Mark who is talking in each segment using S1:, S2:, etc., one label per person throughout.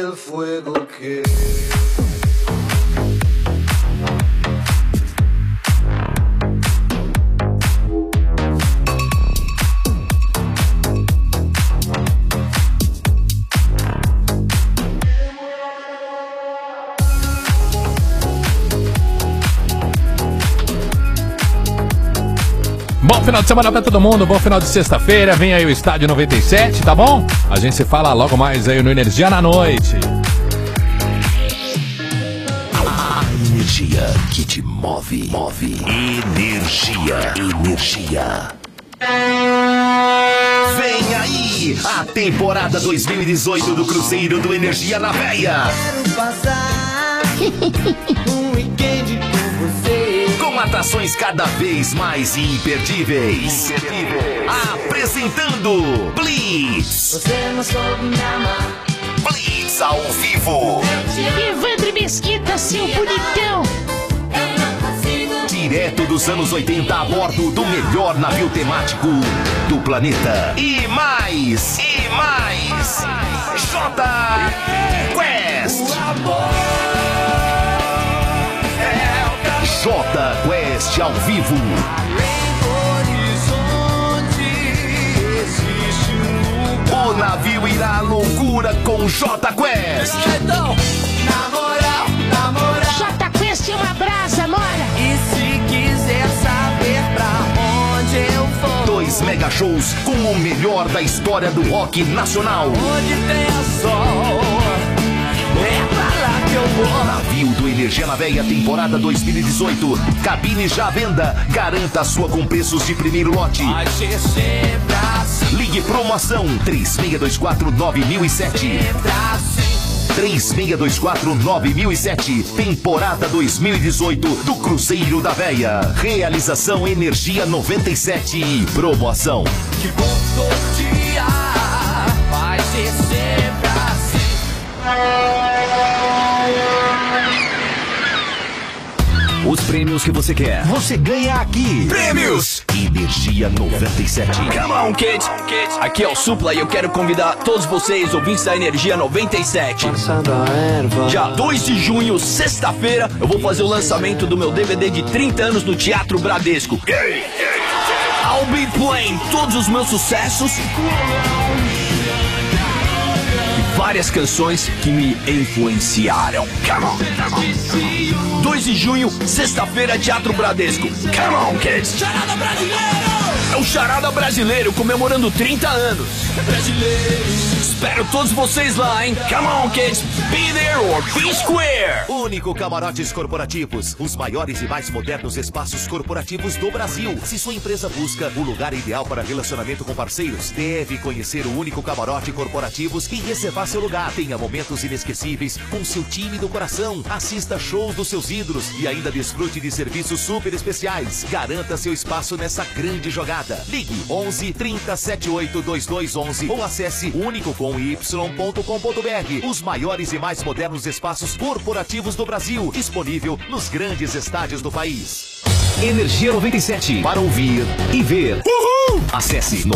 S1: el fuego que...
S2: Bom final de semana pra todo mundo, bom final de sexta-feira, vem aí o Estádio 97, tá bom? A gente se fala logo mais aí no Energia na Noite.
S3: A energia que te move. Energia. Vem aí a temporada 2018 do Cruzeiro do Energia na Veia.
S1: Quero passar um weekend com você.
S3: Com atrações cada vez mais imperdíveis. Apresentando Blitz.
S1: Você não soube me amar.
S3: Blitz ao vivo.
S4: Evandro Mesquita, seu bonitão.
S3: Direto dos anos 80 a bordo do melhor navio temático do planeta. E mais. J Quest. J Quest ao vivo. O navio irá à loucura com J Quest.
S1: Então, na moral.
S4: J Quest é uma brasa, mora.
S1: E se quiser saber pra onde eu vou,
S3: 2 mega shows com o melhor da história do rock nacional.
S1: onde tem sol, é pra lá que eu vou.
S3: Navio do Energia na Veia, temporada 2018. Cabine já à venda. Garanta a sua com preços de primeiro lote.
S1: Vai ser sempre assim,
S3: Ligue promoção 3624-9007.
S1: sempre assim.
S3: 3624-9007. Temporada 2018 do Cruzeiro da Veia. Realização Energia 97 e promoção.
S1: Que bom todo dia vai ser sempre assim.
S3: Os prêmios que você quer, você ganha aqui. Prêmios Energia 97.
S5: Come on, kids. Aqui é o Supla e eu quero convidar todos vocês, ouvintes da Energia 97. Dia 2 de junho, sexta-feira, eu vou fazer o lançamento do meu DVD de 30 anos no Teatro Bradesco. I'll be playing todos os meus sucessos e várias canções que me influenciaram. Come on. 2 de junho, sexta-feira, Teatro Bradesco. Come on, kids.
S1: Charada brasileiro!
S5: É o Charada Brasileiro comemorando 30 anos.
S1: Brasileiro!
S5: Espero todos vocês lá, hein? Come on, kids. Be there or be square.
S3: Único Camarotes Corporativos, os maiores e mais modernos espaços corporativos do Brasil. Se sua empresa busca o lugar ideal para relacionamento com parceiros, deve conhecer o Único Camarote Corporativos e reservar seu lugar. Tenha momentos inesquecíveis com seu time do coração. Assista shows dos seus ídolos e ainda desfrute de serviços super especiais. Garanta seu espaço nessa grande jogada. Ligue 11 30 78 2211 ou acesse unicocomy.com.br. Os maiores e mais modernos espaços corporativos do Brasil, disponível nos grandes estádios do país. Energia 97, para ouvir e ver. Uhul! Acesse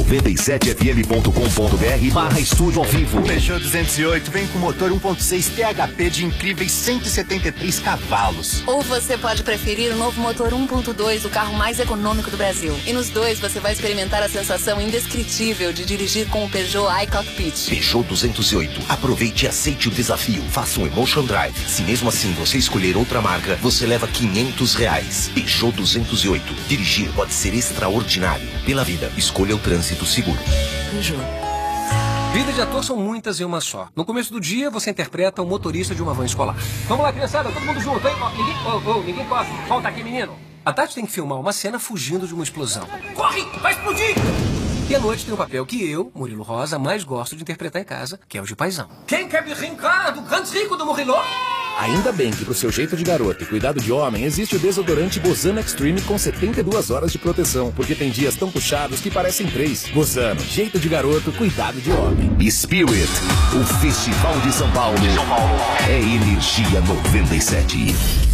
S3: 97fm.com.br/estúdio ao vivo.
S6: O Peugeot 208 vem com motor 1.6 THP de incríveis 173 cavalos.
S7: Ou você pode preferir o novo motor 1.2, o carro mais econômico do Brasil. E nos dois você vai experimentar a sensação indescritível de dirigir com o Peugeot iCockpit.
S3: Peugeot 208. Aproveite e aceite o desafio. Faça um Emotion Drive. Se mesmo assim você escolher outra marca, você leva R$500. Peugeot 208. Dirigir pode ser extraordinário. Pela vida, escolha o trânsito seguro.
S7: Peugeot.
S8: Vidas de ator são muitas em uma só. No começo do dia, você interpreta o motorista de uma van escolar. Vamos lá, criançada, todo mundo junto, hein? Ninguém corre. Volta aqui, menino. À tarde tem que filmar uma cena fugindo de uma explosão. Corre! Vai explodir! E à noite tem um papel que eu, Murilo Rosa, mais gosto de interpretar em casa, que é o de paizão. Quem quer me brincar do grande rico do Murilo?
S9: Ainda bem que pro seu jeito de garoto e cuidado de homem, existe o desodorante Bozano Extreme com 72 horas de proteção, porque tem dias tão puxados que parecem 3. Bozano, jeito de garoto, cuidado de homem.
S3: Spirit, o Festival de São Paulo, é Energia 97.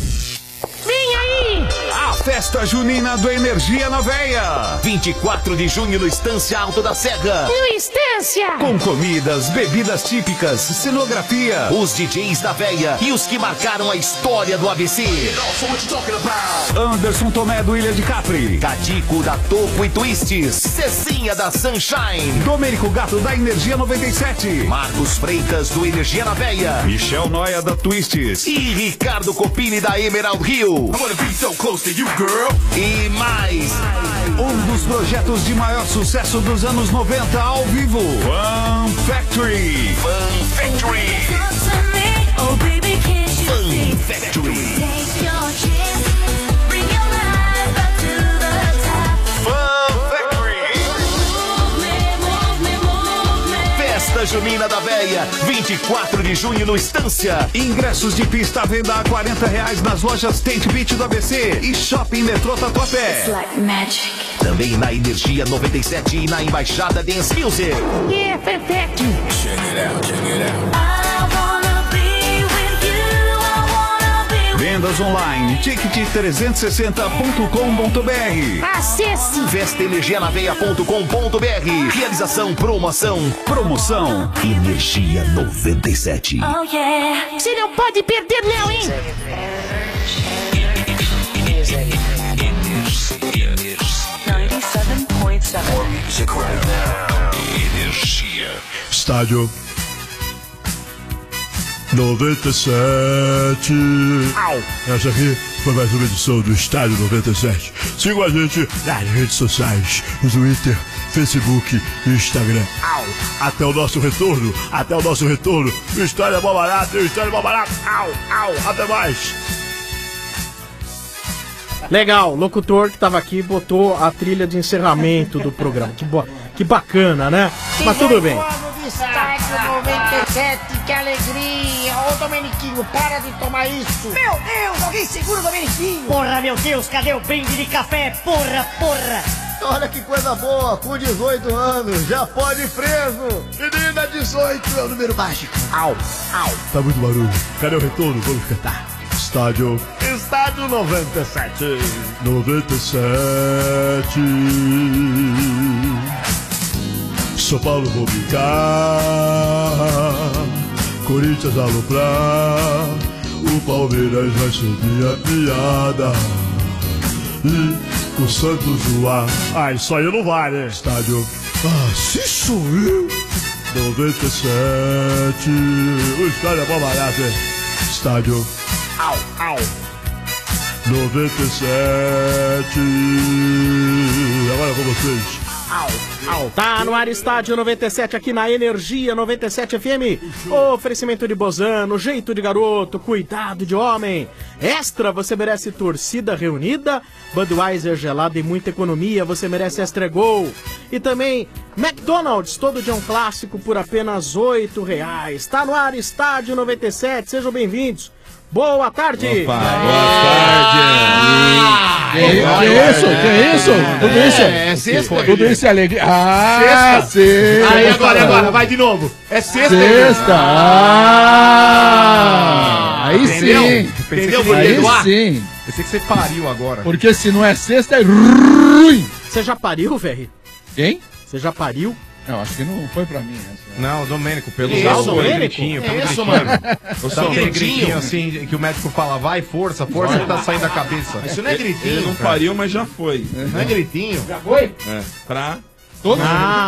S4: Vem aí!
S10: A festa junina do Energia na Veia.
S3: 24 de junho no Estância Alto da Serra.
S4: No Estância! Estância.
S3: Com comidas, bebidas típicas, cenografia, os DJs da véia e os que marcaram a história do ABC. Anderson Tomé do Ilha de Capri, Catico da Toco e Twists, Cecinha da Sunshine, Domênico Gato da Energia 97, Marcos Freitas do Energia na Véia, Michel Noia da Twists e Ricardo Copini da Emerald Hill. E mais um dos projetos de maior sucesso dos anos 90 ao vivo, Fun Factory. Fun Factory. Fun Factory. Festa Junina da Véia, 24 de junho no Estância. Ingressos de pista à venda a R$40 nas lojas Tent Beach do ABC e Shopping Metrô Tatuapé. Também na Energia 97 e na Embaixada Dance Music.
S4: Yeah, fantástico.
S3: Vendas online, ticket360.com.br.
S4: Acesse
S3: festaenergianaveia.com.br. Realização, promoção Energia 97.
S4: Oh yeah. Você não pode perder não, hein?
S10: Energia. Estádio 97. Essa aqui foi mais uma edição do Estádio 97. Siga a gente nas redes sociais, no Twitter, Facebook e Instagram. Até o nosso retorno. O Estádio é bom barato. Até mais.
S11: Legal, locutor que tava aqui botou a trilha de encerramento do programa. Que bacana, né? Mas tudo bem.
S4: Estádio 97, que alegria! Ô Domeniquinho, para de tomar isso! Meu Deus, alguém segura o Domeniquinho! Porra, meu Deus, cadê o brinde de café? Porra!
S12: Olha que coisa boa, com 18 anos, já pode ir preso! Menina, 18 é o número mágico!
S10: Au! Tá muito barulho. Cadê o retorno? Vamos cantar. Estádio 97. São Paulo vou brincar, Corinthians aloprar, o Palmeiras vai subir a piada e o Santos zoar. Isso aí não vale. Estádio, se sou eu. 97. O estádio é bom barato, hein? Estádio 97. Agora com vocês.
S11: Tá no ar Estádio 97 aqui na Energia 97 FM. Oferecimento de Bozano, jeito de garoto, cuidado de homem. Extra, você merece torcida reunida. Budweiser gelado e muita economia, você merece Extra Gol. E também McDonald's, todo dia um clássico por apenas R$8. Tá no ar Estádio 97, sejam bem-vindos. Boa tarde!
S2: Opa, boa tarde!
S13: Que isso? Tudo isso é alegria. Sexta!
S12: Aí agora, vai de novo. É sexta!
S13: Aí sim!
S12: Entendeu?
S13: Aí sim!
S12: Pensei que você pariu agora.
S13: Porque se não é sexta, é ruim!
S11: Você já pariu, velho?
S13: Quem?
S11: Você já pariu?
S13: Não, acho que não foi pra mim essa.
S12: Não, Domênico, pelo
S11: gritinho.
S12: Mano. Aquele gritinho assim que o médico fala, vai, força, que tá saindo da cabeça.
S14: Isso não é gritinho. Ele não pariu, mas já foi.
S12: Não é gritinho?
S11: Já foi?
S14: Pra...
S13: Todos?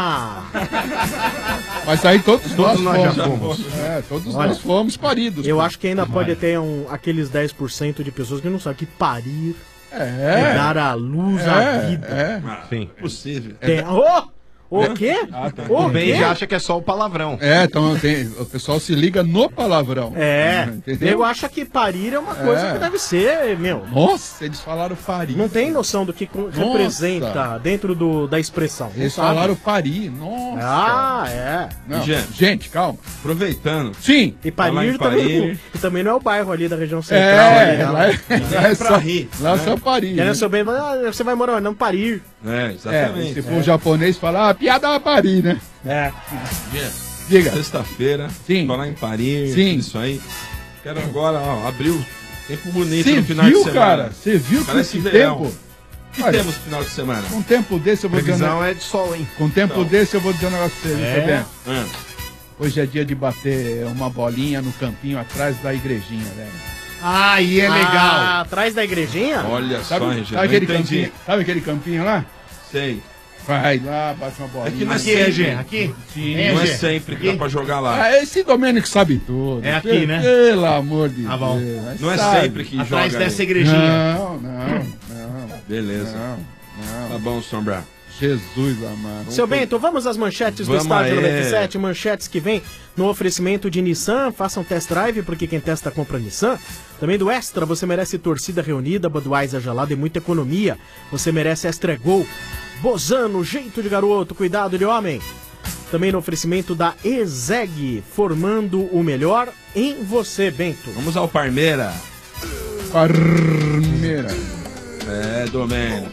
S13: Mas aí todos nós
S12: já fomos.
S13: Todos nós fomos paridos.
S11: Eu acho que ainda pode ter aqueles 10% de pessoas que não sabem que parir é dar à luz a vida.
S12: Sim.
S14: Possível.
S11: O quê?
S12: O Ben já acha que é só o palavrão.
S13: Então o pessoal se liga no palavrão.
S11: Entendeu? Eu acho que parir é uma coisa que deve ser, meu.
S13: Nossa, eles falaram parir.
S11: Não tem noção do que representa dentro da expressão.
S13: Eles falaram parir, nossa.
S11: Não,
S13: gente, calma.
S14: Aproveitando.
S13: Sim.
S11: E Parir também não é o bairro ali da região central.
S13: Lá é só rir. Lá é só Parir.
S11: Você vai morar não Parir.
S14: Exatamente.
S13: Se for um japonês falar, piada é Parir, né? Diga.
S14: Sexta-feira.
S13: Sim.
S14: Falar em Parir.
S13: Sim.
S14: Isso aí. Quero agora, abrir o tempo bonito
S13: Cê
S14: no final de semana.
S13: Cara? Você viu que esse tempo?
S14: que
S13: Olha,
S14: temos no final de semana?
S13: Com um tempo desse eu vou
S15: Previsão é de sol, hein?
S13: Com um tempo desse eu vou dizer um negócio pra você,
S15: É?
S13: Fabiano.
S14: Ah.
S13: Hoje é dia de bater uma bolinha no campinho atrás da igrejinha, velho.
S15: Aí é legal.
S11: Atrás da igrejinha?
S14: Olha só,
S13: Sabe,
S14: Regi,
S13: sabe
S14: não
S13: aquele
S14: entendi.
S13: campinho, sabe aquele campinho lá?
S14: Sei.
S13: Vai lá, bate uma bolinha.
S14: É que não é
S15: Aqui,
S14: sempre.
S15: Regi, aqui?
S13: Sim.
S14: Não é sempre que dá pra jogar lá.
S13: Ah, esse Domênico sabe tudo.
S15: É aqui, né?
S13: Pelo amor de
S15: Ah, bom.
S13: Deus. mas
S14: Não é
S13: sabe.
S14: sempre que
S15: Atrás
S14: joga
S15: dessa
S14: ali.
S15: igrejinha.
S13: Não.
S14: Beleza.
S13: Não.
S14: Tá bom, Sombra.
S13: Jesus amado.
S11: Seu Bento, vamos às manchetes do
S14: Vamos
S11: Estádio
S14: aí.
S11: 97, manchetes que vem no oferecimento de Nissan, faça um test drive, porque quem testa compra Nissan. Também do Extra, você merece torcida reunida, Budweiser gelado e muita economia. Você merece Extra Gol. Bozano, jeito de garoto, cuidado de homem. Também no oferecimento da ESEG, formando o melhor em você, Bento.
S14: Vamos ao Parmeira.
S13: Parmeira.
S14: É, Domênico.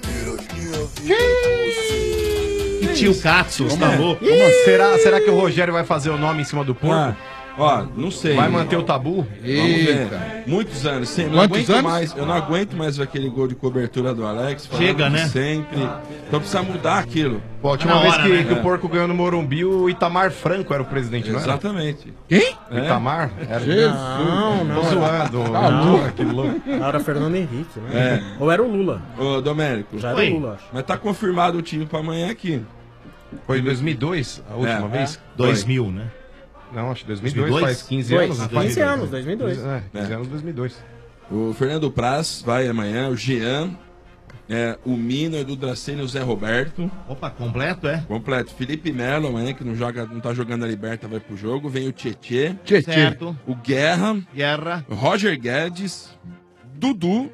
S15: Que tio Katsu, você tá louco? Será que o Rogério vai fazer o nome em cima do porco?
S14: Ah, ó, não sei.
S15: Vai manter o tabu?
S14: Vamos ver.
S13: Eita.
S14: Muitos anos. Não
S13: Quantos
S14: aguento
S13: anos?
S14: mais. Eu não aguento mais ver aquele gol de cobertura do Alex. falando
S15: Chega, né?
S14: Sempre. Então precisa mudar aquilo.
S15: Pô, a última
S14: Na
S15: vez
S14: hora,
S15: que,
S14: né?
S15: que o porco ganhou no Morumbi, o Itamar Franco era o presidente, não era?
S14: Exatamente.
S13: Quem?
S15: O Itamar? Era.
S13: Jesus.
S11: Não,
S15: Tô zoando.
S13: Tá
S15: Não,
S13: louco.
S15: que louco.
S11: Era Fernando Henrique, né? Ou era o Lula.
S14: Ô, Domênico.
S11: Já era
S15: Oi.
S11: o Lula, acho.
S14: Mas tá confirmado o time pra amanhã aqui.
S15: Foi em 2002, a última vez?
S16: 2000, né?
S15: Não, acho que 2002,
S16: 2002?
S15: faz 15 anos. não faz?
S11: 15 anos, 2002.
S15: 15 anos, 2002.
S14: O Fernando Praz vai amanhã, o Jean, o Mina, o Edu Dracene e o Zé Roberto.
S16: Opa, completo, é?
S14: Completo. Felipe Melo amanhã, que não tá jogando a Liberta, vai pro jogo. Vem o Tietê.
S16: Certo.
S14: O Guerra.
S16: Guerra.
S14: Roger Guedes. Dudu.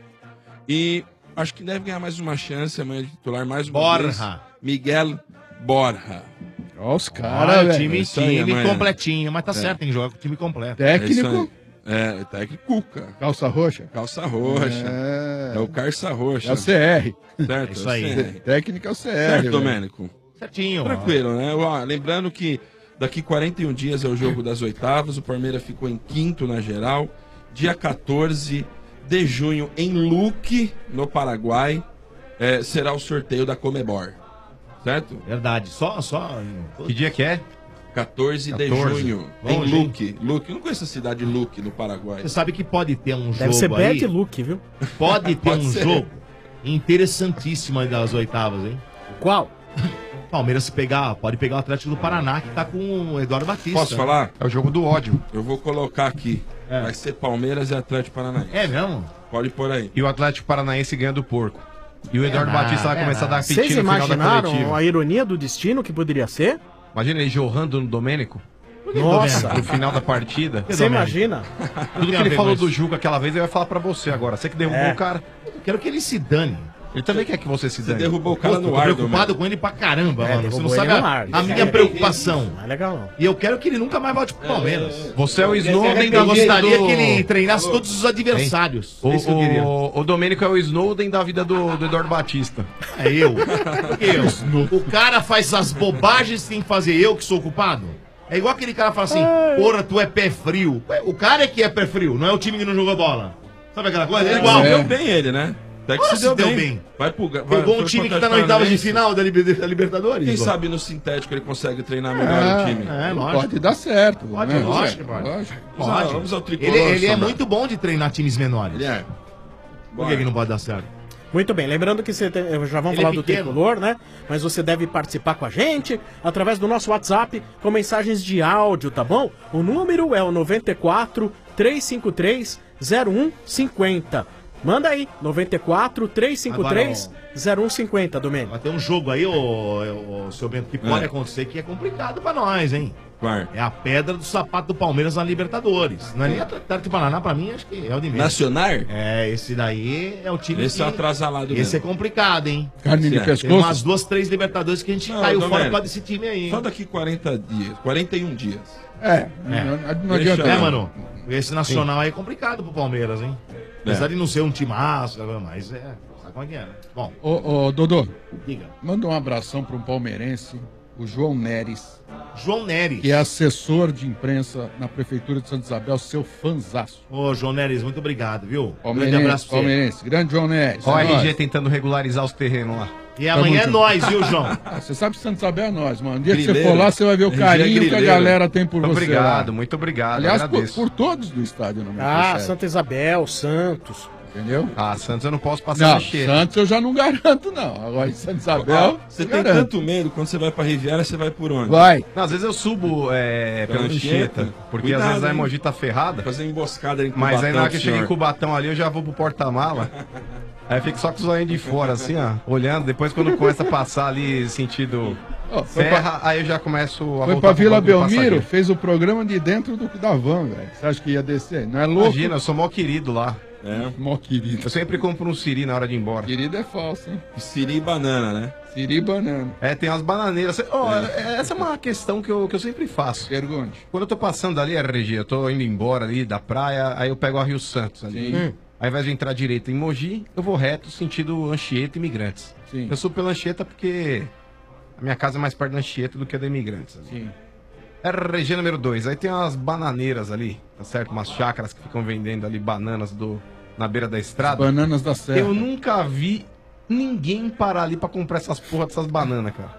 S14: E acho que deve ganhar mais uma chance amanhã de titular mais uma
S16: Borja.
S14: vez. Miguel Borja.
S13: Olha os caras, velho.
S16: Time,
S14: Isso aí,
S16: time
S14: amanhã.
S16: completinho, mas tá certo, tem que jogar com o time completo.
S13: Técnico.
S14: Técnico Cuca.
S13: Calça roxa.
S14: Calça roxa. É o Carça roxa.
S13: É o CR.
S14: Certo,
S16: Isso aí.
S14: é o CR.
S13: Técnico é o CR.
S14: Certo,
S13: velho.
S14: Domênico?
S16: Certinho.
S14: Tranquilo, né? Ó, lembrando que daqui 41 dias é o jogo das oitavas. O Palmeiras ficou em quinto na geral. Dia 14 de junho, em Luque, no Paraguai, será o sorteio da Comebol. Certo?
S16: Verdade. Só.
S15: Que dia que é?
S14: 14 de
S15: 14.
S14: junho,
S16: Bom,
S14: em
S16: gente.
S14: Luque. Luque. Eu não conheço a cidade de Luque, no Paraguai.
S16: Você sabe que pode ter um jogo
S11: Deve ser
S16: aí.
S11: Bad Look, viu?
S16: Pode ter
S14: Pode
S16: um
S14: ser.
S16: jogo interessantíssimo aí das oitavas, hein?
S11: Qual?
S16: Palmeiras pode pegar o Atlético do Paraná, que tá com o Eduardo Batista.
S14: Posso falar?
S15: É o jogo do ódio.
S14: Eu vou colocar aqui. Vai ser Palmeiras e Atlético Paranaense.
S16: É mesmo?
S14: Pode pôr aí.
S15: E o Atlético Paranaense ganha do porco. E o Eduardo Batista vai começar a dar
S11: Vocês
S15: piti no final da
S11: imaginaram
S15: coletiva.
S11: a ironia do destino que poderia ser?
S15: Imagina ele jorrando no Domênico.
S11: Nossa!
S15: No final da partida.
S11: Você imagina?
S15: Tudo que ele falou do Juca aquela vez, ele vai falar pra você agora. Você que derrubou o cara.
S16: Eu quero que ele se dane.
S15: Ele também quer que você se
S14: Você
S15: dane.
S14: derrubou o cara
S16: Pô,
S14: no
S16: tô
S14: ar,
S16: preocupado
S14: Domênico.
S16: com ele pra caramba, mano. Você não
S11: derrubou
S16: sabe
S11: ele no ar.
S16: a minha preocupação.
S11: Não é legal, não.
S16: E eu quero que ele nunca mais volte pro Palmeiras.
S15: Você é o Snowden
S16: Eu
S15: da vida
S16: gostaria
S15: do...
S16: que ele treinasse todos os adversários.
S15: O,
S16: É isso que eu queria.
S15: o Domênico é o Snowden da vida do Eduardo Batista.
S16: É eu. O cara faz essas bobagens que tem que fazer eu que sou o culpado. É igual aquele cara que fala assim, porra, tu é pé frio. Ué, o cara é que é pé frio, não é o time que não jogou bola. Sabe aquela coisa? É igual.
S14: Deu bem ele, né? Até que
S16: Nossa,
S14: se deu
S16: deu
S14: bem.
S16: bem.
S14: Vai pro
S16: Pegou um time que tá na oitava de final da Libertadores.
S14: Quem
S16: pô.
S14: sabe no sintético ele consegue treinar melhor o time.
S16: É, lógico.
S13: Pode dar certo.
S16: Pode,
S13: né?
S16: lógico, pode.
S14: Vamos, vamos ao tricolor.
S16: Ele é
S14: Sombra.
S16: muito bom de treinar times menores.
S14: Ele é.
S16: Por que não pode dar certo?
S11: Muito bem, lembrando que já vamos
S16: Ele
S11: falar
S16: é
S11: do
S16: pequeno.
S11: Tricolor, né? Mas você deve participar com a gente através do nosso WhatsApp com mensagens de áudio, tá bom? O número é o 94 353 0150. Manda aí, 94 353 0150, Domênico.
S16: Mas tem um jogo aí, ô seu Bento, que pode acontecer que é complicado pra nós, hein?
S14: Vai.
S16: É a pedra do sapato do Palmeiras na Libertadores. Não é nem Atlético de Paraná, pra mim, acho que é o de menos.
S14: Nacional?
S16: É, esse daí é o time
S14: Esse é atrasalado
S16: Esse é
S14: mesmo.
S16: complicado, hein?
S13: Carne de
S14: Sim, é.
S16: Tem
S13: pescoço.
S16: umas 2, 3 Libertadores que a gente
S14: Não,
S16: caiu
S14: Domênico,
S16: fora por causa desse time aí. hein?
S14: Só daqui 40 dias, 41 dias.
S13: Não adianta.
S16: É,
S13: não.
S16: mano. Esse Nacional aí é complicado pro Palmeiras, hein? Apesar de não ser um timaço, mas sabe como é que é? Bom,
S13: Ô, Dodô,
S16: diga.
S13: manda um abração pra um palmeirense o João Neres.
S16: João Neres.
S13: Que é assessor de imprensa na Prefeitura de Santa Isabel, seu fanzaço.
S16: Ô, João Neres, muito obrigado, viu?
S13: Palmeirense,
S16: Grande abraço pra você.
S13: palmeirense. Grande João Neres.
S15: Ó, a
S13: É
S15: RG
S13: nóis.
S15: tentando regularizar os terrenos lá.
S16: E amanhã é nós, viu, João?
S13: Você sabe que Santa Isabel é nós, mano. Um dia que você
S15: Grileiro.
S13: for lá, você vai ver o
S15: RG é
S13: carinho que a
S15: grileiro.
S13: galera tem por
S15: Muito
S13: você.
S15: obrigado,
S13: lá.
S15: muito obrigado,
S13: Aliás, por,
S15: agradeço.
S13: por todos do estádio 97.
S11: Ah, Santa Isabel, Santos.
S13: Entendeu?
S15: Ah, Santos eu não posso passar
S13: Não,
S15: na cheia.
S13: Santos eu já não garanto, não. Agora em Santa Isabel.
S14: Você
S13: eu
S14: tem
S13: garanto.
S14: tanto medo, quando você vai pra Riviera, você vai por onde?
S13: Vai.
S15: Não, às vezes eu subo pela Anchieta, porque às vezes a Emoji tá ferrada.
S14: Fazer emboscada em
S15: Mas aí na hora que
S14: Cubatão,
S15: chega em
S14: senhor.
S15: Cubatão ali, eu já vou pro porta-mala. Aí eu fico só com os olhinhos de fora, assim, ó, olhando. Depois quando começa a passar ali sentido
S13: foi
S15: serra, aí eu já começo a
S13: Foi
S15: voltar
S13: pra
S15: pro
S13: Vila
S15: banco do
S13: Belmiro,
S15: passageiro.
S13: fez o programa de dentro da van, velho. Você acha que ia descer? Não é louco?
S15: Imagina, eu sou mó querido lá.
S14: É.
S13: Mó querido.
S15: Eu sempre compro um siri na hora de ir embora.
S13: Querido é falso, hein?
S14: Siri e banana, né?
S13: Siri e banana.
S15: É, tem umas bananeiras. Ó, essa é uma questão que eu sempre faço.
S13: Pergunte.
S15: Quando eu tô passando ali, RG, eu tô indo embora ali da praia, aí eu pego a Rio Santos ali.
S13: Sim.
S15: Ao invés de entrar direito em Mogi, eu vou reto, sentido Anchieta e Imigrantes.
S13: Sim.
S15: Eu subo pela Anchieta porque a minha casa é mais perto da Anchieta do que a da Imigrantes. Ali.
S13: Sim.
S15: RG número 2, aí tem umas bananeiras ali, tá certo? Umas chácaras que ficam vendendo ali bananas na beira da estrada.
S13: Bananas da Serra.
S15: Eu nunca vi ninguém parar ali pra comprar essas porra dessas bananas, cara.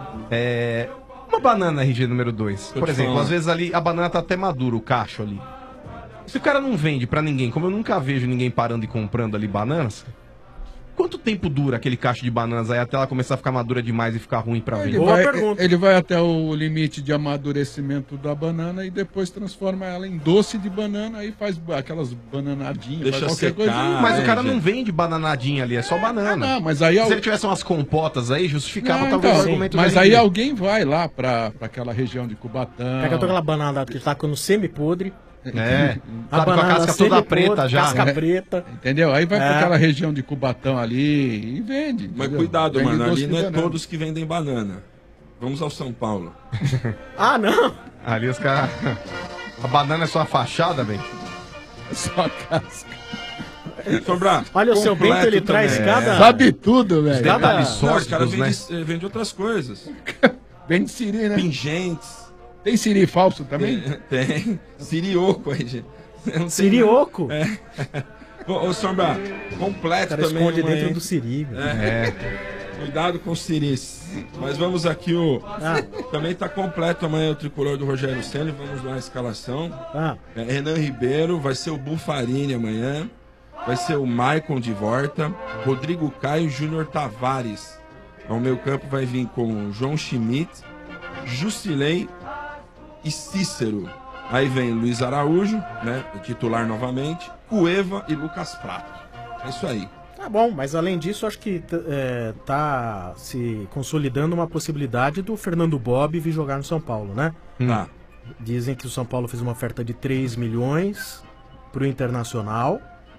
S15: Uma banana RG número 2. Por
S14: te
S15: exemplo,
S14: falando.
S15: às vezes ali a banana tá até madura, o cacho ali. Se o cara não vende pra ninguém, como eu nunca vejo ninguém parando e comprando ali bananas, quanto tempo dura aquele cacho de bananas aí até ela começar a ficar madura demais e ficar ruim pra vender?
S13: Ele vai até o limite de amadurecimento da banana e depois transforma ela em doce de banana e faz aquelas bananadinhas.
S14: Deixa
S13: faz qualquer
S14: secar,
S13: coisa.
S15: Mas o cara não vende bananadinha ali, é só banana.
S13: não, mas aí
S15: Se ele tivesse umas compotas aí, justificava
S13: Não,
S15: talvez
S13: então,
S15: o argumento
S13: mas
S15: da
S13: aí
S15: RG.
S13: alguém vai lá pra aquela região de Cubatão.
S11: Pega toda aquela banana que tá ficando semi-podre.
S15: É.
S11: A
S15: Tá com a
S11: banana
S15: casca toda
S11: semi-podre,
S15: preta já.
S11: Casca
S15: É.
S11: preta.
S13: Entendeu? Aí vai pra
S11: É.
S13: aquela região de Cubatão ali e vende.
S14: Mas
S13: entendeu?
S14: cuidado,
S13: Vende
S14: mano,
S13: doce
S14: ali
S13: de
S14: não é
S13: banana.
S14: todos que vendem banana. Vamos ao São Paulo.
S11: Ah, não!
S15: Ali os caras. A banana é só a fachada, velho.
S13: É só a casca.
S14: Sombrar.
S11: Olha o seu
S14: completo
S11: Bento, ele traz
S14: também.
S11: cada.
S13: Sabe tudo, velho.
S15: Detalhes
S14: Não, os caras
S15: sórdidos, né?
S14: vendem outras coisas.
S13: Vende siri, né?
S14: Pingentes.
S13: Tem siri falso também?
S14: Tem. Sirioco aí, gente. Eu não sei
S11: Sirioco?
S14: É. Ô, Sombra, completo
S11: O cara
S14: também.
S11: esconde
S14: uma
S11: dentro
S14: aí.
S11: do siri, velho.
S14: Cuidado com os siris. Mas vamos aqui, também tá completo amanhã o tricolor do Rogério Ceni. Vamos lá a escalação. Renan Ribeiro, vai ser o Bufarini amanhã. Vai ser o Maicon de volta. Rodrigo Caio, Júnior Tavares. Ao meio campo vai vir com João Schmidt, Jusilei e Cícero. Aí vem Luiz Araújo, né, titular novamente, Cueva e Lucas Prato. É isso aí.
S11: Tá bom, mas além disso, acho que tá se consolidando uma possibilidade do Fernando Bob vir jogar no São Paulo, né?
S14: Tá.
S11: Dizem que o São Paulo fez uma oferta de 3 milhões pro Internacional.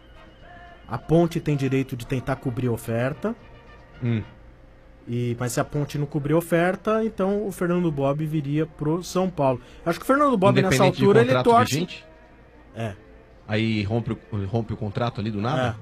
S11: A Ponte tem direito de tentar cobrir a oferta. Mas se a Ponte não cobrir a oferta, então o Fernando Bob viria pro São Paulo. Acho que o Fernando Bob nessa
S15: Independente de
S11: altura ele
S15: contrato
S11: torce.
S15: vigente?
S11: É.
S15: Aí rompe o contrato ali do nada?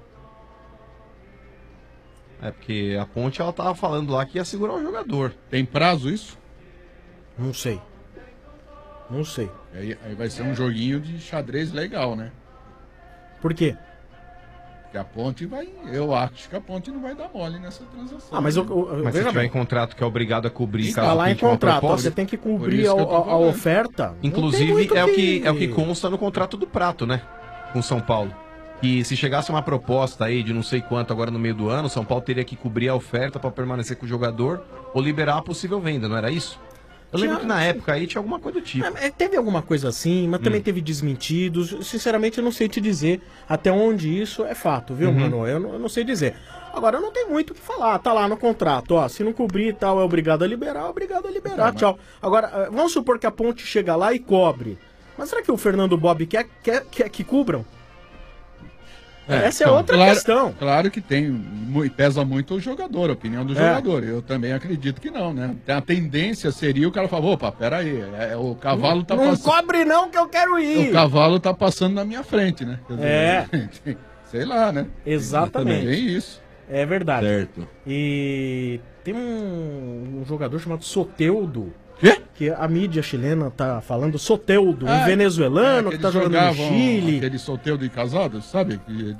S15: É, porque a Ponte ela tava falando lá que ia segurar o jogador.
S13: Tem prazo isso?
S11: Não sei. Não sei.
S13: Aí vai ser um joguinho de xadrez legal, né?
S11: Por quê?
S13: Porque a Ponte vai. Eu acho que a Ponte não vai dar mole nessa transação.
S11: Ah, mas
S13: né?
S15: Mas se tiver em contrato que é obrigado a cobrir,
S11: Está lá em contrato, você tem que cumprir a oferta.
S15: Inclusive, é o que consta no contrato do Prato, né? Com São Paulo. Que se chegasse uma proposta aí de não sei quanto agora no meio do ano, São Paulo teria que cobrir a oferta para permanecer com o jogador ou liberar a possível venda, não era isso? Eu lembro que na época aí tinha alguma coisa do tipo.
S11: Teve alguma coisa assim, mas também teve desmentidos. Sinceramente, eu não sei te dizer até onde isso é fato, viu, mano? Eu não sei dizer. Agora, não tem muito o que falar. Tá lá no contrato, ó. Se não cobrir e tal, é obrigado a liberar, tchau. Agora, vamos supor que a Ponte chega lá e cobre. Mas será que o Fernando Bob quer que cubram? Essa é
S13: então,
S11: outra
S13: claro,
S11: questão.
S13: Claro que pesa muito o jogador, a opinião do jogador. Eu também acredito que não, né? A tendência seria o cara falar, opa, peraí, o cavalo tá
S11: não
S13: passando.
S11: Não cobre não que eu quero ir.
S13: O cavalo tá passando na minha frente, né? Quer dizer,
S11: É.
S13: sei lá, né?
S11: Exatamente.
S13: É isso.
S11: É verdade.
S14: Certo.
S11: E tem um jogador chamado Soteldo.
S13: Quê?
S11: Que a mídia chilena tá falando. Soteldo, um venezuelano que tá jogando no Chile.
S13: Aquele Soteldo e casado, sabe?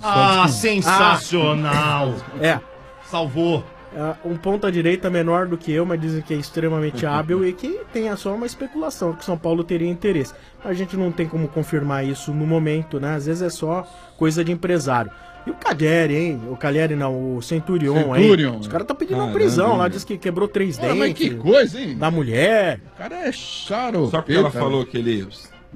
S16: Sensacional.
S11: É.
S16: Salvou.
S11: Um ponta-direita menor do que eu, mas dizem que é extremamente hábil e que tem só uma especulação que São Paulo teria interesse. A gente não tem como confirmar isso no momento, né? Às vezes é só coisa de empresário. E o Cagliari, hein? O Cagliari não, o Centurion aí. Os caras estão pedindo uma prisão lá, diz que quebrou 3 dentes.
S13: Mas que coisa, hein?
S11: Da mulher.
S13: O cara é charo.
S14: Só porque ela falou que ele...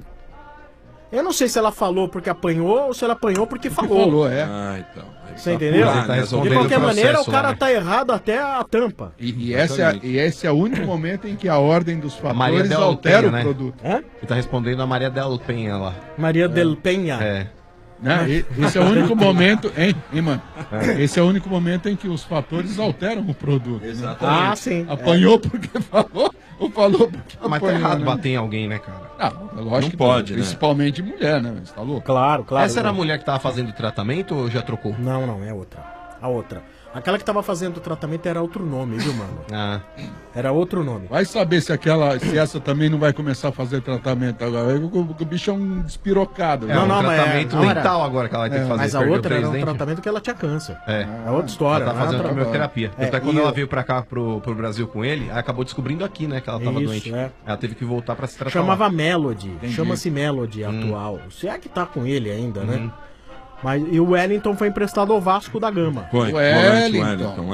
S11: Eu não sei se ela falou porque apanhou ou se ela apanhou porque falou.
S14: Ah, então.
S11: Você entendeu? De qualquer maneira, o cara
S15: né?
S11: tá errado até a tampa.
S13: E esse é o único momento em que a ordem dos
S15: Maria
S13: fatores
S15: del
S13: altera
S15: Penha,
S13: o
S15: né?
S13: produto.
S11: Hã?
S15: Ele tá respondendo a Maria del Penha lá.
S11: Maria del Penha.
S15: É.
S13: Né? Esse é o único momento, hein, mano? Esse é o único momento em que os fatores alteram o produto.
S15: Exatamente.
S11: Ah, sim.
S13: Apanhou porque falou, ou falou porque
S15: Mas tá
S13: apanhou,
S15: errado
S13: né?
S15: bater em alguém, né, cara?
S13: Não, lógico
S15: Não
S13: que
S15: pode,
S13: não,
S15: né?
S13: Principalmente mulher, né? Você tá louco?
S11: Claro.
S15: Essa era a mulher que tava fazendo tratamento ou já trocou?
S11: Não, é outra. A outra. Aquela que tava fazendo o tratamento era outro nome, viu, mano?
S15: Ah.
S11: Era outro nome.
S13: Vai saber se essa também não vai começar a fazer tratamento agora. O bicho é um despirocado.
S15: É um tratamento mental agora que ela vai ter que fazer.
S11: Mas a
S15: perdeu
S11: outra
S15: 3
S11: era um
S15: dentes.
S11: tratamento que ela tinha câncer.
S15: É.
S11: É outra história.
S15: Ela tá fazendo quimioterapia.
S11: É,
S15: Até quando
S11: e
S15: ela
S11: eu-
S15: veio pra cá, pro Brasil com ele, aí acabou descobrindo aqui, né, que ela tava
S11: Isso,
S15: doente.
S11: é.
S15: Ela teve que voltar pra se tratar.
S11: Chamava
S15: lá.
S11: Melody.
S15: Entendi.
S11: Chama-se Melody atual. Se é que tá com ele ainda,
S15: Uhum.
S11: né? Mas, e o Wellington foi emprestado ao Vasco da Gama.
S14: Foi.
S11: O
S14: Wellington.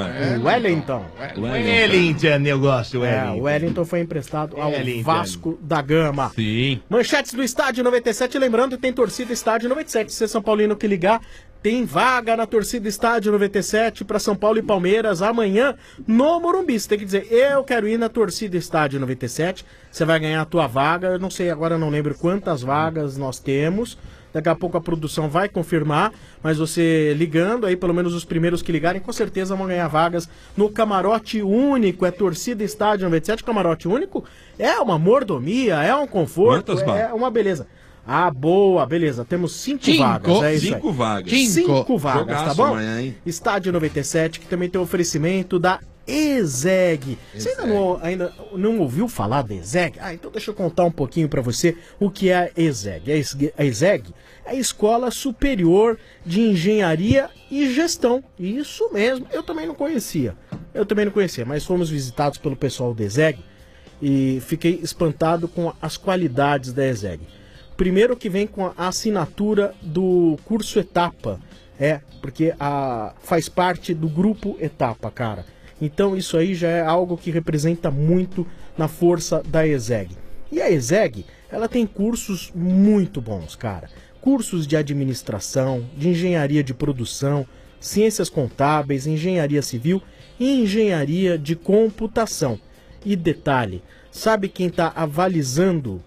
S16: Wellington, eu gosto, Wellington.
S11: O Wellington foi emprestado ao
S16: Wellington.
S11: Vasco da Gama.
S15: Sim.
S11: Manchetes do Estádio 97, lembrando, tem torcida Estádio 97. Se é São Paulino que ligar, tem vaga na torcida Estádio 97 para São Paulo e Palmeiras amanhã no Morumbi. Você tem que dizer, eu quero ir na torcida Estádio 97. Você vai ganhar a tua vaga. Eu não sei, agora eu não lembro quantas vagas nós temos. Daqui a pouco a produção vai confirmar, mas você ligando aí, pelo menos os primeiros que ligarem, com certeza vão ganhar vagas no camarote único. É torcida Estádio 97, camarote único. É uma mordomia, é um conforto,
S14: Quantas
S11: é
S14: vagas?
S11: uma beleza. Ah, boa, beleza. Temos 5 vagas, é isso aí.
S14: 5 vagas.
S11: 5 vagas,
S14: Jogaço
S11: tá bom?
S14: amanhã, hein?
S11: Estádio 97, que também tem oferecimento da ESEG. Você ainda não ouviu falar da ESEG? Ah, então deixa eu contar um pouquinho pra você o que é a ESEG. A ESEG é a Escola Superior de Engenharia e Gestão. Isso mesmo, eu também não conhecia. Mas fomos visitados pelo pessoal da ESEG e fiquei espantado com as qualidades da ESEG. Primeiro que vem com a assinatura do curso Etapa. Porque faz parte do grupo Etapa, cara. Então isso aí já é algo que representa muito na força da ESEG. E a ESEG, ela tem cursos muito bons, cara. Cursos de administração, de engenharia de produção, ciências contábeis, engenharia civil e engenharia de computação. E detalhe, sabe quem está avalizando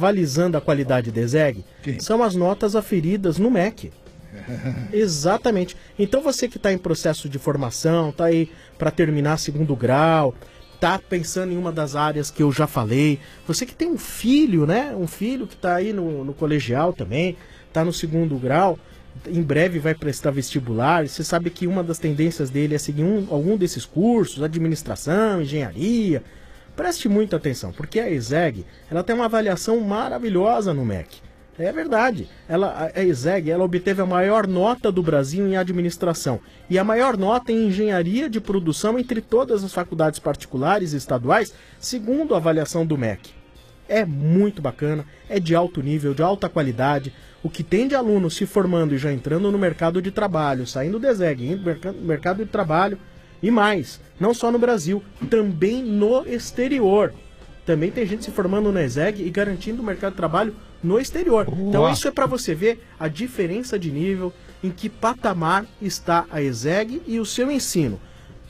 S11: a qualidade da ESEG? São as notas aferidas no MEC. Exatamente. Então você que está em processo de formação, está aí para terminar segundo grau, está pensando em uma das áreas que eu já falei, você que tem um filho, né? Um filho que está aí no colegial também, está no segundo grau, em breve vai prestar vestibular, e você sabe que uma das tendências dele é seguir algum desses cursos, administração, engenharia. Preste muita atenção, porque a ESEG, ela tem uma avaliação maravilhosa no MEC. É verdade. A ESEG, ela obteve a maior nota do Brasil em administração e a maior nota em engenharia de produção entre todas as faculdades particulares e estaduais, segundo a avaliação do MEC. É muito bacana, é de alto nível, de alta qualidade. O que tem de alunos se formando e já entrando no mercado de trabalho, saindo da ESEG, indo no mercado de trabalho e mais, não só no Brasil, também no exterior. Também tem gente se formando na ESEG e garantindo o mercado de trabalho no exterior. Então isso é para você ver a diferença de nível, em que patamar está a ESEG e o seu ensino.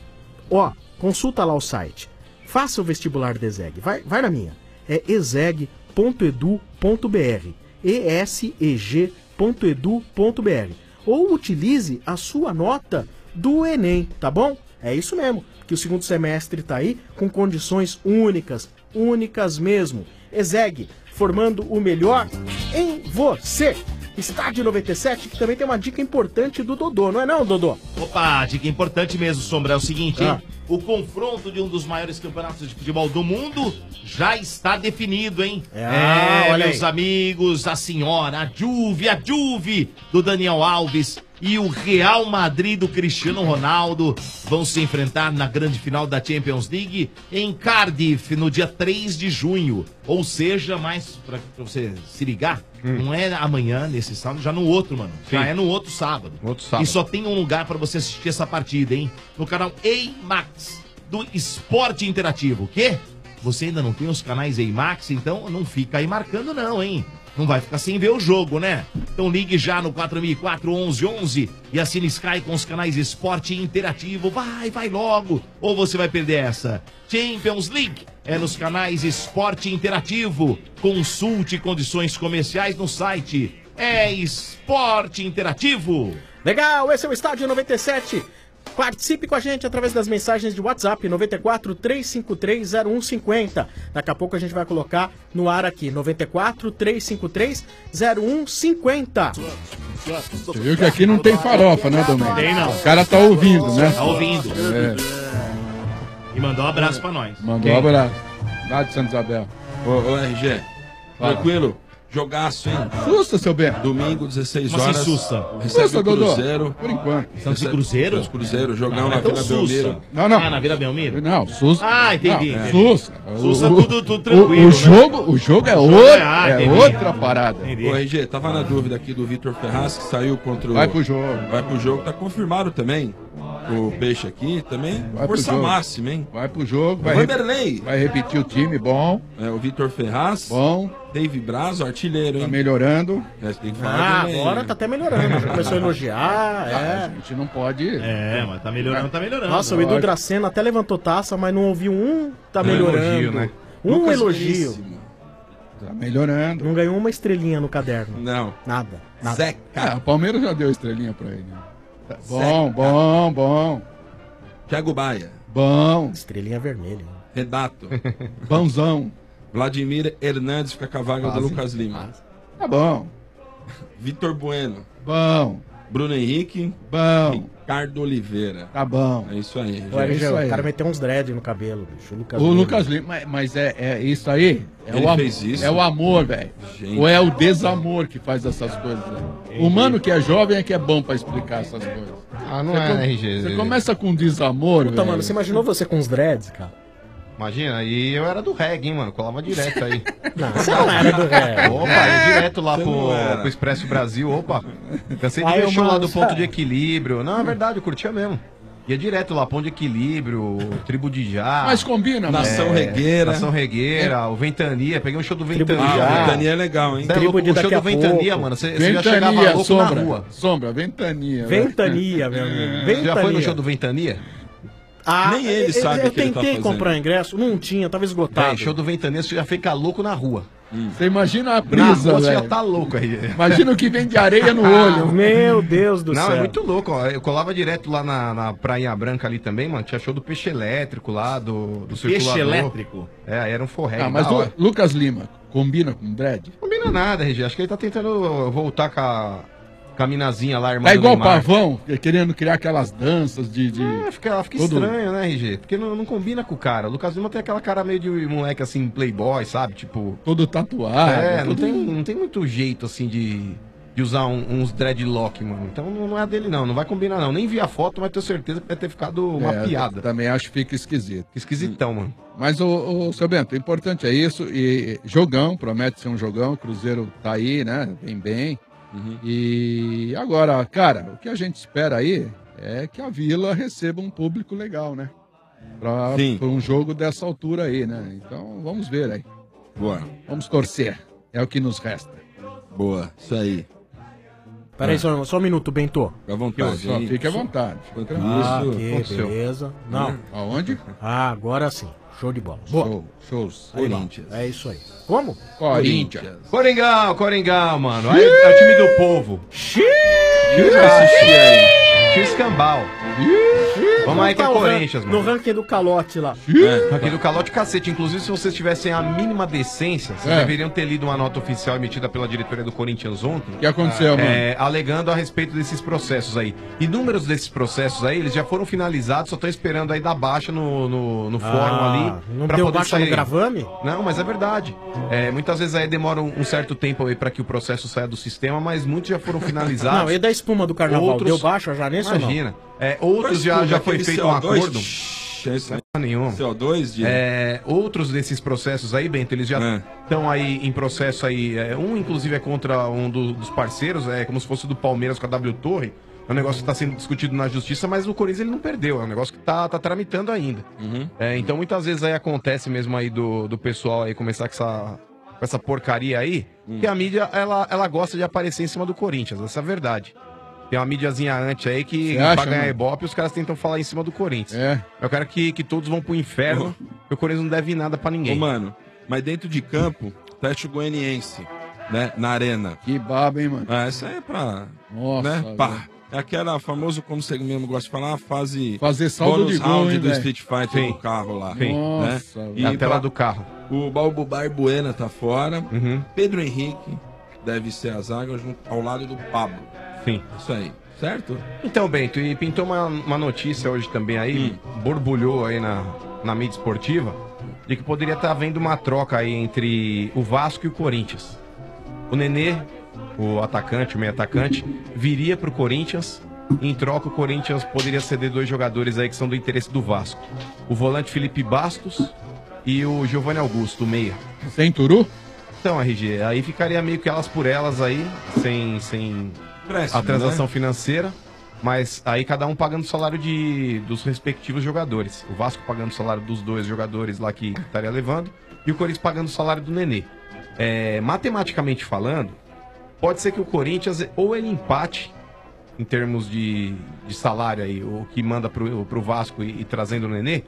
S11: Consulta lá o site. Faça o vestibular da ESEG. Vai na minha. É eseg.edu.br. eseg.edu.br. Ou utilize a sua nota do Enem, tá bom? É isso mesmo, que o segundo semestre está aí com condições únicas mesmo. ESEG, formando o melhor em você. Estádio 97, que também tem uma dica importante do Dodô, não é não, Dodô?
S16: Opa, dica importante mesmo, Sombra, é o seguinte, hein? O confronto de um dos maiores campeonatos de futebol do mundo já está definido, hein?
S11: Olha
S16: meus amigos, a senhora, a Juve do Daniel Alves e o Real Madrid do Cristiano Ronaldo vão se enfrentar na grande final da Champions League em Cardiff, no dia 3 de junho. Ou seja, mais pra você se ligar, não é amanhã, nesse sábado, já no outro, mano. Já é no outro sábado. E só tem um lugar pra você assistir essa partida, hein? No canal A-Max do Esporte Interativo. O quê? Você ainda não tem os canais A-Max? Então não fica aí marcando não, hein? Não vai ficar sem ver o jogo, né? Então ligue já no 4004-1111 e assine Sky com os canais Esporte Interativo. Vai logo, ou você vai perder essa. Champions League é nos canais Esporte Interativo. Consulte condições comerciais no site. É Esporte Interativo.
S11: Legal, esse é o Estádio 97. Participe com a gente através das mensagens de WhatsApp 94 353 0150. Daqui a pouco a gente vai colocar no ar aqui 94 353 0150.
S13: Você viu que aqui não tem farofa, né, Domênico?
S16: Tem não.
S13: O cara tá ouvindo, né?
S16: Tá ouvindo.
S13: É.
S16: E mandou um abraço pra nós.
S13: Mandou um abraço. Lá de Santa Isabel.
S14: Ô, RG, tranquilo? Jogaço, hein?
S13: Sussa, seu Bento.
S14: Domingo, 16
S16: Como
S14: horas.
S16: assim, sussa?
S14: Recebe
S13: Sussa,
S14: o
S13: Dodô.
S14: Cruzeiro.
S13: Por enquanto.
S16: Santos e Cruzeiro?
S14: Santos e Cruzeiro, jogão
S16: Ah,
S14: na
S16: então
S14: Vila
S16: sussa.
S14: Belmiro.
S13: Não.
S16: Ah, na Vila Belmiro?
S13: Não, Sussa.
S16: Ah, entendi.
S13: Não,
S16: entendi.
S13: Sussa.
S16: Sussa, tudo tranquilo.
S13: O jogo é
S16: entendi.
S13: outra parada.
S14: Ô, RG, tava na dúvida aqui do Vitor Ferraz, que saiu contra o...
S13: Vai pro jogo.
S14: Vai pro jogo, tá confirmado também. O Peixe aqui também.
S13: Vai pro
S14: Força
S13: jogo.
S14: máxima, hein?
S13: Vai pro jogo.
S14: O Vanderlei.
S13: Vai repetir o time, bom.
S14: É, o Vitor Ferraz.
S13: Bom.
S14: Dave Braz, o artilheiro, hein?
S13: Tá melhorando.
S14: É, tem que falar dele aí.
S11: Agora tá até melhorando. Já começou a elogiar,
S13: A gente não pode...
S16: Mas tá melhorando, tá melhorando.
S11: Nossa, o Edu Dracena até levantou taça, mas não ouviu tá melhorando.
S15: elogio, né?
S11: Um
S14: Lucas
S11: elogio.
S14: Veríssimo.
S13: Tá melhorando.
S11: Não ganhou uma estrelinha no caderno.
S14: Não.
S11: Nada.
S14: Zeca.
S13: O Palmeiras já deu estrelinha pra ele. Bom.
S14: Thiago Baia.
S13: Bom.
S11: Estrelinha vermelha.
S14: Redato.
S13: Bonzão.
S14: Vladimir Hernandes fica com a vaga do Lucas Lima.
S13: Tá bom.
S14: Vitor Bueno.
S13: Bom.
S14: Bruno Henrique.
S13: Bom.
S14: Ricardo Oliveira.
S13: Tá bom.
S14: É isso aí.
S11: O, RG,
S13: isso aí.
S11: o cara meteu uns dread no cabelo, bicho.
S13: O Lucas Lima, mas é isso aí?
S14: Ele fez isso?
S13: É o amor, velho.
S14: Gente.
S13: Ou é o desamor que faz essas coisas, velho? O mano que é jovem é que é bom pra explicar essas coisas.
S15: Ah, não
S13: Você
S15: é,
S13: com-
S15: né, RG?
S13: Você começa com desamor,
S11: Puta,
S13: velho.
S11: mano, você imaginou você com uns dreads, cara?
S15: Imagina, e eu era do reggae, hein, mano. Colava direto aí.
S11: Não, você não era do reggae.
S15: Opa, ia direto lá
S14: Você não era.
S15: pro Expresso Brasil, opa. Cansei de
S11: Aí,
S15: ver o show lá do
S11: mano,
S15: Ponto de Equilíbrio. Não, é verdade, eu curtia mesmo. Ia direto lá, Ponto de Equilíbrio, Tribo de Já.
S13: Mas combina, mano.
S14: Nação Regueira.
S15: Nação Regueira, o Ventania. Peguei um show do
S11: Tribo de
S15: Ventania.
S11: Já.
S14: Ah, o Ventania é legal, hein?
S15: Cê é
S11: Tribo
S15: louco,
S11: de
S15: o show
S11: daqui a
S15: do Ventania,
S11: pouco.
S15: mano. Você já chegava
S13: Ventania,
S15: louco
S13: sombra.
S15: na rua.
S13: Sombra, ventania.
S11: Ventania, meu amigo.
S15: Você
S11: Ventania.
S15: já foi no show do Ventania?
S11: Ah,
S14: Nem ele sabe
S11: eu
S14: o que ele tá
S11: tentei
S14: fazendo.
S11: comprar ingresso, não tinha, tava esgotado.
S15: Véi, show do Ventania, você já fica louco na rua.
S13: Você imagina a
S15: Na
S13: brisa,
S15: rua você já
S13: velho.
S15: tá louco aí.
S13: Imagina o que vem de areia no olho.
S11: Meu Deus do
S15: Não,
S11: céu.
S15: é muito louco, ó. Eu colava direto lá na Prainha Branca ali também, mano. Tinha show do Peixe Elétrico lá, do circulador.
S16: Peixe elétrico?
S15: É, era um forré.
S13: Ah, mas o Lucas Lima, combina com dread?
S15: Não combina nada, RG. Acho que ele tá tentando voltar com a minazinha lá, a irmã
S13: É
S15: do
S13: igual o
S15: Neymar.
S13: Pavão, querendo criar aquelas danças de...
S15: Fica
S13: todo-
S15: estranho, né, RG? Porque não combina com o cara. O Lucas Lima tem aquela cara meio de moleque assim, playboy, sabe? Tipo.
S13: Todo tatuado.
S15: É,
S13: todo-
S15: não tem muito jeito assim de usar uns dreadlock, mano. Então não é dele, não. Não vai combinar, não. Nem vi a foto, mas tenho certeza que vai ter ficado uma
S13: É,
S15: piada.
S13: Também acho que fica esquisito.
S15: Esquisitão, mano.
S13: Mas, o seu Bento, o importante é isso. E jogão, promete ser um jogão. O Cruzeiro tá aí, né? Vem bem. E agora, cara, o que a gente espera aí é que a Vila receba um público legal, né? Pra um jogo dessa altura aí, né? Então, vamos ver aí.
S14: Boa.
S13: Vamos torcer. É o que nos resta.
S14: Boa, isso aí.
S11: Peraí, só um minuto, Bento.
S14: Fica à vontade.
S13: Só fique à vontade.
S14: Enquanto
S11: Ah,
S14: isso,
S11: ok,
S14: aconteceu.
S11: beleza. Não.
S13: Aonde?
S11: Ah, agora sim. Show de bola. Boa.
S13: Shows.
S11: Aí,
S14: Corinthians.
S11: É isso aí. Como?
S13: Corinthians.
S15: Coringão, mano. Aí é o time do povo.
S11: Xiii!
S15: Time partiu escambau. Vamos aí que é Corinthians,
S11: No ranking do calote lá.
S15: Ranking do calote, cacete. Inclusive, se vocês tivessem a mínima decência, vocês deveriam ter lido uma nota oficial emitida pela diretoria do Corinthians ontem.
S13: O que aconteceu, mano?
S15: Alegando a respeito desses processos aí. Inúmeros desses processos aí, eles já foram finalizados, só estão esperando aí dar baixa no fórum ali.
S11: Não deu baixa no Gravame?
S15: Não, mas é verdade. Muitas vezes aí demora um certo tempo aí pra que o processo saia do sistema, mas muitos já foram finalizados.
S11: Não, e da espuma do carnaval? Deu baixa já nesse ou não?
S15: Imagina. Outros já foi feito um acordo. Nenhum.
S14: CO2 de...
S15: outros desses processos aí, Bento, eles já estão aí em processo aí. Um, inclusive, é contra um dos parceiros, como se fosse do Palmeiras com a W Torre. É um negócio que está sendo discutido na justiça, mas o Corinthians ele não perdeu. É um negócio que tá tramitando ainda. Então, muitas vezes aí acontece mesmo aí do pessoal aí começar com essa porcaria aí, que a mídia, ela gosta de aparecer em cima do Corinthians. Essa é a verdade. Tem uma mídiazinha antes aí que pra ganhar Ibope os caras tentam falar em cima do Corinthians. Eu quero que todos vão pro inferno, porque o Corinthians não deve nada pra ninguém.
S14: Mano, mas dentro de campo, teste o Goianiense, né? Na arena.
S13: Que baba, hein, mano?
S14: Isso aí é pra...
S13: Nossa,
S14: né? Pá. É aquela famosa, como você mesmo gosta de falar,
S13: fazer saldo de gol,
S14: round
S13: hein,
S14: do
S13: véio?
S14: Street Fighter do carro lá.
S13: Nossa,
S14: né?
S15: E a tela do carro.
S14: O Balbo Barbuena tá fora. Pedro Henrique deve ser a zaga ao lado do Pablo.
S15: Sim.
S14: Isso aí. Certo?
S15: Então, Bento, e pintou uma notícia hoje também aí, borbulhou aí na mídia esportiva, de que poderia estar havendo uma troca aí entre o Vasco e o Corinthians. O Nenê, o atacante, o meio atacante, viria pro Corinthians. Em troca, o Corinthians poderia ceder 2 jogadores aí que são do interesse do Vasco. O volante Felipe Bastos e o Giovanni Augusto, o meia.
S13: Sem Turu?
S15: Então, RG, aí ficaria meio que elas por elas aí, sem a transação financeira, mas aí cada um pagando o salário dos respectivos jogadores. O Vasco pagando o salário dos 2 jogadores lá que estaria levando e o Corinthians pagando o salário do Nenê. Matematicamente falando, pode ser que o Corinthians ou ele empate em termos de salário aí, o que manda pro Vasco e trazendo o Nenê,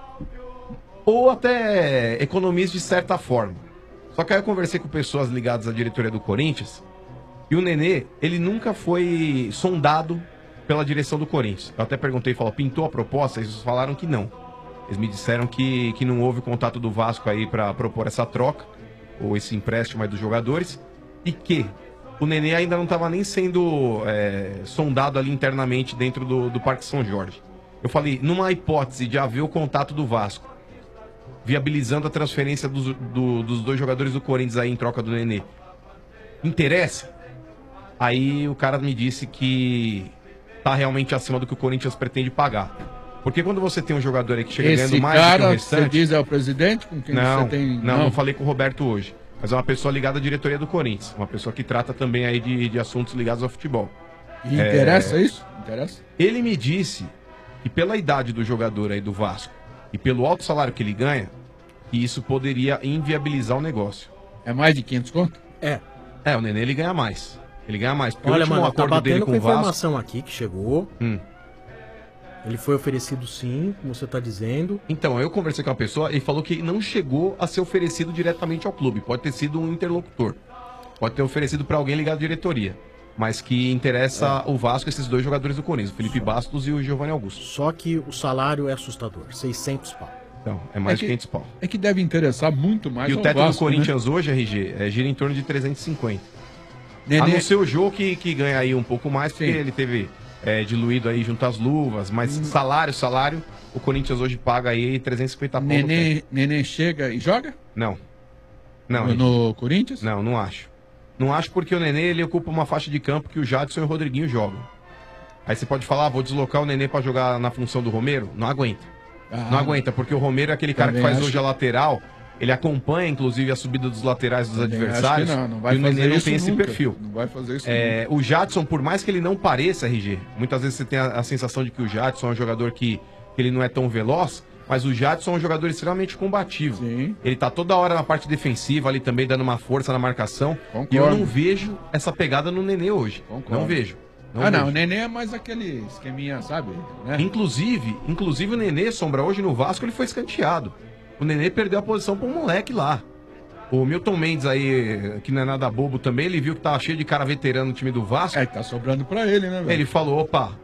S15: ou até economize de certa forma. Só que aí eu conversei com pessoas ligadas à diretoria do Corinthians e o Nenê, ele nunca foi sondado pela direção do Corinthians. Eu até perguntei, pintou a proposta? Eles falaram que não. Eles me disseram que não houve contato do Vasco aí para propor essa troca, ou esse empréstimo aí dos jogadores, e que o Nenê ainda não estava nem sendo sondado ali internamente dentro do Parque São Jorge. Eu falei, numa hipótese de haver o contato do Vasco, viabilizando a transferência dos 2 jogadores do Corinthians aí em troca do Nenê, interessa? Aí o cara me disse que tá realmente acima do que o Corinthians pretende pagar. Porque quando você tem um jogador aí que chega ganhando mais do que o restante...
S13: Você diz é o presidente com quem
S15: não,
S13: você tem...
S15: Não falei com o Roberto hoje. Mas é uma pessoa ligada à diretoria do Corinthians. Uma pessoa que trata também aí de assuntos ligados ao futebol.
S13: E interessa isso? Interessa?
S15: Ele me disse que pela idade do jogador aí do Vasco e pelo alto salário que ele ganha, que isso poderia inviabilizar o negócio.
S13: É mais de 500 conto?
S15: O Nenê ele ganha mais. Ele ganha mais. Porque
S11: Olha,
S15: o último
S11: mano, tá
S15: acordo dele
S11: batendo
S15: com
S11: com
S15: o Vasco...
S11: informação aqui que chegou. Ele foi oferecido sim, como você tá dizendo.
S15: Então, eu conversei com uma pessoa e falou que não chegou a ser oferecido diretamente ao clube. Pode ter sido um interlocutor. Pode ter oferecido para alguém ligado à diretoria. Mas que interessa o Vasco, esses 2 jogadores do Corinthians, o Felipe Bastos e o Giovanni Augusto.
S11: Só que o salário é assustador, 600 pau.
S15: Então, é mais de 500 pau.
S13: É que deve interessar muito mais
S15: E o
S13: ao
S15: teto
S13: Vasco,
S15: do Corinthians hoje, RG, gira em torno de 350.
S13: Nenê...
S15: A não ser o jogo que ganha aí um pouco mais, porque ele teve diluído aí junto às luvas, mas salário, o Corinthians hoje paga aí 350 pau.
S13: Nenê chega e joga?
S15: Não.
S13: No Corinthians?
S15: Não acho. Não acho porque o Nenê ele ocupa uma faixa de campo que o Jadson e o Rodriguinho jogam. Aí você pode falar, vou deslocar o Nenê pra jogar na função do Romero? Não aguenta. Não aguenta, porque o Romero é aquele cara que faz hoje a lateral, ele acompanha inclusive a subida dos laterais dos adversários.
S13: Não vai
S15: e o Nenê
S13: fazer
S15: não
S13: isso
S15: tem esse
S13: nunca.
S15: perfil.
S13: Não vai fazer isso
S15: O Jadson, por mais que ele não pareça, RG, muitas vezes você tem a sensação de que o Jadson é um jogador que ele não é tão veloz, mas o Jadson é um jogador extremamente combativo. Ele tá toda hora na parte defensiva, ali também dando uma força na marcação.
S13: Concordo.
S15: E eu não vejo essa pegada no Nenê hoje.
S13: Concordo.
S15: Não vejo.
S13: Não, o Nenê é mais aquele esqueminha, sabe? Né?
S15: Inclusive o Nenê, Sombra, hoje no Vasco ele foi escanteado. O Nenê perdeu a posição pra um moleque lá. O Milton Mendes aí, que não é nada bobo também, ele viu que tava cheio de cara veterano no time do Vasco.
S13: Tá sobrando pra ele, né, velho?
S15: Ele falou, opa,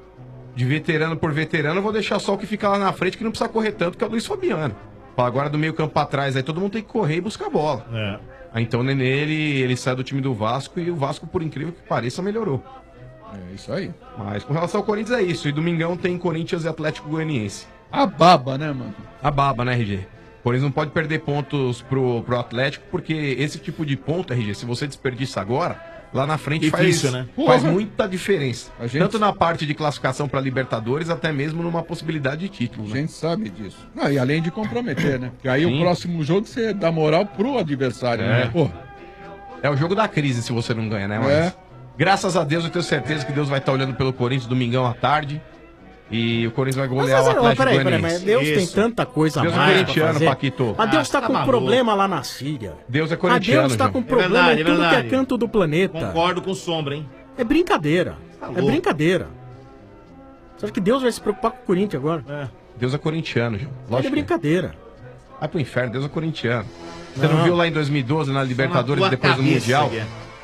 S15: de veterano por veterano, eu vou deixar só o que fica lá na frente, que não precisa correr tanto, que é o Luiz Fabiano. Agora do meio campo pra trás, aí todo mundo tem que correr e buscar a bola. Aí então o Nenê, ele sai do time do Vasco e o Vasco, por incrível que pareça, melhorou.
S13: É isso aí.
S15: Mas com relação ao Corinthians é isso. E domingão tem Corinthians e Atlético Goianiense.
S13: A baba, né, mano?
S15: A baba, né, RG? O Corinthians não pode perder pontos pro Atlético, porque esse tipo de ponto, RG, se você desperdiça agora, lá na frente
S16: Difícil,
S15: faz,
S16: né?
S15: faz
S13: Porra.
S15: muita diferença.
S13: A gente-
S15: Tanto na parte de classificação para Libertadores, até mesmo numa possibilidade de título.
S13: A
S15: Né?
S13: gente sabe disso. Não, e além de comprometer, né? Porque aí
S15: Sim.
S13: o próximo jogo você dá moral pro adversário, né? Pô,
S15: É o jogo da crise se você não ganha, né? Mas,
S13: É.
S15: graças a Deus, eu tenho certeza que Deus vai estar olhando pelo Corinthians domingão à tarde. E o Corinthians vai golear o Atlético
S11: peraí,
S15: Goianiense.
S11: mas Deus tem tanta coisa a
S15: Deus é
S11: mais pra
S15: corintiano,
S11: fazer.
S15: Paquito.
S11: Mas Deus tá
S15: tá
S11: com
S15: maluco.
S11: problema lá na Síria.
S15: Deus é
S11: A
S15: corintiano,
S11: Deus tá
S15: João.
S11: com
S15: É
S11: problema
S16: verdade,
S11: em tudo
S16: é
S11: que é
S16: verdade.
S11: canto do planeta.
S16: Concordo com Sombra, hein?
S11: É brincadeira.
S16: Tá
S11: É
S16: louco.
S11: brincadeira. Você acha que Deus vai se preocupar com o Corinthians agora?
S15: Deus é corintiano, João.
S11: É de
S15: Lógico que
S11: brincadeira.
S15: Vai pro inferno, Deus é corintiano. Você não
S11: Não.
S15: viu lá em 2012, na Libertadores,
S11: tua
S15: depois do
S11: cabeça,
S15: Mundial?
S11: Guia.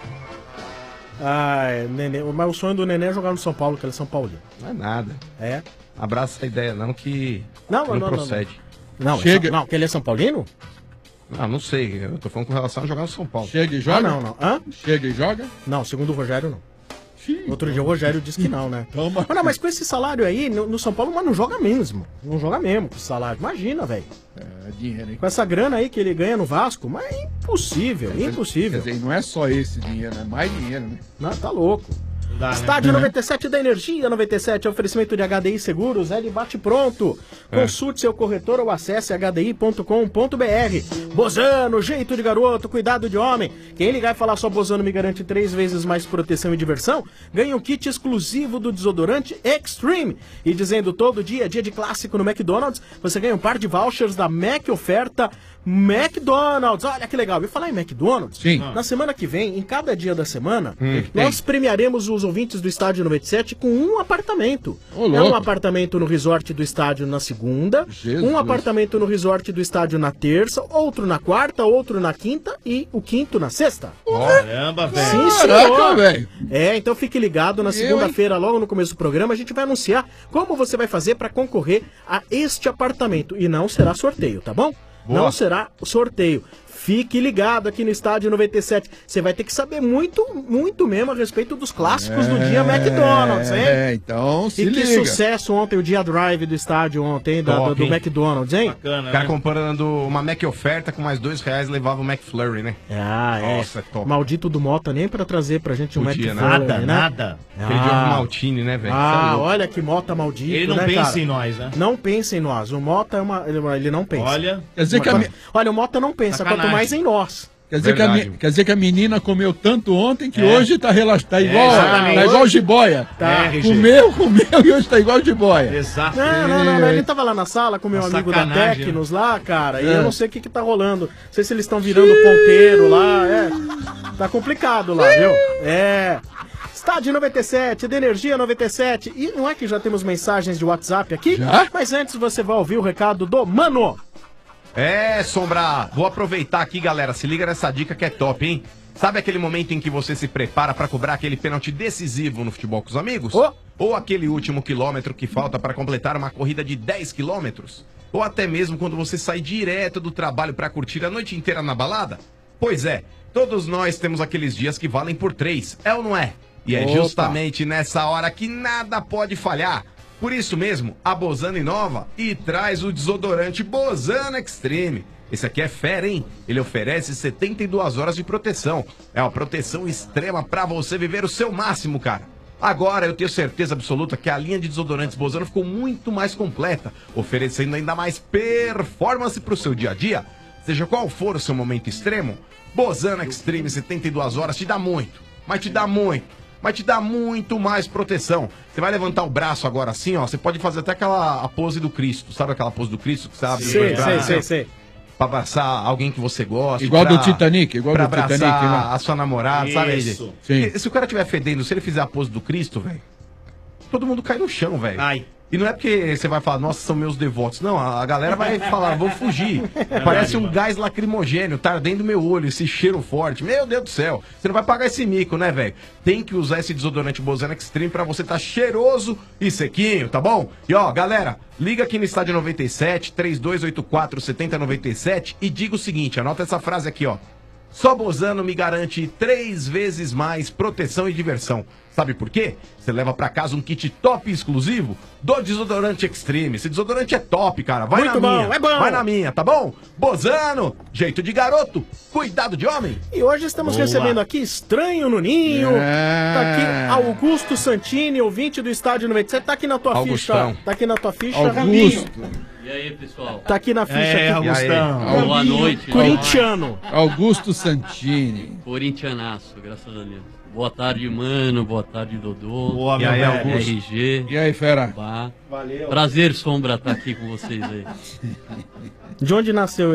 S11: Nenê, mas o sonho do Nenê é jogar no São Paulo, que ele é São Paulino.
S15: Não é nada.
S11: É?
S15: Abraça essa ideia, não, que
S11: Não,
S15: que
S11: não, não,
S15: procede.
S11: Não,
S15: Chega.
S11: não, que ele é São Paulino?
S15: Ah, não sei. Eu tô falando com relação a jogar no São Paulo.
S13: Chega e joga?
S11: Ah, não, não. Hã?
S13: Chega e joga?
S11: Não, segundo o Rogério, não. Outro dia o Rogério disse que não, né? Mas, não, mas com esse salário aí, no São Paulo, mas não joga mesmo. Não joga mesmo com esse salário. Imagina, velho.
S13: É dinheiro, hein?
S11: Com essa grana aí que ele ganha no Vasco, mas é impossível, impossível.
S13: Quer dizer, não é só esse dinheiro, é mais dinheiro, né?
S11: Não, tá louco.
S16: Dá, né?
S11: Estádio 97 da Energia 97, oferecimento de HDI Seguros, L bate pronto. Consulte seu corretor ou acesse hdi.com.br. Bozano, jeito de garoto, cuidado de homem. Quem ligar e falar só Bozano me garante 3 vezes mais proteção e diversão, ganha um kit exclusivo do desodorante Extreme. E dizendo todo dia, dia de clássico no McDonald's, você ganha um par de vouchers da Mac Oferta McDonald's. Olha que legal. E falar em McDonald's,
S13: Sim.
S11: na semana que vem, em cada dia da semana,
S13: Tem.
S11: nós premiaremos os ouvintes do Estádio 97 com um apartamento.
S13: Ô,
S11: É
S13: louco.
S11: um apartamento no resort do estádio na segunda,
S13: Jesus.
S11: um apartamento no resort do estádio na terça, outro na quarta, outro na quinta e o quinto na sexta.
S16: Caramba, velho.
S11: Sim,
S13: Caraca,
S11: senhor.
S13: velho.
S11: É, então fique ligado, na segunda-feira, logo no começo do programa, a gente vai anunciar como você vai fazer para concorrer a este apartamento. E não será sorteio, tá bom?
S15: Boa.
S11: Não será sorteio. Fique ligado aqui no Estádio 97. Você vai ter que saber muito, muito mesmo a respeito dos clássicos do dia McDonald's, hein?
S13: É, então se
S11: E que
S13: liga.
S11: sucesso ontem, o dia drive do estádio ontem,
S15: Top,
S11: do
S15: hein?
S11: McDonald's, hein?
S16: Bacana,
S15: O cara
S16: né?
S15: comprando uma Mac oferta com mais R$2 levava o McFlurry, né?
S11: Ah, é.
S15: Nossa, é top.
S11: Maldito do Mota nem pra trazer pra gente um
S15: Podia, né?
S11: McFlurry,
S16: Nada,
S11: né?
S16: nada.
S15: Aquele de ovo maltine, né, velho? Cê é
S11: Ah,
S15: louco.
S11: olha que Mota maldito,
S16: Ele não
S11: né,
S16: pensa
S11: cara?
S16: em nós, né?
S11: Não pensa em nós. O Mota é uma... Ele não pensa.
S16: Olha,
S13: Quer dizer que a, mi-
S11: Olha, o Mota não pensa,
S16: Sacanagem.
S11: quanto mais em nós.
S13: quer dizer que a mi-
S15: Verdade.
S13: quer dizer que a menina comeu tanto ontem que
S16: É.
S13: hoje tá relaxada. Tá igual,
S16: exatamente.
S13: tá igual jiboia.
S16: Tá. RG.
S13: Comeu e hoje tá igual jiboia.
S16: exato.
S11: Não. Ele tava lá na sala com o meu
S16: Uma
S11: amigo da
S16: sacanagem,
S11: Tecnos lá, cara, e
S13: É.
S11: eu não sei o que tá rolando. Não sei se eles estão virando ponteiro lá, Tá complicado lá, viu? É. Estádio 97, da Energia 97. E não é que já temos mensagens de WhatsApp aqui?
S13: Já?
S11: Mas antes você vai ouvir o recado do Mano.
S15: É, Sombra, vou aproveitar aqui, galera. Se liga nessa dica que é top, hein? Sabe aquele momento em que você se prepara pra cobrar aquele pênalti decisivo no futebol com os amigos?
S11: Oh.
S15: Ou aquele último quilômetro que falta pra completar uma corrida de 10 quilômetros? Ou até mesmo quando você sai direto do trabalho pra curtir a noite inteira na balada? Pois é, todos nós temos aqueles dias que valem por 3, é ou não é? E é
S11: Opa.
S15: justamente nessa hora que nada pode falhar. Por isso mesmo, a Bozano inova e traz o desodorante Bozano Extreme. Esse aqui é fera, hein? Ele oferece 72 horas de proteção. É uma proteção extrema pra você viver o seu máximo, cara. Agora eu tenho certeza absoluta que a linha de desodorantes Bozano ficou muito mais completa, oferecendo ainda mais performance pro seu dia a dia. Seja qual for o seu momento extremo, Bozano Extreme 72 horas te dá muito, mas te dá muito mais proteção. Você vai levantar o braço agora assim, ó, você pode fazer até a pose do Cristo. Sabe aquela pose do Cristo que você abre os dois braços?
S11: Sei.
S15: Pra abraçar alguém que você gosta.
S13: Igual
S15: pra-
S13: do Titanic, igual
S15: pra
S13: do Titanic,
S15: abraçar
S13: né?
S15: a sua namorada, sabe?
S16: Isso.
S15: Ele?
S13: Sim.
S15: E se o cara estiver fedendo, se ele fizer a pose do Cristo, velho, todo mundo cai no chão, velho.
S16: Ai.
S15: E não é porque você vai falar, nossa, são meus devotos. Não, a galera vai falar, vou fugir. Parece um gás lacrimogênio, tá ardendo meu olho, esse cheiro forte. Meu Deus do céu, você não vai pagar esse mico, né, velho? Tem que usar esse desodorante Bozano Extreme pra você tá cheiroso e sequinho, tá bom? E ó, galera, liga aqui no Estádio 97, 3284-7097 e diga o seguinte, anota essa frase aqui, ó. Só Bozano me garante 3 vezes mais proteção e diversão. Sabe por quê? Você leva pra casa um kit top exclusivo do Desodorante Extreme. Esse desodorante é top, cara. Vai
S11: Muito
S15: na
S11: bom,
S15: minha.
S11: é bom.
S15: Vai na minha, tá bom? Bozano, jeito de garoto, cuidado de homem.
S11: E hoje estamos recebendo aqui Estranho no Ninho. Tá aqui Augusto Santini, ouvinte do Estádio 97. Tá aqui na tua
S13: Augustão.
S11: ficha. Tá aqui na tua ficha.
S13: Augusto.
S17: E aí, pessoal?
S11: Tá aqui na ficha.
S17: É,
S11: aqui.
S17: Augustão. Boa noite.
S11: Corintiano.
S13: Augusto Santini.
S17: Corintianaço, graças a Deus. Boa tarde, mano. Boa tarde, Dodô.
S13: Boa, meu velho.
S17: RG.
S13: E aí, fera?
S17: Bah.
S11: Valeu.
S17: Prazer, Sombra, estar aqui com vocês aí.
S11: De onde nasceu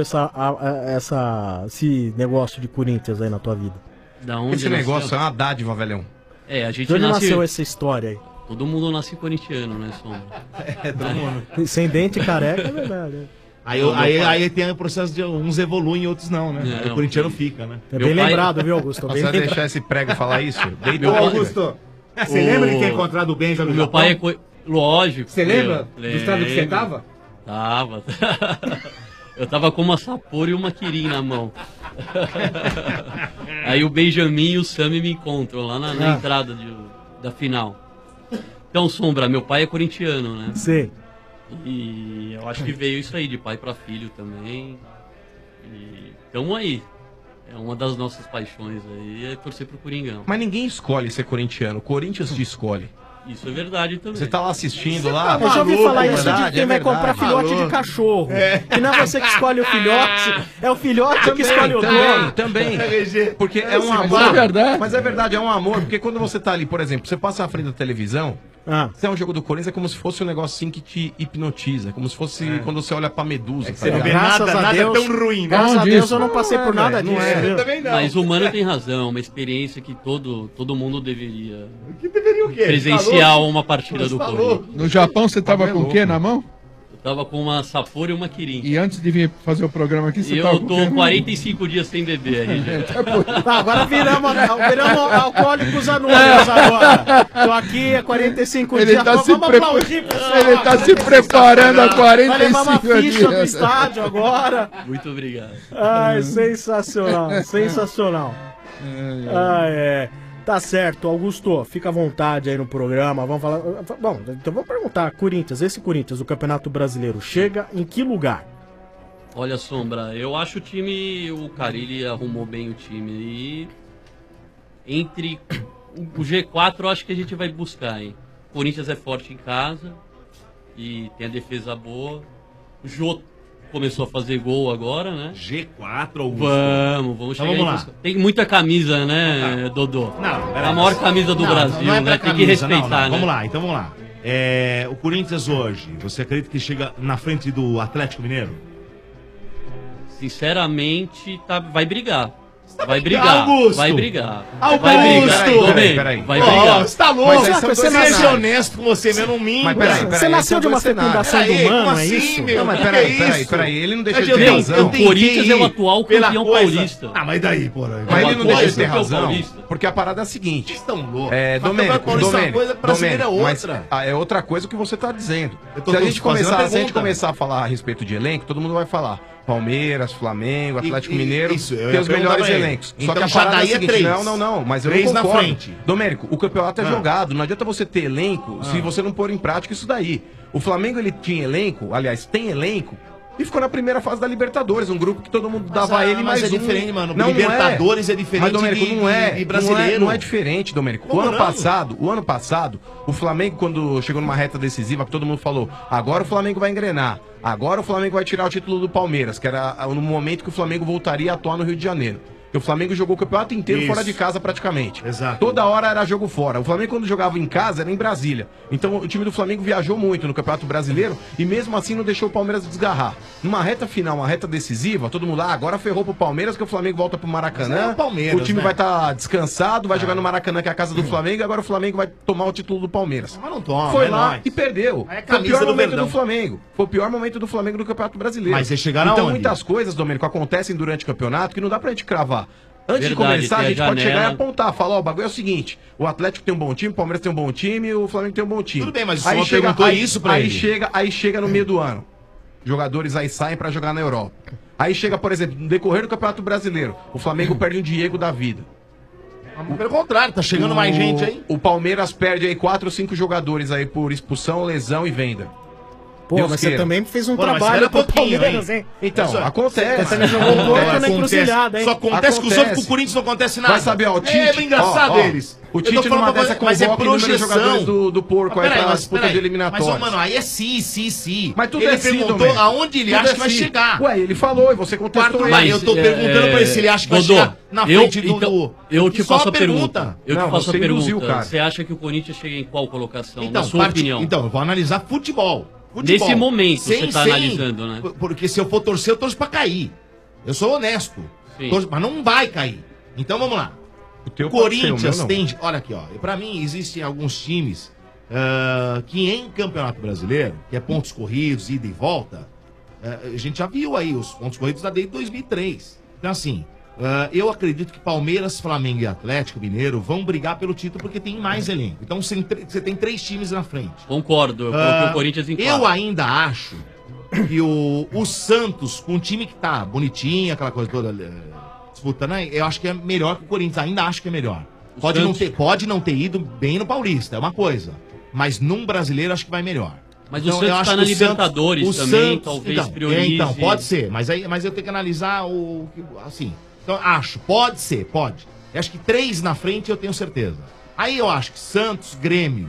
S11: esse negócio de Corinthians aí na tua vida?
S17: Da onde
S15: Esse
S17: nasceu?
S15: negócio é uma dádiva, velhão.
S17: É, a gente
S11: De onde
S17: nasce...
S11: nasceu essa história aí?
S17: Todo mundo nasce corintiano, né, Sombra?
S16: É, todo mundo.
S11: Sem dente e careca, é verdade. é.
S16: Aí tem o processo de uns evoluem e outros não, né?
S17: Não,
S16: o corintiano fica, né?
S11: É bem lembrado, viu, Augusto?
S15: Você
S11: Bem
S15: vai
S11: lembrado.
S15: deixar esse prego falar isso? Deita
S16: Ô,
S15: o
S16: Augusto, você lembra de ter encontrado o Benja no
S17: Meu
S16: Japão?
S17: pai é... Lógico.
S16: Você lembra do
S17: lembro.
S16: estado que você tava?
S17: Tava. Eu tava com uma sapora e uma quirim na mão. Aí o Benjamin e o Sami me encontram lá na entrada da final. Então, Sombra, meu pai é corintiano, né?
S11: Sim.
S17: E eu acho que veio isso aí, de pai pra filho também. E tamo aí. É uma das nossas paixões aí, é torcer pro Coringão.
S15: Mas ninguém escolhe ser corintiano, o Corinthians te escolhe.
S17: Isso é verdade também.
S15: Você tá lá assistindo lá.
S11: Eu já ouvi falar isso de
S15: verdade,
S11: quem vai
S15: verdade.
S11: comprar filhote de cachorro. Que não é você que escolhe o filhote, é o filhote que escolhe o dono.
S15: Também. Porque é um
S13: mas
S15: amor.
S13: é verdade.
S15: Mas é verdade, é um amor. Porque quando você tá ali, por exemplo, você passa na frente da televisão, se é um jogo do Corinthians, é como se fosse um negócio assim que te hipnotiza. É como se fosse quando você olha pra Medusa.
S16: Você não vê nada tão ruim, né?
S11: Graças a Deus eu não passei por nada disso.
S16: Eu também não.
S17: Mas o Mano tem razão, uma experiência que todo mundo deveria
S16: Que deveria o quê?
S17: presenciar
S16: Falou?
S17: uma partida do
S16: Você falou?
S17: Corinthians.
S13: No Japão você tava com o quê na mão?
S17: Eu tava com uma sapora e uma quirim.
S13: E antes de vir fazer o programa aqui, você
S17: E
S13: tava
S17: eu
S13: com o
S17: tô
S13: quê?
S17: 45 dias sem beber aí.
S11: Agora viramos alcoólicos anônimos agora. Tô aqui há 45
S13: Ele
S11: dias.
S13: tá se
S11: Vamos aplaudir, pessoal.
S13: Ele tá se preparando há
S11: Vai levar uma
S13: 45
S11: ficha pro
S13: dias.
S11: estádio agora.
S17: Muito obrigado.
S11: Ai, sensacional, sensacional. Tá certo, Augusto, fica à vontade aí no programa, vamos falar... Bom, então vamos perguntar, Corinthians, esse Corinthians, o Campeonato Brasileiro, chega em que lugar?
S17: Olha, Sombra, eu acho o time, o Carille arrumou bem o time e entre o G4 eu acho que a gente vai buscar, hein? O Corinthians é forte em casa e tem a defesa boa. O Jô começou a fazer gol agora, né?
S16: G4, Augusto.
S17: Vamos chegar
S16: vamos
S17: em
S16: lá.
S17: busca. Tem muita camisa, né, Dodô?
S16: Não,
S17: a maior camisa do Brasil,
S16: não é
S17: né?
S16: pra
S17: Tem que
S16: camisa,
S17: respeitar, né?
S16: Vamos lá, então vamos lá. O Corinthians hoje, você acredita que chega na frente do Atlético Mineiro?
S17: Sinceramente, vai brigar. Vai brigar.
S16: Augusto!
S17: Vai brigar.
S16: Augusto!
S17: Vai brigar.
S15: Peraí.
S17: Vai brigar.
S16: Você tá louco?
S15: Mas aí
S16: Você
S15: são
S16: vai
S15: dois
S16: ser
S15: cenários.
S16: honesto com você, meu, não minta.
S15: Mas peraí,
S11: Você nasceu de uma fecundação do Mano,
S16: como
S11: é
S16: assim,
S11: isso?
S16: meu?
S15: Não, mas
S16: Que
S15: peraí,
S16: isso?
S15: ele não deixa de
S16: Eu
S15: ter
S16: tenho-
S15: razão.
S16: eu
S17: O
S16: tenho
S17: Corinthians
S16: que
S17: é o
S16: ir
S17: atual
S16: pela
S17: campeão
S16: coisa.
S17: paulista.
S16: Ah, mas daí, porra.
S15: Mas ele não deixa de ter
S17: Campeão
S15: razão,
S17: paulista.
S15: porque a parada é a seguinte.
S16: Estão loucos.
S15: Domênico,
S16: Paulista é uma coisa, brasileira é
S15: mas,
S16: outra.
S15: é outra coisa que você tá dizendo.
S16: Eu tô
S15: Se a gente
S16: fazendo
S15: começar,
S16: a
S15: se a gente
S16: pergunta.
S15: começar a falar a respeito de elenco, todo mundo vai falar Palmeiras, Flamengo, Atlético Mineiro,
S16: isso, eu
S15: tem
S16: ia
S15: os
S16: perguntar
S15: melhores
S16: pra ele.
S15: elencos. Só
S16: Então
S15: que a
S16: já
S15: parada é a
S16: daí é
S15: seguinte,
S16: três.
S15: não, mas eu
S16: Três
S15: não
S16: na
S15: concordo.
S16: frente.
S15: Domênico, o campeonato é jogado, não adianta você ter elenco se você não pôr em prática isso daí. O Flamengo, ele tinha elenco, aliás, tem elenco, e ficou na primeira fase da Libertadores, um grupo que todo mundo dava a ele mais
S16: mas é
S15: um.
S16: diferente, mano.
S15: Não,
S16: Libertadores é diferente
S15: Mas, Domênico,
S16: de-
S15: não é,
S16: de brasileiro.
S15: Não é diferente, Domênico.
S16: Como
S15: O ano
S16: não?
S15: passado, o Flamengo, quando chegou numa reta decisiva, que todo mundo falou, agora o Flamengo vai engrenar, agora o Flamengo vai tirar o título do Palmeiras, que era no momento que o Flamengo voltaria a atuar no Rio de Janeiro. Porque o Flamengo jogou o campeonato inteiro
S16: Isso.
S15: fora de casa praticamente.
S16: Exato.
S15: Toda hora era jogo fora. O Flamengo, quando jogava em casa, era em Brasília. Então o time do Flamengo viajou muito no Campeonato Brasileiro e mesmo assim não deixou o Palmeiras desgarrar. Numa reta final, uma reta decisiva, todo mundo lá, agora ferrou pro Palmeiras, que o Flamengo volta pro Maracanã.
S16: Mas é o Palmeiras,
S15: time
S16: né?
S15: vai estar descansado, vai jogar no Maracanã, que é a casa do Flamengo, e agora o Flamengo vai tomar o título do Palmeiras.
S16: Mas não toma,
S15: Foi
S16: é
S15: lá
S16: nóis.
S15: e perdeu.
S16: É
S15: Foi o
S16: camisa
S15: pior
S16: do
S15: momento
S16: Verdão.
S15: do Flamengo. Foi o pior momento do Flamengo no Campeonato Brasileiro.
S16: Mas vocês chegaram
S15: Então
S16: aonde?
S15: muitas coisas, Domênico, acontecem durante o campeonato que não dá pra gente cravar. Antes de
S17: Verdade,
S15: começar, a
S17: tem a
S15: gente pode chegar e
S17: janela.
S15: apontar, falar, ó, o bagulho é o seguinte, o Atlético tem um bom time, o Palmeiras tem um bom time, o Flamengo tem um bom time.
S16: Tudo bem, mas o
S15: aí
S16: senhor
S15: chega,
S16: perguntou
S15: aí,
S16: isso pra
S15: aí
S16: ele.
S15: chega no meio do ano. Jogadores aí saem pra jogar na Europa. Aí chega, por exemplo, no decorrer do Campeonato Brasileiro, o Flamengo perde um Diego da vida.
S16: Pelo contrário, tá chegando mais gente aí.
S15: O Palmeiras perde aí 4 ou 5 jogadores aí por expulsão, lesão e venda.
S11: Pô,
S15: Deus
S11: mas
S15: queira.
S11: você também fez um
S16: Pô, mas
S11: trabalho
S16: espera
S11: pro
S16: pouquinho,
S11: Palmeiras,
S16: hein?
S11: hein?
S15: Então,
S16: Isso-
S15: acontece.
S11: Você também jogou um pouco na encruzilhada, hein?
S16: Só acontece com os outros, com o Corinthians não acontece nada.
S15: Vai saber, ó, o Tite.
S16: É engraçado
S15: ó,
S16: eles.
S15: O
S16: Eu tô
S15: Tite
S16: falando
S15: numa
S16: pra
S15: dessa
S16: você, mas é
S15: convoca inúmeros
S16: projeção.
S15: jogadores do porco aí
S16: Peraí,
S15: pra
S16: mas
S15: disputa
S16: peraí.
S15: de eliminatórias.
S16: Mas, ô, mano, aí é sim.
S15: Mas tudo
S16: ele
S15: é sim,
S16: perguntou
S15: Domênico.
S16: aonde ele
S15: Tudo
S16: acha
S15: é
S16: que vai
S15: sim.
S16: chegar.
S15: Ué, ele falou e você contestou
S16: Quarto
S15: ele.
S16: lugar, eu tô perguntando pra ele se ele acha que vai
S17: Dodô,
S16: chegar na frente do...
S17: Eu te
S16: Só
S17: faço a
S16: pergunta.
S17: pergunta. Eu
S15: Não,
S17: te faço a
S15: você induziu,
S17: pergunta.
S15: cara.
S17: Você acha que o Corinthians chega em qual colocação?
S16: Então,
S17: na sua opinião.
S16: Então, eu vou analisar futebol.
S17: Nesse momento você tá analisando, né?
S16: Porque se eu for torcer, eu torço pra cair. Eu sou honesto.
S17: Sim.
S16: Mas não vai cair. Então vamos lá.
S15: O teu
S16: O
S15: pode ser, o
S16: Corinthians
S15: meu não.
S16: tem... Olha aqui, ó. Pra mim, existem alguns times que em Campeonato Brasileiro, que é pontos corridos, ida e volta, a gente já viu aí os pontos corridos da desde 2003. Então, assim, eu acredito que Palmeiras, Flamengo e Atlético Mineiro vão brigar pelo título porque tem mais elenco. Então, você tem 3 times na frente.
S17: Concordo, eu coloquei o Corinthians em
S16: Eu
S17: quarto.
S16: ainda acho que o Santos, com um time que tá bonitinho, aquela coisa toda disputando, eu acho que é melhor que o Corinthians. Ainda acho que é melhor. Pode não ter ido bem no Paulista, é uma coisa. Mas num brasileiro acho que vai melhor.
S17: Mas
S16: Então,
S17: o Santos
S16: eu acho
S17: tá
S16: que
S17: na
S16: o Santos-
S17: Libertadores
S16: o
S17: também,
S16: Santos-
S17: talvez priorize.
S16: Então, pode ser. Mas eu tenho que analisar o... Assim, então acho, pode ser, pode. Eu acho que 3 na frente eu tenho certeza. Aí eu acho que Santos, Grêmio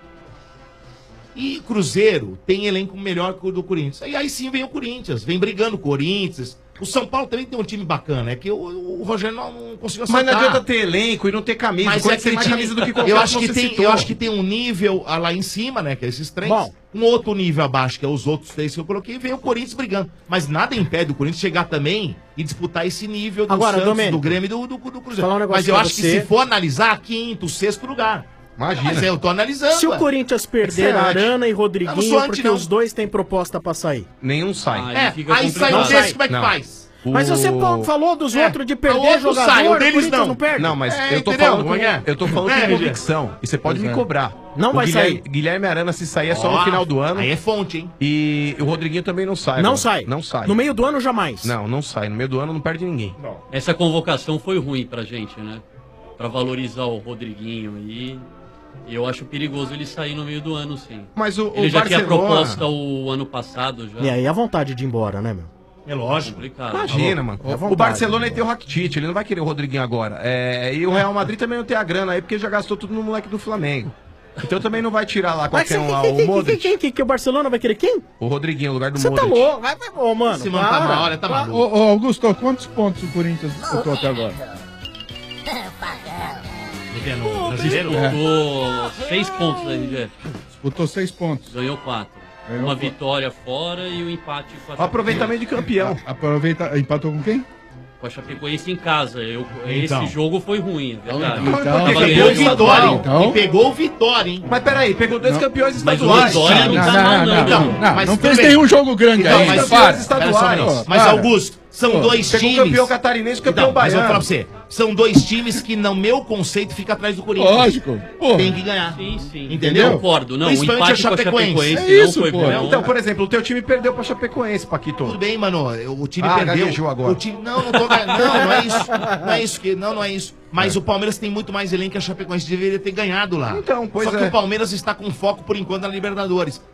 S16: e Cruzeiro tem elenco melhor que o do Corinthians. E aí sim vem o Corinthians, vem brigando com o Corinthians. O São Paulo também tem um time bacana, é que o Rogério não conseguiu
S15: Mas
S16: acertar.
S15: não adianta ter elenco e não ter camisa.
S16: Mas
S15: O
S16: é
S15: Corinthians tem
S16: aquele
S15: mais
S16: time,
S15: camisa do que qualquer
S16: eu acho
S15: que
S16: que
S15: você
S16: tem,
S15: citou.
S16: eu acho que tem um nível lá em cima, né, que é esses 3.
S11: Bom.
S16: Um outro nível abaixo, que é os outros 3 que eu coloquei, e vem o Corinthians brigando. Mas nada impede o Corinthians chegar também e disputar esse nível do
S11: Agora,
S16: Santos,
S11: Domênico,
S16: do Grêmio e do Cruzeiro.
S11: falar um negócio
S16: Mas eu
S11: pra
S16: acho que
S11: você.
S16: se for analisar, 5º, 6º lugar.
S15: Imagina.
S16: Mas eu tô analisando.
S11: Se o
S16: ué.
S11: Corinthians perder
S16: Você acha?
S11: Arana e
S16: Eu não
S11: Rodriguinho,
S16: sou anti,
S11: porque
S16: não.
S11: os dois têm proposta pra sair.
S15: Nenhum sai.
S16: Aí sai um desse, como é que faz?
S11: Mas você falou dos outros de perder
S16: outro
S11: jogador,
S16: sai, o
S11: o
S16: deles
S11: Corinthians
S16: não.
S11: não perde?
S15: Não, mas eu tô
S16: entendeu?
S15: falando
S16: Como é que é?
S15: eu tô falando
S16: É,
S15: com
S16: Gê?
S15: convicção. E você pode me cobrar.
S11: Não
S15: O
S11: vai
S15: Guilherme,
S11: sair.
S15: Guilherme Arana, se sair, é só
S16: Ó,
S15: no final do ano.
S16: Aí é fonte, hein?
S15: E o Rodriguinho também não sai.
S11: Não
S15: mano.
S11: sai.
S15: Não sai.
S11: No meio do ano, jamais.
S15: Não sai. No meio do ano não perde ninguém.
S17: Essa convocação foi ruim pra gente, né? Pra valorizar o Rodriguinho aí. E eu acho perigoso ele sair no meio do ano, sim.
S15: Mas
S17: ele já tinha proposta o ano passado já.
S11: E aí a vontade de ir embora, né, meu?
S16: É lógico.
S17: Complicado.
S15: Imagina, mano.
S11: É à
S15: O
S11: vontade,
S15: Barcelona ele tem o Rakitic, ele não vai querer o Rodriguinho agora. E o Real Madrid também não tem a grana aí, porque já gastou tudo no moleque do Flamengo. Então também não vai tirar lá
S11: Mas
S15: qualquer um lá. O Modric.
S11: que o Barcelona vai querer quem?
S15: O Rodriguinho, no lugar do
S11: Você tá
S15: Modric.
S11: louco? Vai, ô, mano.
S16: Esse mano tá mal, olha, tá maluco.
S13: Ô, Augusto, quantos pontos o Corinthians disputou até agora?
S16: No brasileiro?
S17: Disputou 6 pontos aí, RG.
S13: Disputou 6 pontos.
S17: Ganhou 4.
S13: Ganhou
S17: Uma
S13: 4.
S17: vitória fora e o empate com a
S15: O aproveitamento de campeão.
S13: Empatou com quem?
S17: Com a Chapecoense em casa.
S16: Então.
S17: Esse jogo foi ruim, é verdade.
S13: Então,
S17: Tava
S16: Pegou o
S17: ganhando
S16: Vitória, hein?
S13: Então.
S16: E pegou o Vitória, hein?
S15: Mas peraí, pegou 2 campeões
S17: Mas o
S15: estaduais.
S17: Vitória não tá mal, não.
S16: Então, mas
S13: não
S16: tudo
S13: fez
S16: bem.
S13: nenhum jogo grande
S16: Então,
S13: ainda.
S16: mas
S13: Para.
S15: estaduais.
S13: Pô,
S16: Mas,
S13: para.
S16: Augusto, são
S13: Pô,
S16: dois
S15: Pegou
S16: times.
S15: campeão catarinense e campeão
S16: Então, mas eu vou
S15: baiano.
S16: falar pra você. São 2 times que, no meu conceito, fica atrás do Corinthians.
S13: Lógico. Pô.
S16: Tem que ganhar.
S17: Sim, sim.
S16: Entendeu?
S17: Concordo. Não, o
S16: Principalmente
S17: empate
S16: a
S17: com a
S16: Chapecoense.
S17: Chapecoense
S13: É
S17: não
S13: isso,
S17: foi
S13: pô.
S17: bom.
S15: Então, por exemplo, o teu time perdeu pra Chapecoense, Paquito.
S16: Tudo bem, mano. O time
S15: gaguejou
S16: perdeu.
S15: agora.
S16: O time... Não tô ganhando. Não é isso. Não é isso. Não é isso. Mas o Palmeiras tem muito mais elenco que a Chapecoense deveria ter ganhado lá.
S15: Então, pois
S16: Só que
S15: é.
S16: o Palmeiras está com foco, por enquanto, na Libertadores.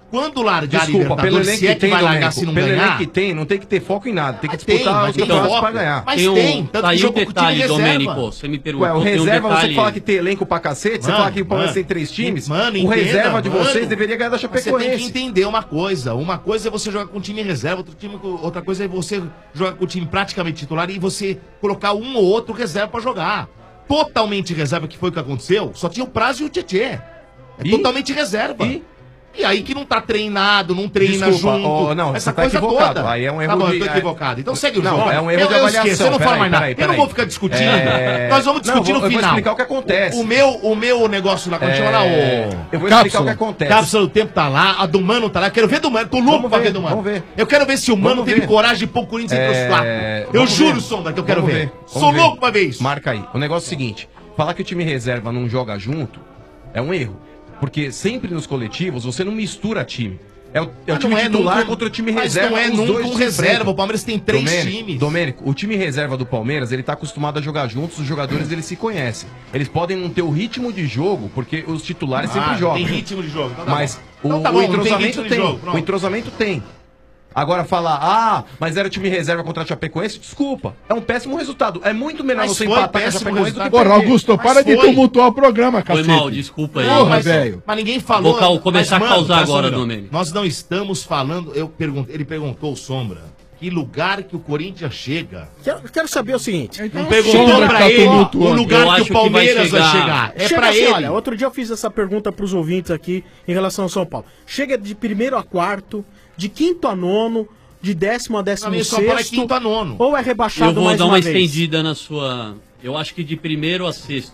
S16: Quando largar
S15: Desculpa, pelo
S16: Libertadores,
S15: elenco
S16: se é
S15: que
S16: que
S15: tem,
S16: vai largar
S15: Domênico,
S16: se não
S15: pelo
S16: ganhar...
S15: elenco que tem, não tem que ter foco em nada. Tem que
S16: Tem,
S15: disputar os
S16: tem
S15: campeonatos
S16: foco.
S15: pra ganhar.
S16: Mas
S17: Tem um-
S16: tem, tanto
S17: tá aí
S16: que
S17: um
S16: jogou com o time
S17: detalhe,
S16: reserva.
S17: Domênico, você me perguntou.
S15: Ué, o
S17: tem um
S15: reserva, você
S17: detalhe.
S15: fala que tem elenco pra cacete, você
S16: Mano,
S15: fala que o Palmeiras
S16: mano,
S15: tem 3 times,
S16: mano,
S15: o
S16: entenda,
S15: reserva de
S16: mano.
S15: vocês deveria ganhar da
S16: Mas você tem que
S15: Chapecoense.
S16: entender uma coisa. Uma coisa é você jogar com o time reserva, outra coisa é você jogar com o time praticamente titular e você colocar um ou outro reserva pra jogar. Totalmente reserva, que foi o que aconteceu, só tinha o Prazo e o Tietê. É totalmente reserva. E aí que não tá treinado, não treina
S15: Desculpa,
S16: junto.
S15: não,
S16: essa
S15: você tá
S16: coisa
S15: equivocado.
S16: toda.
S15: Aí é um erro
S16: Tá bom,
S15: de-
S16: eu tô equivocado. Então segue o
S15: Não,
S16: jogo.
S15: é um erro
S16: eu
S15: de avaliação.
S16: esqueço, eu não falo mais nada.
S15: Peraí,
S16: Eu não vou ficar discutindo. Nós vamos discutir
S15: Não,
S16: no
S15: eu
S16: final.
S15: vou explicar o que acontece.
S16: O meu negócio lá, quando chama lá,
S15: Eu vou explicar o que acontece.
S16: Cápsula do tempo tá lá, a do Mano tá lá. Quero ver do Mano. Tô louco pra ver do Mano.
S15: Vamos ver.
S16: Eu quero ver se o Mano
S15: Vamos
S16: teve
S15: ver.
S16: coragem de pôr o Corinthians entre os quatro. Eu
S15: Vamos
S16: juro,
S15: ver.
S16: Sombra, que eu quero
S15: Vamos
S16: ver.
S15: Vamos
S16: Sou
S15: ver.
S16: louco pra ver isso.
S15: Marca aí. O negócio é o seguinte: falar que o time reserva não joga junto é um erro. Porque sempre nos coletivos você não mistura time. É o
S16: Mas
S15: time
S16: não é
S15: titular
S16: nunca-
S15: contra o time
S16: mas
S15: reserva.
S16: não é
S15: os
S16: nunca
S15: dois
S16: um
S15: se
S16: reserva,
S15: enfrentam.
S16: o Palmeiras tem 3 times.
S15: Domênico, o time reserva do Palmeiras, ele tá acostumado a jogar juntos, os jogadores eles se conhecem. Eles podem não ter o ritmo de jogo, porque os titulares sempre jogam.
S16: Tem ritmo de jogo. Então tá
S15: Mas
S16: bom. Então tá bom,
S15: o
S16: não tem
S15: entrosamento
S16: ritmo de
S15: tem.
S16: jogo, pronto.
S15: O entrosamento tem. Agora falar, mas era o time reserva contra a Chapecoense, desculpa. É um péssimo resultado. É muito melhor
S16: Mas
S15: você
S16: foi
S15: empatar com a
S16: péssimo
S15: Chapecoense do que
S16: resultado.
S15: perder.
S13: Porra, Augusto, para de tumultuar o programa,
S17: Foi
S13: cacete.
S17: mal, desculpa aí.
S13: Porra,
S17: Mas-
S13: velho.
S16: Mas ninguém falou.
S17: Vou começar
S16: mas,
S17: a causar
S16: mano,
S17: agora,
S16: Sombra,
S17: Domênico.
S16: Nós não estamos falando. Ele perguntou, o Sombra, que lugar que o Corinthians chega.
S11: Quero saber o seguinte.
S16: Não perguntou pra ele o lugar que o Palmeiras vai chegar. É
S11: Chega
S16: pra
S11: assim,
S16: ele.
S11: Olha, outro dia eu fiz essa pergunta pros ouvintes aqui em relação ao São Paulo. Chega de 1º a 4º, de 5º a 9º, de 10º a 16º.
S16: São Paulo é 5º a 9º.
S11: Ou é rebaixado
S17: Eu vou
S11: mais
S17: dar uma
S11: vez?
S17: estendida na sua. Eu acho que de 1º a 6º.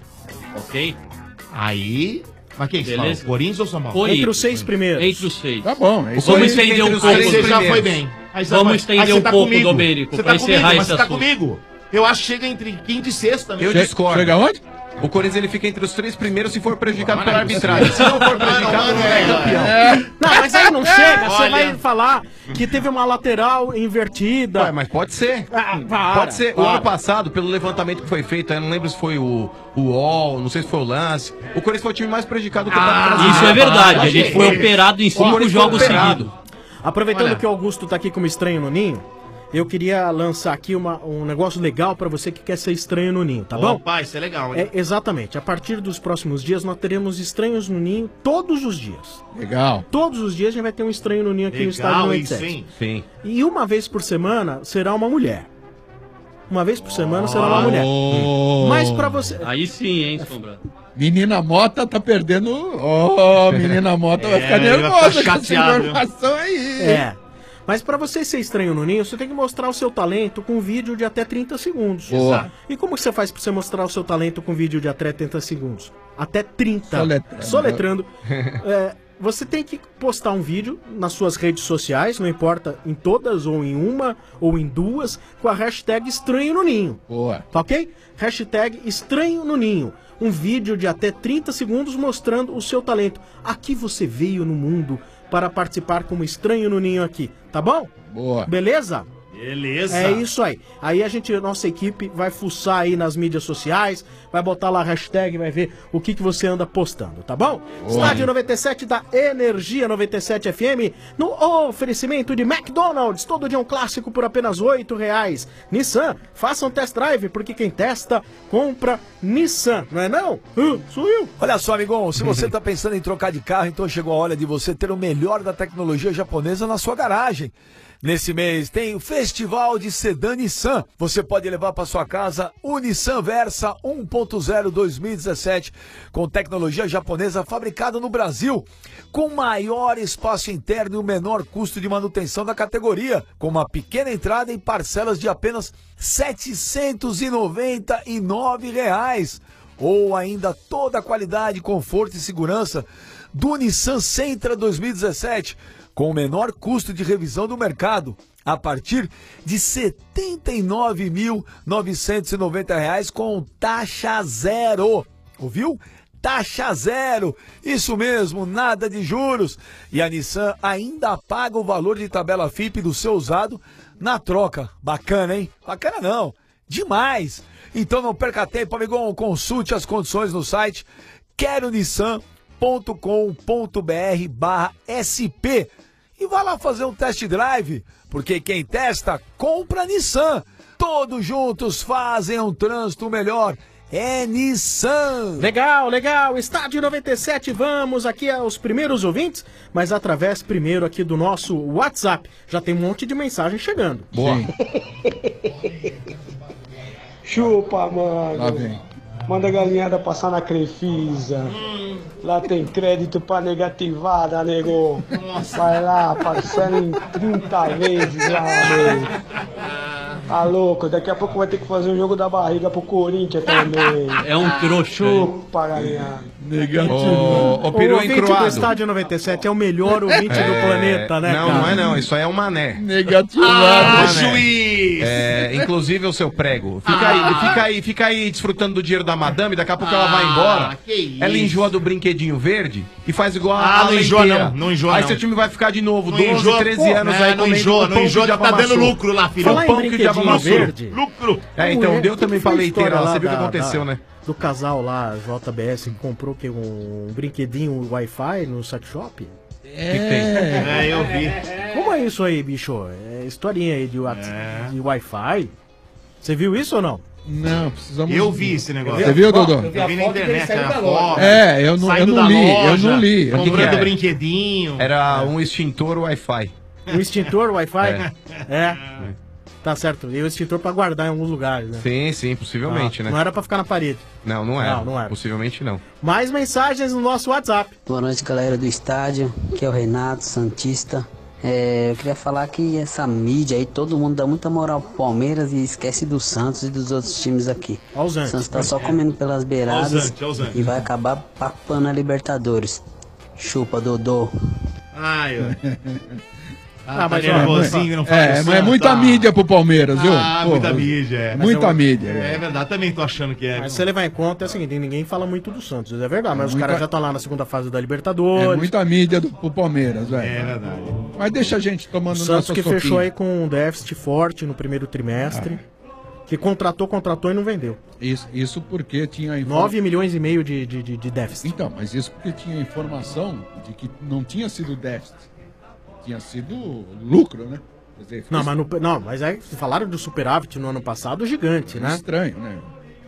S17: Ok?
S16: Aí. Mas quem que você
S17: Beleza?
S16: fala? Corinthians ou São Paulo?
S17: Corinthians.
S11: Entre os 6 primeiros.
S17: Entre os 6.
S13: Tá bom, é isso
S17: Vamos
S13: aí.
S17: estender um
S16: Aí
S17: pouco.
S16: você já foi bem. Aí você
S17: Vamos
S16: vai-
S17: estender
S16: aí você
S17: um
S16: tá
S17: pouco,
S16: comigo.
S17: Domênico,
S16: Você
S17: pra
S16: tá comigo,
S17: encerrar
S16: mas
S17: esse
S16: você tá
S17: assunto.
S16: comigo. Eu acho que chega entre quinto e sexto também.
S15: Eu discordo.
S13: Chega onde?
S15: O Corinthians ele fica entre os 3 primeiros se for prejudicado pela arbitragem. Se não for prejudicado, não é campeão.
S11: Não, mas aí não chega. Você
S16: Olha.
S11: vai falar que teve uma lateral invertida.
S15: Ué, mas pode ser.
S11: para,
S15: Pode ser. O
S11: para.
S15: ano passado, pelo levantamento que foi feito, eu não lembro se foi o UOL, não sei se foi o Lance. O Corinthians foi o time mais prejudicado do Campeonato Brasileiro.
S17: Isso é verdade. A
S15: Achei.
S17: gente foi operado em 5
S15: Corinthians foi
S17: jogos
S15: operado.
S17: seguidos.
S11: Aproveitando
S16: Olha.
S11: que o Augusto tá aqui como estranho no ninho, eu queria lançar aqui um negócio legal pra você que quer ser estranho no ninho, tá bom?
S16: Opa, isso é legal, hein?
S11: É, exatamente. A partir dos próximos dias nós teremos estranhos no ninho todos os dias.
S13: Legal.
S11: Todos os dias a gente vai ter um estranho no ninho aqui no Estádio
S16: Legal isso,
S11: 97.
S16: hein?
S15: Sim.
S11: E uma vez por semana será uma mulher. Uma vez por semana será uma mulher. Mas pra você...
S17: Aí sim, hein, Sombra?
S13: Menina Mota tá perdendo. Ó, menina Mota vai ficar
S16: ele vai
S13: nervosa
S16: ficar
S13: com essa
S16: chateado,
S13: informação aí.
S11: É. Mas pra você ser estranho no ninho, você tem que mostrar o seu talento com um vídeo de até 30 segundos.
S13: Boa.
S11: E como que você faz pra você mostrar o seu talento com vídeo de até 30 segundos? Até 30.
S13: Soletrando.
S11: Soletrando. Você tem que postar um vídeo nas suas redes sociais, não importa em todas ou em uma ou em duas, com a hashtag estranho no ninho.
S13: Boa.
S11: Tá ok? Hashtag estranho no ninho. Um vídeo de até 30 segundos mostrando o seu talento. Aqui você veio no mundo para participar como estranho no ninho aqui, tá bom?
S13: Boa.
S11: Beleza?
S16: Beleza.
S11: É isso aí. Aí nossa equipe vai fuçar aí nas mídias sociais, vai botar lá a hashtag, vai ver o que você anda postando, tá bom? Estádio 97 da Energia 97 FM, no oferecimento de McDonald's, todo dia um clássico por apenas R$8. Nissan, faça um test drive, porque quem testa, compra Nissan, não é não? Sou eu.
S18: Olha só, amigão, se você está pensando em trocar de carro, então chegou a hora de você ter o melhor da tecnologia japonesa na sua garagem. Nesse mês tem o Festival de Sedã Nissan. Você pode levar para sua casa o Nissan Versa 1.0 2017 com tecnologia japonesa fabricada no Brasil, com maior espaço interno e o menor custo de manutenção da categoria, com uma pequena entrada em parcelas de apenas R$ 799. Ou ainda toda a qualidade, conforto e segurança do Nissan Sentra 2017, com o menor custo de revisão do mercado, a partir de R$ 79.990 com taxa zero. Ouviu? Taxa zero. Isso mesmo, nada de juros. E a Nissan ainda paga o valor de tabela FIP do seu usado na troca. Bacana, hein? Bacana não. Demais. Então não perca tempo, amigão. Consulte as condições no site queronissan.com.br nissan.com.br/SP e vá lá fazer um test drive, porque quem testa, compra Nissan. Todos juntos fazem um trânsito melhor. É Nissan.
S11: Legal, legal. Estádio 97, vamos aqui aos primeiros ouvintes, mas através primeiro aqui do nosso WhatsApp. Já tem um monte de mensagem chegando.
S15: Boa.
S19: Chupa, mano.
S13: Lá vem.
S19: Manda a galinhada passar na Crefisa. Lá tem crédito pra negativada, nego. Vai lá, parcela em 30 vezes lá, nego. Tá louco, daqui a pouco vai ter que fazer um jogo da barriga pro Corinthians também.
S17: É um trouxa.
S19: Chupa, galinhada.
S13: Negativo.
S15: O peru
S11: ouvinte do
S15: encruado.
S11: Estádio 97 é o melhor ouvinte do planeta, né,
S15: Não,
S11: cara?
S15: não é não, isso aí é um mané.
S13: Negativado.
S16: Juiz!
S15: Inclusive o seu prego. Fica aí desfrutando do dinheiro da madame, daqui a pouco ela vai embora.
S16: que isso.
S15: Ela enjoa do brinquedinho verde e faz igual
S16: Não enjoa
S15: leiteira.
S16: não enjoa
S15: Aí
S16: não.
S15: seu time vai ficar de novo,
S16: Não
S15: 12,
S16: enjoa,
S15: 13 anos aí
S16: não
S15: comendo
S16: enjoa,
S15: pão que
S16: que
S15: o diabo
S16: tá dando
S15: amassou.
S16: lucro lá, filho.
S11: Falar em
S15: Pão que o diabo
S11: brinquedinho
S15: amassou.
S11: verde.
S16: Lucro.
S15: Então deu também pra
S11: Foi a
S15: leiteira
S11: história
S15: lá, você viu o que
S11: da-
S15: aconteceu,
S11: da-
S15: né?
S11: Do casal lá, JBS, que comprou que um brinquedinho Wi-Fi no sex shop?
S16: Eu vi.
S11: Como é isso aí, bicho? É historinha aí de Wi-Fi. Você viu isso ou não?
S13: Não, precisamos...
S16: Eu vi esse negócio.
S13: Você viu, Dodô?
S16: Eu vi na internet, a foto.
S13: Eu não
S16: Saindo
S13: li,
S16: da
S13: eu
S16: loja,
S13: não li.
S16: Comprando
S15: era?
S16: brinquedinho.
S15: Era um extintor Wi-Fi.
S11: Um extintor Wi-Fi? É. Tá certo. E o extintor pra guardar em alguns lugares, né?
S15: Sim, possivelmente, né?
S11: Não era pra ficar na parede.
S15: Não era.
S11: Não era.
S15: Possivelmente não.
S11: Mais mensagens no nosso WhatsApp.
S20: Boa noite, galera do estádio. Aqui é o Renato, Santista. Eu queria falar que essa mídia aí, todo mundo dá muita moral pro Palmeiras e esquece do Santos e dos outros times aqui.
S11: Ó os
S20: O Santos tá só comendo pelas beiradas e vai acabar papando a Libertadores. Chupa, Dodô.
S16: Ai,
S11: Ah, mas
S16: nervosinho, não fala do
S13: mas é
S16: Santos,
S13: muita
S16: tá?
S13: mídia pro Palmeiras, viu?
S16: Muita mídia, é.
S13: Muita mídia.
S16: É verdade, também tô achando que é.
S11: Mas se você levar em conta, é o seguinte, ninguém fala muito do Santos, é verdade, mas os
S13: muita-
S11: caras já estão lá na segunda fase da Libertadores.
S13: É muita mídia pro Palmeiras, velho.
S16: É verdade.
S13: Mas deixa a gente
S11: O
S13: tomando
S11: Santos
S13: nossa
S11: que
S13: sopinha.
S11: fechou aí com um déficit forte no primeiro trimestre, que contratou e não vendeu.
S13: Isso porque tinha...
S11: 9 milhões e meio de déficit.
S13: Então, mas isso porque tinha informação de que não tinha sido déficit. Tinha sido lucro, né? Quer dizer,
S11: Mas aí falaram do superávit no ano passado, gigante, né?
S13: Estranho, né?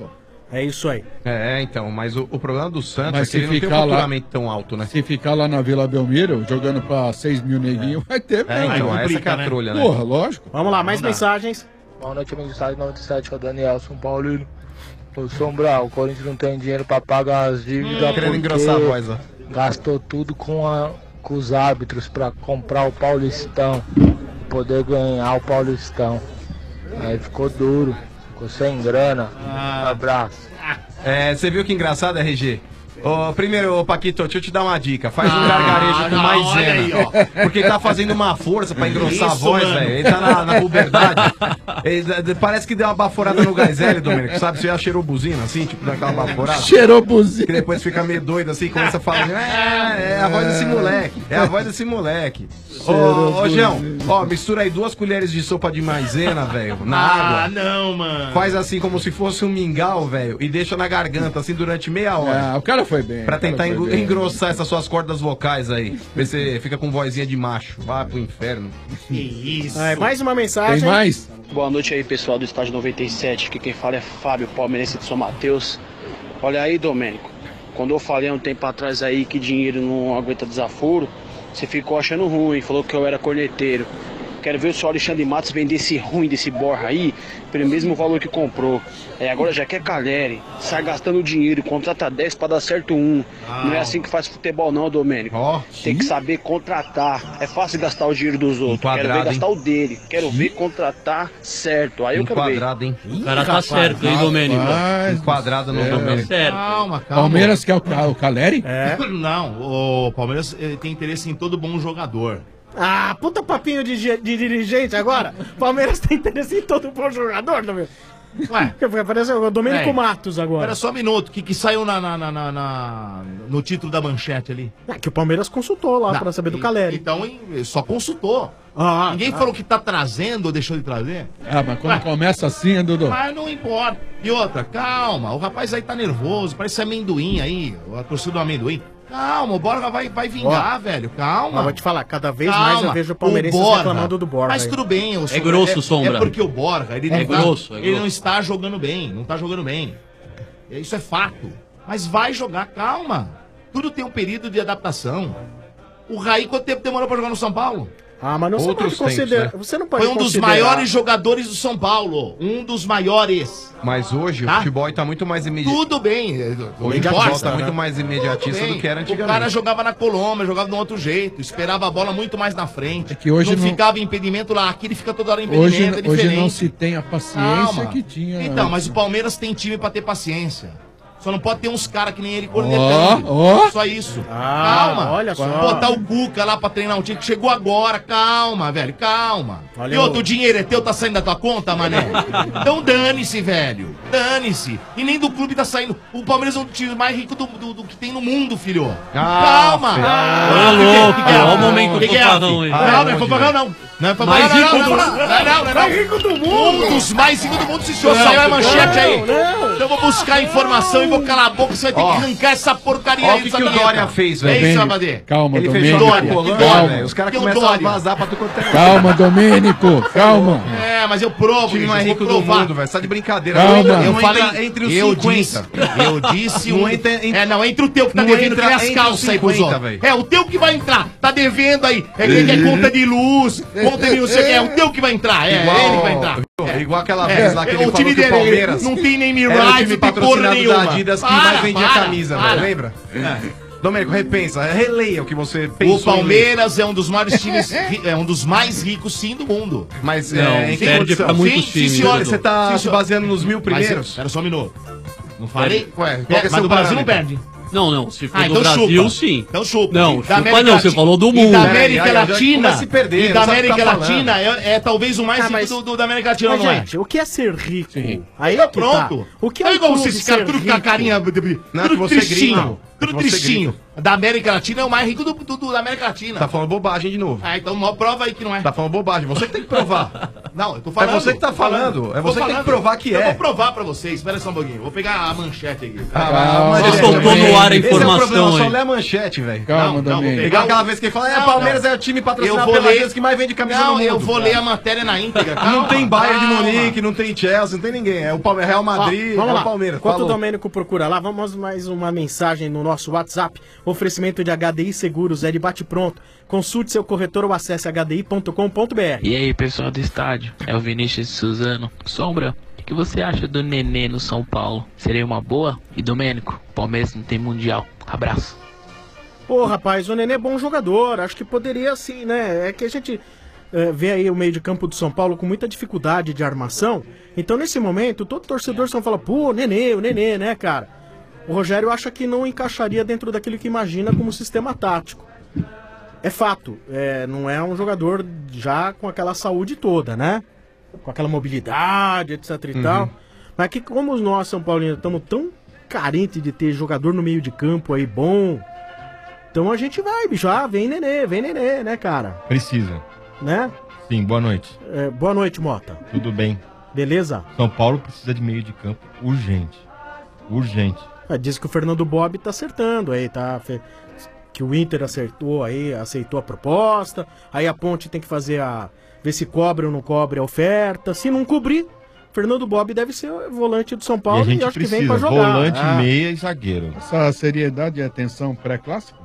S11: É isso aí.
S15: Então, mas o problema do Santos
S13: Mas
S15: é que ele não tem um faturamento tão alto, né?
S13: Se ficar lá na Vila Belmiro, jogando pra 6 mil neguinhos, vai ter mesmo.
S15: Então, essa que é a trolha, né?
S13: Porra, lógico.
S11: Vamos lá, mais mensagens.
S21: Boa noite, amigo do Estádio 97, é o Daniel, São Paulino. Ô, Sombra, o Corinthians não tem dinheiro pra pagar as dívidas
S15: Querendo
S21: porque
S15: engrossar a voz, ó.
S21: gastou tudo com os árbitros pra comprar o Paulistão, poder ganhar o Paulistão. Aí ficou duro, ficou sem grana. Abraço.
S15: Você viu que engraçado, RG? Primeiro, Paquito, deixa eu te dar uma dica. Faz um gargarejo com maisena. Porque ele tá fazendo uma força pra engrossar a
S16: Isso,
S15: voz,
S16: mano.
S15: velho. Ele tá na puberdade. Parece que deu uma baforada no gás hélio, Domênico. Sabe? Você já cheirou buzina, assim, tipo, daquela baforada?
S13: Cheirou buzina.
S15: Que depois fica meio doido, assim, começa a falar. É a voz desse moleque. É a voz desse moleque. Ô, João, mistura aí 2 colheres de sopa de maisena, velho, na água.
S16: Não, mano.
S15: Faz assim como se fosse um mingau, velho, e deixa na garganta, assim, durante meia hora.
S13: O cara foi bem.
S15: Pra tentar
S13: o cara foi bem.
S15: engrossar essas suas cordas vocais aí. Ver se você fica com vozinha de macho. Vá pro inferno.
S16: Que isso.
S11: Mais uma mensagem.
S13: Tem mais?
S22: Boa noite aí, pessoal do Estádio 97. Aqui quem fala é Fábio, palmeirense de São Mateus. Olha aí, Domênico. Quando eu falei há um tempo atrás aí que dinheiro não aguenta desaforo, você ficou achando ruim, falou que eu era corneteiro. Quero ver o senhor Alexandre Matos vender esse ruim desse borra aí pelo mesmo valor que comprou. Agora já quer Caleri, sai gastando dinheiro, contrata 10 pra dar certo um. Não é assim que faz futebol não, Domênico. Tem que saber contratar. É fácil gastar o dinheiro dos outros. Quero ver
S15: Enquadrado,
S22: gastar
S15: hein?
S22: o dele. Quero ver contratar certo. Aí eu quero ver.
S15: Enquadrado, hein?
S17: O cara tá certo, hein, Domênico?
S15: Enquadrado no
S17: Tá
S15: Domênico.
S17: certo.
S16: Calma.
S13: Palmeiras quer o Caleri?
S16: Não, o Palmeiras tem interesse em todo bom jogador.
S11: Ah, puta papinho de dirigente agora. Palmeiras tem interesse em todo bom jogador, Domênico.
S16: Ué?
S11: Apareceu o Domênico
S16: É.
S11: Matos agora.
S16: Espera só um minuto, que saiu no título da manchete ali.
S11: Que o Palmeiras consultou lá
S16: Não,
S11: pra saber do Caleri.
S16: Então, só consultou. Ninguém
S11: tá.
S16: falou que tá trazendo ou deixou de trazer.
S13: Mas quando começa assim, Dudu?
S16: Mas não importa. E outra, calma, o rapaz aí tá nervoso, parece amendoim aí, a torcida do amendoim. Calma, o Borja vai vingar, velho. Calma.
S11: Mas vou te falar, cada vez mais eu vejo o palmeirense reclamando do Borja.
S16: Mas
S11: aí.
S16: tudo bem.
S17: É grosso, Sombra.
S16: É porque o Borja, ele não
S17: grosso.
S16: Ele não está jogando bem. Não tá jogando bem. Isso é fato. Mas vai jogar, calma. Tudo tem um período de adaptação. O Raí, quanto tempo demorou pra jogar no São Paulo?
S11: Ah, mas não você pode considerar. Você não pode
S16: Foi um dos
S11: considerar-
S16: maiores jogadores do São Paulo. Um dos maiores.
S15: Mas hoje
S16: Tá?
S15: o futebol tá muito mais imediatista.
S16: Tudo bem.
S15: Hoje o futebol tá muito mais imediatista
S16: Tudo
S15: do que era
S16: bem.
S15: antigamente.
S16: O cara jogava na Colômbia, jogava de um outro jeito, esperava a bola muito mais na frente.
S13: que hoje
S16: não
S13: não-
S16: ficava impedimento lá, aqui ele fica toda hora impedimento,
S13: Hoje,
S16: é
S13: hoje
S16: diferente.
S13: não se tem a paciência
S16: Calma.
S13: que tinha.
S16: Então, mas
S13: antes.
S16: o Palmeiras tem time pra ter paciência. Só não pode ter uns caras que nem ele
S13: Ó,
S16: cornetando.
S13: ó.
S16: Só isso.
S11: Ah,
S16: Calma.
S11: olha só.
S16: Botar o Cuca lá pra treinar um time que chegou agora. Calma, velho. Calma.
S11: Olha
S16: E outro,
S11: o-
S16: o dinheiro é teu, tá saindo da tua conta, mané? Então dane-se, velho. Dane-se. E nem do clube tá saindo. O Palmeiras é um dos times mais ricos do que tem no mundo, filho. Calma.
S17: Ô, louco, olha o momento
S16: que é?
S17: fanfarrão aí.
S16: Não, não é fanfarrão, não. Não é fanfarrão,
S17: Mais
S16: não,
S17: rico
S16: não,
S17: do-
S16: não, não, não.
S11: Mais rico do mundo.
S16: Um dos mais ricos do mundo, se o senhor saiu a manchete aí.
S11: Não.
S16: Então eu vou buscar a informação e vou calar a boca, você vai ter
S15: Ó.
S16: que arrancar essa porcaria
S15: Ó
S16: aí
S15: o que
S16: dessa
S15: o
S16: vinheta.
S15: Dória fez, velho.
S16: É isso que vai
S13: Domênico,
S16: fazer.
S13: calma,
S15: Ele
S13: Domênico.
S15: fechou a
S16: Dória,
S15: Colômbia,
S13: calma.
S15: velho. Os caras
S16: Tem o
S15: começam a
S16: Dória.
S15: vazar pra tu quanto é.
S13: Calma, Domênico, calma.
S16: É, mas eu provo
S15: O time
S16: isso,
S15: mais
S16: vou
S15: rico do
S16: provar.
S15: mundo, velho. Você tá de brincadeira.
S13: Calma.
S15: Não
S16: Eu
S15: entra
S16: falei
S15: entre os
S16: eu
S15: 50.
S16: disse
S15: Não
S16: um.
S15: entra entre-
S16: Não, entre o teu que tá
S15: não
S16: devendo, que
S15: entra
S16: nem as
S15: entre
S16: calças
S15: os
S16: aí pros
S15: 50,
S16: outros.
S15: velho.
S16: É, o teu que vai entrar. Tá devendo aí. É conta de luz, conta de não sei o que. É o teu que vai entrar. É,
S15: Igual-
S16: ele que vai entrar.
S15: Igual aquela vez lá que ele
S16: o
S15: falou
S16: time
S15: que o
S16: dele
S15: Palmeiras
S16: não tem nem
S15: era o
S16: Mirai,
S15: time
S16: não tem porra
S15: patrocinado
S16: nenhuma.
S15: da Adidas que mais vendia camisa, velho. Lembra? Domênico, repensa, releia o que você pensou.
S16: O Palmeiras é um dos maiores times, é um dos mais ricos sim do mundo.
S15: Mas
S17: Não,
S15: em que
S17: perde
S15: condição?
S17: pra muitos
S16: Sim,
S17: times.
S16: senhor,
S17: Dudu.
S15: Você tá
S16: Sim,
S15: se
S16: senhor.
S15: baseando nos 1000
S16: Mas,
S15: primeiros?
S16: espera só um minuto. Não falei?
S15: Ué, qual que é
S16: Mas
S15: seu
S16: do Brasil não
S15: parâmetro?
S16: perde.
S17: Não, se for
S16: Ah,
S17: do
S16: então
S17: Brasil,
S16: chupa.
S17: sim.
S16: Então chupa.
S17: Não,
S16: E da
S17: chupa
S16: América
S17: não, você
S16: Latina-
S17: falou do
S16: E
S17: mundo.
S16: da
S15: Peraí,
S16: América
S15: aí, já
S16: Latina,
S15: começa a se perder,
S16: e
S15: não
S16: da
S15: sabe o que
S16: América
S15: tá falando.
S16: Latina é talvez o mais rico
S11: mas-
S16: da América Latina,
S11: Mas,
S16: não é?
S11: gente, o que é ser rico? Aí
S16: Tá
S11: é que
S16: pronto.
S11: tá. O que
S16: é
S11: é
S16: igual
S11: um clube
S16: esses caras,
S11: ser
S16: tudo com a
S11: rico?
S16: carinha,
S15: Não, que
S16: tudo
S15: você é
S16: tristinho.
S15: gringo.
S16: Tudo
S15: Que você é
S16: tristinho. Da América Latina é o mais rico da América Latina.
S15: Tá falando bobagem de novo.
S16: Ah, então prova aí que não é.
S15: Tá falando bobagem. Você que tem que provar.
S16: Não, eu tô falando.
S15: É você que tá falando. É você que tem que provar que
S16: Eu
S15: é.
S16: vou provar pra vocês. Espera só um pouquinho. Vou pegar a manchete aqui.
S17: Você soltou no ar a
S15: Esse é o problema,
S17: informação
S15: só
S17: aí.
S15: lê a manchete, velho.
S13: Calma, Domênico.
S15: Igual aquela vez que ele fala,
S16: Não,
S15: Palmeiras
S16: não.
S15: é o time
S16: Eu
S15: patrocinado
S16: vou
S15: pela
S16: ler-
S15: Adidas que mais vende camisa
S16: Não,
S15: no mundo.
S16: eu vou ler a matéria na íntegra.
S15: Não
S16: Calma,
S15: tem Bayern de
S16: calma.
S15: Munique, não tem Chelsea, não tem ninguém. É o Real Madrid,
S11: Vamos
S15: é
S11: lá.
S15: o Palmeiras.
S11: Enquanto o
S15: Falou.
S11: Domênico procura lá, vamos mais uma mensagem no nosso WhatsApp. Oferecimento de HDI Seguros é de bate-pronto. Consulte seu corretor ou acesse hdi.com.br.
S1: E aí, pessoal do estádio, é o Vinícius de Suzano. Sombra, o que você acha do Nenê no São Paulo? Seria uma boa? E Domênico, Palmeiras não tem mundial. Abraço.
S11: Pô, rapaz, o Nenê é bom jogador. Acho que poderia sim, né? É que a gente vê aí o meio de campo do São Paulo com muita dificuldade de armação. Então, nesse momento, todo torcedor só fala, pô, o Nenê, né, cara? O Rogério acha que não encaixaria dentro daquilo que imagina como sistema tático. É fato, não é um jogador já com aquela saúde toda, né? Com aquela mobilidade, etc e tal. Mas que como nós, São Paulinos, estamos tão carentes de ter jogador no meio de campo aí bom, então a gente vai, bicho, vem Nenê, né, cara?
S5: Precisa.
S11: Né?
S5: Sim, boa noite.
S11: Boa noite, Mota.
S5: Tudo bem.
S11: Beleza?
S5: São Paulo precisa de meio de campo urgente. Urgente.
S11: Diz que o Fernando Bob tá acertando aí, tá? Que o Inter aceitou a proposta. Aí a Ponte tem que fazer ver se cobre ou não cobre a oferta. Se não cobrir, Fernando Bob deve ser o volante do São
S5: E a
S11: Paulo e,
S5: gente
S11: acho que
S5: precisa
S11: vem pra jogar.
S5: volante, meia e zagueiro.
S13: Essa seriedade e atenção pré-clássico?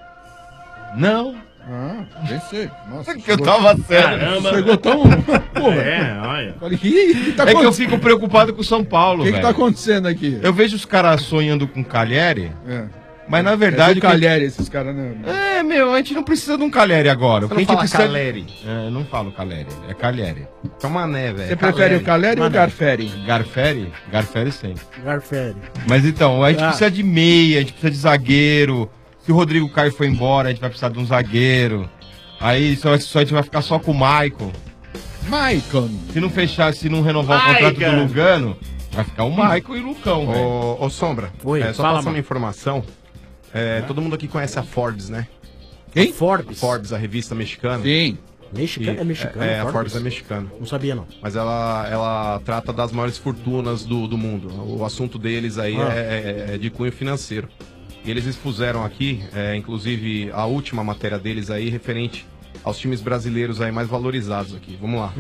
S5: Não.
S13: Ah, pensei. Nossa,
S5: Que eu tava sério.
S13: Caramba. Chegou tão... Porra.
S16: Olha.
S13: Falei, "Ih, tá
S5: É que eu
S13: acontecendo?"
S5: fico preocupado com o São Paulo,
S13: O que
S5: velho.
S13: tá acontecendo aqui?
S5: Eu vejo os caras sonhando com Cagliari, mas na
S13: É
S5: verdade...
S13: do Cagliari, esses caras, né?
S5: a gente não precisa de um Cagliari agora.
S15: Você
S5: O que a
S15: não
S5: gente
S15: fala
S5: precisa...
S15: Caleri.
S5: Eu não falo Cagliari, é Cagliari.
S15: É uma né, velho.
S13: Você prefere o Cagliari ou o Garferi?
S5: Garferi? Garferi sempre.
S11: Garferi.
S5: Mas então, a gente precisa de meia, a gente precisa de zagueiro. Se o Rodrigo Caio for embora, a gente vai precisar de um zagueiro. Aí só a gente vai ficar só com o Maicon.
S13: Maicon.
S5: Se não fechar, se não renovar o contrato do Lugano, vai ficar o Maicon e o Lucão, velho.
S15: Ô, Sombra, só
S11: fala,
S15: passando
S11: mano.
S15: informação. Todo mundo aqui conhece a Forbes, né?
S11: Quem? Forbes.
S15: Forbes, a revista mexicana.
S13: Sim.
S11: É mexicana?
S15: É, a Forbes é mexicana.
S11: Não sabia, não.
S15: Mas ela trata das maiores fortunas do mundo. O assunto deles aí é de cunho financeiro. E eles expuseram aqui, inclusive, a última matéria deles aí, referente aos times brasileiros aí mais valorizados aqui. Vamos lá.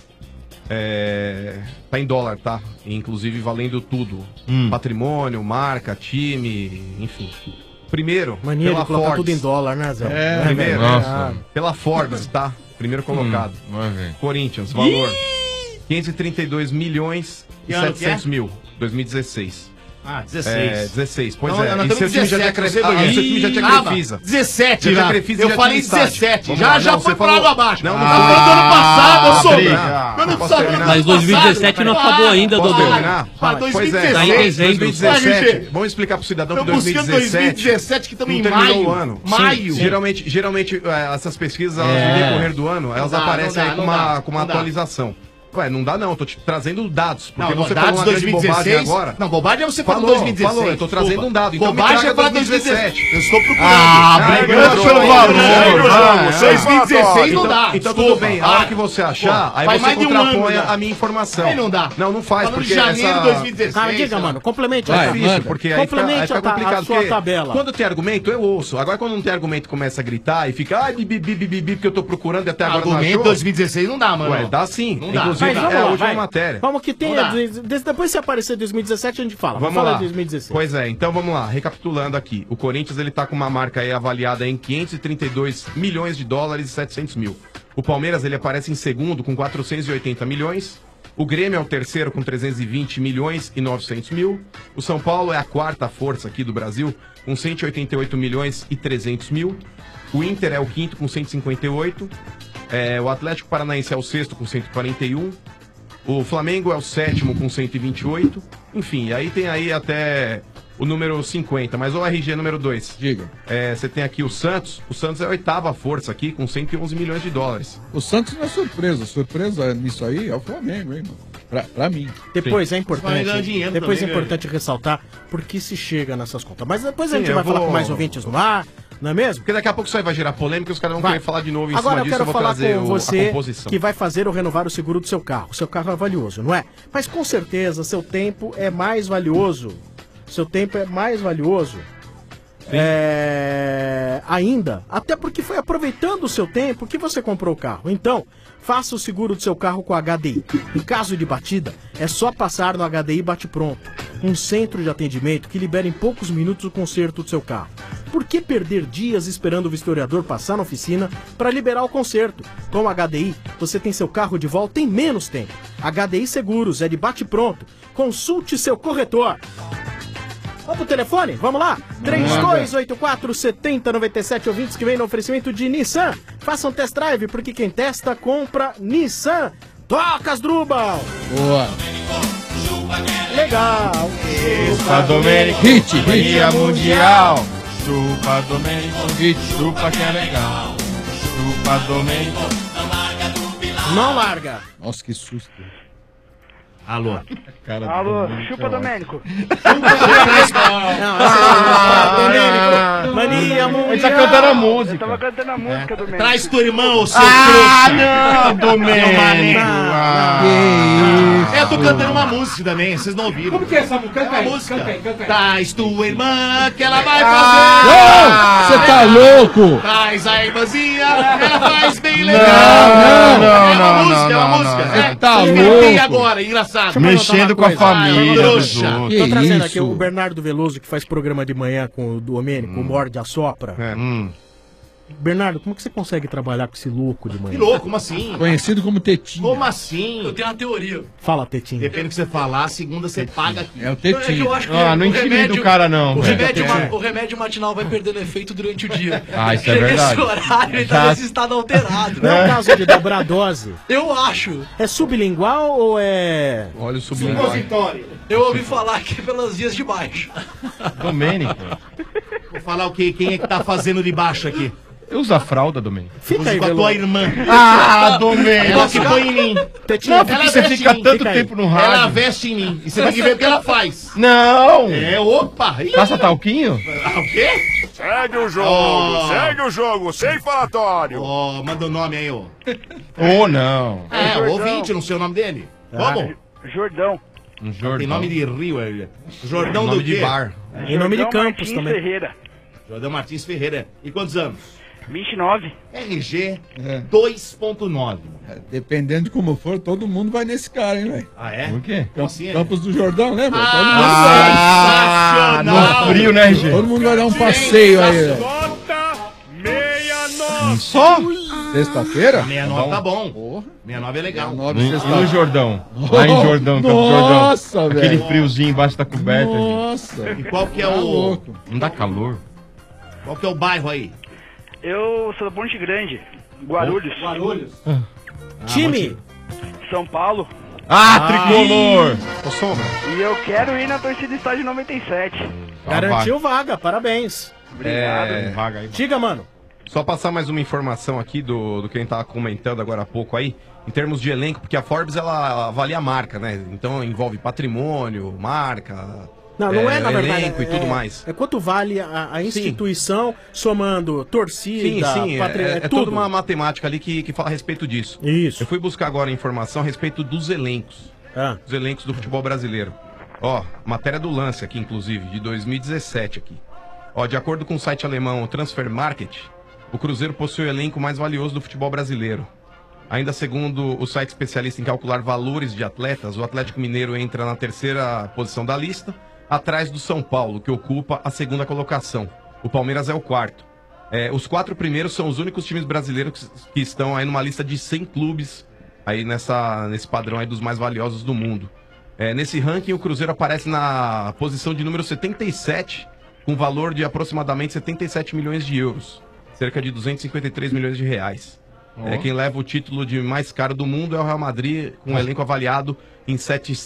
S15: Tá em dólar, tá? Inclusive valendo tudo. Patrimônio, marca, time, enfim. Primeiro,
S11: Mania
S15: pela
S11: de colocar
S15: Forbes.
S11: tudo em dólar, né, Zé?
S15: Primeiro,
S11: Nossa.
S15: pela Forbes, tá? Primeiro colocado. Corinthians, valor 532 milhões e
S16: Que ano que
S15: 700 mil. 2016.
S16: Ah, 16.
S15: 16. Pois
S16: Não,
S15: é.
S16: nós
S15: E seu time já tinha
S16: estamos em 17,
S15: seu time já tinha
S16: Calma,
S15: Crefisa.
S16: 17
S15: Já
S16: lá.
S15: Crefisa
S16: Eu
S15: já
S16: falei
S15: tinha estádio.
S16: 17.
S15: Vamos
S16: Já
S15: lá,
S16: foi
S15: você
S16: pra
S15: falou-
S16: água abaixo.
S15: Não,
S16: Tá falando do ano passado, ô Sombra. Ano passado.
S17: Mas 2017 não acabou ainda,
S15: Posso
S17: Dodô.
S15: terminar?
S16: Para
S15: Pois
S16: 2016.
S15: é,
S17: Tá em dezembro.
S15: 2017. Vamos explicar pro cidadão que
S16: Estamos buscando 2017, que estamos
S15: não
S16: em
S15: terminou
S16: maio.
S15: o ano.
S16: Maio.
S15: Sim. Geralmente essas pesquisas, elas, no decorrer do ano, elas
S16: Não dá,
S15: aparecem
S16: não
S15: aí
S16: dá,
S15: com uma
S16: não dá.
S15: atualização. Ué, não dá não, eu tô te trazendo dados. Porque
S16: Não,
S15: você
S16: dados
S15: falou uma grande
S16: 2016.
S15: bobagem agora.
S16: Não, bobagem é você falar
S15: Falou,
S16: 2016.
S15: falou, eu tô trazendo um dado. Então
S16: Bobagem
S15: me traga
S16: é falar
S15: 2017.
S16: Eu estou procurando.
S15: brigando pelo valor.
S16: 2016 não dá.
S15: Então
S16: desculpa.
S15: tudo bem, a hora que você achar, aí
S16: Faz
S15: você
S16: mais de um
S15: contrapõe
S16: ano,
S15: a minha informação.
S16: Aí não dá.
S15: Não faz,
S16: Falando
S15: porque
S16: de janeiro de 2016.
S11: Cara, diga, mano, complemente
S15: É
S11: a
S15: difícil, porque aí
S11: complemente
S15: fica complicado.
S11: a sua
S15: porque
S11: tabela.
S15: Quando tem argumento, eu ouço. Agora, quando não tem argumento, começa a gritar e fica, ai, bibi, porque eu tô procurando e até agora não
S16: Argumento
S15: achou.
S16: 2016 não dá, mano.
S15: Ué, dá sim.
S16: Não dá.
S15: Inclusive,
S11: Mas vamos
S15: é a
S11: lá,
S15: última
S11: vai.
S15: matéria.
S11: Vamos que tem.
S16: Não dá.
S11: Depois se aparecer 2017, a gente fala.
S15: Vamos
S11: falar
S15: lá.
S11: de 2016.
S15: Pois é, então vamos lá. Recapitulando aqui. O Corinthians, ele tá com uma marca aí avaliada em 532 milhões de dólares e 700 mil. O Palmeiras, ele aparece em segundo com 480 milhões. O Grêmio é o terceiro com 320 milhões e 900 mil. O São Paulo é a quarta força aqui do Brasil com 188 milhões e 300 mil. O Inter é o quinto com 158. O Atlético Paranaense é o sexto com 141. O Flamengo é o sétimo com 128. Enfim, aí tem aí até o número 50, mas o RG número 2.
S13: Diga.
S15: Você tem aqui o Santos. O Santos é a oitava força aqui com 111 milhões de dólares.
S13: O Santos não é surpresa. Surpresa nisso aí é o Flamengo, hein, mano? Pra mim.
S11: Depois é
S16: Vai
S11: importante.
S16: ganhar dinheiro
S11: Depois
S16: também,
S11: é importante ressaltar porque se chega nessas contas. Mas depois a
S15: Sim,
S11: gente
S15: eu
S11: vai falar
S15: vou-
S11: com mais ouvintes no ar, não é mesmo?
S15: Porque daqui a pouco isso aí vai gerar polêmica e os caras vão
S11: Vai.
S15: querer falar de novo em
S11: Agora
S15: cima
S11: eu
S15: disso.
S11: quero
S15: Eu vou
S11: falar
S15: trazer
S11: com
S15: a
S11: você
S15: composição.
S11: que vai fazer ou renovar o seguro do seu carro. O seu carro é valioso, não é? Mas com certeza seu tempo é mais valioso. Seu tempo é mais valioso. Ainda, até porque foi aproveitando o seu tempo que você comprou o carro. Então, faça o seguro do seu carro com a HDI. Em caso de batida, é só passar no HDI Bate Pronto, um centro de atendimento que libera em poucos minutos o conserto do seu carro. Por que perder dias esperando o vistoriador passar na oficina para liberar o conserto? Com a HDI, você tem seu carro de volta em menos tempo. HDI Seguros é de Bate Pronto. Consulte seu corretor. Vamos pro telefone? Vamos lá? 3284-7097 ouvintes que vem no oferecimento de Nissan. Faça um test drive, porque quem testa, compra Nissan. Toca, Asdrubal!
S13: Boa.
S11: Legal!
S5: Chupa Domênico, mania mundial. Chupa Domênico, chupa que é legal. Chupa Domênico.
S11: Não larga!
S13: Nossa, que susto.
S16: Alô.
S6: Alô, chupa Domênico.
S11: Mania mundial!
S5: Ele tá cantando a música.
S6: Eu tava cantando a música, Domênico.
S16: Traz tua irmã, ô seu
S5: não, Domênico.
S16: Eu tô cantando uma música também, vocês não ouviram.
S5: Como que é essa música? Canta aí,
S16: música.
S5: canta aí, canta aí.
S16: Traz tua irmã que ela vai
S13: Não!
S16: fazer.
S13: Você tá louco?
S16: Traz a irmãzinha, ela faz bem legal.
S5: Não,
S16: É uma música.
S5: Você tá
S16: Eu
S5: louco.
S16: cantei agora, engraçado.
S5: Mexendo com a família dos outros.
S11: Tô trazendo aqui
S13: isso?
S11: o Bernardo Veloso, que faz programa de manhã com o Domênico, o Morde a Sopra. Bernardo, como que você consegue trabalhar com esse louco de manhã?
S16: Que louco, como assim?
S13: Conhecido como Tetinho.
S16: Como assim?
S17: Eu tenho uma teoria.
S11: Fala, Tetinho.
S16: Depende do que você falar, segunda você paga aqui.
S13: É o
S17: É que
S13: Tetinho.
S17: eu acho que
S5: Ah, não
S17: o
S5: intimida
S17: remédio-
S5: o cara, não.
S17: O
S5: velho.
S17: remédio matinal vai perdendo efeito durante o dia.
S5: Ah, isso é
S17: Chega
S5: verdade.
S17: esse horário, ele tá
S5: Já-
S17: nesse estado alterado.
S11: Não é o caso de dobrar a dose?
S17: Eu acho.
S11: É sublingual ou é...
S15: Olha o sublingual.
S17: Eu ouvi falar aqui pelas vias de baixo.
S5: Domênico.
S16: Vou falar o quê? Quem é que tá fazendo de baixo aqui?
S5: Usa fralda, Domênico.
S11: Fica aí,
S16: Com a
S11: Veloso.
S16: tua irmã.
S5: Ah, Domênico.
S16: Ela que põe em mim.
S11: Tetinho,
S5: Não, porque você
S16: veste
S5: fica
S16: em mim,
S5: tanto
S11: fica aí.
S5: tempo no
S16: Ela
S5: rádio.
S16: veste em mim. E você tem que ver o que ela faz.
S5: Não.
S16: É, opa. Ih,
S5: Passa talquinho?
S16: ah, o quê?
S10: Segue o jogo,
S16: Oh.
S10: segue o jogo, sem falatório.
S16: Ó, manda o nome aí, ó.
S5: Ou não.
S16: É,
S6: Jordão.
S16: ouvinte, não sei o nome dele. Vamos.
S6: Jordão.
S16: Tem nome de rio, Jordão
S15: Nome
S16: do
S15: de
S16: quê?
S15: bar.
S11: E nome de
S6: Jordão
S11: campus
S6: Martins
S11: também.
S6: Ferreira.
S16: Jordão Martins Ferreira. E quantos anos?
S6: 29.
S16: RG 2.9.
S13: Dependendo de como for, todo mundo vai nesse cara, hein, velho?
S16: Ah, é?
S5: Por quê?
S13: Campos do Jordão, lembra?
S16: Sensacional!
S5: No frio, né, RG?
S13: Todo mundo vai dar um passeio aí, velho.
S5: Só?
S13: Sexta-feira?
S16: 69 tá bom. 69 é legal.
S5: E no Jordão? Lá em Jordão, Campos do Jordão.
S13: Nossa, velho.
S5: Aquele friozinho embaixo da coberta.
S13: Nossa.
S16: E qual que é
S13: Tá
S16: o...
S13: louco.
S5: Não dá calor?
S16: Qual que é o bairro aí?
S6: Eu sou da Ponte Grande, Guarulhos.
S11: Time!
S6: São Paulo.
S5: Tricolor! Ô, Sombra.
S6: E eu quero ir na torcida do estádio 97.
S11: Garantiu vaga, parabéns.
S6: Obrigado.
S5: Vaga aí.
S11: Diga, mano.
S15: Só passar mais uma informação aqui do que a gente tava comentando agora há pouco aí, em termos de elenco, porque a Forbes ela avalia a marca, né? Então envolve patrimônio, marca,
S11: Não é na verdade.
S15: elenco e tudo mais.
S11: É quanto vale a instituição somando
S15: Sim,
S11: torcida,
S15: sim, é
S11: tudo.
S15: toda uma matemática ali que fala a respeito disso.
S11: Isso.
S15: Eu fui buscar agora a informação a respeito dos elencos. Os elencos do futebol brasileiro. Ó, matéria do Lance aqui, inclusive, de 2017 aqui. Ó, de acordo com o site alemão Transfer Market, o Cruzeiro possui o elenco mais valioso do futebol brasileiro. Ainda segundo o site especialista em calcular valores de atletas, o Atlético Mineiro entra na terceira posição da lista, atrás do São Paulo, que ocupa a segunda colocação. O Palmeiras é o quarto. Os 4 primeiros são os únicos times brasileiros que estão aí numa lista de 100 clubes, aí nesse padrão aí dos mais valiosos do mundo. Nesse ranking, o Cruzeiro aparece na posição de número 77, com valor de aproximadamente 77 milhões de euros, cerca de 253 milhões de reais. Quem leva o título de mais caro do mundo é o Real Madrid, com um elenco avaliado em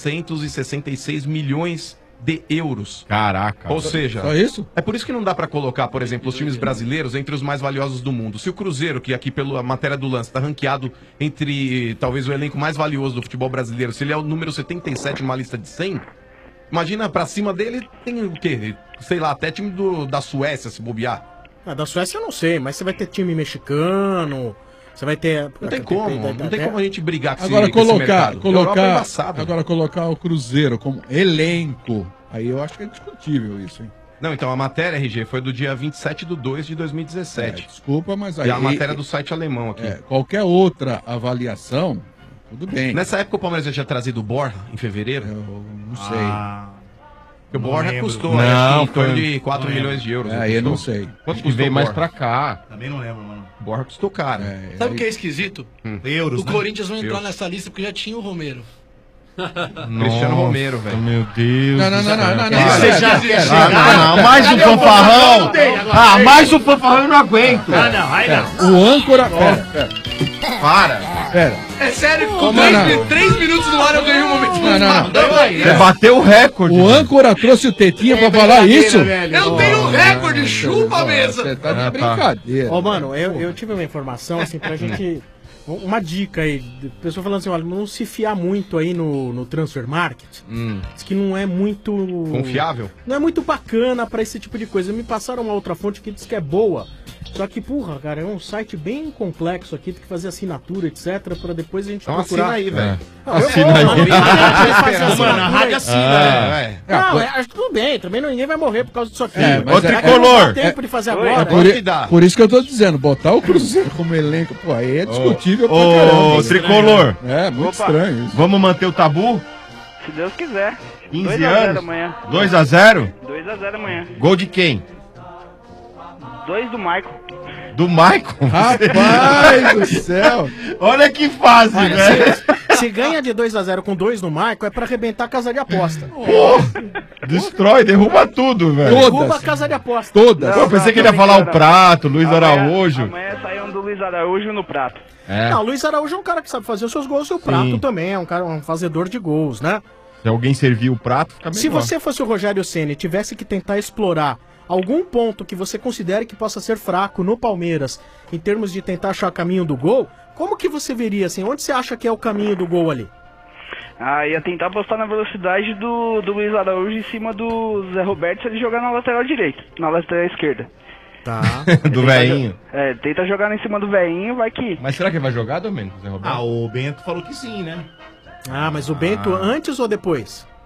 S15: 766 milhões de euros.
S5: Caraca.
S15: Ou seja,
S13: Só isso?
S15: é por isso que não dá pra colocar, por exemplo, os times brasileiros entre os mais valiosos do mundo. Se o Cruzeiro, que aqui pela matéria do Lance está ranqueado entre talvez o elenco mais valioso do futebol brasileiro, se ele é o número 77 numa lista de 100, imagina pra cima dele tem o quê? Sei lá, até time da Suécia se bobear.
S11: Da Suécia eu não sei, mas você vai ter time mexicano, você vai ter...
S15: Não tem como a gente brigar com
S13: Agora
S15: esse mercado. Europa é
S13: colocar,
S15: embaçado.
S13: agora colocar o Cruzeiro como elenco, aí eu acho que é discutível isso, hein?
S15: Não, então a matéria, RG, foi do dia 27/2 de 2017.
S13: Desculpa, mas aí...
S15: E a matéria do site alemão aqui.
S13: Qualquer outra avaliação, tudo bem.
S15: Nessa época o Palmeiras já tinha trazido o Borja, em fevereiro?
S13: Eu não sei.
S15: Porque o Borja custou,
S5: Não,
S15: acho que em torno
S5: foi-
S15: de 4 milhões de euros.
S13: Aí eu não sei.
S15: Quanto
S5: Acho que
S15: custou
S5: veio
S15: o
S5: mais
S15: Borja?
S5: pra cá.
S16: Também não lembro, mano.
S15: O Borja custou caro.
S7: Sabe o que é esquisito?
S16: Euros,
S7: O
S16: né?
S7: Corinthians não entrar
S15: Euros.
S7: nessa lista porque já tinha o Romero.
S15: Cristiano Romero, velho.
S5: Meu Deus.
S13: Não,
S5: Você
S13: já
S5: mais um fanfarrão. Mais um fanfarrão eu não aguento.
S16: Aí não.
S13: O âncora... Pera.
S7: É sério,
S13: Não,
S7: com
S13: não.
S7: 3 minutos no ar eu ganhei um momento.
S13: Não.
S5: Você bateu o recorde.
S13: O âncora trouxe o Tetinha pra falar isso?
S7: Eu tenho um recorde, chupa a mesa.
S13: Você tá de brincadeira.
S11: Ó, mano, eu tive uma informação, assim, pra gente... Uma dica aí, pessoa falando assim, olha, não se fiar muito aí no Transfer Market. Diz que não é muito...
S15: Confiável?
S11: Não é muito bacana pra esse tipo de coisa. Me passaram uma outra fonte que diz que é boa. Só que, porra, cara, é um site bem complexo aqui, tem que fazer assinatura, etc, pra depois a gente
S15: Então
S11: procurar.
S15: assina aí, velho.
S5: Assina aí.
S16: Mano, a rádio assina.
S11: Acho que tudo bem, também ninguém vai morrer por causa disso aqui.
S5: Ô, Tricolor.
S11: Não dá tempo de fazer agora.
S13: Por isso que eu tô dizendo, botar o Cruzeiro como elenco, pô, aí é discutível pra caramba.
S5: Ô, Tricolor.
S13: É, muito estranho isso.
S5: Vamos manter o tabu?
S6: Se Deus quiser.
S5: 15
S6: 2 a 0
S5: anos?
S6: amanhã.
S5: 2x0?
S6: 2 a 0 amanhã.
S5: Gol de quem?
S6: 2 do Maicon.
S5: Do Maicon?
S13: Rapaz do céu.
S5: Olha que fase,
S11: Olha,
S5: velho.
S11: se ganha de 2x0 com 2 no Maicon, é pra arrebentar a casa de aposta.
S5: Destrói, derruba tudo, velho.
S11: Derruba a casa de aposta.
S13: Todas.
S5: Pô, pensei que ele ia falar o Prato, Luiz Araújo.
S6: Amanhã saiu do Luiz Araújo no prato.
S11: Não, o Luiz Araújo é um cara que sabe fazer os seus gols e o Prato
S5: Sim.
S11: também, é um cara, um fazedor de gols, né?
S5: Se alguém servir o prato, fica
S11: Se
S5: melhor.
S11: você fosse o Rogério Ceni e tivesse que tentar explorar algum ponto que você considere que possa ser fraco no Palmeiras, em termos de tentar achar caminho do gol, como que você veria, assim, onde você acha que é o caminho do gol ali?
S6: Ia tentar apostar na velocidade do Luiz Araújo em cima do Zé Roberto se ele jogar na lateral direita, na lateral esquerda.
S11: Tá.
S5: Do velhinho.
S6: Tenta jogar em cima do velhinho, vai que...
S5: Mas será que ele vai jogar, Domênico, Zé Roberto?
S16: Ah, o Bento falou que sim, né?
S11: Ah, mas o Bento antes ou depois?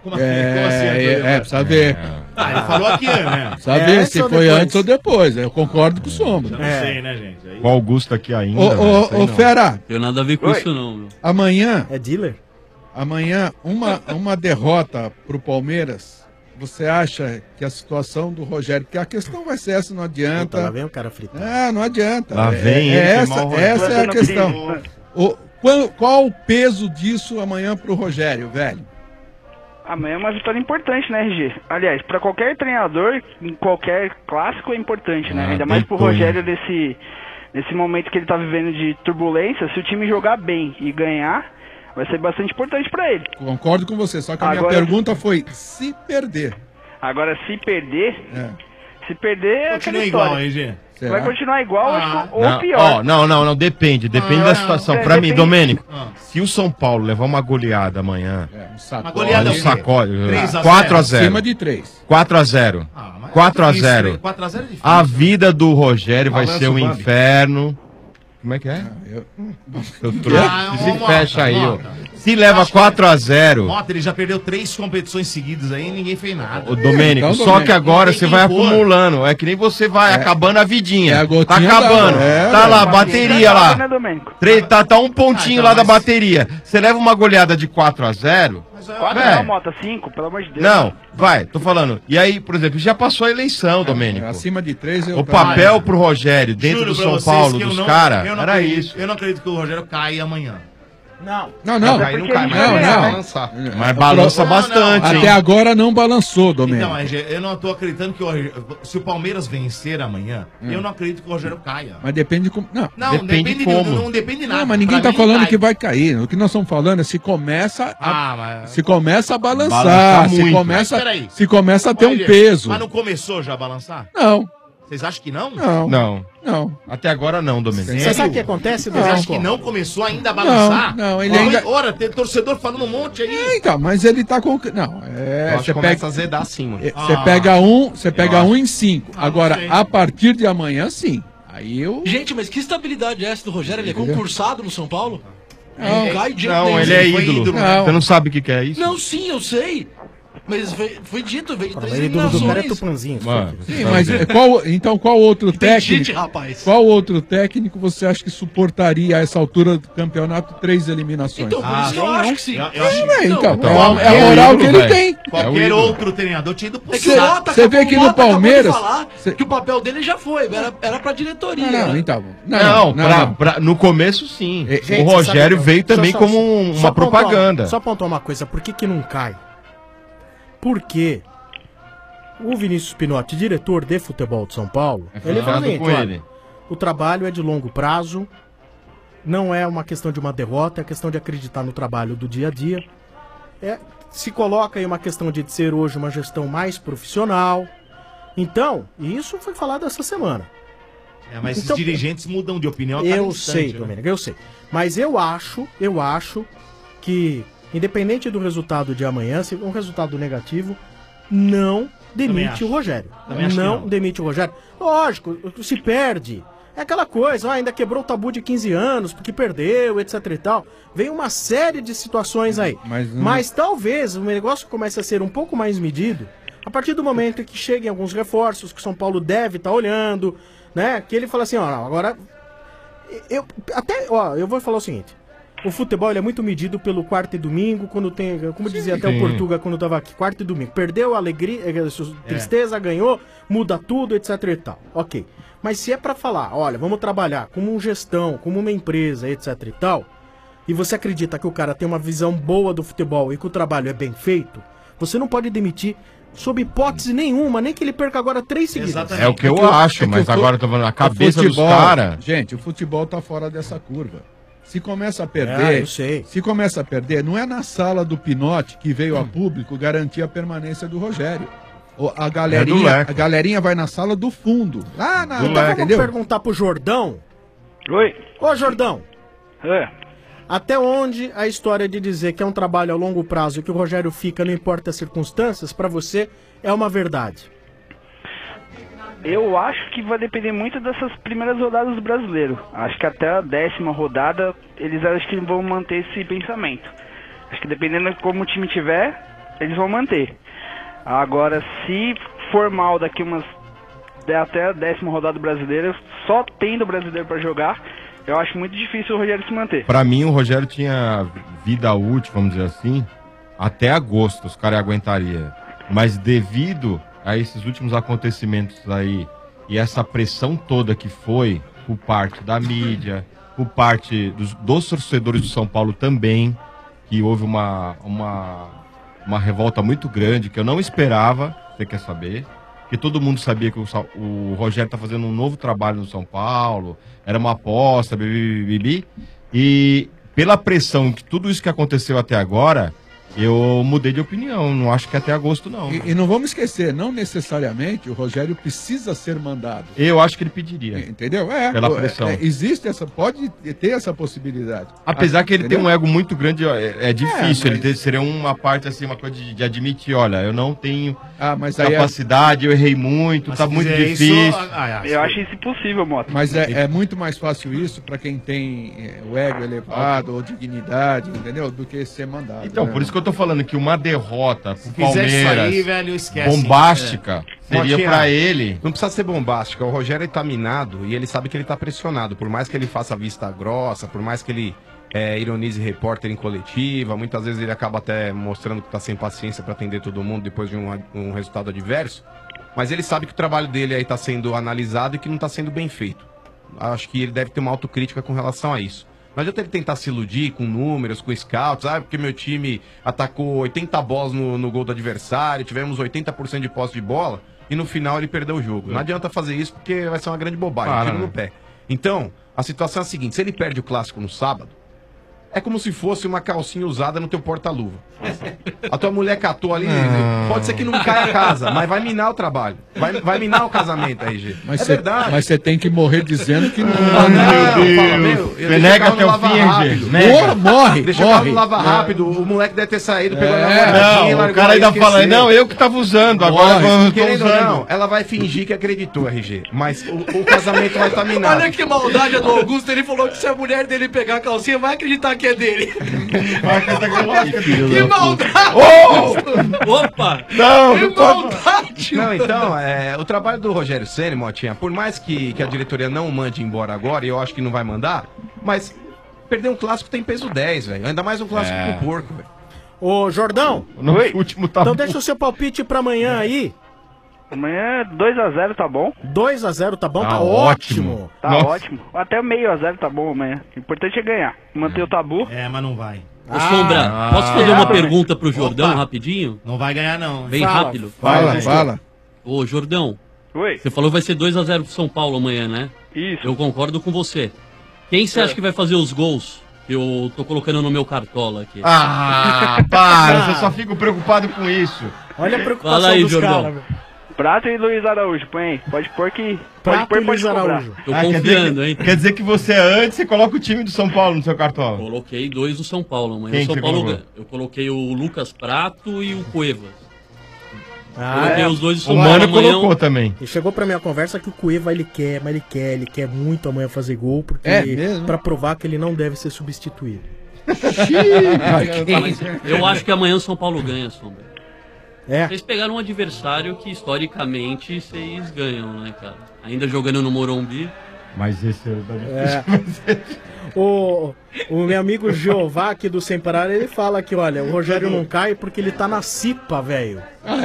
S16: Como assim?
S13: Precisa ver.
S16: Ele falou aqui, né?
S13: Precisa ver se foi antes ou depois. Eu concordo com o Sombra.
S16: Não sei, né, gente? Aí...
S5: O Augusto aqui ainda.
S13: Ô, Fera.
S17: Tem nada a ver com isso, não. Meu.
S13: Amanhã.
S11: É dealer?
S13: Amanhã, uma derrota pro Palmeiras. Você acha que a situação do Rogério, porque a questão vai ser essa, não adianta.
S11: Lá vem o cara fritando.
S13: Não adianta.
S5: Lá vem
S13: essa é a questão. Qual o peso disso amanhã pro Rogério, velho?
S6: Amanhã é uma vitória importante, né, RG? Aliás, pra qualquer treinador, em qualquer clássico é importante, né? Ainda mais pro Rogério nesse momento que ele tá vivendo de turbulência, se o time jogar bem e ganhar, vai ser bastante importante pra ele.
S13: Concordo com você, só que a minha pergunta foi se perder.
S6: Agora, se perder é
S16: continua igual, hein, Gê?
S6: Vai continuar igual ou pior.
S5: Não, depende da situação. Pra mim, Domênico, se o São Paulo levar uma goleada amanhã,
S16: uma goleada
S5: um sacode,
S13: 4x0. Acima de 3.
S5: 4x0. 4x0.
S16: 4x0 é difícil.
S5: A vida do Rogério vai ser um inferno. Como é que é? Se fecha aí, ó. Se leva 4x0.
S16: Mota, ele já perdeu 3 competições seguidas aí e ninguém fez nada.
S5: Ô, Domênico,
S13: Então,
S5: só que agora você vai acumulando. É que nem você vai acabando a vidinha.
S13: a gotinha
S5: Tá acabando. Tá lá, bateria lá.
S6: Né, Domênico?
S5: Tá um pontinho lá da bateria. Você leva uma goleada de 4x0.
S6: 4 não, Mota, 5, pelo amor de Deus.
S5: Não, vai, tô falando. E aí, por exemplo, já passou a eleição, Domênico.
S13: Acima de 3
S5: O papel pro Rogério dentro
S16: Juro
S5: do
S16: pra
S5: São
S16: vocês
S5: Paulo,
S16: que eu
S5: dos
S16: não-
S5: caras,
S16: eu não
S5: era
S16: acredito-
S5: isso.
S16: Eu não acredito que o Rogério caia amanhã.
S11: Não.
S13: Não.
S5: Não Mas balança bastante, hein?
S13: Até agora não balançou, Domênico.
S16: Então, RG, eu não tô acreditando que se o Palmeiras vencer amanhã, eu não acredito que o Rogério caia.
S13: Mas depende como. Não,
S16: Não, depende de como. Não depende de nada.
S13: Não, mas ninguém
S16: Pra
S13: tá
S16: mim,
S13: falando
S16: cai.
S13: que vai cair. O que nós estamos falando é se começa a, se começa a balançar,
S5: Balançar
S13: se
S5: muito.
S13: começa,
S16: Mas peraí.
S13: se começa a ter um
S16: Olha,
S13: peso.
S16: Mas não começou já a balançar?
S13: Não.
S16: Vocês acham que não?
S5: Não. Até agora não, Domênico.
S11: Você sabe o que acontece,
S16: Vocês acham que não começou ainda a balançar?
S13: Não, ele ainda.
S16: Ora, tem torcedor falando um monte aí.
S13: Então, mas ele tá com. Não,
S15: Eu acho que começa a zedar sim, mano.
S13: Você pega um em 5. Agora, a partir de amanhã, sim. Aí eu.
S7: Gente, mas que estabilidade é essa do Rogério? Ele é
S13: Entendeu?
S7: concursado no São Paulo?
S13: Não,
S7: Cai de
S5: Não,
S7: jeito
S5: ele é
S7: nenhum.
S5: ídolo.
S13: Não.
S5: Você não sabe o que é isso?
S7: Não, sim, eu sei. Mas foi dito, veio de 3
S11: Ele do cara é
S7: eliminações.
S11: Tupanzinho.
S5: Mano,
S13: Sim, mas qual outro
S7: Tem
S13: técnico?
S7: gente, rapaz.
S13: Qual outro técnico você acha que suportaria a essa altura do campeonato 3 eliminações?
S7: Então, por isso que eu acho que sim.
S16: Eu acho que
S13: Então, é a moral que ele tem.
S16: qualquer outro treinador tinha ido pro
S7: É que o
S16: saco.
S7: Mota
S13: Você vê que no Palmeiras-
S7: acabou de falar que o papel dele já foi, era pra diretoria.
S13: Não, então.
S5: Não, no começo sim.
S11: Gente,
S5: O Rogério
S11: sabe-
S5: veio também
S11: só-
S5: como
S11: só
S5: uma propaganda.
S11: Só apontar uma coisa, por que não cai? Porque o Vinícius Pinotti, diretor de futebol de São Paulo, ele fala o seguinte,
S5: com
S11: olha,
S5: ele.
S11: o trabalho é de longo prazo, não é uma questão de uma derrota, é questão de acreditar no trabalho do dia a dia. Se coloca aí uma questão de ser hoje uma gestão mais profissional. Então, isso foi falado essa semana.
S16: Mas
S11: Então,
S16: esses dirigentes mudam de opinião a cada
S11: Eu
S16: instante,
S11: sei,
S16: né?
S11: Domênico, eu sei. Mas eu acho que, independente do resultado de amanhã, se for um resultado negativo, não demite
S16: acho.
S11: o Rogério.
S16: Também acho que
S11: Não
S16: não.
S11: demite o Rogério. Lógico, se perde. É aquela coisa, ainda quebrou o tabu de 15 anos, porque perdeu, etc e tal. Vem uma série de situações aí. Mas talvez o negócio comece a ser um pouco mais medido a partir do momento em que cheguem alguns reforços que o São Paulo deve estar olhando, né? Que ele fala assim, ó, agora... Eu vou falar o seguinte. O futebol ele é muito medido pelo quarto e domingo, quando tem, como dizia até o Portuga quando estava aqui, quarto e domingo. Perdeu a alegria, tristeza, ganhou, muda tudo, etc e tal. Ok. Mas se é pra falar, olha, vamos trabalhar como uma gestão, como uma empresa, etc e tal, e você acredita que o cara tem uma visão boa do futebol e que o trabalho é bem feito, você não pode demitir sob hipótese nenhuma, nem que ele perca agora 3 seguidas.
S5: É o que eu acho, mas agora eu tô falando a cabeça dos caras.
S13: Gente, o futebol tá fora dessa curva. Se começa a perder,
S11: eu sei.
S13: Se começa a perder, não é na sala do Pinotti que veio a público garantir a permanência do Rogério. A galerinha vai na sala do fundo. Lá na.
S11: Então vamos perguntar pro Jordão.
S6: Oi.
S11: Ô, Jordão. Até onde a história de dizer que é um trabalho a longo prazo e que o Rogério fica, não importa as circunstâncias, pra você é uma verdade?
S6: Eu acho que vai depender muito dessas primeiras rodadas do Brasileiro. Acho que até a 10ª rodada, eles acho que vão manter esse pensamento. Acho que dependendo de como o time tiver, eles vão manter. Agora, se for mal daqui até a 10ª rodada brasileira, só tendo o brasileiro pra jogar, eu acho muito difícil o Rogério se manter.
S5: Pra mim, o Rogério tinha vida útil, vamos dizer assim, até agosto, os caras aguentariam. Mas devido a esses últimos acontecimentos aí e essa pressão toda que foi por parte da mídia, por parte dos torcedores do São Paulo também, que houve uma revolta muito grande que eu não esperava, você quer saber? Porque todo mundo sabia que o Rogério está fazendo um novo trabalho no São Paulo, era uma aposta, e pela pressão que tudo isso que aconteceu até agora, eu mudei de opinião, não acho que é até agosto não.
S13: E não vamos esquecer, não necessariamente o Rogério precisa ser mandado.
S5: Eu acho que ele pediria.
S13: Entendeu?
S5: Pela pressão.
S13: Existe pode ter essa possibilidade.
S5: Apesar que ele tem um ego muito grande, é difícil.
S13: mas-
S5: Ele seria uma parte assim, uma coisa de admitir, olha, eu não tenho
S13: mas aí
S5: capacidade, eu errei muito,
S13: Mas
S5: tá
S13: se
S5: muito
S13: fizer isso,
S5: difícil.
S6: Eu acho isso impossível, Mota.
S13: Mas é muito mais fácil isso para quem tem o ego elevado ou dignidade, entendeu? Do que ser mandado.
S5: Então,
S13: né?
S5: por isso que eu tô falando que uma derrota pro
S13: fizer isso
S5: Palmeiras
S13: aí, velho, esquece.
S5: bombástica seria
S15: Motinha,
S5: pra ele.
S15: Não precisa ser bombástica. O Rogério tá minado e ele sabe que ele tá pressionado. Por mais que ele faça vista grossa, por mais que ele ironize repórter em coletiva, muitas vezes ele acaba até mostrando que tá sem paciência pra atender todo mundo depois de um resultado adverso. Mas ele sabe que o trabalho dele aí tá sendo analisado e que não tá sendo bem feito. Acho que ele deve ter uma autocrítica com relação a isso. Não adianta ele tentar se iludir com números, com scouts, porque meu time atacou 80 bolas no gol do adversário, tivemos 80% de posse de bola e no final ele perdeu o jogo. Não adianta fazer isso porque vai ser uma grande bobagem, tiro no pé. Então, a situação é a seguinte, se ele perde o clássico no sábado, é como se fosse uma calcinha usada no teu porta-luva. A tua mulher catou ali, pode ser que não caia a casa, mas vai minar o trabalho. Vai minar o casamento, RG.
S13: Mas
S15: verdade.
S13: Mas você tem que morrer dizendo que não.
S5: Nega até o fim, RG. Nega.
S13: Morre,
S15: Deixa o carro lavar rápido, o moleque deve ter saído, pegou a
S5: Não,
S15: largou
S5: o cara
S15: e
S5: ainda
S15: esqueceu.
S5: fala, não, eu que tava usando, agora eu tô
S15: Querendo ou
S5: usando.
S15: não, ela vai fingir que acreditou, RG. Mas o casamento vai estar minado.
S7: Olha que maldade do Augusto, ele falou que se a mulher dele pegar a calcinha, vai acreditar que é dele. Que maldade!
S17: Opa!
S5: Não,
S7: que maldade!
S15: Não, então, o trabalho do Rogério Ceni, Motinha, por mais que a diretoria não mande embora agora, e eu acho que não vai mandar, mas perder um clássico tem peso 10, velho. Ainda mais um clássico com porco, velho.
S11: Ô, Jordão.
S5: Último
S11: Então deixa o seu palpite pra amanhã aí.
S6: Amanhã 2x0 tá bom.
S11: 2x0 tá bom? Tá ótimo.
S6: Tá ótimo. Até meio a 0 tá bom amanhã. O importante é ganhar. Manter o tabu.
S16: Mas não vai.
S17: Ô, Sombra, posso fazer uma pergunta pro Jordão rapidinho?
S16: Não vai ganhar, não.
S17: Bem rápido.
S13: Fala.
S17: Ô, Jordão.
S6: Oi.
S17: Você falou que vai ser 2x0 pro São Paulo amanhã, né?
S6: Isso.
S17: Eu concordo com você. Quem você acha que vai fazer os gols que eu tô colocando no meu cartola aqui?
S5: Para, você só fica preocupado com isso.
S11: Olha a preocupação
S17: Fala aí,
S11: dos
S17: Jordão.
S11: caras.
S6: Prato e Luiz Araújo, põe aí. Pode pôr que...
S11: Prato
S6: pôr,
S11: e Luiz
S6: cobrar.
S11: Araújo.
S17: Tô confiando, hein?
S5: Quer dizer que você antes, você coloca o time do São Paulo no seu cartola.
S17: Coloquei 2 do São Paulo amanhã.
S5: Quem
S17: O São
S5: que
S17: Paulo
S5: colocou?
S17: ganha. Eu coloquei o Lucas Prato e o Cuevas.
S11: Ah,
S17: Coloquei os dois do São
S5: O
S17: Paulo
S5: Mano
S17: amanhã.
S5: colocou também.
S11: E chegou pra minha conversa que o Cueva ele quer muito amanhã fazer gol, porque
S13: mesmo?
S11: pra provar que ele não deve ser substituído.
S17: Mas eu acho que amanhã o São Paulo ganha, Sombra.
S11: É.
S17: Vocês pegaram um adversário que historicamente vocês ganham, né, cara? Ainda jogando no Morumbi.
S5: Mas esse
S11: O meu amigo Jeová aqui do Sem Parar, ele fala que, olha, o Rogério não cai porque ele tá na cipa, velho.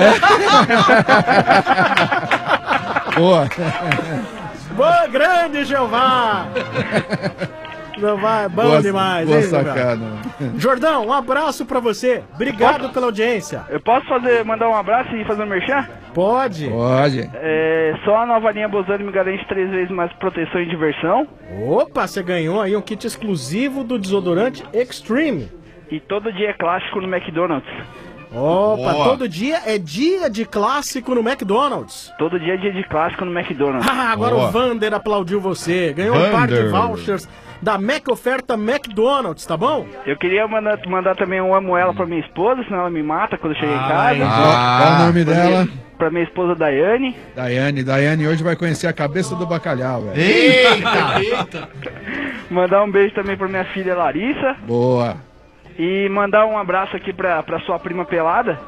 S13: Boa.
S11: Boa, grande Jeová! Jeová é bom
S13: Boa-
S11: demais,
S13: boa
S11: hein, Jeová?
S13: sacada.
S11: Jordão, um abraço pra você. Obrigado pela audiência.
S6: Eu posso mandar um abraço e fazer um merchan?
S11: Pode.
S13: Pode.
S6: Só a nova linha Bozano me garante 3 vezes mais proteção e diversão.
S11: Opa, você ganhou aí um kit exclusivo do desodorante Extreme.
S6: E todo dia é clássico no McDonald's.
S11: Opa,
S6: Boa.
S11: todo dia é dia de clássico no McDonald's.
S6: Todo dia é dia de clássico no McDonald's.
S11: Ah, agora o Vander aplaudiu você. Ganhou um par de
S6: Vander.
S11: vouchers da Mac Oferta McDonald's, tá bom?
S6: Eu queria mandar também um amo ela pra minha esposa, senão ela me mata quando eu chegar em casa.
S13: Qual o nome dela?
S6: Pra minha esposa Daiane.
S13: Daiane hoje vai conhecer a cabeça do bacalhau, velho.
S6: Eita! Mandar um beijo também pra minha filha Larissa.
S13: Boa.
S6: E mandar um abraço aqui pra sua prima pelada.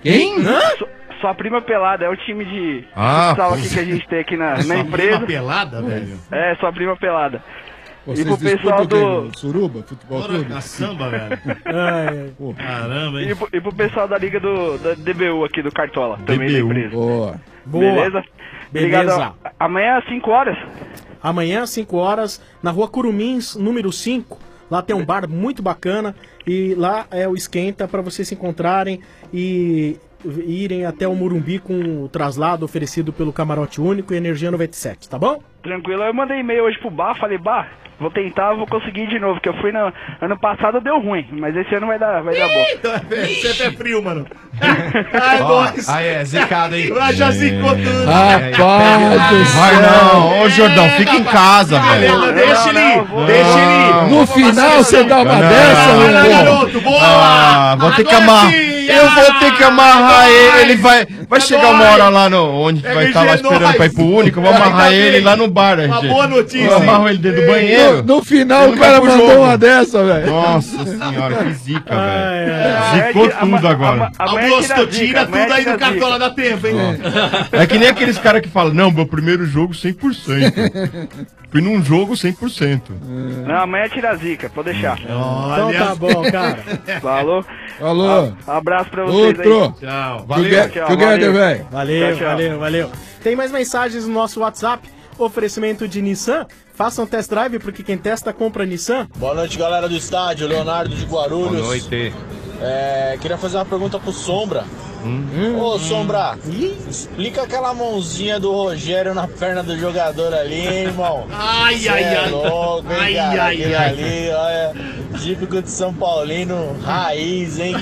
S2: Quem?
S6: Sua prima pelada, é o time de
S5: Ah,
S6: futsal aqui que a gente tem aqui na empresa.
S16: Prima pelada, velho?
S6: É, sua prima pelada.
S13: Vocês
S6: E pro pessoal
S13: disputam o
S6: do.
S13: quê? Suruba? Futebol clube?
S16: Na samba, velho.
S13: Pô.
S16: Caramba, hein?
S6: E pro pessoal da liga da DBU aqui do Cartola, também da empresa.
S13: Boa.
S6: Beleza? Obrigado.
S11: Beleza.
S6: Amanhã às 5 horas.
S11: Amanhã, às 5 horas, na rua Curumins, número 5. Lá tem um bar muito bacana. E lá é o esquenta para vocês se encontrarem e irem até o Morumbi com o traslado oferecido pelo Camarote Único e Energia 97, tá bom?
S6: Tranquilo. Eu mandei e-mail hoje pro Bar, falei, Bar, vou tentar, vou conseguir de novo, que eu fui no ano passado, deu ruim, mas esse ano vai dar bom.
S16: Você é frio, mano.
S15: Ai, nossa. Aí é, zicado, hein?
S16: Já zicou tudo.
S13: Rapaz do céu.
S5: Vai não, ô Jordão, fica em casa, velho.
S16: Deixa ele ir, deixa ele ir.
S13: No final você dá uma dessa, meu irmão.
S16: Garoto, boa!
S5: Vou ter que
S16: Agora
S5: amarrar.
S16: sim!
S5: Eu vou ter que amarrar ele. Ele vai chegar uma hora lá no. Onde vai estar lá esperando pra ir pro Único. Eu vou amarrar ele lá no bar,
S16: Uma
S5: gente.
S16: boa notícia.
S5: Eu amarro ele dentro do banheiro.
S13: No final
S5: Ele
S13: o
S5: vai
S13: cara
S5: pro
S13: mandou
S5: jogo.
S13: uma dessa, velho.
S5: Nossa senhora, que zica,
S6: Ai,
S5: velho. Zicou tudo agora.
S16: Augusto, tira tudo aí do Cartola, dá tempo, hein?
S5: É que nem aqueles caras que falam, não, meu primeiro jogo 100%. Fui num jogo 100%.
S6: Não, amanhã tira a zica, pode deixar.
S11: Então tá bom, cara.
S6: Falou.
S13: Falou.
S6: Abraço pra vocês aí.
S13: Outro.
S16: Tchau.
S6: Valeu, tchau.
S13: Together, velho.
S11: Valeu,
S6: Tchau.
S11: valeu. Tem mais mensagens no nosso WhatsApp. Oferecimento de Nissan. Façam test drive, porque quem testa compra Nissan.
S8: Boa noite, galera do estádio. Leonardo de Guarulhos.
S15: Boa noite.
S8: Queria fazer uma pergunta pro Sombra. Ô, Sombra, explica aquela mãozinha do Rogério na perna do jogador ali, hein, irmão?
S16: Ai,
S8: Cê
S16: ai,
S8: é
S16: ai.
S8: louco, hein,
S16: Ai,
S8: cara?
S16: ai,
S8: Aquele
S16: ai.
S8: ali, olha, típico de São Paulino, raiz, hein?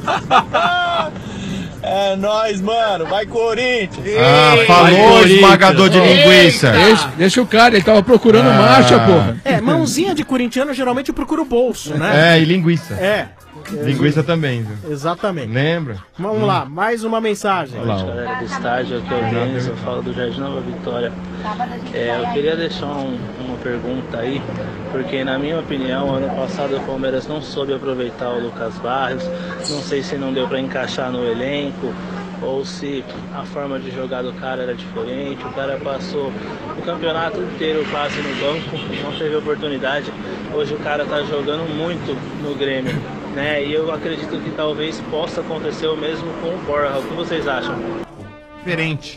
S8: É nóis, mano. Vai, Corinthians.
S5: Falou, esmagador de linguiça.
S13: Deixa o cara, ele tava procurando marcha, porra.
S11: É, mãozinha de corintiano geralmente procura o bolso, né?
S5: É, e linguiça.
S11: É.
S5: Linguiça também, viu?
S11: Exatamente.
S5: Lembra?
S11: Vamos lá, mais uma mensagem.
S5: Olha lá, ó.
S8: Galera do estádio, aqui é o Denis, eu falo do Jardim Nova Vitória. Eu queria deixar uma pergunta aí, porque na minha opinião, ano passado o Palmeiras não soube aproveitar o Lucas Barrios, não sei se não deu para encaixar no elenco, ou se a forma de jogar do cara era diferente, o cara passou o campeonato inteiro quase no banco, não teve oportunidade, hoje o cara tá jogando muito no Grêmio, né? E eu acredito que talvez possa acontecer o mesmo com o Borja. O que vocês acham?
S16: Diferente.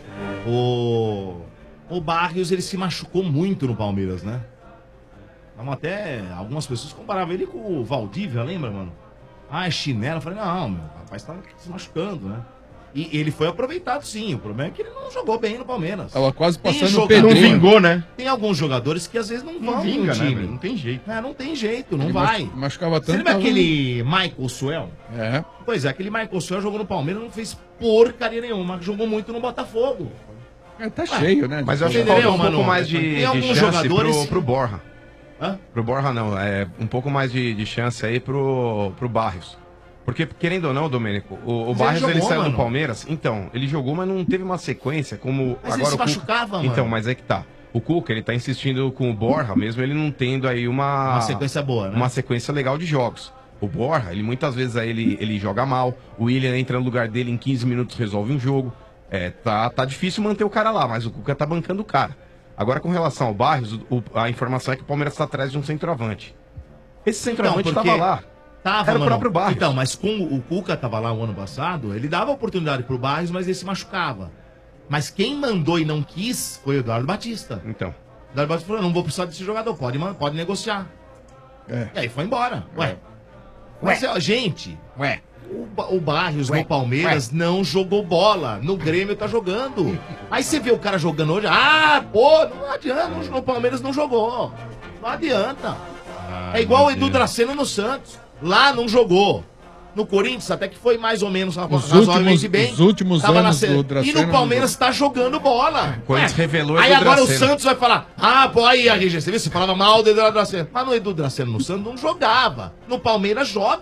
S16: O Barrios, ele se machucou muito no Palmeiras, né? Até algumas pessoas comparavam ele com o Valdívia, lembra, mano? Ah, é chinelo. Eu falei, não, meu, o rapaz tá se machucando, né? E ele foi aproveitado, sim. O problema é que ele não jogou bem no Palmeiras.
S13: Tava quase
S16: Tem
S13: passando o
S16: jogador-
S13: Pedrinho.
S5: Não vingou, né?
S16: Tem alguns jogadores que às vezes não vão
S5: vinga,
S16: no
S5: né,
S16: time.
S5: velho? Não tem jeito.
S16: Não tem jeito, não
S13: Ele
S16: vai.
S13: machucava
S16: Você
S13: tanto.
S16: lembra
S13: tava-
S16: aquele Michael Suel?
S13: É.
S16: Pois é, aquele Michael Suel jogou no Palmeiras, não fez porcaria nenhuma, mas jogou muito no Botafogo.
S13: Tá cheio, né?
S15: Mas eu acho que
S16: Entendeu,
S15: falta um pouco
S16: mano?
S15: mais de
S16: Tem alguns
S15: chance
S16: jogadores-
S15: pro Borja.
S16: Hã?
S15: Pro Borja não, é um pouco mais de chance aí pro Barrios. Porque, querendo ou não, Domênico, o
S16: Mas
S15: Barrios
S16: ele
S15: ele
S16: jogou,
S15: saiu do
S16: mano.
S15: Palmeiras. Então, ele jogou, mas não teve uma sequência como
S16: Mas ele
S15: agora
S16: se
S15: o Cuca.
S16: machucava, mano.
S15: Então, mas é que tá. O Cuca, ele tá insistindo com o Borja, mesmo ele não tendo aí uma
S16: sequência boa, né?
S15: Uma sequência legal de jogos. O Borja, ele muitas vezes aí ele joga mal. O William entra no lugar dele em 15 minutos, resolve um jogo. Tá difícil manter o cara lá, mas o Cuca tá bancando o cara. Agora, com relação ao Barrios, a informação é que o Palmeiras tá atrás de um centroavante. Esse centroavante
S16: Então, porque
S15: tava lá.
S16: Tava,
S15: Era o
S16: mano.
S15: próprio Barrios.
S16: Então, mas com o Cuca tava lá o ano passado, ele dava oportunidade pro Barrios, mas ele se machucava. Mas quem mandou e não quis foi o Eduardo Batista.
S15: Então.
S16: O Eduardo Batista falou, não vou precisar desse jogador, pode negociar. E aí foi embora. Ué. Mas, ó, gente, o Barrios no Palmeiras não jogou bola. No Grêmio tá jogando. Aí você vê o cara jogando hoje, não adianta, no Palmeiras não jogou. Não adianta. É igual o Edu Dracena no Santos. Lá não jogou. No Corinthians até que foi mais ou menos razoavelmente bem.
S13: Os últimos
S16: Tava na
S13: anos
S16: série.
S13: do
S16: E
S13: Dracena
S16: no Palmeiras tá jogando bola.
S15: O Corinthians revelou
S16: Aí
S15: Edu
S16: agora o
S15: Dracena.
S16: Santos vai falar, aí, RG, você viu? Você falava mal do Edu Dracena. Mas no Edu Dracena no Santos não jogava. No Palmeiras joga.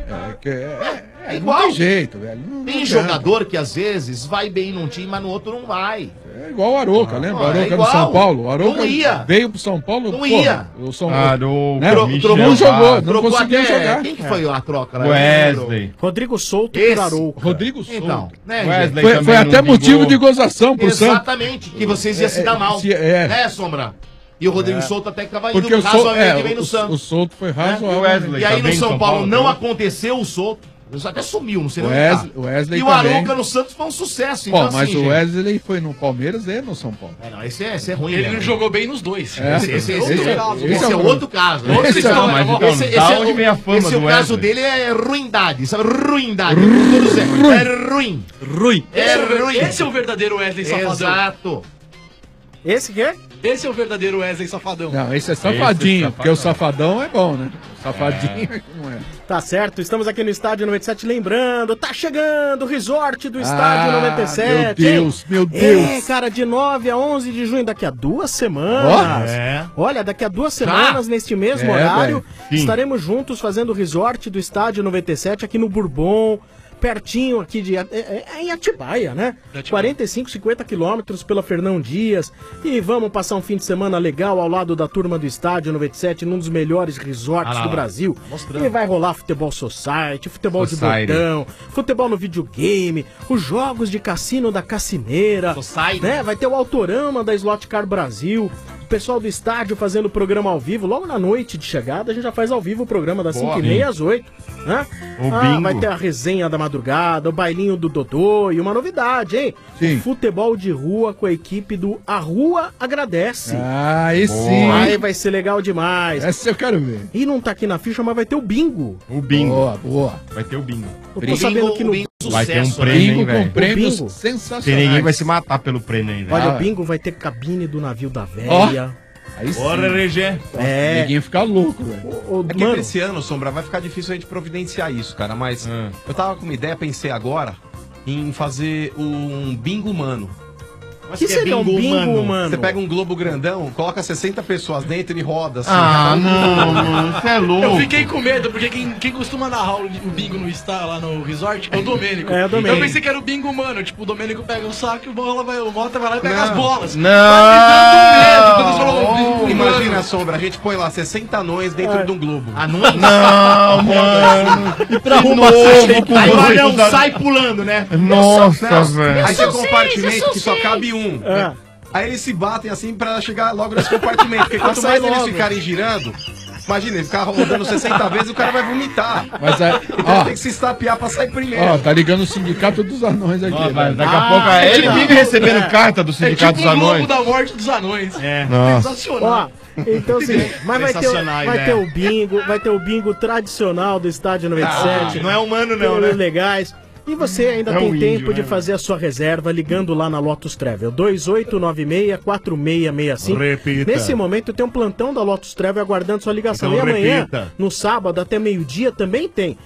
S16: É
S13: Não tem jeito, velho. Não
S16: Tem
S13: adianta.
S16: jogador que às vezes vai bem num time, mas no outro não vai.
S13: É igual o Arouca, lembra? O
S16: é
S13: Arouca do
S16: igual.
S13: São Paulo. O Arouca
S16: Não ia.
S13: veio pro São Paulo.
S16: Não
S13: porra,
S16: ia.
S13: O São
S5: Arouca,
S13: né?
S5: Michel
S13: Não jogou, não
S16: Trocou
S13: conseguia
S16: até-
S13: jogar.
S16: Quem que foi a troca lá?
S5: Wesley.
S11: Rodrigo Souto
S16: Esse.
S11: por Arouca.
S13: Rodrigo Souto.
S16: Então, né,
S5: Wesley
S13: Foi
S5: também
S13: até
S5: não
S13: motivo
S5: vingou.
S13: de gozação pro Santos.
S16: Exatamente, que vocês iam se dar mal. Né, Sombra? E o Rodrigo Souto até que tava indo
S13: Porque o Souto,
S16: razoavelmente bem no
S13: o
S16: Santos.
S13: Souto foi razoável.
S5: Wesley
S16: E aí
S5: também
S16: no São
S5: São
S16: Paulo
S5: Paulo,
S16: não
S5: né?
S16: aconteceu o Souto. Até sumiu, não sei
S13: O
S16: onde
S13: Wesley-
S16: tá.
S13: o Wesley
S16: E o
S13: também.
S16: Arouca no Santos foi um sucesso.
S13: Pô,
S16: Então,
S13: mas
S16: assim,
S13: o
S16: gente,
S13: Wesley foi no Palmeiras e no São Paulo.
S16: não, esse é ruim.
S7: Ele
S16: né?
S7: não jogou bem nos dois.
S13: É.
S16: Esse é outro
S13: Esse-
S16: caso.
S13: esse
S16: Esse
S13: é
S16: é
S13: o
S16: outro caso.
S13: Esse
S16: Outra
S13: é
S16: história.
S13: o-
S5: mas então, da onde vem a fama
S16: esse
S5: do
S16: o caso
S5: Wesley?
S16: dele é ruindade, sabe? Ruindade. com todo Zé. É ruim.
S17: Ruim.
S16: É ruim.
S7: Esse é o verdadeiro Wesley Safadão.
S16: Exato.
S11: Esse que é?
S7: Esse é o verdadeiro Wesley Safadão.
S13: Não, esse é safadinho, porque o safadão é bom, né? O safadinho não é.
S11: Tá certo, estamos aqui no Estádio 97, lembrando, tá chegando o resort do Estádio 97.
S13: Meu Deus,
S11: hein?
S13: meu Deus.
S11: É, cara, de 9 a 11 de junho, daqui a 2 semanas.
S16: É.
S11: Olha, daqui a 2 semanas, neste mesmo
S13: É,
S11: horário,
S13: velho.
S5: Sim.
S11: estaremos juntos fazendo o resort do Estádio 97 aqui no Bourbon. Pertinho aqui de em Atibaia, né? 45, 50 quilômetros pela Fernão Dias. E vamos passar um fim de semana legal ao lado da turma do Estádio 97, num dos melhores resorts do Brasil. E vai rolar futebol society, futebol de
S5: Society.
S11: botão, futebol no videogame, os jogos de cassino da Cassineira.
S16: Society.
S11: Né? Vai ter o Autorama da Slot Car Brasil. O pessoal do estádio fazendo o programa ao vivo. Logo na noite de chegada, a gente já faz ao vivo o programa das 5h30 às 8. Né?
S5: O bingo.
S11: Vai ter a resenha da madrugada, o bailinho do Dodô e uma novidade, hein?
S13: Sim.
S11: O futebol de rua com a equipe do A Rua Agradece.
S13: Ah, aí sim.
S11: Aí vai ser legal demais.
S13: Essa eu quero ver.
S11: E não tá aqui na ficha, mas vai ter o bingo.
S5: O bingo.
S13: Boa, boa.
S5: Vai ter o bingo.
S11: Eu tô sabendo que no
S16: bingo
S5: Vai ter um
S16: sucesso,
S5: prêmio, hein,
S13: Bingo com
S5: velho?
S13: prêmios
S11: bingo.
S13: sensacionais.
S5: Que ninguém vai se matar pelo prêmio aí, velho.
S11: Olha,
S13: Ah,
S11: o bingo vai ter cabine do navio da véia.
S13: Aí sim.
S16: Bora, RG.
S11: É.
S13: Ninguém fica louco, velho.
S15: É que
S11: Mano,
S15: esse ano, Sombra, vai ficar difícil a gente providenciar isso, cara. Mas eu tava com uma ideia, pensei agora em fazer um bingo humano.
S16: Mas
S11: que seria um bingo, mano?
S15: Você pega um globo grandão, coloca 60 pessoas dentro e roda assim.
S5: Ah,
S15: cada um-
S5: não, mano, você é louco.
S7: Eu fiquei com medo, porque quem costuma narrar o bingo no Star lá no resort é o Domênico.
S11: É, o Domênico.
S7: Eu pensei que era o bingo humano, tipo, o Domênico pega o saco e o Mota vai lá e pega as bolas.
S5: Não.
S7: Tá me dando medo quando você falou o bingo
S15: Imagina,
S7: humano.
S15: Sombra, a gente põe lá 60 anões dentro de um globo.
S16: Anões?
S5: Não, mano.
S11: E pra
S5: De
S11: arrumar
S5: novo,
S11: essa
S5: com
S16: Aí o
S5: dois
S16: anão
S5: da-
S16: sai pulando, né?
S5: Nossa, velho.
S15: Aí tem um compartimento que só cabe um.
S11: É.
S15: Aí eles se batem assim pra chegar logo nesse compartimento. Porque quanto
S11: Sai
S15: mais eles
S11: logo.
S15: ficarem girando, imagina, ele ficar rodando 60 vezes, o cara vai vomitar.
S13: Mas aí,
S15: Então tem que se estapear pra sair primeiro.
S13: ó, tá ligando o sindicato dos anões aqui.
S5: Ó, mas
S13: velho.
S5: daqui a pouco ele vive recebendo carta do Sindicato dos
S7: tipo o globo
S5: Anões.
S7: da morte dos anões.
S16: É.
S5: Nossa.
S7: Sensacional.
S11: Ó, então assim, mas vai
S16: Sensacional,
S11: ter o bingo tradicional do Estádio 97.
S16: Não é humano, não, né?
S11: Legais. E você ainda
S5: É
S11: tem
S5: um
S11: tempo
S5: índio,
S11: de
S5: né,
S11: fazer a sua reserva ligando lá na Lotus Travel 2896-4665.
S16: Repita.
S11: Nesse momento tem um plantão da Lotus Travel aguardando sua ligação.
S16: Então
S11: e amanhã,
S16: repita.
S11: no sábado até meio-dia também tem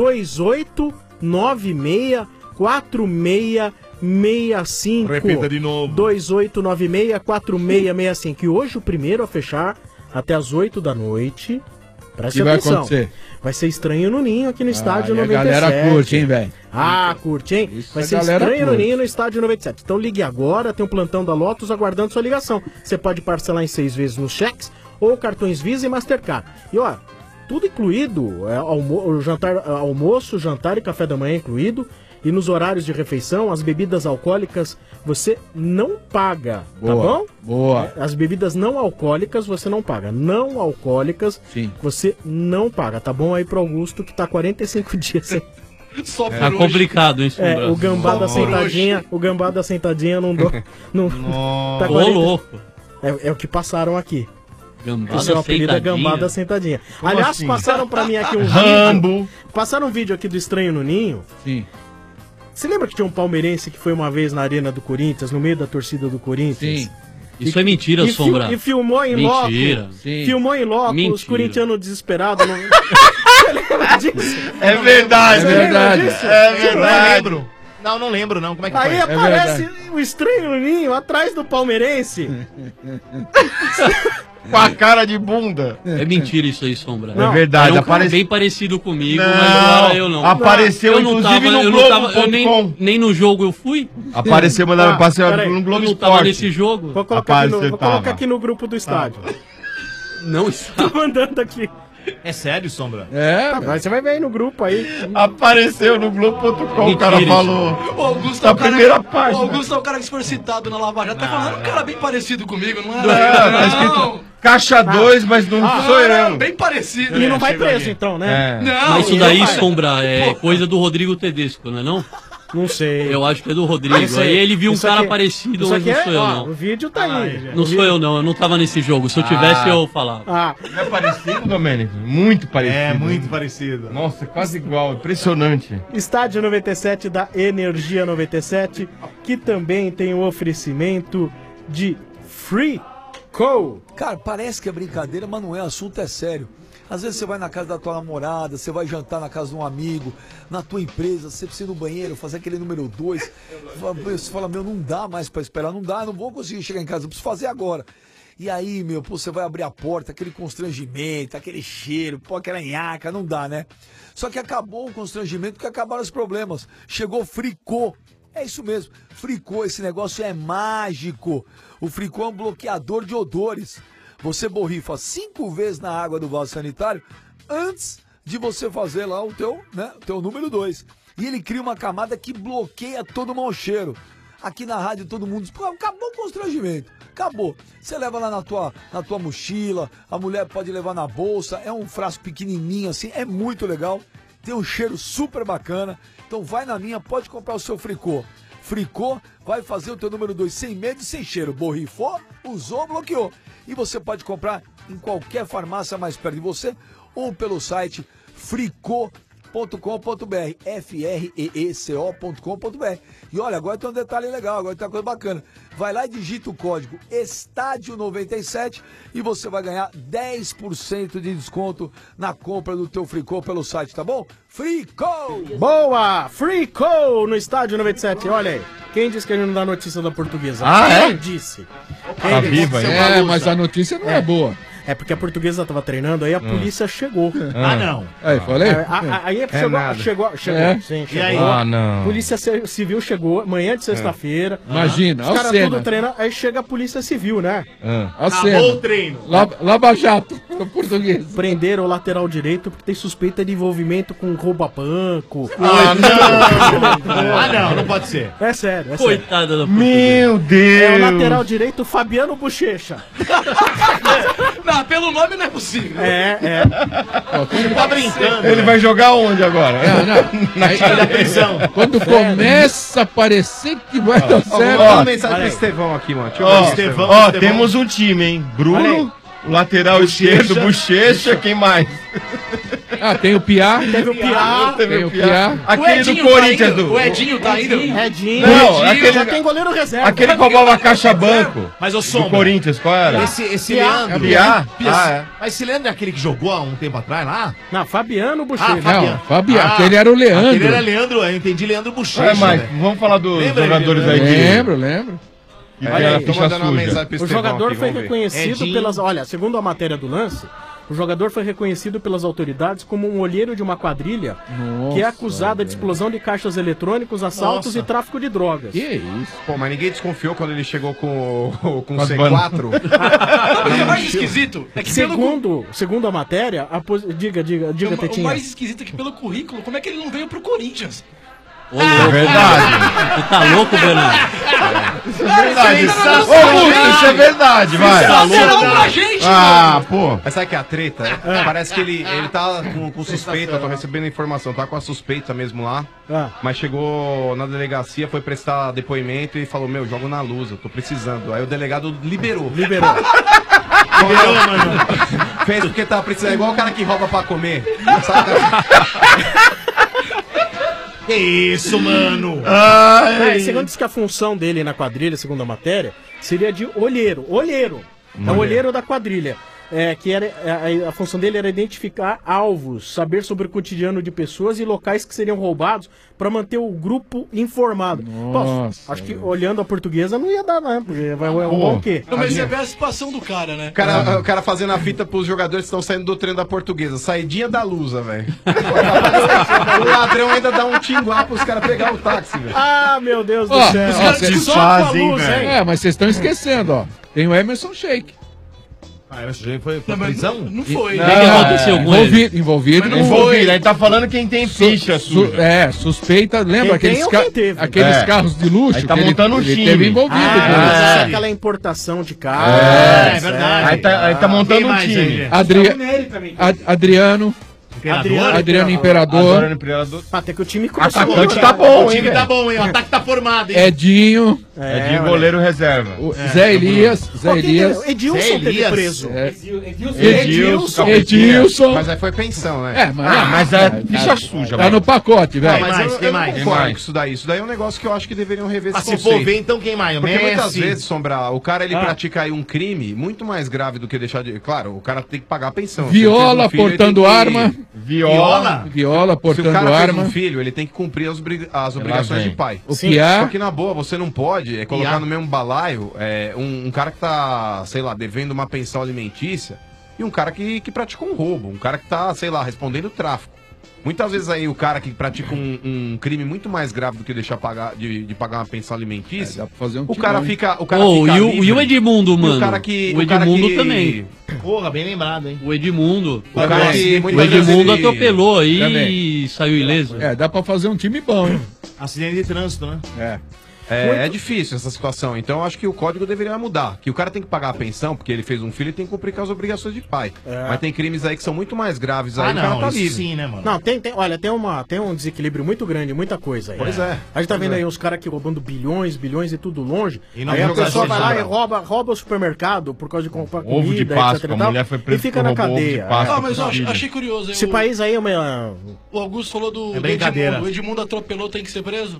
S11: 2896-4665.
S16: Repita de novo.
S11: 2896-4665. E hoje o primeiro a fechar até as 8 da noite. Preste
S13: O que vai
S11: atenção.
S13: acontecer?
S11: Vai ser Estranho no Ninho aqui no Estádio
S13: e a
S11: 97.
S13: galera curte, hein, velho?
S11: Ah, curte, hein?
S13: Isso
S11: Vai
S13: a
S11: ser
S13: galera
S11: Estranho no
S13: curte.
S11: Ninho no Estádio 97. Então ligue agora, tem um plantão da Lotus aguardando sua ligação. Você pode parcelar em 6 vezes nos cheques ou cartões Visa e Mastercard. E ó, tudo incluído, almoço, jantar e café da manhã incluído. E nos horários de refeição, as bebidas alcoólicas você não paga, tá
S13: Boa,
S11: bom?
S13: boa.
S11: As bebidas não alcoólicas você não paga. Não alcoólicas
S13: Sim.
S11: você não paga, tá bom? Aí pro Augusto que tá 45 dias sem.
S7: Só por
S17: Tá
S7: hoje.
S17: complicado, hein, Sombra?
S11: O gambá da
S7: Nossa.
S11: sentadinha, o gambá da sentadinha não dou. Não, tá
S17: Ô,
S11: 40
S17: louco.
S11: É o que passaram aqui.
S17: Gambá
S11: O seu
S17: da
S11: apelido é
S17: sentadinha.
S11: gambá da sentadinha.
S5: Como
S11: Aliás,
S5: assim?
S11: passaram pra mim aqui um
S5: Rambo.
S11: vídeo. Passaram um vídeo aqui do Estranho no Ninho.
S13: Sim.
S11: Você lembra que tinha um palmeirense que foi uma vez na arena do Corinthians, no meio da torcida do Corinthians?
S13: Sim.
S17: Isso é mentira, Sombra.
S11: E filmou em loco.
S17: Mentira.
S13: Sim.
S11: Filmou em loco, os
S17: Mentira.
S11: corintianos desesperados. Não... Você lembra disso?
S5: É verdade.
S11: Você lembra disso?
S5: É
S16: Não
S5: verdade.
S16: lembro. Não lembro, não. Como é que
S11: Aí
S16: foi?
S11: aparece o Estranho no Ninho atrás do palmeirense.
S5: Com a cara de bunda.
S17: É mentira isso aí, Sombra.
S5: É verdade,
S17: Era um cara
S5: aparece-
S17: bem parecido comigo,
S5: Não,
S17: mas agora eu não.
S5: apareceu,
S17: Eu não
S5: inclusive, no
S17: eu não tava, eu
S5: Globo.com.
S17: nem no jogo eu fui.
S5: Apareceu, mandava passear no Globo
S17: Eu não tava
S5: Esporte.
S17: nesse jogo.
S11: Vou colocar, vou colocar aqui no grupo do estádio.
S17: Não
S11: Tô mandando aqui.
S16: É sério, Sombra?
S11: É, mas você vai ver aí no grupo aí.
S5: Apareceu no Globo.com, o cara
S7: Mentira,
S5: falou.
S7: O Augusto
S5: Na
S7: é o cara,
S5: primeira página.
S7: O Augusto é o cara que for citado na Lava Jato. Tá falando um cara bem parecido comigo, não é?
S5: Tá escrito Caixa 2, mas não sou eu.
S7: Bem parecido.
S11: E não vai preso então, né?
S5: É.
S17: Mas isso daí, Sombra, é coisa do Rodrigo Tedesco, não é não?
S11: Não sei.
S17: Eu acho que é do Rodrigo.
S11: Isso aí.
S17: Aí ele viu um
S11: Isso
S17: cara
S11: aqui-
S17: parecido,
S11: isso
S17: mas
S11: aqui
S17: não sou eu,
S11: ó,
S17: não.
S11: O vídeo tá aí.
S17: Não sou eu, não. Eu não tava nesse jogo. Se eu tivesse, eu falava.
S5: Não é parecido, Domênico? Muito parecido.
S16: É, muito parecido.
S5: Nossa, quase igual. Impressionante.
S11: Estádio 97 da Energia 97, que também tem o oferecimento de Free Co.
S18: Cara, parece que é brincadeira, mas não é, o assunto é sério. Às vezes você vai na casa da tua namorada, você vai jantar na casa de um amigo, na tua empresa, você precisa ir no banheiro, fazer aquele número 2. Você fala, meu, não dá mais pra esperar, não dá, eu não vou conseguir chegar em casa, eu preciso fazer agora. E aí, meu, pô, você vai abrir a porta, aquele constrangimento, aquele cheiro, pô, aquela nhaca, não dá, né? Só que acabou o constrangimento porque acabaram os problemas. Chegou Fricô. É isso mesmo, Fricô, esse negócio é mágico. O Fricô é um bloqueador de odores. Você borrifa 5 vezes na água do vaso sanitário antes de você fazer lá o teu número 2. E ele cria uma camada que bloqueia todo o mau cheiro. Aqui na rádio todo mundo diz, pô, acabou o constrangimento. Acabou. Você leva lá na tua mochila, a mulher pode levar na bolsa, é um frasco pequenininho assim, é muito legal. Tem um cheiro super bacana. Então vai na minha, pode comprar o seu Fricô. Fricô vai fazer o teu número 2 sem medo e sem cheiro. Borrifou, usou, bloqueou. E você pode comprar em qualquer farmácia mais perto de você ou pelo site fricô.com.br, freeeco.com.br. E olha, agora tem um detalhe legal, agora tem uma coisa bacana. Vai lá e digita o código Estádio97 e você vai ganhar 10% de desconto na compra do teu Fricô pelo site, tá bom? Fricô!
S11: Boa! Free Co no Estádio 97. Olha aí. Quem disse que a gente não dá notícia da Portuguesa?
S13: Ah,
S11: Quem
S13: é?
S11: disse?
S13: Tá viva aí. É, mas a notícia não é boa.
S11: É porque a Portuguesa tava treinando, aí a polícia chegou.
S13: não. Aí, falei?
S11: Aí chegou.
S13: É?
S11: Sim,
S13: E
S11: chegou.
S13: aí? Ah, não.
S11: Polícia Civil chegou manhã de sexta-feira.
S13: Imagina,
S11: Os
S13: olha a
S11: caras
S13: cena.
S11: tudo treinando, aí chega a Polícia Civil, né?
S13: A cena.
S16: o treino.
S13: Lava Jato, no português.
S11: Prenderam o lateral direito porque tem suspeita de envolvimento com rouba-banco.
S16: Não pode ser.
S11: É sério, é
S17: Coitada da
S5: Meu Deus.
S11: É o lateral direito Fabiano Bochecha.
S7: Não, pelo nome não é possível.
S16: Você tá brincando.
S5: Ele vai jogar onde agora?
S13: Na
S16: prisão.
S13: Quando começa a parecer que vai dar certo.
S15: Vamos dar uma mensagem pro Estevão aqui, mano. Deixa eu ver o Estevão.
S5: Ó, temos um time, hein? Bruno, o lateral esquerdo, Bochecha, quem mais?
S13: Tem o Piá.
S11: Teve o Piá.
S5: Teve o Piá.
S7: O
S5: Aquele
S7: Edinho
S5: do Corinthians.
S7: tá indo? O Edinho tá indo?
S11: Edinho.
S5: Não,
S11: Edinho,
S5: aquele-
S11: já tem goleiro reserva.
S5: Aquele que roubava caixa banco.
S16: Mas o
S5: Do
S16: Sombra.
S5: Corinthians, qual era?
S16: Esse
S11: Piá.
S16: Leandro.
S5: Piá?
S16: Mas esse Leandro é aquele que jogou há um tempo atrás lá?
S11: Não, Fabiano Bochecha.
S13: Não, Fabiano. Aquele era o Leandro.
S16: Aquele era Leandro, eu entendi Leandro Bochecha.
S5: Mas
S16: né?
S5: vamos falar dos
S16: Lembra,
S5: jogadores
S16: Edinho?
S5: aí. que-
S13: Lembro.
S5: que
S11: Olha
S5: tem a
S11: aí,
S15: Tô
S5: ficha
S15: mandando uma
S5: suja.
S15: mensagem pro
S11: O
S15: Estevão
S11: jogador
S15: aqui,
S11: foi
S15: vamos ver.
S11: reconhecido
S16: Edinho.
S11: pelas. Olha, segundo a matéria do lance, o jogador foi reconhecido pelas autoridades como um olheiro de uma quadrilha que é acusada de explosão de caixas eletrônicos, assaltos
S16: Nossa.
S11: e tráfico de drogas.
S13: Que isso?
S15: Pô, mas ninguém desconfiou quando ele chegou com o
S5: as
S15: C4.
S7: O mais esquisito é que
S11: Segundo a matéria, diga,
S7: o
S11: Tetinha.
S7: mais esquisito é que pelo currículo, como é que ele não veio pro Corinthians?
S5: É verdade.
S17: Você tá louco, Bernardo?
S5: É verdade. Ô, Augusto, isso é verdade, vai.
S7: Lateral pra gente,
S5: Ah, pô.
S15: Mas sabe que a treta? Parece que ele tá com suspeita, eu tô recebendo informação, tá com a suspeita mesmo lá. Mas chegou na delegacia, foi prestar depoimento e falou, meu, jogo na luz, eu tô precisando. Aí o delegado liberou.
S11: Liberou.
S15: Fez porque tava precisando, é igual o cara que rouba pra comer. Sabe?
S16: Que isso, mano?
S11: Segundo diz que a função dele na quadrilha, segundo a matéria, seria de olheiro. É o olheiro da quadrilha. que era, a função dele era identificar alvos, saber sobre o cotidiano de pessoas e locais que seriam roubados para manter o grupo informado.
S13: Nossa,
S11: acho que olhando a portuguesa não ia dar, né? Porque vai roubar o quê?
S7: Não, mas você vê a situação do cara, né?
S15: O cara fazendo a fita pros jogadores que estão saindo do treino da portuguesa. Saidinha da Lusa, velho. O ladrão ainda dá um tinguá pros caras pegar o táxi, velho.
S11: Ah, meu Deus do
S13: Ó,
S11: céu.
S13: ó, vocês
S11: Só com a
S13: fazem,
S11: luz,
S13: velho.
S11: hein?
S13: É, mas vocês estão esquecendo, ó. Tem o Emerson Sheik.
S16: Ah, Emerson Sheik foi prisão?
S7: Não foi.
S13: Não,
S7: O que aconteceu com ele?
S13: Envolvido.
S16: Envolvido. Aí tá falando quem tem ficha suja.
S13: Suspeita. Lembra
S11: Quem tem ou quem teve?
S13: aqueles carros de luxo?
S16: Aí tá
S13: que
S16: montando um
S13: ele
S16: time.
S13: teve envolvido.
S11: Mas
S13: com isso.
S11: aquela importação de carro.
S16: É verdade. Aí tá montando um time.
S13: Adriano. Adriano Imperador.
S11: Até que o time
S16: começou.
S11: começou.
S16: Atacante tá bom, hein? O time tá bom, hein? O ataque tá formado, hein?
S13: Edinho.
S5: Edinho, goleiro reserva.
S13: Zé Elias. Zé Elias.
S11: Edilson teve preso.
S13: Edilson.
S15: Mas aí foi pensão, né?
S5: Mas é ficha suja,
S13: Tá no pacote, velho.
S15: Mas eu não concordo com isso daí. Isso daí é um negócio que eu acho que deveriam rever esse
S16: Se
S15: conceito.
S16: for ver, então quem mais?
S15: Porque muitas
S16: Messi.
S15: vezes, Sombra, o cara ele pratica aí um crime muito mais grave do que deixar de... Claro, o cara tem que pagar a pensão.
S13: Viola
S15: Se ele teve um filho,
S13: portando
S15: ele tem que-
S13: arma. Viola
S15: Se o
S13: portando
S15: cara
S13: arma.
S15: fez um filho, ele tem que cumprir as obrigações
S13: vem.
S15: de pai.
S13: O que há-
S15: Só que na boa, você não pode colocar no mesmo balaio um cara que tá, sei lá, devendo uma pensão alimentícia e um cara que pratica um roubo. Um cara que tá, sei lá, respondendo tráfico. Muitas vezes aí o cara que pratica um crime muito mais grave do que deixar de pagar uma pensão alimentícia,
S13: dá pra fazer um
S15: o cara
S13: tirão,
S15: fica. O
S17: e o
S15: livre.
S17: Edmundo,
S15: E
S17: mano?
S15: O cara que.
S17: O Edmundo também.
S16: Porra, bem lembrado, hein?
S17: O Edmundo.
S15: O cara que
S17: O
S15: muitas vezes
S17: Edmundo
S15: ele-
S17: atropelou aí
S13: Também.
S17: e saiu ileso.
S13: Dá pra fazer um time bom, hein?
S16: Acidente de trânsito, né?
S15: É difícil essa situação, então eu acho que o código deveria mudar. Que o cara tem que pagar a pensão, porque ele fez um filho e tem que cumprir com as obrigações de pai. Mas tem crimes aí que são muito mais graves aí, o cara tá livre.
S16: sim, né, mano?
S11: Não, olha, tem um desequilíbrio muito grande, muita coisa aí.
S15: Pois é.
S11: A gente tá vendo aí os caras aqui roubando bilhões e tudo longe.
S16: E não
S11: Aí a
S16: joga
S11: pessoa vai lá e
S16: jogador.
S11: rouba o supermercado por causa de comprar
S5: Ovo
S11: comida,
S5: de Páscoa,
S11: etc e
S5: a
S11: tal,
S5: mulher foi presa
S11: e fica
S5: porque
S11: na
S5: roubou ovo de
S11: cadeia.
S5: Páscoa.
S7: Ah, mas eu achei curioso.
S11: Esse país aí é uma...
S7: O Augusto falou do
S16: brincadeira.
S7: Edmundo. O Edmundo atropelou, tem que ser preso?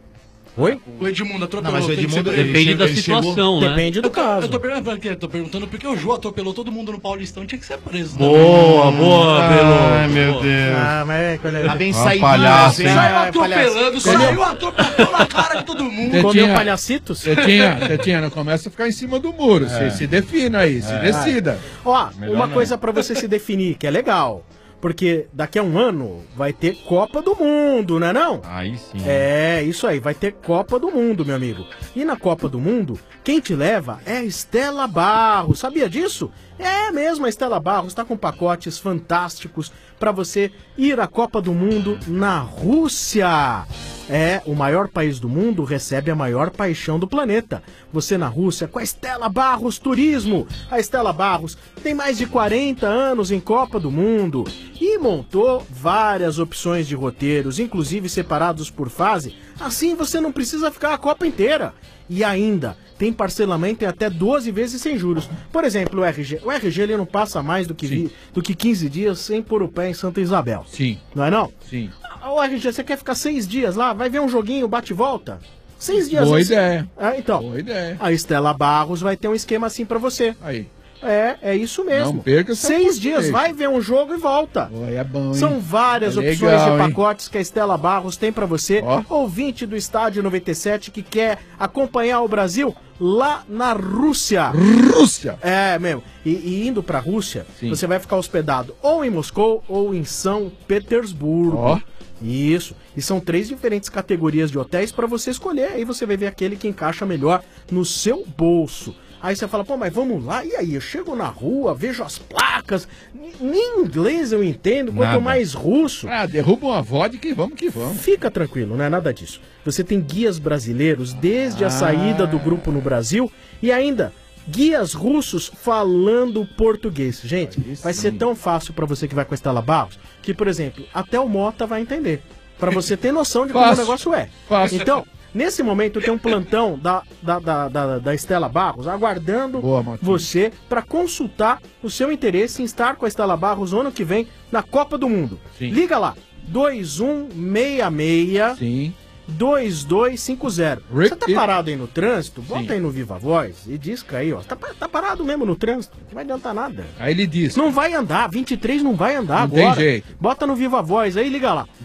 S11: Oi?
S7: O Edmundo atropelou,
S16: Não, mas o
S7: tem que ser
S16: Edmundo,
S7: preso.
S17: Depende da situação, né?
S11: Depende do caso.
S7: Eu tô perguntando porque o Jô atropelou todo mundo no Paulistão, tinha que ser preso.
S17: Boa, Belo.
S5: Ai, meu Deus.
S11: Ah, mas...
S16: Tá bem
S5: Uma
S16: saído.
S5: palhaça, hein?
S7: Saiu atropelando, saiu atropelando na cara de todo mundo.
S11: Comeu palhacitos?
S13: Tetinha, não começa a ficar em cima do muro. Se defina aí, se decida.
S11: Ó,
S5: Melhor
S11: uma
S5: não.
S11: coisa pra você se definir, que é legal. Porque daqui a um ano vai ter Copa do Mundo, não é não?
S5: Aí sim.
S11: É, isso aí, vai ter Copa do Mundo, meu amigo. E na Copa do Mundo, quem te leva é a Estela Barros. Sabia disso? É mesmo, a Estela Barros está com pacotes fantásticos para você ir à Copa do Mundo na Rússia. É, o maior país do mundo recebe a maior paixão do planeta. Você na Rússia com a Estela Barros Turismo. A Estela Barros tem mais de 40 anos em Copa do Mundo e montou várias opções de roteiros, inclusive separados por fase. Assim você não precisa ficar a Copa inteira. E ainda tem parcelamento em até 12 vezes sem juros. Por exemplo, o RG. O RG ele não passa mais do que 15 dias sem pôr o pé em Santa Isabel.
S13: Sim.
S11: Não é não?
S13: Sim.
S11: O RG, você quer ficar 6 dias lá? Vai ver um joguinho, bate e volta? 6 dias.
S13: Boa
S11: assim.
S13: ideia.
S11: Então,
S13: Boa ideia.
S11: a Estela Barros vai ter um esquema assim pra você.
S13: Aí.
S11: É isso mesmo.
S13: Não perca essa
S11: 6 dias,
S13: oportunidade.
S11: vai ver um jogo e volta.
S13: É bom, hein?
S11: São várias
S13: É
S11: opções
S13: legal,
S11: de
S13: hein?
S11: pacotes que a Estela Barros tem pra você, ouvinte do Estádio 97 que quer acompanhar o Brasil lá na Rússia.
S13: Rússia!
S11: É mesmo. E indo pra Rússia,
S13: Sim.
S11: você vai ficar hospedado ou em Moscou ou em São Petersburgo.
S13: Ó.
S11: Isso. E são 3 diferentes categorias de hotéis pra você escolher. Aí você vai ver aquele que encaixa melhor no seu bolso. Aí você fala, pô, mas vamos lá, e aí? Eu chego na rua, vejo as placas, nem inglês eu entendo, quanto
S13: Nada.
S11: mais russo.
S13: Derruba uma vodka e vamos que vamos.
S11: Fica tranquilo, não é nada disso. Você tem guias brasileiros desde a saída do grupo no Brasil e ainda guias russos falando português. Gente, vai ser tão fácil pra você que vai com a Estela Barros que, por exemplo, até o Mota vai entender. Pra você ter noção de como o
S13: Fácil.
S11: negócio é.
S13: Fácil.
S11: Então, nesse momento tem um plantão da Estela Barros aguardando você para consultar o seu interesse em estar com a Estela Barros no ano que vem na Copa do Mundo.
S13: Sim.
S11: Liga lá, 2166 2250. Você tá parado aí no trânsito? Bota aí no Viva Voz e disca aí, ó. Tá parado mesmo no trânsito, não vai adiantar nada.
S13: Aí ele diz.
S11: Não vai andar, 23 não vai andar
S13: Não
S11: agora.
S13: tem jeito.
S11: Bota no Viva Voz aí, liga lá.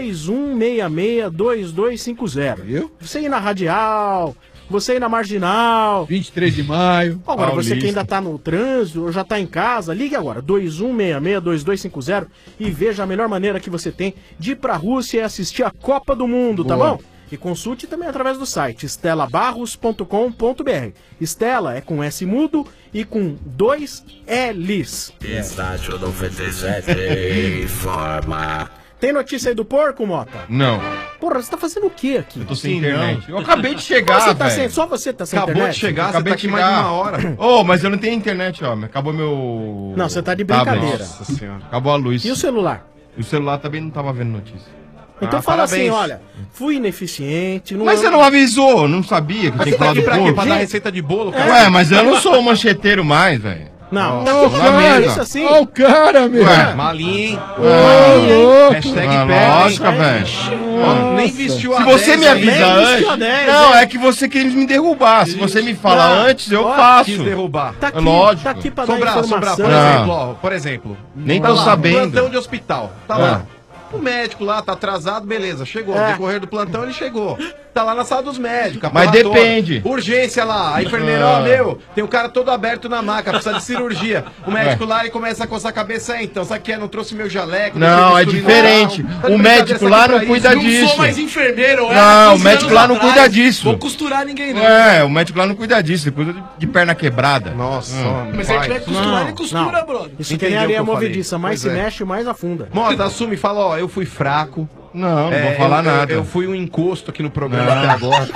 S11: 2166-2250.
S13: Viu?
S11: Você ir na Radial, você ir na Marginal.
S13: 23 de maio.
S11: Agora,
S13: Paulista.
S11: você que ainda tá no trânsito ou já tá em casa, ligue agora, 2166-2250 e veja a melhor maneira que você tem de ir pra Rússia e assistir a Copa do Mundo, tá
S13: Boa.
S11: bom? E consulte também através do site estelabarros.com.br. Estela é com S mudo e com 2 L's.
S3: Estádio 97 informa.
S11: Tem notícia aí do porco, Mota?
S5: Não.
S11: Porra, você tá fazendo o que aqui?
S5: Eu tô sem internet. Eu acabei de chegar,
S11: Você tá
S5: velho.
S11: sem, só você tá sem
S5: Acabou
S11: internet?
S5: de chegar, acabei de chegar. Mais de uma hora. Ô, mas eu não tenho internet, ó. Acabou meu...
S11: Não, você tá de brincadeira.
S5: Nossa senhora. Acabou a luz.
S11: E o celular?
S5: E o celular também não tava vendo notícia.
S11: Então fala
S5: parabéns.
S11: assim, olha, fui ineficiente...
S5: Mas você não avisou, eu não sabia que tinha que falar do porco.
S15: Pra dar receita de bolo, cara?
S5: Ué, mas eu não sou mancheteiro mais, velho.
S11: Não,
S5: tá
S11: aqui cara, isso assim.
S13: Olha o cara, meu.
S5: Ué.
S15: Malinho, hein?
S13: louco.
S15: Hashtag
S5: Lógica, velho.
S15: Nem vestiu a
S5: Se você
S15: 10
S5: me avisa
S15: aí.
S5: antes... Não, é que você quis me derrubar. Se você me falar antes, eu faço.
S15: Quis derrubar.
S11: Tá aqui,
S5: Lógico.
S11: tá aqui pra
S15: Sombrar,
S11: dar informação.
S15: por exemplo.
S5: Nem
S15: tá
S5: tô
S15: lá,
S5: sabendo.
S15: Plantão de hospital. Tá
S5: Ah.
S15: lá. O médico lá tá atrasado, beleza. Chegou. No decorrer do plantão ele chegou. Tá lá na sala dos médicos. a
S5: Mas
S15: porra
S5: depende.
S15: toda. Urgência lá. A enfermeira, ó, meu, tem o cara todo aberto na maca, precisa de cirurgia. O médico lá e começa a coçar a cabeça. Então, sabe o que é? Não trouxe meu jaleco.
S5: Não, é diferente. O médico lá não cuida disso.
S7: Não sou mais enfermeiro,
S5: Não, o médico lá não cuida disso.
S7: Vou costurar ninguém, não.
S5: É, o médico lá não cuida disso, ele cuida de perna quebrada.
S15: Nossa,
S7: Mas se ele tiver que costurar, ele costura, brother.
S11: Isso que nem areia movediça, mais se
S15: Pois é.
S11: mexe, mais afunda.
S15: Mota, assume e fala, ó, eu fui fraco.
S5: Não vou falar nada.
S15: Eu fui um encosto aqui no programa
S5: Não.
S15: até agora.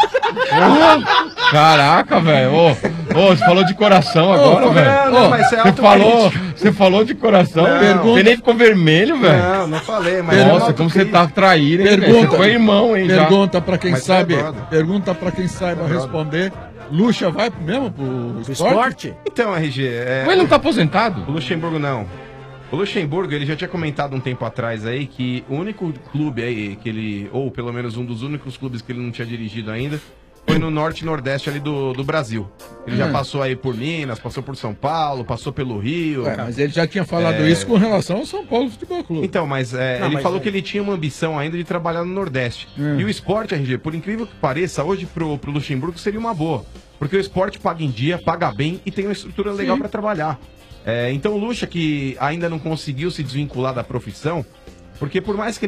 S5: Caraca, velho. Ô, você falou de coração agora, velho.
S15: não, mas isso é
S5: Você falou de coração.
S15: Não.
S5: Você nem ficou vermelho, velho.
S15: Não falei, mas...
S5: Nossa, como você tá traído, hein, velho?
S13: Pergunta,
S5: Você foi irmão, hein, já.
S13: pergunta pra quem
S15: Mas
S13: sabe,
S15: é brother.
S13: pergunta pra quem saiba responder. Lucha vai mesmo pro esporte?
S15: Então, RG...
S5: Mas ele não tá aposentado?
S15: O Luxemburgo não. O Luxemburgo, ele já tinha comentado um tempo atrás aí que o único clube aí que ele, ou pelo menos um dos únicos clubes que ele não tinha dirigido ainda, foi no norte e nordeste ali do Brasil. Ele já passou aí por Minas, passou por São Paulo, passou pelo Rio.
S13: Ué, mas ele já tinha falado isso com relação ao São Paulo Futebol Clube.
S15: Então, mas ele falou que ele tinha uma ambição ainda de trabalhar no Nordeste. E o esporte, RG, por incrível que pareça, hoje pro Luxemburgo seria uma boa. Porque o esporte paga em dia, paga bem e tem uma estrutura legal para trabalhar. Então o Lucha, que ainda não conseguiu se desvincular da profissão, porque por mais que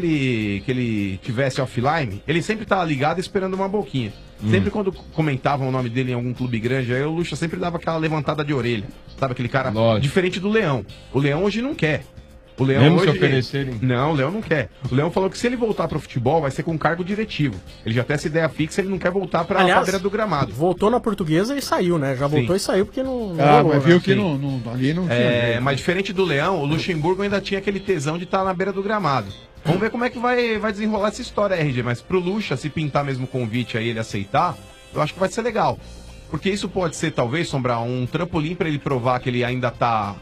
S15: ele tivesse offline, ele sempre estava ligado esperando uma boquinha. Sempre quando comentavam o nome dele em algum clube grande, aí o Lucha sempre dava aquela levantada de orelha. Sabe aquele cara diferente do Leão. O Leão hoje não quer. O Leão
S5: Mesmo
S15: hoje...
S5: se oferecerem?
S15: Não, o Leão não quer. O Leão falou que se ele voltar pro futebol, vai ser com cargo diretivo. Ele já tem essa ideia fixa, ele não quer voltar pra beira do gramado.
S11: Voltou na Portuguesa e saiu, né? Já voltou e saiu porque não...
S13: mas viu
S11: né?
S13: que ali não tinha.
S15: Mas diferente do Leão, o Luxemburgo ainda tinha aquele tesão de estar na beira do gramado. Vamos ver como é que vai desenrolar essa história, RG. Mas pro Lucha, se pintar mesmo o convite aí, ele aceitar, eu acho que vai ser legal. Porque isso pode ser, talvez, Sombrar, um trampolim pra ele provar que ele ainda tá...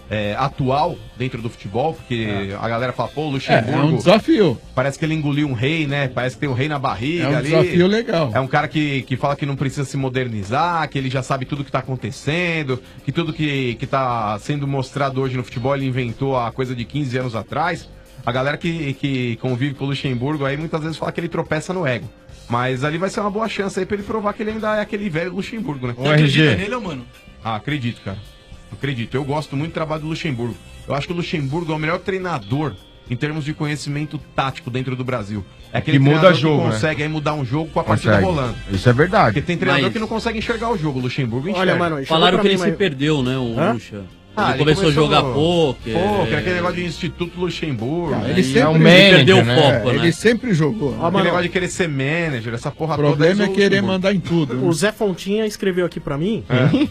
S15: atual dentro do futebol, porque a galera fala, pô, o Luxemburgo...
S13: É um desafio.
S15: Parece que ele engoliu um rei, né? Parece que tem um rei na barriga
S13: É um
S15: ali.
S13: desafio legal.
S15: É um cara que fala que não precisa se modernizar, que ele já sabe tudo que tá acontecendo, que tudo que tá sendo mostrado hoje no futebol ele inventou há coisa de 15 anos atrás. A galera que convive com o Luxemburgo aí muitas vezes fala que ele tropeça no ego. Mas ali vai ser uma boa chance aí pra ele provar que ele ainda é aquele velho Luxemburgo, né?
S7: Você acredita nele, mano?
S15: Ah, acredito, cara. Acredito. Eu gosto muito do trabalho do Luxemburgo. Eu acho que o Luxemburgo é o melhor treinador em termos de conhecimento tático dentro do Brasil. É aquele
S5: Que muda
S15: treinador
S5: jogo,
S15: que
S5: né?
S15: consegue aí mudar um jogo com a partida
S5: Consegue.
S15: rolando.
S5: Isso é verdade.
S15: Porque tem treinador
S17: Mas-
S15: que não consegue enxergar o jogo. O Luxemburgo enxerga.
S11: Olha, mano,
S17: Falaram que ele se perdeu, né, o
S11: Hã?
S17: Lucha.
S15: Ah,
S17: Ele começou a jogar pôquer.
S15: Pôquer, aquele negócio de Instituto Luxemburgo.
S13: Ele sempre
S15: é um
S17: perdeu o
S15: manager, né?
S17: foco, né?
S13: Ele sempre jogou.
S15: Aquele negócio de querer ser manager, essa porra
S13: O
S15: toda.
S13: problema é
S15: o
S13: querer
S15: Luxemburgo.
S13: mandar em tudo. né?
S11: O Zé Fontinha escreveu aqui pra mim.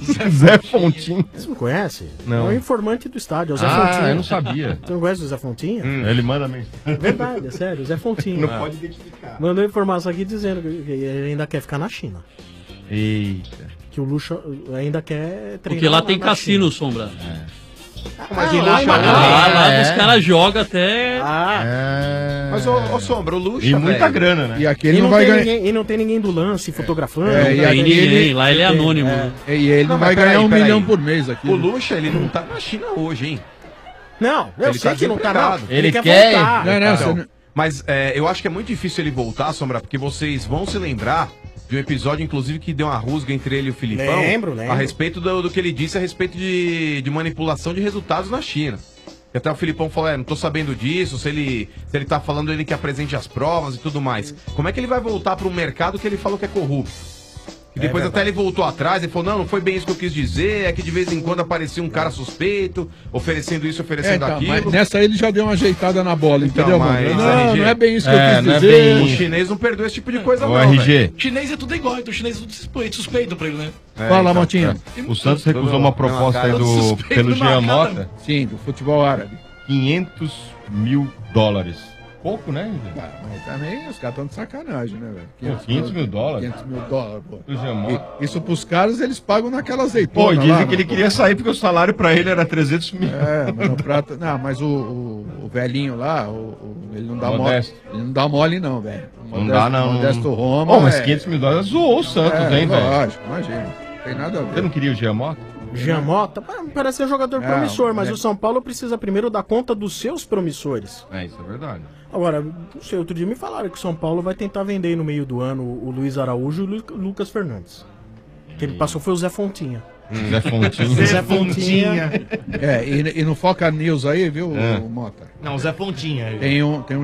S5: Zé Fontinha.
S11: Você não conhece?
S5: Não.
S11: É o informante do estádio, é o Zé
S5: Ah,
S11: Fontinha.
S5: eu não sabia.
S11: Você não conhece o Zé Fontinha?
S5: Ele manda mesmo.
S11: Verdade, é sério, o Zé Fontinha.
S5: Não pode identificar.
S11: Mandou informação aqui dizendo que ele ainda quer ficar na China.
S5: Eita.
S11: Que o Lucha ainda quer treinar
S17: Porque lá tem
S11: na
S17: cassino,
S11: China.
S17: Sombra.
S15: Mas
S17: lá os caras jogam até.
S15: Mas, ô Sombra, o Lucha,
S5: E muita
S15: velho.
S5: grana, né?
S13: E aqui ele não vai ganhar.
S11: E não tem ninguém do lance fotografando.
S13: E aqui
S17: ninguém. Lá ele é anônimo.
S13: E ele não vai ganhar 1 milhão por mês aqui.
S15: O Lucha, ele não tá na China hoje, hein?
S11: Não, eu
S15: Ele
S11: sei
S15: tá
S11: que não tá, não.
S15: desempregado.
S11: Ele quer voltar.
S15: Então, mas eu acho que é muito difícil ele voltar, Sombra, porque vocês vão se lembrar de um episódio, inclusive, que deu uma rusga entre ele e o Filipão.
S11: Lembro.
S15: A respeito do que ele disse a respeito de manipulação de resultados na China. E até o Filipão falou, não tô sabendo disso, se ele tá falando ele que apresente as provas e tudo mais. Como é que ele vai voltar para um mercado que ele falou que é corrupto? E depois até ele voltou atrás e falou, não foi bem isso que eu quis dizer, é que de vez em quando aparecia um cara suspeito, oferecendo isso, oferecendo aquilo.
S13: Mas nessa aí ele já deu uma ajeitada na bola,
S15: Então,
S13: entendeu,
S15: mas,
S13: mano? Não,
S15: RG,
S13: não é bem isso que eu quis
S15: não é
S13: dizer.
S15: bem- O chinês não perdoa esse tipo de coisa,
S5: Ô,
S15: não,
S5: RG.
S15: velho.
S7: Chinês é tudo igual, então o chinês é tudo suspeito pra ele, né?
S13: Fala, Motinha.
S5: O Santos recusou uma proposta aí pelo Jean Mota.
S13: Sim, do futebol árabe.
S5: $500 mil. Pouco, né?
S13: Mas também os caras estão de sacanagem, né, velho?
S5: Pô, $500 mil?
S13: $500 mil, pô.
S5: O Jean Mota.
S13: Isso pros caras, eles pagam naquela
S5: Pô,
S13: azeitona
S5: dizem
S13: lá,
S5: que ele
S13: mano.
S5: queria sair porque o salário pra ele era 300 mil.
S13: Mas no prato... Não, mas o velhinho lá, ele não dá mole.
S5: Modesto.
S13: Ele não dá mole, não, velho. O
S5: Não dá, não.
S13: Modesto Roma.
S5: Pô, mas $500 mil zoou o Santos, hein, velho?
S13: Lógico, imagina. Não tem nada a ver.
S5: Você não queria o Jean Mota?
S11: Jean Mota parece ser jogador
S13: Não,
S11: promissor, mas
S13: né?
S11: o São Paulo precisa primeiro dar conta dos seus promissores.
S5: Isso é verdade.
S11: Agora, não sei, outro dia me falaram que o São Paulo vai tentar vender no meio do ano o Luiz Araújo e o Lucas Fernandes. Quem passou foi o Zé Fontinha.
S5: Zé Fontinha.
S11: Zé Fontinha.
S13: E no Foca News aí, viu, Mota?
S16: Não, o Zé Fontinha.
S13: Tem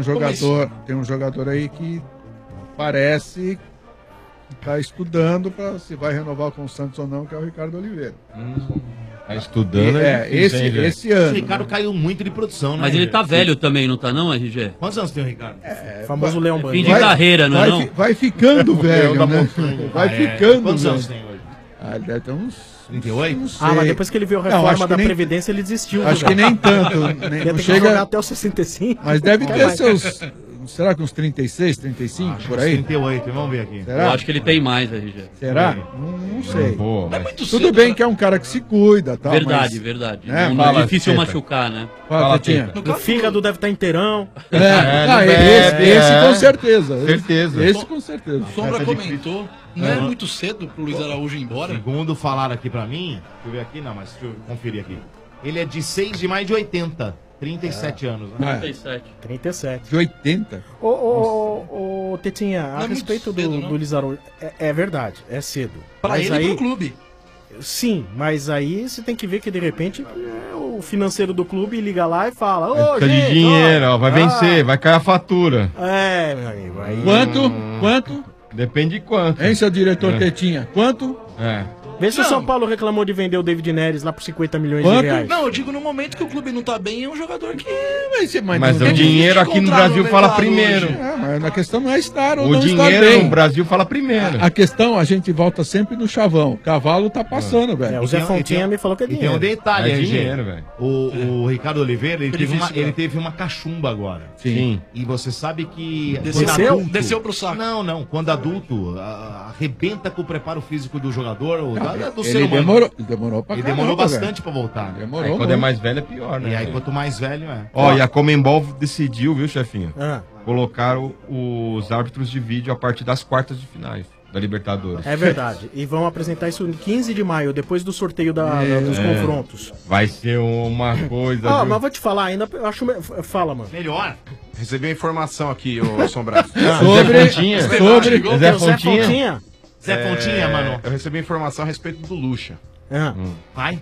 S13: um jogador aí que parece que tá estudando para se vai renovar com o Santos ou não, que é o Ricardo Oliveira.
S5: Tá estudando,
S13: esse ano.
S16: O Ricardo caiu muito de produção, né?
S17: Mas ele tá velho também, não tá não, RG?
S16: Quantos anos tem o Ricardo?
S11: Famoso Leão Band.
S17: Fim de carreira, não é não?
S13: Vai ficando velho, né? Vai ficando
S16: Quantos
S13: velho.
S16: anos tem hoje?
S13: Ele deve ter uns
S16: 38?
S13: Não sei.
S11: Mas depois que ele viu a
S13: Não,
S11: reforma
S13: acho que
S11: da
S13: nem-
S11: Previdência, ele desistiu.
S13: Acho que nem tanto.
S11: Ia ter que jogar até os 65.
S13: Mas deve
S11: Quer
S13: ter
S11: mais?
S13: seus. Será que uns 36, 35 por aí?
S16: 38, vamos ver aqui.
S13: Será?
S17: Eu acho que ele tem mais, RG.
S13: Será? Não sei.
S5: Boa,
S7: Não é muito
S13: Tudo
S7: cedo,
S13: bem
S7: né?
S13: que é um cara que se cuida, tá?
S17: Verdade,
S13: mas,
S17: verdade.
S13: né,
S17: Não
S13: fala,
S17: é difícil
S13: Teta.
S17: machucar, né?
S13: Fala, Tetinha.
S11: O fígado deve estar inteirão.
S13: Esse com certeza.
S5: Certeza.
S13: Esse com certeza.
S7: O Sombra comentou, não é muito cedo pro Luiz Araújo ir embora?
S16: Segundo falaram aqui pra mim, deixa eu ver aqui, não, mas deixa eu conferir aqui. Ele é de 6 de maio de 80, 37 anos, né?
S17: 37.
S11: 37.
S13: De 80?
S11: Ô, Tetinha, a
S7: Não é muito
S11: respeito
S7: cedo,
S11: do
S7: não?
S11: Luiz Araújo, é verdade, é cedo.
S7: Pra
S11: Mas
S7: ele e
S11: aí,
S7: pro clube.
S11: Sim, mas aí você tem que ver que de repente o financeiro do clube liga lá e fala: Ô,
S5: Precisa de
S11: gente,
S5: dinheiro, ó, vai vencer, vai cair a fatura.
S11: É, meu amigo. Aí...
S13: Quanto?
S5: Depende de quanto.
S13: Hein, seu diretor Tetinha? Quanto?
S11: Vê se o
S7: Não.
S11: São Paulo reclamou de vender o David Neres lá por 50 milhões
S13: Quanto?
S11: de reais.
S7: Não, eu digo no momento que o clube não tá bem, é um jogador que.
S5: Mas o dinheiro aqui no Brasil fala primeiro.
S13: Mas a questão não é estar ou
S5: O
S13: não estar
S5: dinheiro
S13: bem.
S5: no Brasil fala primeiro.
S13: A questão, a gente volta sempre no chavão. Cavalo tá passando, velho.
S11: O Zé Fontinha me falou que é
S16: E tem
S11: dinheiro.
S16: um detalhe,
S5: É
S16: RG.
S5: dinheiro, velho.
S16: O Ricardo Oliveira, ele
S7: Difícil,
S16: teve uma cachumba agora.
S13: Sim.
S16: E você sabe que...
S7: Desceu pro saco.
S16: Não. Quando adulto, arrebenta com o preparo físico do jogador, ou do ser
S13: Ele
S16: humano.
S13: demorou pra
S16: Ele
S13: caramba,
S16: demorou bastante
S13: velho.
S16: pra voltar. né?
S13: Demorou
S5: Aí, quando é mais velho é pior, né?
S16: E aí, quanto mais velho é.
S5: Ó, e a Comembol decidiu, viu, chefinho?
S11: Ah,
S5: Colocar os árbitros de vídeo a partir das quartas de finais da Libertadores.
S11: é verdade. E vão apresentar isso no 15 de maio, depois do sorteio dos confrontos.
S5: Vai ser uma coisa.
S11: Ah,
S5: viu?
S11: mas vou te falar ainda, eu acho. Fala, mano.
S16: Melhor.
S15: Recebi uma informação aqui, ô Sombraço.
S5: Zé Fontinha.
S11: Zé Fontinha.
S16: Zé Fontinha, mano.
S15: Eu recebi informação a respeito do Lucha.
S11: Ah.
S16: Vai.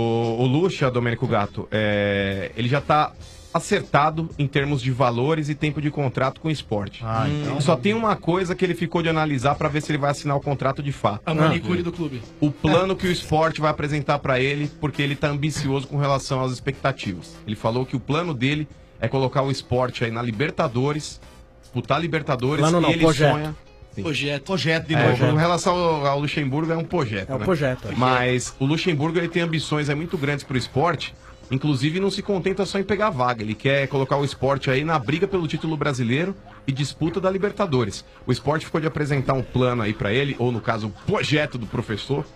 S15: O Lucha, Domênico Gato, ele já tá acertado em termos de valores e tempo de contrato com o esporte.
S16: Então.
S15: Só tem uma coisa que ele ficou de analisar pra ver se ele vai assinar o contrato de fato.
S7: A manicure do clube.
S15: O plano que o esporte vai apresentar pra ele, porque ele tá ambicioso com relação às expectativas. Ele falou que o plano dele é colocar o esporte aí na Libertadores, disputar Libertadores,
S11: Plano não,
S15: e ele
S11: projeto.
S15: sonha... Sim.
S16: Projeto de novo.
S15: Com relação ao Luxemburgo é um projeto.
S11: É um
S15: né?
S11: projeto.
S15: Mas o Luxemburgo ele tem ambições muito grandes pro esporte. Inclusive não se contenta só em pegar vaga. Ele quer colocar o esporte aí na briga pelo título brasileiro e disputa da Libertadores. O esporte ficou de apresentar um plano aí pra ele, ou no caso, o projeto do professor,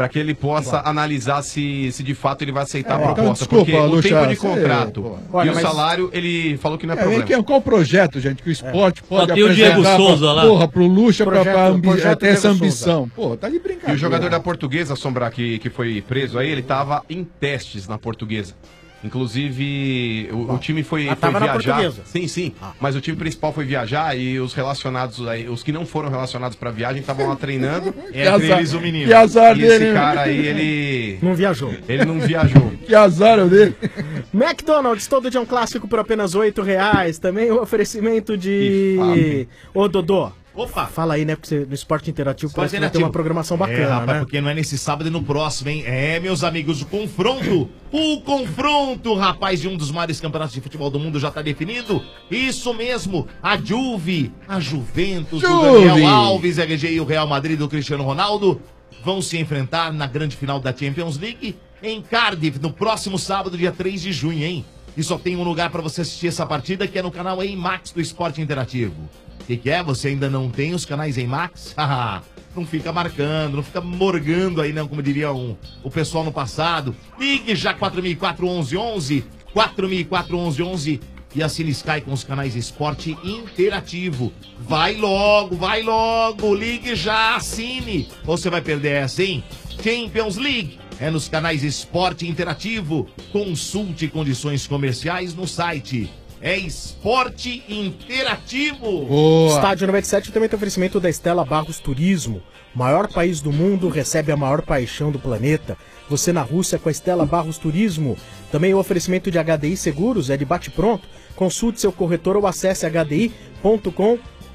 S15: para que ele possa analisar se de fato ele vai aceitar a proposta.
S13: Então, desculpa,
S15: porque o
S13: Lucha,
S15: tempo de
S13: você-
S15: contrato
S13: Olha,
S15: e o
S13: mas-
S15: salário, ele falou que não é
S13: Vem
S15: problema.
S13: aqui, qual o projeto, gente, que o esporte pode
S17: Só tem o Diego Souza lá.
S13: Porra, pro Lucha
S15: Projeto
S13: ter essa
S15: Diego
S13: ambição. Pô, tá de brincadeira.
S15: E o jogador da Portuguesa, Sombra, que foi preso aí, ele tava em testes na Portuguesa. Inclusive, o time foi
S11: tava na
S15: viajar.
S11: Portuguesa.
S15: Sim, sim. Mas o time principal foi viajar e os relacionados aí, os que não foram relacionados pra viagem, estavam lá treinando.
S13: azar-
S15: eles o menino.
S13: que azar
S15: e
S13: dele,
S15: esse
S13: né?
S15: cara aí, ele.
S11: Não viajou.
S15: Ele não viajou.
S13: Que azar é o dele.
S11: McDonald's, todo dia um clássico por apenas R$8. Também o oferecimento de... Ô, Dodô.
S16: Opa!
S11: Fala aí, né? Porque você, no esporte interativo parece que vai ter
S16: Interativo.
S11: uma programação bacana,
S16: rapaz,
S11: né?
S16: porque não é nesse sábado e no próximo, hein? É, meus amigos, o confronto! O confronto, rapaz, de um dos maiores campeonatos de futebol do mundo já tá definido? Isso mesmo, a Juve, a Juventus, do
S13: Juve.
S16: Daniel Alves, RG e o Real Madrid do Cristiano Ronaldo vão se enfrentar na grande final da Champions League em Cardiff, no próximo sábado, dia 3 de junho, hein? E só tem um lugar pra você assistir essa partida, que é no canal EIMAX do Esporte Interativo. O que é? Você ainda não tem os canais EIMAX? Não fica marcando, não fica morgando aí, não, como diria o pessoal no passado. Ligue já 4004-1111, 4004-1111 e assine Sky com os canais Esporte Interativo. Vai logo, ligue já, assine. Ou você vai perder essa, hein? Champions League é nos canais Esporte Interativo. Consulte condições comerciais no site. É Esporte Interativo.
S11: Estádio 97 também tem oferecimento da Estela Barros Turismo. O maior país do mundo recebe a maior paixão do planeta. Você na Rússia com a Estela Barros Turismo. Também o oferecimento de HDI Seguros é de bate-pronto. Consulte seu corretor ou acesse hdi.com.br.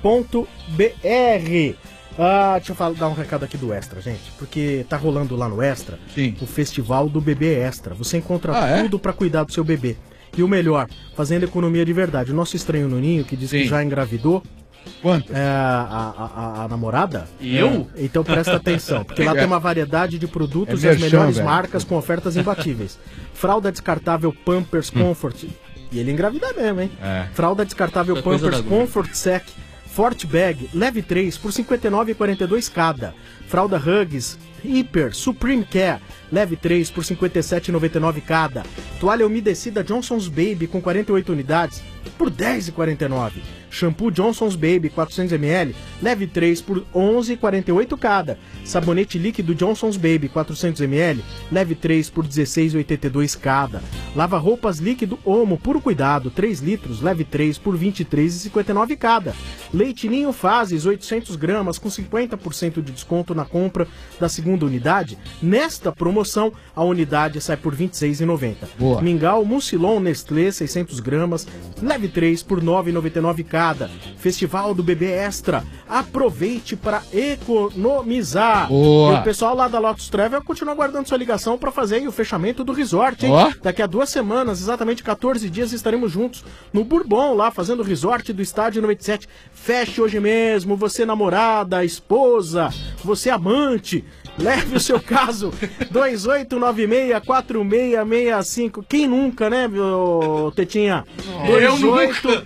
S11: Deixa eu dar um recado aqui do Extra, gente. Porque tá rolando lá no Extra o Festival do Bebê Extra. Você encontra tudo pra cuidar do seu bebê. E o melhor, fazendo economia de verdade. O nosso estranho no ninho, que diz que já engravidou.
S13: Quanto?
S11: A namorada?
S13: E eu?
S11: Então presta atenção, porque lá tem uma variedade de produtos
S13: É
S11: e as
S13: merchan,
S11: melhores
S13: velho.
S11: marcas com ofertas imbatíveis. Fralda descartável Pampers Comfort. E ele engravida mesmo, hein? Fralda descartável
S17: É coisa
S11: Pampers
S17: da Globo.
S11: Comfort Sec Forte Bag, leve 3 por R$ 59,42 cada. Fralda Hugs Hyper Supreme Care, leve 3 por R$ 57,99 cada. Toalha umedecida Johnson's Baby com 48 unidades por R$ 10,49. Shampoo Johnson's Baby 400ml, leve 3 por R$ 11,48 cada. Sabonete líquido Johnson's Baby 400ml, leve 3 por R$ 16,82 cada. Lava roupas líquido Omo Puro Cuidado 3 litros, leve 3 por R$ 23,59 cada. Leite Ninho Fases 800 gramas com 50% de desconto na compra da segunda unidade. Nesta promoção, a unidade sai por R$ 26,90.
S13: Boa.
S11: Mingau Mucilon Nestlé 600 gramas, leve 3 por R$ 9,99 cada. Festival do Bebê Extra. Aproveite para economizar.
S13: Boa.
S11: E o pessoal lá da Lotus Travel continua aguardando sua ligação para fazer aí o fechamento do resort, hein?
S13: Ó.
S11: Daqui a 2 semanas, exatamente 14 dias, estaremos juntos no Bourbon, lá fazendo o resort do Estádio 97. Feche hoje mesmo, você namorada, esposa, você amante. Leve o seu caso, 2896-4665. Quem nunca, né, meu Tetinha?
S7: Eu nunca.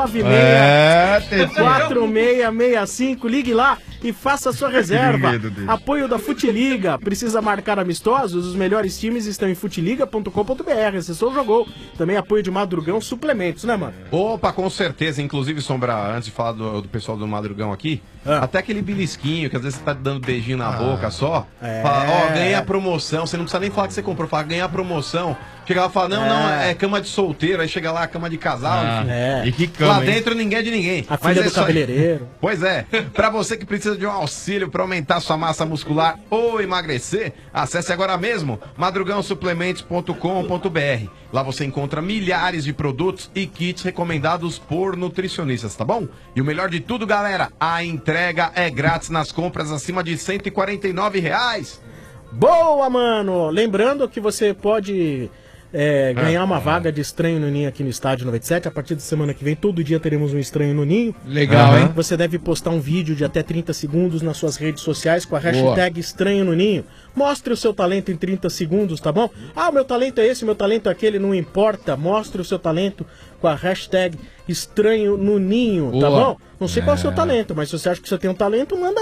S11: 2896-4665. Ligue lá e faça a sua reserva.
S5: medo dele.
S11: Apoio da Futiliga. Precisa marcar amistosos? Os melhores times estão em futiliga.com.br. Acessou, jogou. Também apoio de Madrugão Suplementos, né, mano?
S15: Opa, com certeza. Inclusive, Sombra, antes de falar do pessoal do Madrugão aqui, até aquele belisquinho, que às vezes você tá dando beijinho na boca só, fala, ó, ganhei a promoção. Você não precisa nem falar que você comprou, fala, ganhei a promoção. Chega lá e fala, não, é cama de solteiro. Aí chega lá, cama de casal. enfim.
S5: E que cama,
S15: Lá
S5: hein?
S15: dentro ninguém é de ninguém.
S11: A filha do
S15: isso aí.
S11: cabeleireiro.
S15: Pois é. Pra você que precisa de um auxílio pra aumentar sua massa muscular ou emagrecer, acesse agora mesmo madrugãosuplementos.com.br. Lá você encontra milhares de produtos e kits recomendados por nutricionistas, tá bom? E o melhor de tudo, galera, a entrega é grátis nas compras acima de R$ 149.
S11: Boa, mano! Lembrando que você pode ganhar uma vaga de Estranho no Ninho aqui no Estádio 97. A partir da semana que vem, todo dia teremos um Estranho no Ninho.
S13: Legal, hein?
S11: Você deve postar um vídeo de até 30 segundos nas suas redes sociais com a hashtag Estranho no Ninho. Mostre o seu talento em 30 segundos, tá bom? Ah, o meu talento é esse, o meu talento é aquele, não importa. Mostre o seu talento com a hashtag Estranho no Ninho, tá
S13: Boa.
S11: bom? Não sei qual é o seu talento, mas se você acha que você tem um talento, manda aí.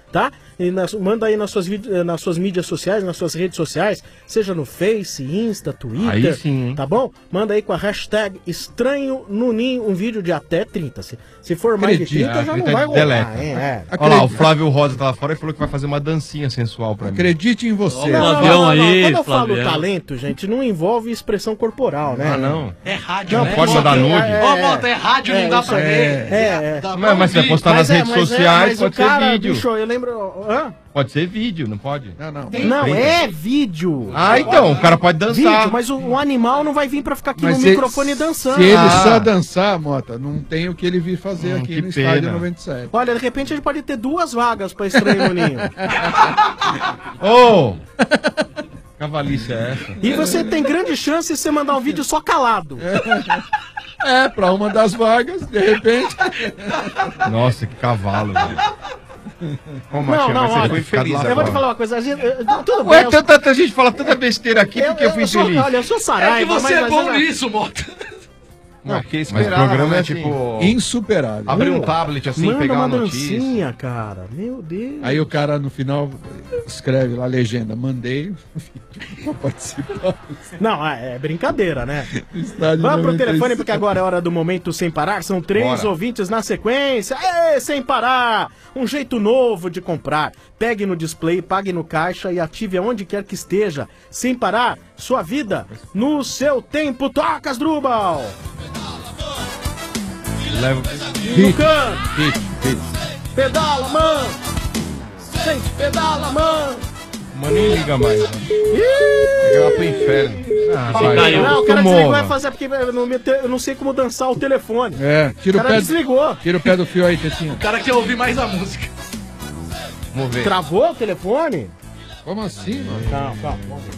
S11: tá? E manda aí nas suas mídias sociais, nas suas redes sociais, seja no Face, Insta, Twitter,
S5: Aí sim, hein?
S11: tá bom? Manda aí com a hashtag Estranho no Ninho um vídeo de até 30. Se for mais de 30, já não vai rolar, hein?
S5: Olha lá, o Flávio Rosa tá lá fora e falou que vai fazer uma dancinha sensual pra mim.
S13: Acredite em você.
S11: Quando eu falo talento, gente, não envolve expressão corporal, né?
S5: Ah, não.
S7: É rádio,
S11: Não,
S7: né?
S5: pode mandar nude?
S7: Ó, Mota, é rádio, não dá pra ver. Dá pra
S5: Mas você vai
S7: ouvir.
S5: postar nas redes sociais, pode ser vídeo.
S11: Bicho, eu lembro... Hã?
S5: Pode ser vídeo, não pode?
S11: Não, é vídeo.
S5: Ah, então, o cara pode dançar.
S11: Vídeo, mas o animal não vai vir pra ficar aqui no microfone dançando.
S13: Se ele só dançar, Mota, não tem o que ele vir fazer aqui no Estádio 97.
S11: Olha, de repente a gente pode ter 2 vagas pra Estranho no Ninho.
S5: Ô! Cavalice é essa?
S11: E você tem grande chance de você mandar um vídeo só calado.
S13: Pra uma das vagas, de repente.
S5: Nossa, que cavalo, velho. Ô,
S11: Não,
S5: mas você
S11: olha,
S5: foi infeliz
S11: eu vou te
S5: agora.
S11: falar uma coisa. Tudo
S5: Ué,
S11: bem.
S5: tanta gente fala tanta besteira aqui, porque eu fui infeliz.
S11: Olha, eu sou Saraiva.
S7: É que você
S11: mas
S7: é bom
S11: mas-
S7: nisso, Mota.
S15: Não, porque
S5: Mas
S15: esperava,
S5: o programa
S15: né,
S5: é
S15: tipo...
S13: Insuperável.
S15: Abrir um tablet assim,
S11: Manda
S15: pegar
S11: uma
S15: uma notícia.
S11: dancinha, cara. Meu Deus.
S13: Aí o cara no final escreve lá a legenda, mandei pra participar.
S11: Não, é brincadeira, né?
S13: Estádio
S11: Vamos pro
S13: 96.
S11: telefone, porque agora é hora do momento sem parar. São 3
S15: Bora.
S11: ouvintes na sequência. Ê, sem parar! Um jeito novo de comprar. Pegue no display, pague no caixa e ative aonde quer que esteja. Sem parar, sua vida no seu tempo. Toca, Asdrubal!
S5: Leva...
S11: No canto! Pedala, mano! Gente, pedala, mano!
S5: Mano, nem liga mais. Né?
S15: Pegar lá pro inferno.
S11: Não, o cara desligou vai fazer porque eu não sei como dançar o telefone.
S13: Tira
S11: o cara desligou.
S13: Tira o pé do fio aí, Tetinho.
S7: O cara quer ouvir mais a música.
S15: Vamos ver.
S11: Travou o telefone?
S13: Como assim, mano?
S11: Calma.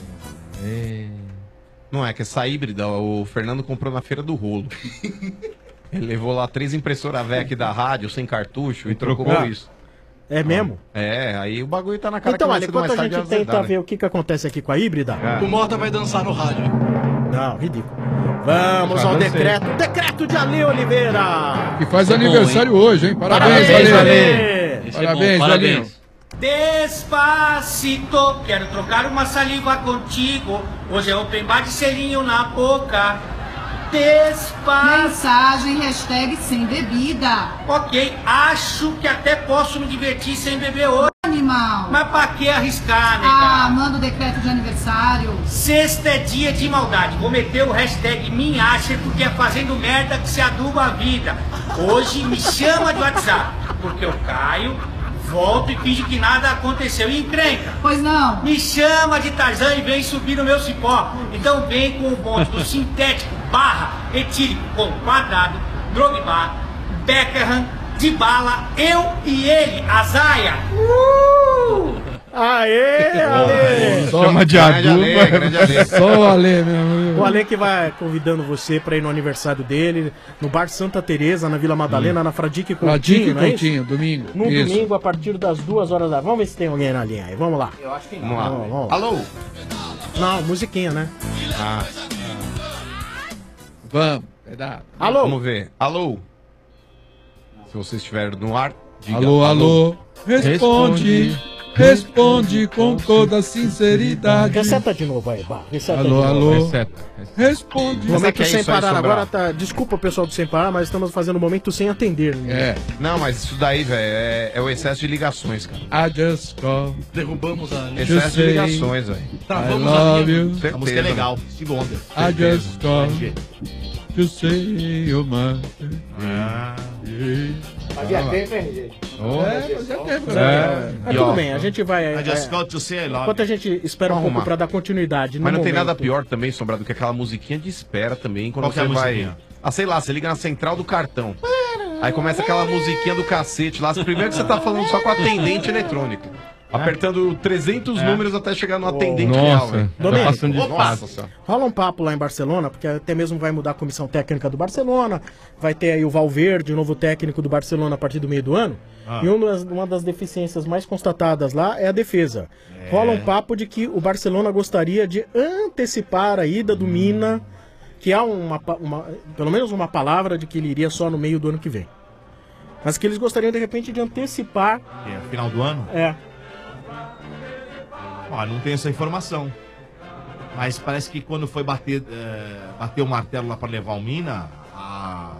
S15: Não é, que essa híbrida, o Fernando comprou na feira do rolo. Ele levou lá 3 impressoras velhas aqui da rádio, sem cartucho, e trocou por isso.
S11: É mesmo?
S15: É, aí o bagulho tá na cara
S11: Então,
S15: que vai
S11: olha,
S15: ser do mais
S11: enquanto a
S15: tarde
S11: gente
S15: de azedar,
S11: tenta
S15: né?
S11: ver o que acontece aqui com a híbrida...
S7: O Mota vai dançar no rádio.
S11: Não, ridículo. Vamos
S5: Já
S11: ao
S5: dancei.
S11: decreto de Ale Oliveira.
S13: Que faz aniversário hoje, hein? Parabéns,
S11: Parabéns,
S13: Ale.
S11: Ale.
S17: Esse é
S13: Parabéns,
S17: bom,
S13: Valinho.
S4: Despacito, quero trocar uma saliva contigo. Hoje é open bar de selinho na boca. Despacito.
S9: Mensagem, hashtag sem bebida.
S4: Ok, acho que até posso me divertir sem beber hoje.
S9: Animal.
S4: Mas pra que arriscar, nega?
S9: Ah, manda o decreto de aniversário.
S4: Sexta é dia de maldade. Vou meter o hashtag Minhacher porque é fazendo merda que se aduba a vida. Hoje me chama de WhatsApp, porque eu caio, volto e finge que nada aconteceu. E encrenca.
S9: Pois não.
S4: Me chama de Tarzan e vem subir no meu cipó. Então vem com o bonde do sintético barra etílico com quadrado, Drogba, Beckham, Dybala, eu e ele, Azaia.
S11: Aê, Ale!
S5: Chama de aduba.
S13: Só o Ale mesmo.
S11: O Ale que vai convidando você pra ir no aniversário dele, no Bar Santa Teresa, na Vila Madalena, na Fradique Coutinho,
S13: Fradique
S11: não é isso?
S13: Coutinho, domingo.
S11: No
S13: Isso.
S11: domingo, a partir das 2 horas da... Vamos ver se tem alguém na linha aí, vamos lá.
S4: Eu acho que
S15: Vamos lá.
S11: Vamos lá.
S15: Alô?
S11: Não, musiquinha, né?
S15: Ah,
S13: Vamos, pedaço.
S11: Alô?
S15: vamos ver. Alô? Se você estiver no ar, diga
S13: Alô, alô. Responde. Responde com toda sinceridade.
S11: Reseta de novo aí, Bar. Reseta de
S13: Alô,
S11: novo.
S13: alô.
S5: Reseta.
S13: Responde.
S11: Momento
S15: que é
S11: sem
S15: isso aí,
S11: parar.
S15: Sobral?
S11: Agora tá. Desculpa, pessoal do Sem Parar, mas estamos fazendo um momento sem atender. Né?
S15: Não, mas isso daí, velho, é o excesso de ligações, cara.
S13: I just call.
S7: Derrubamos a...
S15: Excesso de ligações, velho.
S13: I
S7: Travamos a
S13: love
S7: linha.
S13: you.
S16: A música é legal, Steve Wonder.
S13: I just call to say you're mine.
S11: Fazia tempo, hein, gente?
S13: Fazia tempo.
S11: Mas tudo bem, a gente vai.
S16: I just call to say I love
S11: Enquanto a gente espera um
S15: Vamos
S11: pouco
S15: arrumar.
S11: pra dar continuidade. no
S15: Mas não tem
S11: momento.
S15: nada pior também, Sombra, do que aquela musiquinha de espera também, quando
S16: Qual que é
S15: você
S16: a
S15: vai...
S16: musiquinha?
S15: Ah, sei lá, você liga na central do cartão. Aí começa aquela musiquinha do cacete lá. Primeiro que você tá falando só com atendente eletrônico. Apertando 300 números até chegar no atendente real,
S5: Nossa,
S15: velho.
S5: tá
S11: Domênico,
S5: passando de
S15: Nossa
S5: fase.
S15: senhora.
S11: Rola um papo lá em Barcelona, porque até mesmo vai mudar a comissão técnica do Barcelona. Vai ter aí o Valverde, o novo técnico do Barcelona a partir do meio do ano. E uma das deficiências mais constatadas lá é a defesa. Rola um papo de que o Barcelona gostaria de antecipar a ida do Mina, que há pelo menos uma palavra de que ele iria só no meio do ano que vem. mas que eles gostariam de repente de antecipar.
S16: Final do ano?
S11: É.
S16: Ó, não tem essa informação. Mas parece que quando foi bater o martelo lá pra levar o Mina, a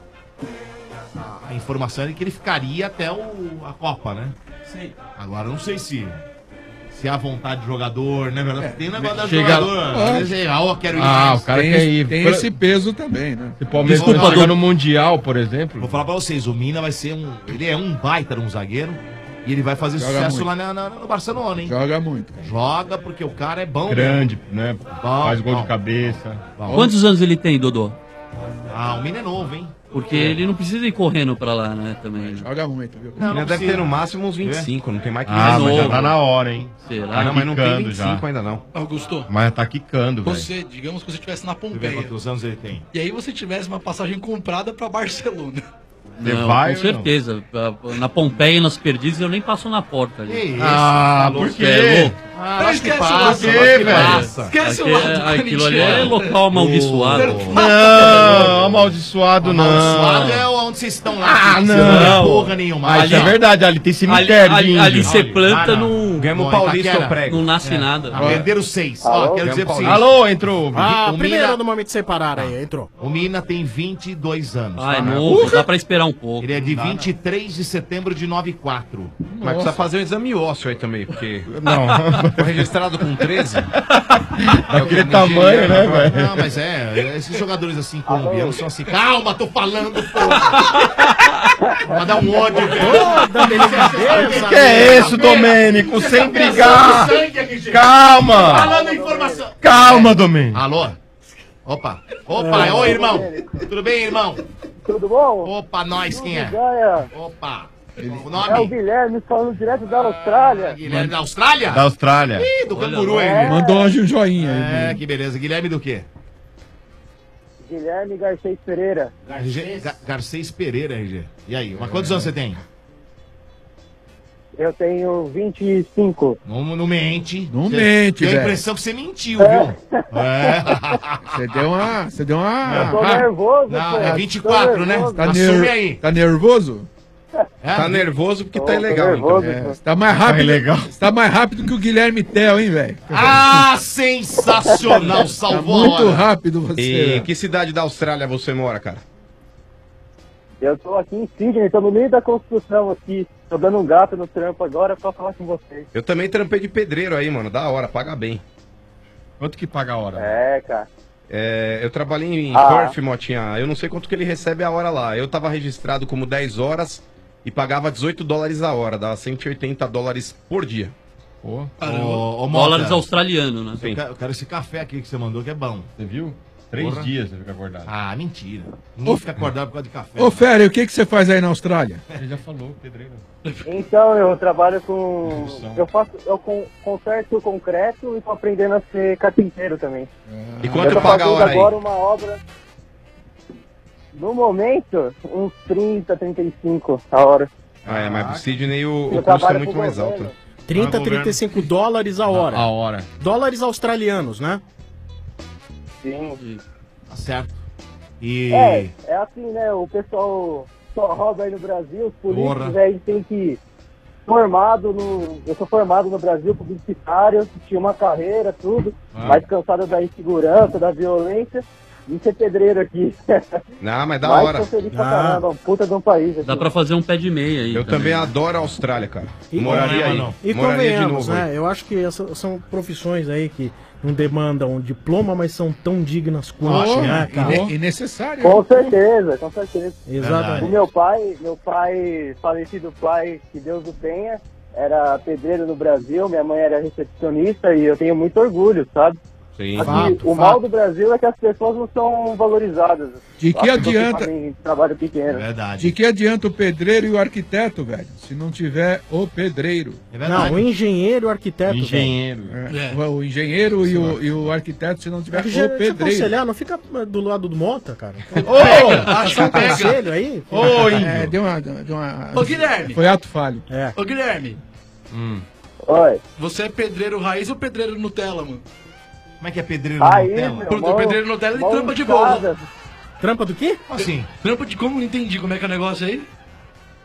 S16: informação é que ele ficaria até a Copa, né?
S11: Sim.
S16: Agora não sei se há vontade de jogador, né? Tem um negócio da
S13: chega-
S16: jogador. Às vezes quero ir
S5: Ah,
S16: mais.
S5: o cara
S13: Tem
S5: quer
S13: esse-
S5: ir.
S13: tem esse peso também, né?
S5: Se o Palmeiras
S16: Desculpa,
S5: chegar
S16: Dom.
S5: no Mundial, por exemplo.
S16: Vou falar pra vocês, o Mina vai ser ele é um baita de um zagueiro e ele vai fazer
S13: Joga
S16: sucesso
S13: muito.
S16: lá no Barcelona, hein?
S13: Joga muito, cara.
S16: Joga porque o cara é bom.
S5: Grande, né?
S16: Bom,
S5: Faz gol
S16: bom.
S5: de cabeça.
S17: Quantos anos ele tem, Dodô?
S16: Ah, o Mina é novo, hein?
S17: Porque ele não precisa ir correndo pra lá, né, também.
S13: Joga muito, viu?
S15: Ele deve
S16: precisa.
S15: ter no máximo uns 25, não tem mais que
S5: Ah,
S15: isso.
S5: mas já tá na hora, hein?
S17: Será?
S15: Ah, não, mas não tem
S5: Quicando
S15: 25
S5: já.
S15: ainda não.
S7: Augusto,
S5: Mas tá quicando, velho.
S7: você, digamos que você estivesse na
S16: Deixa eu ver
S7: Pompeia.
S16: quantos anos ele tem.
S7: E aí você tivesse uma passagem comprada pra Barcelona.
S17: Não,
S5: vai
S17: com
S5: ou não?
S17: certeza. Na Pompeia e nas Perdizes eu nem passo na porta ali.
S16: Que isso?
S5: Ah,
S16: tá
S5: por
S16: louco?
S5: quê?
S17: É louco.
S16: Ah,
S7: Então
S16: acho que
S7: esquece o
S16: passa,
S7: lado.
S16: acho que
S5: velho?
S16: passa.
S7: Esquece o
S17: Aqui-
S7: lado
S17: aquilo ali
S7: corintiano.
S17: é local amaldiçoado.
S5: Não, amaldiçoado não.
S16: Amaldiçoado é onde vocês estão lá.
S5: Ah,
S16: Você
S5: não.
S16: porra nenhuma.
S5: Ah, isso é verdade, ali tem cemitério de índio.
S17: Ali você planta,
S16: Ah, não.
S17: não,
S15: Ganhamos
S16: Bom,
S15: Paulista
S16: Itaquera.
S15: eu prego.
S17: não nasce nada.
S16: Perderam 6. Ó, quero dizer pra vocês.
S5: Alô, entrou.
S11: Ah,
S16: o
S11: primeiro
S16: Mina-
S11: no momento de separar aí, entrou.
S16: O Mina tem 22 anos.
S17: Ah, é
S16: tá?
S17: novo, dá pra esperar um pouco.
S16: Ele é de 23 de setembro de 94.
S15: Mas precisa fazer um exame ósseo aí também, porque
S5: Não,
S15: foi registrado com 13.
S5: daquele tamanho, né, velho?
S16: Não, mas esses jogadores assim, colombianos, são assim. Calma, tô falando, porra. Vai dar um ódio, velho.
S5: Que é isso, Domênico? Sem brigar. Calma.
S16: Falando informação.
S5: Calma, Domênico.
S16: Alô? Opa. Opa, oi, irmão. Tudo bem, irmão?
S12: Tudo bom?
S16: Opa, nós, quem é?
S12: Ganha.
S16: Opa. O
S12: É o
S16: nome?
S12: Guilherme falando direto da Austrália.
S16: Guilherme da Austrália?
S5: Da Austrália.
S16: Ih, do canguru, hein?
S13: Mandou hoje um joinha aí.
S16: É, que beleza. Guilherme do quê?
S12: Guilherme Garcês Pereira.
S16: Garcês Pereira, RG. E aí, mas quantos anos você tem?
S12: Eu tenho 25.
S16: Não mente.
S13: Não
S16: Cê-
S13: mente,
S16: Tem a
S13: velho.
S16: impressão que você mentiu, viu? É.
S13: Você deu uma.
S12: Eu tô nervoso,
S16: Não,
S12: pô.
S16: é 24,
S12: Tô
S16: né?
S12: nervoso.
S13: Tá,
S16: Assume aí.
S13: tá nervoso?
S16: É?
S15: Tá nervoso porque tá
S12: Tô
S15: ilegal,
S12: nervoso,
S15: então.
S12: pô.
S13: Você tá mais rápido.
S5: legal.
S13: Você tá mais rápido que o Guilherme Tel, hein, velho?
S16: Ah, sensacional.
S13: Tá
S16: Salvou a
S13: muito
S16: hora.
S13: rápido você.
S15: E que cidade da Austrália você mora, cara?
S12: Eu tô aqui em Sydney, tô no meio da construção aqui. Tô dando um gato no trampo agora pra falar com vocês.
S15: Eu também trampei de pedreiro aí, mano. Da hora, paga bem.
S5: Quanto que paga a hora?
S12: É, cara.
S15: É, eu trabalhei em
S12: Ah.
S15: Perth, Motinha. Eu não sei quanto que ele recebe a hora lá. Eu tava registrado como 10 horas e pagava $18 a hora. Dava $180 por dia.
S5: Pô.
S16: Ô, Mota,
S17: Dólares australianos, né?
S15: Sim.
S16: eu quero esse café aqui que você mandou, que é bom.
S5: Você viu? 3
S16: Porra.
S5: dias você fica acordado.
S16: Ah, mentira. Ninguém fica acordado por causa de café.
S13: Ô, Fério, o que você faz aí na Austrália?
S5: Ele já falou, pedreiro.
S12: Então, eu trabalho com... Eu conserto concreto e tô aprendendo a ser carpinteiro também.
S15: E
S12: Eu
S15: quanto
S12: tô
S15: paga a
S12: fazendo
S15: hora aí?
S12: agora uma obra... No momento, uns 30, 35 a hora.
S15: Ah, é, mas pro Sidney o
S12: Eu
S15: custo é
S12: trabalho
S15: muito
S12: com
S15: mais
S12: governo.
S15: alto. né?
S11: 30,
S5: governo.
S11: 35 dólares a hora.
S5: A hora.
S11: Dólares australianos, né?
S12: Sim.
S16: Tá certo. E...
S12: É assim, né? O pessoal só rouba aí no Brasil, os políticos
S16: Porra.
S12: aí tem que... Eu sou formado no Brasil, publicitário, tinha uma carreira, tudo, mas cansado da insegurança, da violência, e ser pedreiro aqui.
S15: Não, mas da
S12: Mas
S15: hora.
S12: tô feliz pra caramba, um puta de um país. Aqui.
S17: Dá pra fazer um pé de meia aí.
S15: Eu também adoro a Austrália, cara. Moraria aí.
S11: E
S15: Moraria de
S11: convenhamos,
S15: novo aí.
S11: né? Eu acho que essas são profissões aí que não demandam um diploma, mas são tão dignas quanto, né, cara?
S13: E necessário.
S12: Com certeza, com certeza.
S11: Exatamente.
S12: O meu pai, falecido pai, que Deus o tenha, era pedreiro no Brasil, minha mãe era recepcionista e eu tenho muito orgulho, sabe?
S15: Sim.
S12: Aqui, o mal do Brasil é que as pessoas não são valorizadas.
S13: De que
S12: As pessoas
S13: adianta?
S12: fazem trabalho pequeno.
S16: Verdade.
S13: De que adianta o pedreiro e o arquiteto, velho? Se não tiver o pedreiro.
S16: É verdade.
S11: Não, o engenheiro e o arquiteto.
S5: Engenheiro.
S13: O engenheiro e o arquiteto, se não tiver
S11: Velho.
S13: o pedreiro.
S11: Aconselhar, não fica do lado do Mota, cara.
S7: Acho que pega.
S11: Conselho aí?
S5: Ô, índio.
S13: Deu uma...
S7: Ô, Guilherme.
S13: Foi ato falho.
S11: É.
S7: Ô, Guilherme.
S12: Oi.
S7: Você é pedreiro raiz ou pedreiro Nutella, mano?
S16: Como é que é pedreiro
S12: Aí,
S16: Nutella?
S12: meu,
S7: Porque o
S12: mão-
S7: pedreiro Nutella ele
S12: mão
S7: trampa de bola.
S12: inchada.
S11: Trampa do quê?
S16: Como assim?
S7: Trampa de como? Não entendi como é que é o negócio aí.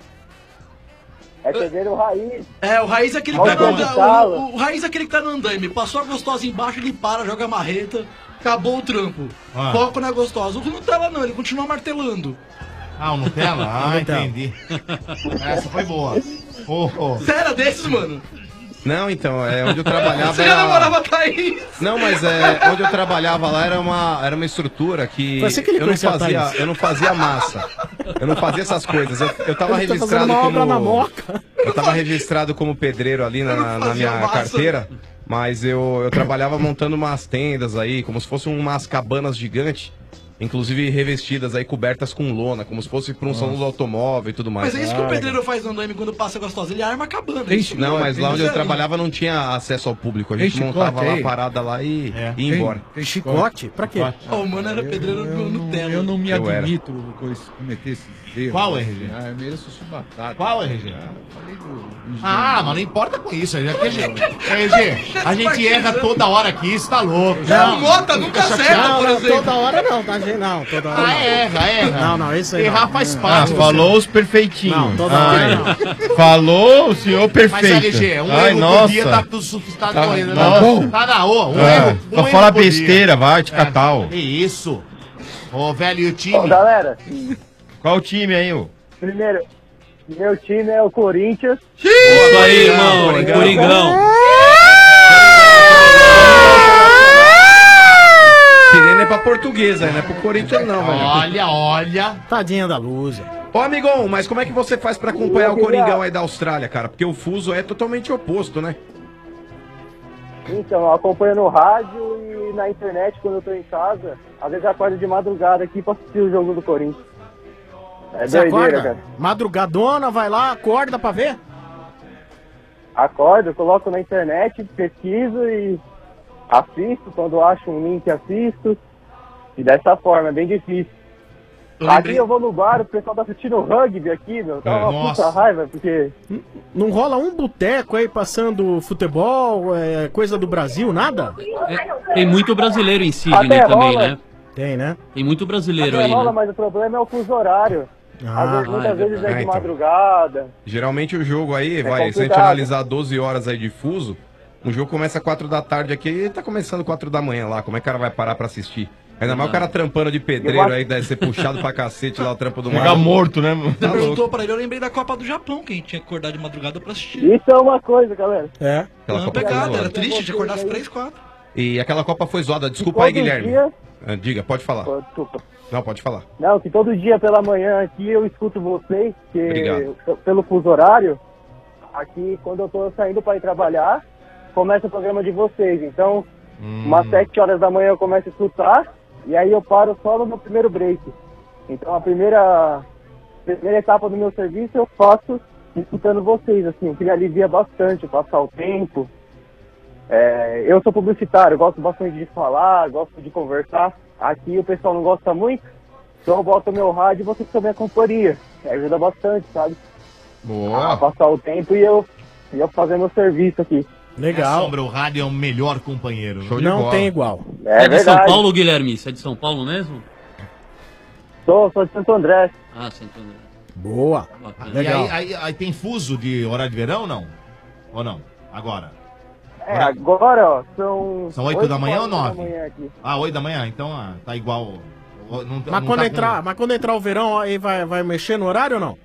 S12: É pedreiro raiz.
S7: É, o Raiz é aquele que
S12: Olha
S7: tá no
S12: o
S7: andaime.
S12: calo.
S7: O Raiz é aquele que tá no andaime. Passou a gostosa embaixo, ele para, joga a marreta, acabou o trampo.
S16: Ah.
S7: Foco na gostosa. O Nutella não, ele continua martelando.
S16: Ah, o Nutella? Ah,
S7: Nutella.
S16: entendi. Essa foi boa.
S7: Você era desses, mano?
S15: Não, então, onde eu trabalhava.
S7: Você já namorava a Thaís?
S15: Não, mas onde eu trabalhava lá era uma estrutura que,
S11: Foi assim que ele conheceu a Thaís.
S15: eu não fazia massa. Eu não fazia essas coisas. Eu tava
S11: Ele tá
S15: registrado
S11: fazendo uma obra na
S15: como.
S11: Moca.
S15: Eu tava registrado como pedreiro ali na minha
S11: massa.
S15: carteira, mas eu trabalhava montando umas tendas aí, como se fossem umas cabanas gigantes. Inclusive revestidas aí, cobertas com lona, como se fosse para um salão do automóvel e tudo mais.
S7: Mas é isso que o pedreiro faz no andaime quando passa gostosa. Ele arma a cabana.
S15: Não, mas lá onde eu trabalhava não tinha acesso ao público. A gente
S7: Tem
S15: montava
S7: chicote
S15: lá
S7: aí?
S15: a parada lá e ia embora.
S13: Tem
S11: chicote? Pra quê?
S7: Ó, o mano era pedreiro no Nutella.
S13: Eu não me
S15: Eu era.
S13: admito cometer esses erros.
S16: Qual RG?
S13: Ah, eu mereço chibatada.
S16: Qual RG?
S13: Falei do...
S16: Ah, mas não importa com isso. RG, a gente erra toda hora aqui, isso tá louco.
S7: Não, Mota nunca acerta, por exemplo.
S11: Toda hora não, tá, gente? Não, toda hora não.
S16: erra.
S11: Não, isso aí
S16: Errar
S11: não.
S16: faz parte.
S5: Falou os perfeitinhos.
S11: Não, toda hora não.
S5: Falou o senhor perfeito.
S16: Mas, RG, um
S5: Ai,
S16: erro
S5: nossa.
S16: por dia tá tudo tá
S5: Tá-
S16: correndo.
S5: tá bom.
S16: Tá na rua.
S5: Só fala besteira, vai te catar. ó.
S16: Que isso? Ô, velho, e o time?
S12: Ô, galera,
S5: Qual o time aí, ô?
S12: primeiro, meu time é o Corinthians.
S17: Isso aí, irmão. Coringão.
S15: Sirene é pra portuguesa, não é pro Corinthians não, velho.
S16: Olha.
S11: Tadinha da luz.
S15: Ô, amigão, mas como é que você faz pra acompanhar o Coringão aí da Austrália, cara? Porque o fuso é totalmente oposto, né?
S12: Então, eu acompanho no rádio e na internet quando eu tô em casa. Às vezes eu acordo de madrugada aqui pra assistir o jogo do Corinthians. É
S11: Você
S12: doideira,
S11: acorda?
S12: cara.
S11: Madrugadona, vai lá, acorda pra ver?
S12: Acordo, coloco na internet, pesquiso e assisto. Quando acho um link, assisto. E dessa forma, é bem difícil. Aqui eu vou no bar, o pessoal tá assistindo rugby aqui, meu. Tá uma
S11: nossa.
S12: puta raiva, porque...
S11: Não rola um boteco aí passando futebol, coisa do Brasil, nada?
S17: Tem muito brasileiro em Sydney
S12: Até
S17: também,
S12: rola.
S17: né?
S11: Tem, né?
S17: Tem muito brasileiro
S12: Até
S17: aí,
S12: rola,
S17: né?
S12: mas o problema é o fuso horário. Às vezes, muitas vezes é de
S15: então.
S12: madrugada.
S15: Geralmente o jogo aí, vai, se a gente
S12: complicado.
S15: analisar 12 horas aí de fuso, o jogo começa às 4 da tarde aqui e tá começando 4 da manhã lá. Como é que o cara vai parar pra assistir? Ainda mais o cara trampando de pedreiro aí, deve ser puxado pra cacete lá o trampo do
S5: Fica morto, né, mano?
S7: Você perguntou pra ele, eu lembrei da Copa do Japão, que a gente tinha que acordar de madrugada pra assistir.
S12: Isso é uma coisa, galera.
S11: É.
S15: Aquela
S7: Não,
S15: Copa foi
S7: pegada,
S15: zoada.
S7: era triste, tinha que acordar às 3, 4.
S15: E aquela Copa foi zoada. Desculpa aí,
S12: todo
S15: Guilherme.
S12: dia-
S15: Diga, pode falar.
S12: Desculpa.
S15: Não, pode falar.
S12: Não, que todo dia pela manhã aqui eu escuto vocês, que
S15: Obrigado.
S12: pelo fuso horário, aqui quando eu tô saindo para ir trabalhar, começa o programa de vocês. Então, umas 7 horas da manhã eu começo a escutar, e aí eu paro só no meu primeiro break. Então a primeira etapa do meu serviço eu faço escutando vocês, assim, o que me alivia bastante, passar o tempo. Eu sou publicitário, gosto bastante de falar, gosto de conversar. Aqui o pessoal não gosta muito, então eu boto o meu rádio e vocês também a companhia. Ajuda bastante, sabe?
S5: Boa.
S12: A passar o tempo e eu fazer meu serviço aqui.
S11: Legal.
S16: Sombra, o rádio é o melhor companheiro.
S11: Não tem igual.
S12: É
S17: Você é de São
S12: verdade.
S17: Paulo, Guilherme? Você é de São Paulo mesmo?
S12: Sou de Santo André.
S17: Ah, Santo André.
S11: Boa.
S16: E aí tem fuso de horário de verão ou não? Ou não? Agora?
S12: Agora, ó, são
S16: 8 da manhã ou
S12: 9?
S16: 9? Ah, 8 da manhã, então tá igual. Não,
S11: Mas
S16: não
S11: quando,
S16: tá com-
S11: quando entrar o verão, aí vai mexer no horário ou não?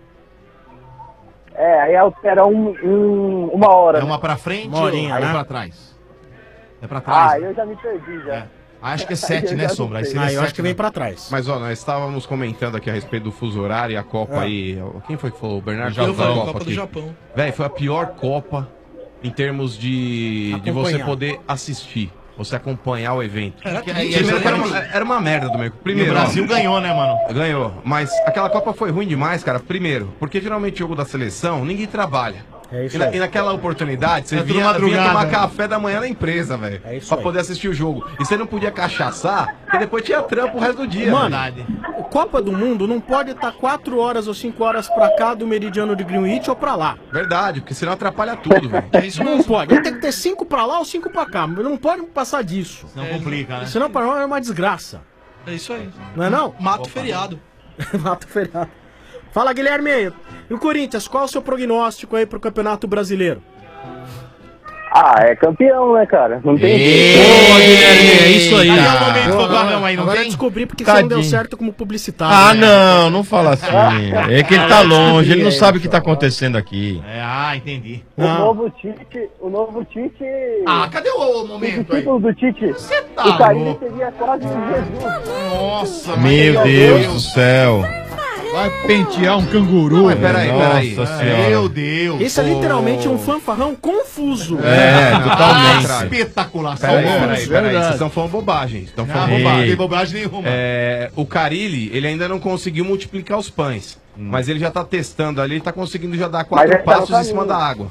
S12: Aí altera uma hora.
S16: É uma pra frente
S11: Uma horinha,
S16: ou
S11: né?
S16: pra trás? É pra trás.
S12: Eu já me perdi já.
S16: Acho que é 7,
S12: Eu
S16: né,
S12: já
S16: Sombra? Aí
S12: sei.
S16: seria
S11: Eu acho que vem
S16: né?
S11: pra trás.
S15: Mas, ó, nós estávamos comentando aqui a respeito do fuso horário e a Copa aí. Quem foi que falou? O Bernardo
S7: Eu falei,
S15: da
S7: Copa do
S15: aqui.
S7: Japão.
S15: Véi, foi a pior Copa em termos de você
S11: Acompanhar.
S15: poder assistir, você acompanhar o evento.
S7: Era
S15: Primeiro que era uma merda do meio.
S16: E
S15: Primeiro,
S16: o Brasil
S15: ó,
S16: ganhou, né, mano?
S15: ganhou. Mas aquela Copa foi ruim demais, cara. Primeiro, porque geralmente jogo da seleção, ninguém trabalha.
S11: É isso
S15: E,
S11: aí.
S15: e naquela oportunidade, você
S16: É tudo
S15: vinha
S16: madrugada.
S15: tomar café da manhã na empresa, velho.
S11: É isso
S15: pra
S11: aí.
S15: poder assistir o jogo. E você não podia cachaçar, porque depois tinha trampo o resto do dia.
S11: Mano,
S15: velho.
S11: o Copa do Mundo não pode estar 4 horas ou 5 horas pra cá do meridiano de Greenwich ou pra lá.
S15: Verdade, porque senão atrapalha tudo, velho.
S7: É isso
S11: Não
S7: mesmo.
S11: pode. Tem que ter 5 pra lá ou 5 pra cá. Não pode passar disso.
S16: Não complica, né?
S11: Senão pra nós é uma desgraça.
S7: É isso aí.
S11: Não é não?
S7: Mato feriado.
S11: Mato feriado. Fala, Guilherme. E o Corinthians, qual é o seu prognóstico aí pro Campeonato Brasileiro?
S12: Ah, é campeão, né, cara? Não tem
S17: Boa, Guilherme, é isso aí.
S16: Cadê o momento fanfarrão aí, não
S11: Agora eu
S16: tem?
S11: descobri porque você não deu
S5: Tadinho.
S11: certo como publicitário.
S5: Ah,
S11: né?
S5: não fala assim. É que ele tá longe, ele não sabe o que tá acontecendo aqui.
S16: Entendi.
S12: O novo Tite.
S16: Ah, cadê o momento
S12: O
S16: aí?
S12: título do Tite.
S16: tá
S12: o Carilli
S16: louco.
S12: seria quase um Jesus.
S16: Nossa,
S5: Meu Deus do céu.
S13: Vai pentear um canguru.
S15: Mas peraí.
S5: Nossa senhora.
S16: Meu Deus.
S11: Isso é literalmente um fanfarrão confuso.
S5: Totalmente.
S16: Espetacular.
S15: Peraí. Vocês estão falando bobagem. Estão falando
S16: Não
S15: bobagem.
S16: tem bobagem nenhuma.
S15: O Carilli, ele ainda não conseguiu multiplicar os pães. Mas ele já tá testando ali, ele tá conseguindo já dar 4
S12: Mas ele tá no
S15: passos em cima
S12: caminho.
S15: da água.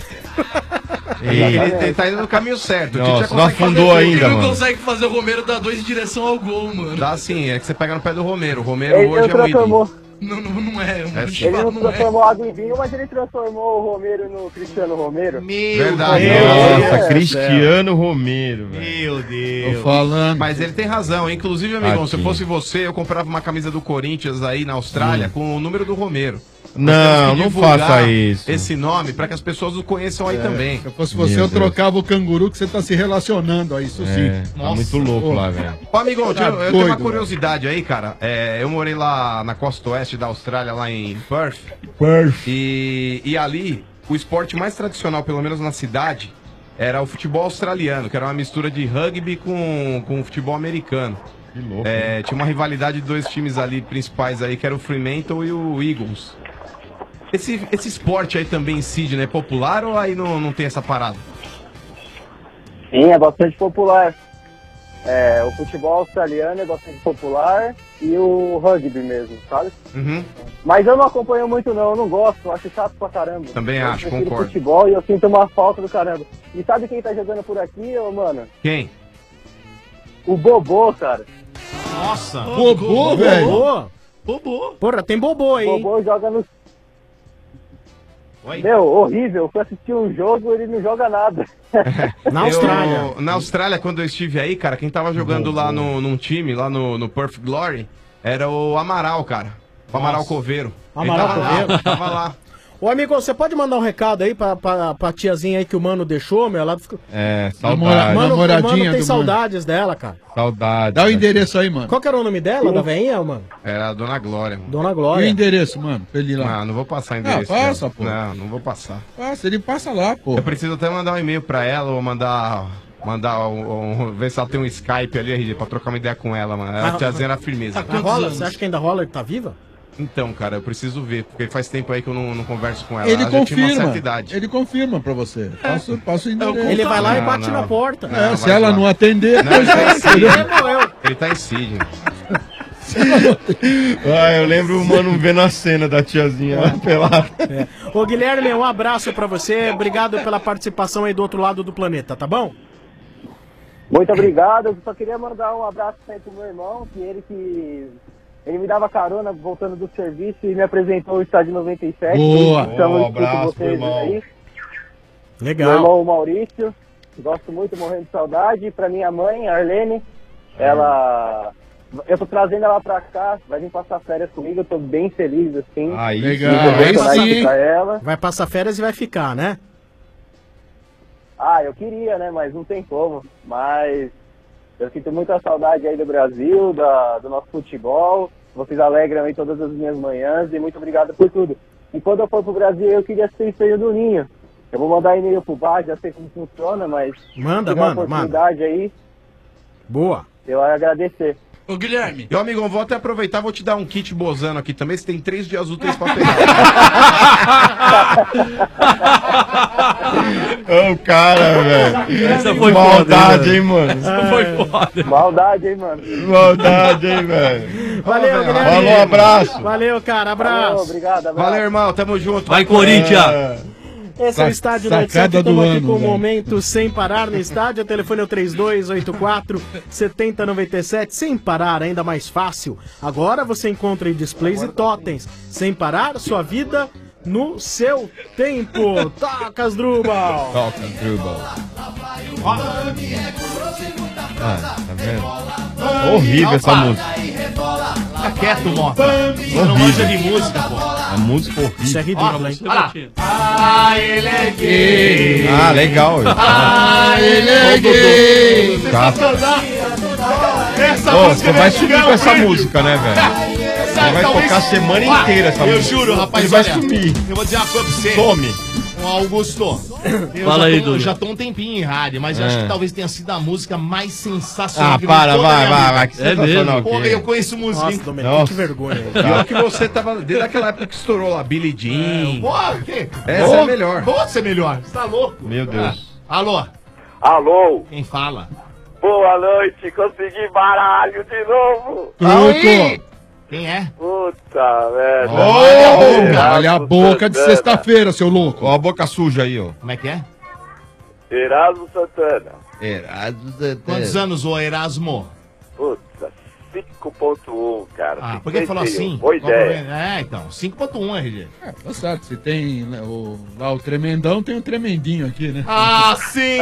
S15: Ele tá indo no caminho certo. O Tite já
S5: Nossa, não
S15: consegue fazer
S5: afundou
S15: tudo.
S5: ainda,
S7: Ele não
S5: mano.
S7: consegue fazer o Romero dar 2 em direção ao gol, mano.
S15: Dá sim, é que você pega no pé do Romero. O Romero
S12: Ele
S15: hoje é um ídolo.
S7: Não é.
S15: sim.
S12: Ele não transformou água em vinho, mas ele transformou o Romero no Cristiano Romero.
S15: Verdade.
S5: Nossa, Cristiano Romero, velho.
S16: Meu Deus.
S13: Tô falando.
S15: Mas ele tem razão. Inclusive, amigão, se
S5: Tadinho.
S15: fosse você, eu comprava uma camisa do Corinthians aí na Austrália com o número do Romero. Nós
S5: Não,
S15: temos que
S5: não
S15: divulgar
S5: faça isso.
S15: esse nome pra que as pessoas o conheçam aí também.
S13: Se eu fosse você,
S5: Meu
S13: eu
S5: Deus.
S13: trocava o canguru que você tá se relacionando a isso sim.
S5: Tá muito louco lá, velho.
S15: Ô, amigão, eu
S13: Tá
S15: tenho uma
S13: doido,
S15: curiosidade aí, cara. Eu morei lá na costa oeste da Austrália, lá em Perth. E ali, o esporte mais tradicional, pelo menos na cidade, era o futebol australiano, que era uma mistura de rugby com futebol americano.
S5: Que louco.
S15: Tinha uma rivalidade de 2 times ali principais aí, que era o Fremantle e o Eagles. Esse esporte aí também em Sydney é popular ou aí não tem essa parada?
S12: Sim, é bastante popular. O futebol australiano é bastante popular e o rugby mesmo, sabe?
S15: Uhum.
S12: Mas eu não acompanho muito não, eu não gosto, eu acho chato pra caramba.
S15: Também
S12: eu
S15: acho,
S12: prefiro
S15: concordo.
S12: futebol e eu sinto uma falta do caramba. E sabe quem tá jogando por aqui, ô mano?
S15: Quem?
S12: O Bobô, cara.
S16: Nossa.
S13: Bobô, velho.
S11: Bobô. Porra, tem Bobô aí.
S12: O Bobô joga no... Meu, horrível. Eu fui assistir um jogo, ele não joga nada.
S11: Na Austrália.
S15: Na Austrália, quando eu estive aí, cara, quem tava jogando lá num time, lá no Perth Glory, era o Amaral, cara. O Amaral Coveiro.
S11: Amaral
S15: Ele tava
S11: Coveiro?
S15: Lá, tava lá.
S11: Ô, amigo, você pode mandar um recado aí pra tiazinha aí que o mano deixou, meu? Ela ficou...
S5: Saudade.
S11: O mano tem
S13: do
S11: saudades dela, cara.
S5: Saudade.
S13: Dá o endereço aí, mano.
S11: Qual que era o nome dela, da veinha, mano?
S15: Era a Dona Glória, mano.
S11: Dona
S13: E o
S11: Glória.
S13: endereço, mano? Pra ele ir lá.
S15: Não vou passar endereço.
S13: passa,
S15: não.
S13: pô.
S15: Não vou passar.
S13: Passa, ele passa lá, pô.
S15: Eu preciso até mandar um e-mail pra ela ou mandar ver se ela tem um Skype ali, RG, pra trocar uma ideia com ela, mano. A tiazinha era firmeza.
S11: Mas rola? Você acha que ainda rola? Ele tá viva?
S15: Então, cara, eu preciso ver, porque faz tempo aí que eu não converso com ela.
S13: Ele
S15: Ela já tinha uma
S13: confirma.
S15: certa idade.
S13: Ele confirma pra você. Passa o endereço.
S11: Ele vai lá e
S15: Não,
S11: bate
S15: não.
S11: na porta.
S15: Não,
S13: Se
S15: vai
S13: ela
S15: lá.
S13: não atender,
S15: Não, ele tá em Sydney.
S11: morreu.
S15: Ele tá em Sydney.
S5: Eu lembro o mano vendo a cena da tiazinha lá pelada.
S11: Ô, Guilherme, um abraço pra você. Obrigado pela participação aí do outro lado do planeta, tá bom?
S12: Muito obrigado. Eu só queria mandar um abraço aí pro meu irmão, ele me dava carona voltando do serviço e me apresentou o Estádio 97.
S13: Boa.
S12: Estamos
S5: Um abraço,
S12: vocês
S5: irmão.
S12: aí.
S11: Legal.
S12: Meu irmão Maurício, gosto muito, morrendo de saudade. Pra minha mãe, Arlene, eu tô trazendo ela pra cá, vai vir passar férias comigo, eu tô bem feliz, assim.
S5: Aí,
S13: Legal.
S12: Muito bem
S13: Aí
S12: saudade
S13: sim.
S12: pra ela.
S11: Vai passar férias e vai ficar, né?
S12: Eu queria, né, mas não tem como. Mas eu sinto muita saudade aí do Brasil, do nosso futebol. Vocês alegram aí todas as minhas manhãs e muito obrigado por tudo. E quando eu for pro Brasil, eu queria ser espelho do Ninho. Eu vou mandar e-mail pro bar, já sei como funciona, mas
S11: Manda,
S12: se tiver uma
S11: manda.
S12: oportunidade aí,
S11: Boa.
S12: eu ia agradecer.
S7: Ô, Guilherme.
S15: E, amigão, vou até aproveitar, vou te dar um kit bozano aqui também. Você tem 3 dias úteis pra pegar.
S5: Ô, cara, velho.
S17: Essa foi
S5: Maldade,
S17: foda,
S5: hein, mano.
S17: Essa foi foda.
S12: Maldade, hein, mano.
S5: Maldade, hein, velho.
S11: Valeu, Guilherme.
S5: Falou, um abraço.
S11: Valeu, cara. Abraço.
S12: Falou, obrigado, abraço.
S15: Valeu, irmão. Tamo junto.
S17: Vai, Corinthians.
S11: Esse é o Estádio 97,
S13: Sacada do
S11: estamos aqui
S13: ano,
S11: com o
S13: velho.
S11: momento sem parar no estádio. O telefone é o 3284-7097. Sem parar, ainda mais fácil. Agora você encontra em displays e totens. Sem parar, sua vida no seu tempo. Toca, Asdrubal.
S5: Toca, Asdrubal. Ah, tá vendo? Horrível essa música.
S16: Tá quieto, Mota. Você não manja de música, pô.
S5: A música horrível.
S11: Isso é ridículo, hein?
S16: Olha lá. Ah, ele é gay.
S5: Ah, legal.
S16: Ah, ele é gay. Essa
S5: Ô,
S16: música
S5: você vai
S16: é
S5: sumir
S16: legal,
S5: com essa
S16: hein?
S5: música, né, velho? Você vai
S16: Talvez-
S5: tocar a semana inteira essa música.
S16: Eu juro, rapaz,
S5: Ele vai
S16: olha,
S5: sumir.
S16: Eu vou dizer uma coisa pra você.
S5: Some.
S16: Ô, Augusto, eu
S17: Fala
S16: já
S17: aí,
S16: tô,
S17: Dudu.
S16: já tô um tempinho em rádio, mas eu acho que talvez tenha sido a música mais sensacional
S5: Ah,
S16: que eu vi
S5: para,
S16: toda a
S5: vai,
S16: minha
S5: vai,
S16: vida.
S5: vai, que sensacional que
S16: Porra,
S5: é.
S16: eu conheço música.
S11: Nossa,
S16: hein?
S11: Domênico,
S5: Nossa.
S11: que vergonha. hein?
S15: Pior que você tava desde aquela época que estourou lá, Billy Jean.
S16: Porra, que?
S15: Essa é melhor.
S16: Pode ser melhor. Você tá louco?
S5: Meu Deus.
S16: Alô?
S12: Alô?
S16: Quem fala?
S12: Boa noite, consegui baralho de novo.
S16: Aí! Quem é?
S12: Puta merda.
S13: Olha a boca de sexta-feira, seu louco.
S5: Ó a boca suja aí, ó.
S16: Como é que é?
S12: Erasmo Santana.
S5: Erasmo Santana.
S16: Quantos anos, ô Erasmo?
S12: Puta, 5.1, cara.
S16: Ah, por que falou
S12: 51.
S16: assim?
S12: Boa
S16: Qual
S12: ideia.
S16: o problema? É, então, 5.1, RG.
S13: É, tá certo. Se tem né, lá o tremendão, tem o tremendinho aqui, né?
S16: Ah,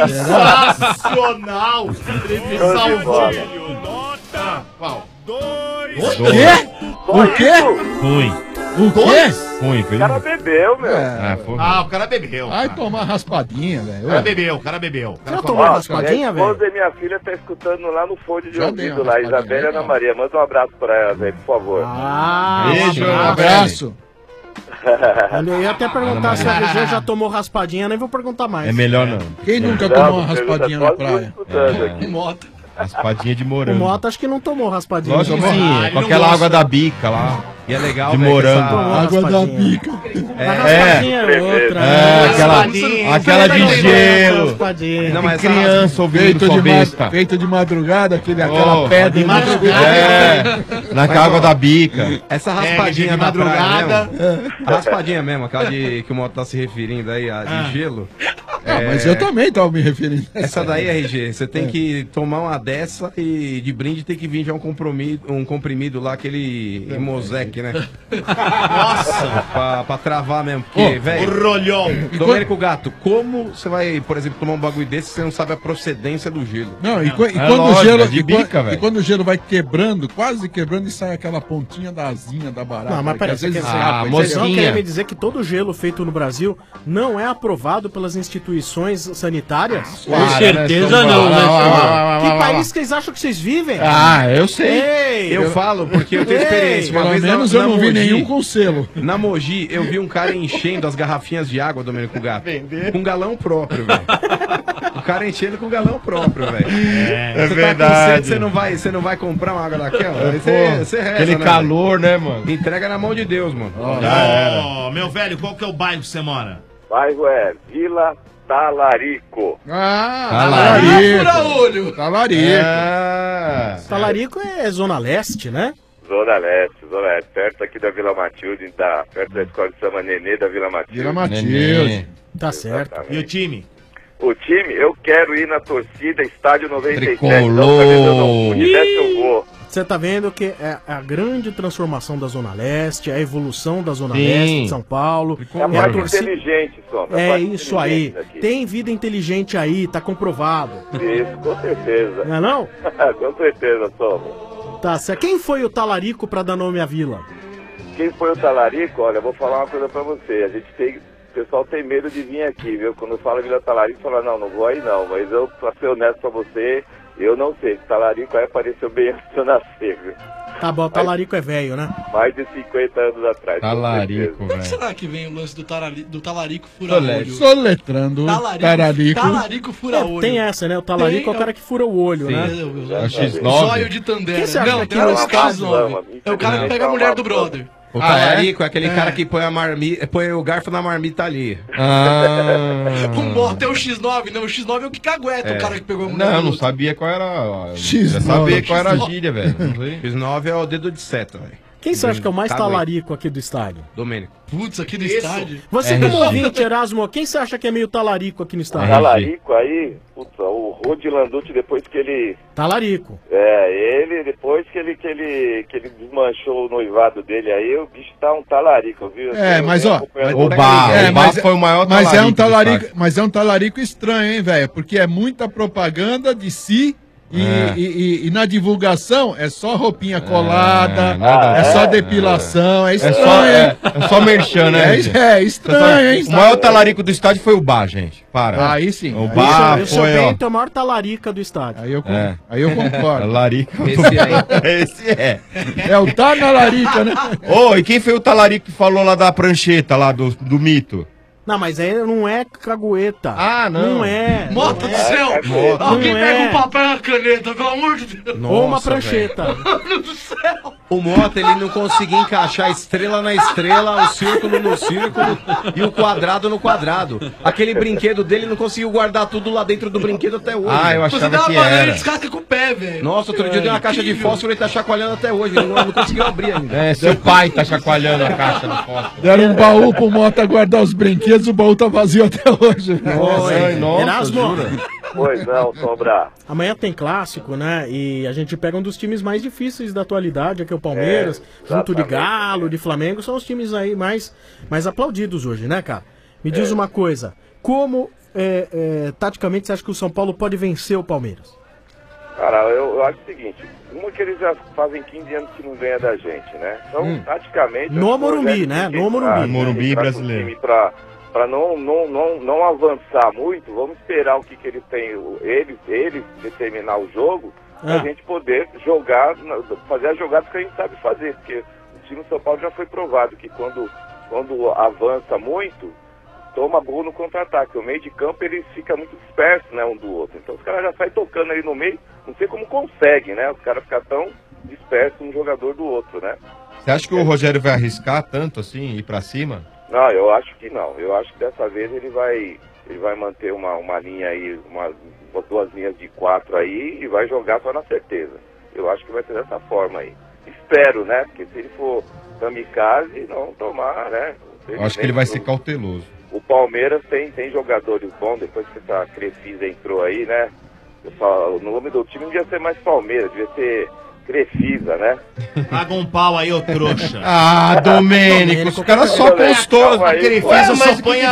S16: sensacional! Salvou. Qual?
S13: O quê? O quê?
S5: Ruim.
S13: O quê?
S5: Ruim,
S12: O
S5: viu?
S12: cara bebeu, meu.
S5: Ah, foi.
S16: Ah, o cara bebeu.
S13: Vai
S16: cara.
S13: tomar raspadinha, velho.
S16: O cara bebeu, o cara bebeu. O cara
S11: Já
S16: falou-
S11: tomou
S12: Ó,
S11: raspadinha,
S12: minha
S11: velho?
S12: esposa e minha filha tá escutando lá no fone de
S13: Já dei
S12: ouvido
S13: uma
S12: lá,
S13: raspadinha,
S12: Isabela e Ana
S13: legal.
S12: Maria. Manda um abraço pra elas aí, por favor.
S11: Ah,
S5: Beijo,
S13: Um
S5: Ana
S13: abraço.
S11: eu ia até perguntar se a RG já tomou raspadinha, nem vou perguntar mais.
S5: É melhor não.
S13: Quem nunca
S12: Não,
S13: tomou uma
S12: pergunta
S13: raspadinha
S12: só
S13: na
S12: as duas
S13: praia?
S12: escutando aqui.
S16: Mota.
S5: Raspadinha de
S11: O
S5: morango.
S11: Mota acho que não tomou raspadinha.
S5: Lógico que
S11: Tomou?
S5: sim,
S16: ele
S5: com
S16: não
S5: aquela
S16: gosta.
S5: água da bica lá.
S15: E é legal,
S5: De
S15: velho, que
S5: morango.
S11: Tomou
S13: Água da
S11: raspadinha.
S13: bica.
S11: A raspadinha é outra.
S5: É, aquela de gelo.
S11: Raspadinha.
S5: Não, mas
S11: De
S5: criança ouvindo
S13: Feito
S5: sua
S13: de,
S5: besta.
S13: feito de madrugada, aquela
S5: Oh,
S13: pedra
S16: de madrugada.
S5: É, na água da bica.
S15: Essa
S16: É,
S15: raspadinha
S16: de
S15: da praia
S16: madrugada.
S15: mesmo, a raspadinha mesmo, aquela que o Moto tá se referindo aí, a de gelo.
S13: Ah, mas eu também tava me referindo. a
S15: Essa daí, RG, você tem que tomar uma dessa e de brinde tem que vir já um comprimido lá, aquele Imosec, né?
S16: Nossa!
S15: pra travar mesmo, porque,
S16: O
S15: velho...
S16: rolhão.
S15: Domênico Gato, como você vai, por exemplo, tomar um bagulho desse se você não sabe a procedência do gelo?
S13: Não, e
S5: É
S13: quando o
S5: lógico,
S13: gelo.
S5: é de
S13: e
S5: bica,
S13: quando-
S5: velho.
S13: e quando o gelo vai quebrando, quase quebrando, e sai aquela pontinha da asinha da barata.
S11: Não, mas
S13: que
S11: peraí,
S13: às
S11: você quer
S13: vezes
S11: dizer,
S13: escapa,
S11: vocês
S13: entendeu?
S11: não querem me dizer que todo gelo feito no Brasil não é aprovado pelas instituições sanitárias?
S17: Com certeza não, né?
S11: Que país que vocês acham que vocês vivem?
S5: Ah, eu sei.
S11: Ei,
S15: Eu falo porque eu tenho
S11: Ei,
S15: experiência. Uma
S13: Pelo
S15: vez
S13: menos
S15: na
S13: eu não vi
S15: Mogi,
S13: nenhum com selo.
S15: Na Mogi, eu vi um cara enchendo as garrafinhas de água, Domênico Gato. Com um galão próprio, velho. O cara enchendo com um galão próprio, velho.
S5: É
S15: Você
S5: verdade.
S15: tá com sede, você não vai comprar uma água daquela? Aí você reza,
S5: Aquele
S15: né,
S5: calor, né, mano?
S15: velho? Entrega na mão de Deus, mano.
S16: Ô, meu velho, qual que é o bairro que você mora?
S12: Bairro é Vila Talarico.
S13: Talarico. Talarico.
S5: Ah,
S11: Talarico é Zona Leste, né?
S12: Zona Leste, perto aqui da Vila Matilde, perto da escola de samba Nenê da Vila Matilde.
S13: Vila Matilde.
S11: Tá certo.
S16: E o time?
S12: O time, eu quero ir na torcida Estádio 97.
S5: Tricolor.
S12: Não, pra ver eu não fui, dessa eu vou.
S11: Você tá vendo que é a grande transformação da Zona Leste, a evolução da Zona
S5: Sim.
S11: Leste de São Paulo.
S12: É a
S11: É a
S12: parte
S11: torcida.
S12: inteligente, Sombra. a
S11: É
S12: parte
S11: isso aí.
S12: inteligente daqui.
S11: Tem vida inteligente aí, tá comprovado.
S12: Isso, com certeza.
S11: Não é não?
S12: Com certeza, Sombra.
S11: Tá certo. Quem foi o Talarico pra dar nome à vila?
S12: Quem foi o Talarico, olha, eu vou falar uma coisa pra você. O pessoal tem medo de vir aqui, viu? Quando fala Vila Talarico, fala, não vou aí não. Mas eu, pra ser honesto pra você, eu não sei. Talarico aí apareceu bem antes de eu nascer, viu?
S11: Tá bom, o Talarico é velho, né?
S12: Mais de 50 anos atrás. com
S5: Talarico,
S12: certeza.
S5: velho.
S7: Será que vem o lance do talarico fura-olho?
S13: Soletrando. Talarico.
S7: Talarico fura-olho.
S11: Tem essa, né? O Talarico é o cara que fura o olho, né?
S5: É o X9.
S7: Zóio de Tandera.
S11: Quem você acha
S7: Não,
S11: que
S7: tem
S11: aqui
S7: um
S11: no
S7: X9. É o cara que pega a mulher do brother.
S15: O talarico é aquele cara que põe põe o garfo na marmita ali.
S7: O Mota é o X9, não. O X9 é o que cagueta, o cara que pegou a mulher
S5: Não,
S7: do
S5: não
S7: outro.
S5: sabia qual era.
S13: X9.
S5: Já sabia qual era a gíria, velho. Não sei.
S15: X9 é o dedo de seta, velho.
S11: Quem você acha que é o mais
S15: Cagueta.
S11: talarico aqui do estádio?
S15: Domênico.
S7: Putz, aqui no estádio.
S11: Você como ouvinte, Erasmo, quem você acha que é meio talarico aqui no estádio?
S14: Talarico aí, puta, o Rodi Landucci, depois que ele...
S11: Talarico.
S14: Ele, depois que ele desmanchou o noivado dele aí, o bicho tá um talarico, viu?
S13: Mas ó,
S5: O Bar foi o maior
S13: mas é um
S5: do
S13: talarico,
S5: estádio.
S13: mas é um talarico estranho, hein, velho? Porque é muita propaganda de si e na divulgação é só roupinha colada, é só depilação, é estranho, hein?
S5: É só merchan, né?
S13: É estranho, hein?
S5: O maior talarico do estádio foi o Bar, gente. Para.
S13: Aí sim.
S5: O Bar
S11: O seu
S5: foi, ó.
S11: Bento é o maior talarica do estádio.
S13: Aí eu concordo.
S5: Talarico. Esse é.
S13: É o tá na larica, né?
S5: Ô, e quem foi o talarico que falou lá da prancheta, lá do mito?
S11: Não, mas aí não é cagueta.
S5: Ah, não.
S11: Não é.
S7: Mota do céu!
S11: Não
S7: Alguém
S11: é.
S7: pega um papel e uma caneta, pelo amor de Deus!
S11: Ou uma prancheta.
S7: Meu Deus do céu!
S15: O Mota, ele não conseguia encaixar a estrela na estrela, o círculo no círculo e o quadrado no quadrado. Aquele brinquedo dele não conseguiu guardar tudo lá dentro do brinquedo até hoje.
S5: Ah, eu
S7: Você
S5: achava
S7: dá uma
S5: que
S7: banana e
S5: era.
S7: descasca com o pé, velho.
S15: Nossa, outro dia eu dei uma caixa de fósforo e ele tá chacoalhando até hoje. Ele não conseguiu abrir ainda.
S5: É, seu pai tá chacoalhando a caixa do fósforo.
S13: Deram um baú pro Mota guardar os brinquedos, o baú tá vazio até hoje.
S11: Erasmo.
S14: Pois não, Sombra.
S11: Amanhã tem clássico, né? E a gente pega um dos times mais difíceis da atualidade, que é o Palmeiras, junto de Galo, de Flamengo, são os times aí mais aplaudidos hoje, né, cara? Me diz uma coisa, como taticamente você acha que o São Paulo pode vencer o Palmeiras?
S14: Cara, eu acho o seguinte, uma que eles já fazem 15 anos que não ganha da gente, né? Então, taticamente...
S11: No Morumbi, né? No Morumbi.
S5: Morumbi brasileiro.
S14: Para não avançar muito, vamos esperar o que eles têm, eles determinar o jogo, pra gente poder jogar, fazer as jogadas que a gente sabe fazer, porque o time do São Paulo já foi provado que quando avança muito, toma gol no contra-ataque. O meio de campo ele fica muito disperso, né, um do outro. Então os caras já saem tocando ali no meio, não sei como consegue, né? Os caras ficam tão dispersos um jogador do outro, né?
S5: Você acha que o Rogério vai arriscar tanto assim, ir pra cima?
S14: Não, eu acho que não. Eu acho que dessa vez ele vai manter uma linha aí, duas linhas de 4 aí e vai jogar só na certeza. Eu acho que vai ser dessa forma aí. Espero, né? Porque se ele for kamikaze, não tomar, né?
S5: Eu acho que ele vai ser cauteloso.
S14: O Palmeiras tem jogadores bons, depois que essa Crefisa entrou aí, né? O nome do time não devia ser mais Palmeiras, devia ser Crefisa, né?
S16: Paga um pau aí, ô trouxa.
S5: Ah, Domênico, os caras só postou.
S16: A Crefisa só põe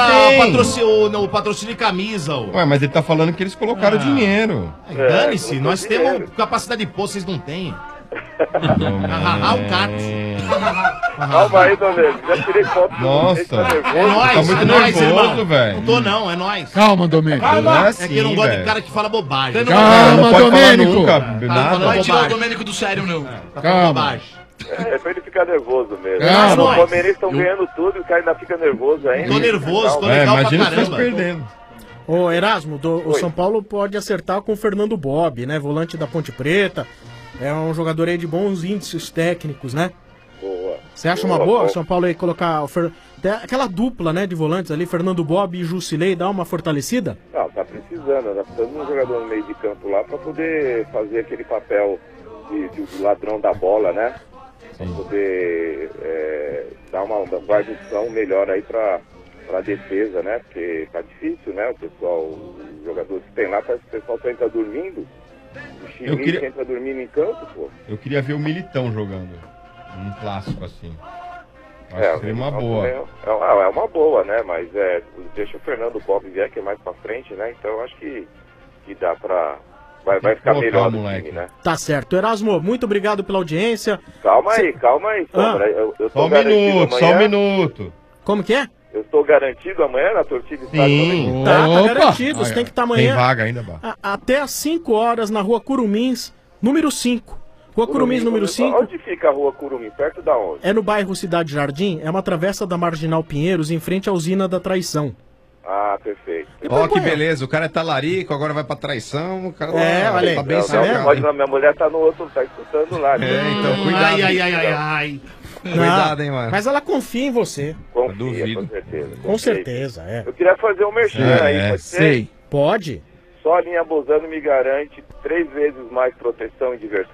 S16: o patrocínio de camisa, ô.
S5: Ué, mas ele tá falando que eles colocaram dinheiro.
S14: Dane-se,
S16: nós temos capacidade de pôr, vocês não têm. O
S14: Calma aí, Domênico, já tirei foto do
S5: Nossa,
S14: tá
S16: é nóis,
S5: tá muito nervoso, velho.
S16: Não tô não, é nóis.
S13: Calma, Domênico.
S16: É que eu não gosto de cara que fala bobagem.
S13: Calma, Domênico.
S7: Não vai tirar o Domênico do sério, não.
S13: Calma.
S14: É pra ele ficar nervoso mesmo.
S13: Calma.
S14: Os palmeirenses estão ganhando tudo e o cara ainda fica nervoso ainda.
S16: Tô nervoso, tô legal pra
S5: imagina se
S16: caramba.
S5: fosse perdendo.
S11: Ô, Erasmo, o São Paulo pode acertar com o Fernando Bob, né? Volante da Ponte Preta. É um jogador aí de bons índices técnicos, né?
S14: Boa.
S11: Você acha uma boa o São Paulo aí colocar aquela dupla, né, de volantes ali, Fernando Bob e Jusilei, dar uma fortalecida?
S14: Não, tá precisando. Tá precisando de um jogador no meio de campo lá pra poder fazer aquele papel de ladrão da bola, né? Pra poder dar uma guarnição melhor aí pra defesa, né? Porque tá difícil, né? O pessoal, os jogadores que tem lá, parece que o pessoal só entra dormindo. O Chile entra dormindo em campo, pô.
S5: Eu queria ver o Militão jogando. Um clássico assim. Acho que seria uma boa.
S14: É uma boa, né? Mas deixa o Fernando Bob vier, que é mais pra frente, né? Então eu acho que dá pra... Vai ficar melhor no time, né?
S11: Tá certo. Erasmo, muito obrigado pela audiência.
S14: Calma aí, Sombra. Eu
S5: Só um minuto.
S11: Como que é?
S14: Eu estou garantido amanhã na torcida do
S5: Sim.
S11: Tá garantido. Você tem que estar amanhã.
S5: Tem vaga ainda, Bá.
S11: Até às 5 horas na rua Curumins, número 5. Rua Curumins, número 5.
S14: Onde fica a rua Curumins? Perto da onde?
S11: É no bairro Cidade Jardim, é uma travessa da Marginal Pinheiros, em frente à usina da Traição.
S14: Ah, perfeito.
S15: Ó, que beleza, o cara é talarico, agora vai pra traição, o cara
S11: olha aí.
S15: tá bem
S14: Não,
S15: cercado.
S14: pode não, minha mulher tá no outro, tá escutando lá.
S15: Então cuidado.
S16: Ai.
S15: Cuidado, hein, mano.
S11: Mas ela confia em você.
S14: Confia,
S15: duvido.
S14: com certeza.
S11: Com certeza, é.
S14: Eu queria fazer um merchan aí, pode ser?
S13: Sei.
S11: Pode?
S14: Só a linha Bozano me garante 3 vezes mais proteção e diversão.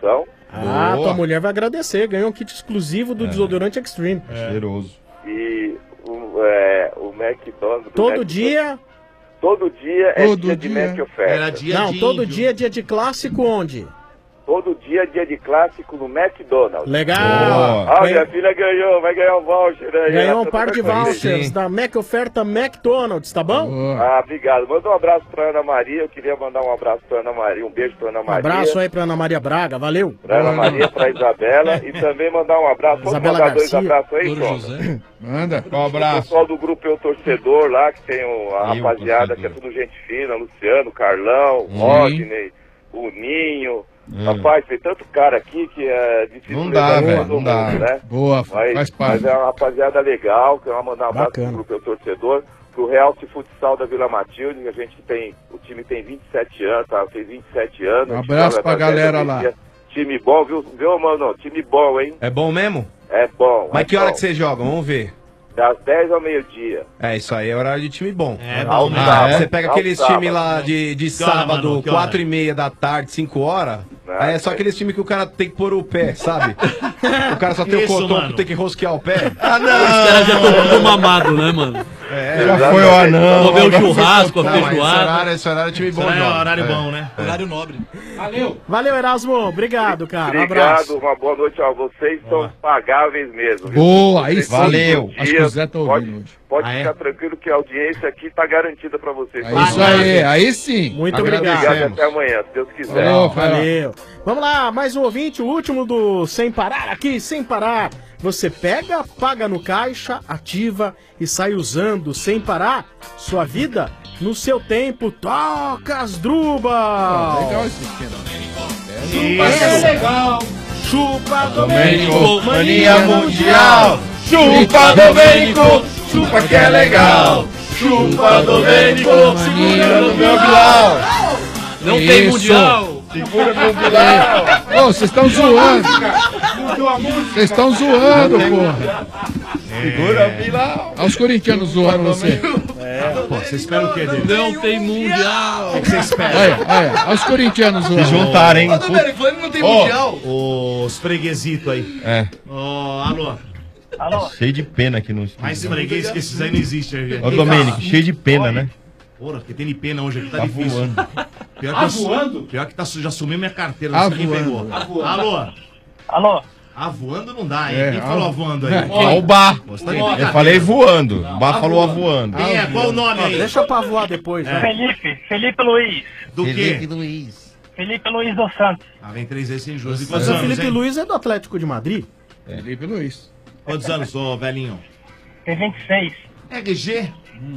S11: Ah,
S5: Boa.
S11: tua mulher vai agradecer. Ganhou um kit exclusivo do desodorante Extreme.
S5: Cheiroso.
S14: E o McDonald's...
S11: Todo dia...
S14: Todo dia é dia de Mac oferta.
S11: Não, todo dia é dia de clássico onde?
S14: Todo dia é dia de clássico no McDonald's.
S11: Legal.
S14: Ah, minha filha ganhou, vai ganhar um voucher aí.
S11: Ganhou um
S14: Ela
S11: par
S14: tá
S11: de
S14: com a gente.
S11: vouchers da Mac Oferta McDonald's, tá bom?
S14: Ah, obrigado. Manda um abraço pra Ana Maria. Eu queria mandar um abraço pra Ana Maria, um beijo pra Ana
S11: Um
S14: Maria.
S11: abraço aí pra Ana Maria Braga, valeu.
S14: Pra Ana Maria, pra Isabela. E também mandar um abraço. Posso
S11: Isabela
S14: mandar dois
S11: Garcia.
S14: abraços aí, Tom?
S13: Manda.
S5: Um abraço.
S14: O pessoal do grupo Eu Torcedor lá, que tem a rapaziada que é tudo gente fina, Luciano, Carlão, Rodney, o Ninho. Rapaz, tem tanto cara aqui que é difícil
S5: Não dá,
S14: lembrar
S5: velho,
S14: todo
S5: não dá.
S14: mundo, né?
S13: Boa, faz parte.
S14: Mas é uma rapaziada legal, que eu vou mandar um abraço pro
S11: Bacana.
S14: grupo Eu Torcedor, pro Real Futsal da Vila Matilde, que a gente tem, o time tem 27 anos, tá? Tem 27 anos.
S13: Um abraço pra galera lá.
S14: Time bom, viu, mano? Time bom, hein?
S15: É bom mesmo?
S14: É bom.
S15: Mas
S14: é
S15: que hora
S14: bom.
S15: que vocês jogam? Vamos ver.
S14: Das 10 ao meio-dia.
S15: É, isso aí é horário de time bom.
S14: É bom, né?
S15: Você pega
S14: Ao
S15: aqueles
S14: sábado.
S15: times lá de
S14: Que hora,
S15: sábado,
S14: mano? Que hora?
S15: 4h30 da tarde, 5 horas. Aí é só aqueles times que o cara tem que pôr o pé, sabe? O cara só tem o
S7: Isso,
S15: cotoco,
S7: mano.
S15: tem que rosquear o pé.
S17: Os caras já estão tudo mamado, né, mano?
S5: Já foi o anão.
S17: Vamos ver o churrasco, a
S15: Não, mas
S17: feijoada.
S15: esse horário é time bom,
S7: É
S15: não.
S7: horário bom, né? Horário nobre.
S17: Valeu.
S11: Valeu, Erasmo. Obrigado, cara. Um abraço.
S14: Obrigado, uma boa noite a vocês, são pagáveis mesmo. viu?
S13: Boa, aí sim.
S5: Valeu.
S13: Acho que o Zé tá ouvindo hoje.
S14: Pode
S7: Ah, é?
S14: ficar tranquilo que a audiência aqui tá garantida pra vocês.
S13: É isso aí sim.
S11: Muito
S14: Obrigado,
S11: obrigado.
S14: até amanhã, se Deus quiser.
S13: Falou,
S11: Valeu. Vamos lá, mais um ouvinte, o último do Sem Parar aqui, Sem Parar. Você pega, paga no caixa, ativa e sai usando sem parar sua vida no seu tempo. Toca as drubas!
S13: Legal esse esquema.
S11: Isso. Legal. Chupa Domênico,
S5: Mania Mundial. Chupa Domênico, chupa que é legal. Chupa Domênico, segura no meu Bilal.
S17: Não tem
S13: Isso.
S17: mundial.
S5: Segura no Bilal.
S13: Ô, vocês estão zoando. Vocês estão zoando, porra.
S5: Segura o Bilal.
S13: Olha os corintianos zoando você.
S7: Pô, você espera o quê dele?
S17: Não tem mundial.
S7: O que você espera?
S13: Olha os corintianos
S5: Se
S13: zoando.
S5: juntaram, hein?
S7: Falando não tem mundial. Os freguesitos aí.
S5: É.
S7: Ô, alô.
S12: Alô?
S5: Cheio de pena aqui no
S7: Mais freguês que esses aí não existem.
S5: Ô, Domênico, cheio de pena, né?
S7: Porra, porque tem de pena hoje aqui, tá,
S5: Tá
S7: difícil.
S5: voando.
S7: Pior que eu
S4: voando?
S7: Pior que já sumiu minha carteira, não sei quem pegou. Alô?
S12: Alô?
S7: Voando não dá, hein?
S13: É,
S7: Quem falou voando aí?
S5: Ó, o Bar.
S7: Você tá de
S5: Eu
S7: brincadeira.
S5: falei voando. O Bar falou voando.
S7: Quem é? Qual o nome aí?
S11: Deixa pra voar depois, né?
S12: Felipe Luiz.
S7: Do quê?
S5: Luiz.
S12: Felipe Luiz dos Santos.
S7: Ah, vem 3 vezes sem juros. E
S11: Mas
S7: quantos
S11: o
S7: anos,
S11: Felipe
S7: hein?
S11: Luiz é do Atlético de Madrid.
S13: Felipe Luiz.
S7: Quantos anos, ô velhinho?
S12: Tem 26.
S7: RG?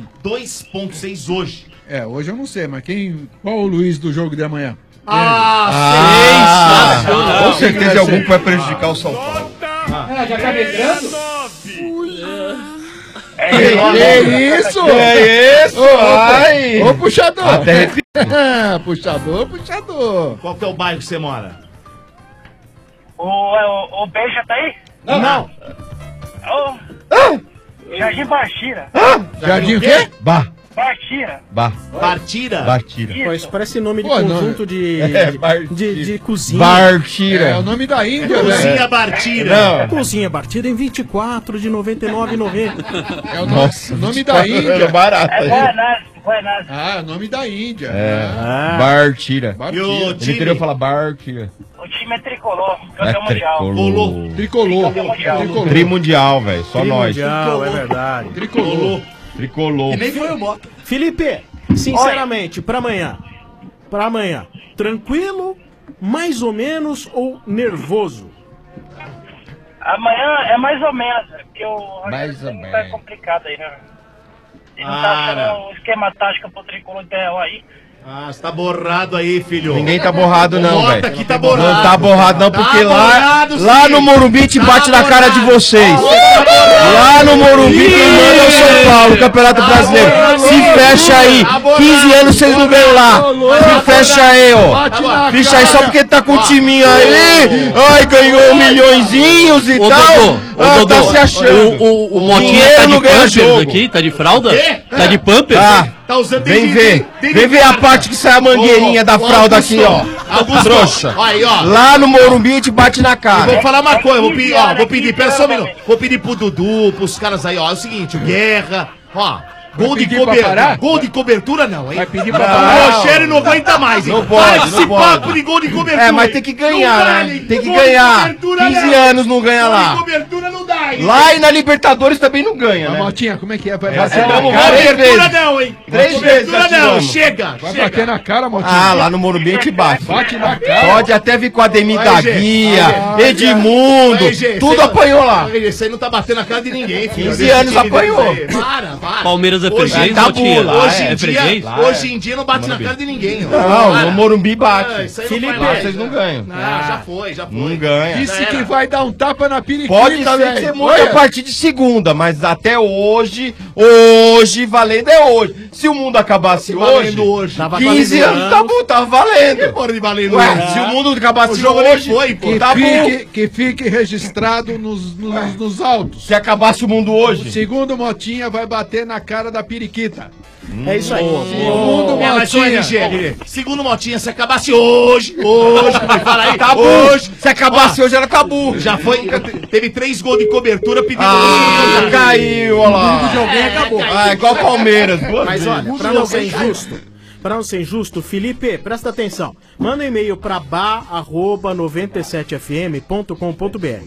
S7: 2.6 hoje.
S13: É, hoje eu não sei, mas qual o Luiz do jogo de amanhã?
S5: Com certeza algum que vai prejudicar o São Paulo.
S4: Já tá medrando?
S13: Que isso?
S5: É isso? Ai!
S13: Ô, puxador!
S5: Até
S13: puxador.
S7: Qual que é o bairro que você mora?
S12: O Beija tá aí?
S11: Não.
S12: Jardim Bartira.
S13: Jardim o quê?
S5: Bar.
S12: Bartira.
S5: Bar.
S7: Bartira?
S5: Bartira.
S11: Pô, isso parece nome de
S13: Pô,
S11: conjunto de,
S5: Bartira.
S11: de cozinha.
S5: Bartira.
S13: É o nome da Índia, velho.
S7: Cozinha Bartira.
S5: Não.
S11: Cozinha Bartira em 24 de 99,90.
S13: É o nome da Índia.
S5: É barato.
S12: Guanás.
S13: Ah, é o nome da Índia.
S5: É. Bartira.
S7: E o
S5: Ele
S7: time?
S5: queria falar Bartira.
S12: O time é tricolor.
S5: É
S12: Campeão mundial.
S13: Tricolor. Tricolor.
S5: Trimundial, velho. Só nós.
S11: Mundial, é verdade.
S13: Tricolor.
S5: Tricolor.
S7: E nem foi o Bota.
S11: Felipe, sinceramente, pra amanhã. Pra amanhã. Tranquilo, mais ou menos ou nervoso?
S12: Amanhã é mais ou menos. Porque o
S5: Mais ou
S12: tá
S5: menos.
S12: complicado aí, né? Ele não tá achando o esquema tático pro tricolor ideal aí.
S7: Ah, você tá borrado aí, filho.
S5: Ninguém tá borrado, não,
S7: O Mota
S5: velho.
S7: aqui tá borrado.
S5: Não tá borrado, não, porque
S7: borrado,
S5: lá
S7: sim.
S5: no Morumbi te
S7: Tá
S5: bate na cara de
S7: borrado.
S5: vocês. Lá no Morumbi quem manda é o São Paulo, Campeonato Brasileiro. Se fecha aí. 15 anos vocês não ganham lá. Se fecha aí, ó. Fecha aí só porque tá com o timinho aí. Ai, ganhou milhõezinhos e
S17: Ô,
S5: tal.
S17: Dodô,
S5: Ah, tá se achando.
S17: O Motinha
S5: Dinheiro
S17: tá de
S5: não ganha
S17: Pampers
S5: jogo.
S17: aqui? Tá de fralda?
S7: Quê?
S17: Tá de Pampers?
S5: Tá.
S16: Tá usando
S5: Vem ver a parte que sai a mangueirinha da fralda aqui, ó.
S16: Augusto,
S5: Trouxa.
S16: aí, ó.
S5: Lá no Morumbi a gente bate na cara.
S16: Eu vou falar uma coisa, vou pedir, pera só um minuto. Vou pedir pro Dudu, pros caras aí, ó. É o seguinte, o Guerra, ó. Gol de cobertura não, hein?
S13: Vai pedir pra parar?
S16: O Rogério não aguenta mais, hein?
S5: Não pode,
S16: Para
S5: não
S16: esse
S5: pode.
S16: papo de gol de cobertura.
S5: É, mas tem que ganhar,
S16: Não dá,
S5: né?
S16: hein?
S5: Tem que
S16: Gol de
S5: ganhar.
S16: cobertura
S5: 15
S16: não.
S5: anos não ganha
S16: Gol
S5: lá.
S16: de cobertura não dá, hein?
S5: Lá e na Libertadores também não ganha, né?
S13: Motinha, como é que é? Vai
S5: bater
S13: bater
S5: na
S13: na cara?
S16: Cobertura não, hein?
S5: 3 vezes
S16: Cobertura
S5: já
S16: não,
S5: tivemos.
S16: chega.
S13: Vai bater na cara, Motinha.
S5: Ah, lá no Morumbi a gente bate.
S13: Bate na cara.
S5: Pode até vir com a Ademir da
S16: Aí, gente.
S5: Guia,
S16: Aí,
S5: Edmundo,
S16: Aí, gente,
S5: tudo
S16: cê-
S5: apanhou lá.
S16: Aí, Isso aí não tá batendo na cara de ninguém, filho.
S5: 15 anos apanhou.
S16: Para.
S17: Palmeiras é
S16: Hoje
S17: freguês,
S16: tá
S17: Motinha?
S16: bula. Hoje em
S17: É freguês?
S16: dia, hoje em dia não bate na cara de ninguém. ó.
S5: Não,
S16: Para.
S5: no Morumbi bate.
S16: Isso aí
S5: Felipe,
S16: não vai mais.
S5: vocês não ganham.
S16: Não, já foi.
S5: Não ganha.
S13: Disse que vai dar um tapa na periquita.
S5: Pode também ser muito a partir de segunda, mas até hoje, valendo é hoje. Se o mundo acabasse
S16: Valendo
S5: hoje,
S16: hoje. Tava
S5: 15
S16: valendo
S5: anos, tá bom, tava valendo.
S16: Porra de valendo
S5: Ué,
S16: hoje.
S5: se o mundo acabasse
S16: O jogo nem
S5: hoje,
S16: foi, pô.
S5: tá bom.
S13: Que fique registrado nos autos.
S5: Se acabasse o mundo hoje.
S13: O segundo Motinha vai bater na cara da periquita.
S11: É isso aí.
S13: Segundo
S16: Mas o
S13: Motinha.
S16: RG, segundo Motinha, se acabasse hoje, como ele fala aí,
S5: Tabu.
S16: hoje.
S5: Se acabasse hoje era tabu.
S16: Já foi, teve 3 gols de cobertura pedindo.
S5: Caiu, olha lá.
S11: O mundo de alguém acabou.
S5: Ah, igual Palmeiras.
S11: Mas olha, pra não ser injusto, Felipe, presta atenção. Manda um e-mail pra bar@97fm.com.br.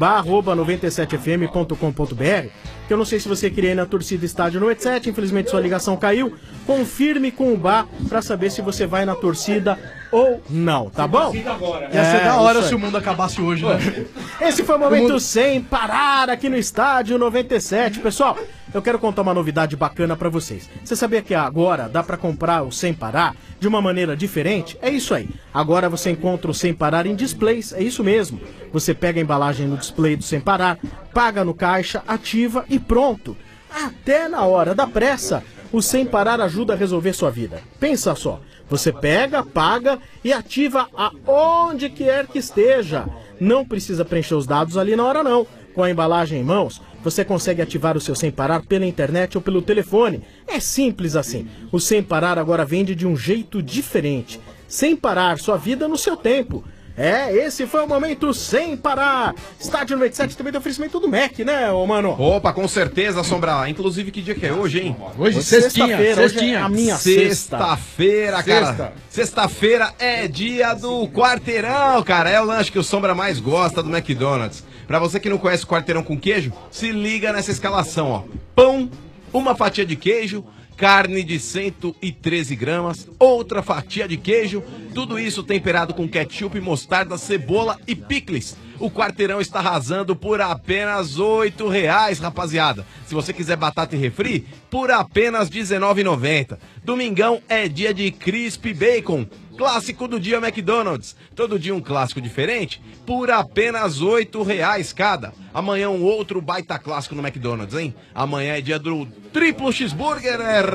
S11: bar@97fm.com.br. Que eu não sei se você queria ir na torcida Estádio 97, infelizmente sua ligação caiu. Confirme com o bar pra saber se você vai na torcida ou não, tá bom?
S7: Ia ser da hora se o mundo acabasse hoje, né?
S11: Esse foi o momento sem parar aqui no Estádio 97. Pessoal, eu quero contar uma novidade bacana pra vocês. Você sabia que agora dá pra comprar o Sem Parar de uma maneira diferente? É isso aí. Agora você encontra o Sem Parar em displays, é isso mesmo. Você pega a embalagem no display do Sem Parar, paga no caixa, ativa e pronto. Até na hora da pressa, o Sem Parar ajuda a resolver sua vida. Pensa só. Você pega, paga e ativa aonde quer que esteja. Não precisa preencher os dados ali na hora não. Com a embalagem em mãos, você consegue ativar o seu Sem Parar pela internet ou pelo telefone. É simples assim. O Sem Parar agora vende de um jeito diferente. Sem parar sua vida no seu tempo. Esse foi o momento Sem Parar. Estádio 97 também tem oferecimento do Mac, né, ô mano?
S15: Opa, com certeza, Sombra. Inclusive, que dia que é hoje, hein?
S13: Hoje,
S11: sexta-feira. Hoje é a minha sexta.
S15: Sexta-feira, cara. Sexta-feira é dia do quarteirão, cara. É o lanche que o Sombra mais gosta do McDonald's. Pra você que não conhece o quarteirão com queijo, se liga nessa escalação, ó. Pão, uma fatia de queijo, carne de 113 gramas, outra fatia de queijo, tudo isso temperado com ketchup, mostarda, cebola e picles. O quarteirão está arrasando por apenas R$8, rapaziada. Se você quiser batata e refri, por apenas R$19,90. Domingão é dia de Crispy Bacon, clássico do dia McDonald's. Todo dia um clássico diferente, por apenas R$8 cada. Amanhã um outro baita clássico no McDonald's, hein? Amanhã é dia do triplo cheeseburger,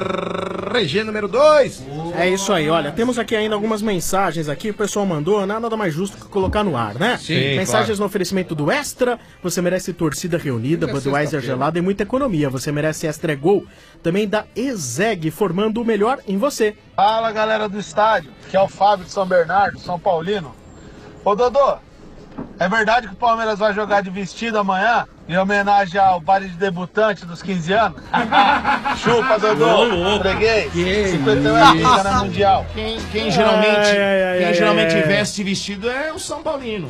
S15: RG número 2.
S11: É isso aí, olha, temos aqui ainda algumas mensagens aqui, o pessoal mandou, nada mais justo que colocar no ar, né?
S15: Sim,
S11: Mensagens
S15: claro.
S11: no oferecimento do Extra, você merece torcida reunida, Budweiser gelada e muita economia, você merece Extra é Gol, também da Ezeg, formando o melhor em você.
S21: Fala galera do estádio, que é o Fábio de São Bernardo, São Paulino. Ô Dodô, é verdade que o Palmeiras vai jogar de vestido amanhã? Em homenagem ao baile de debutante dos 15 anos? Chupa, Dodô! Freguês! 51 é pica na Mundial.
S16: Quem geralmente veste vestido é o São Paulino.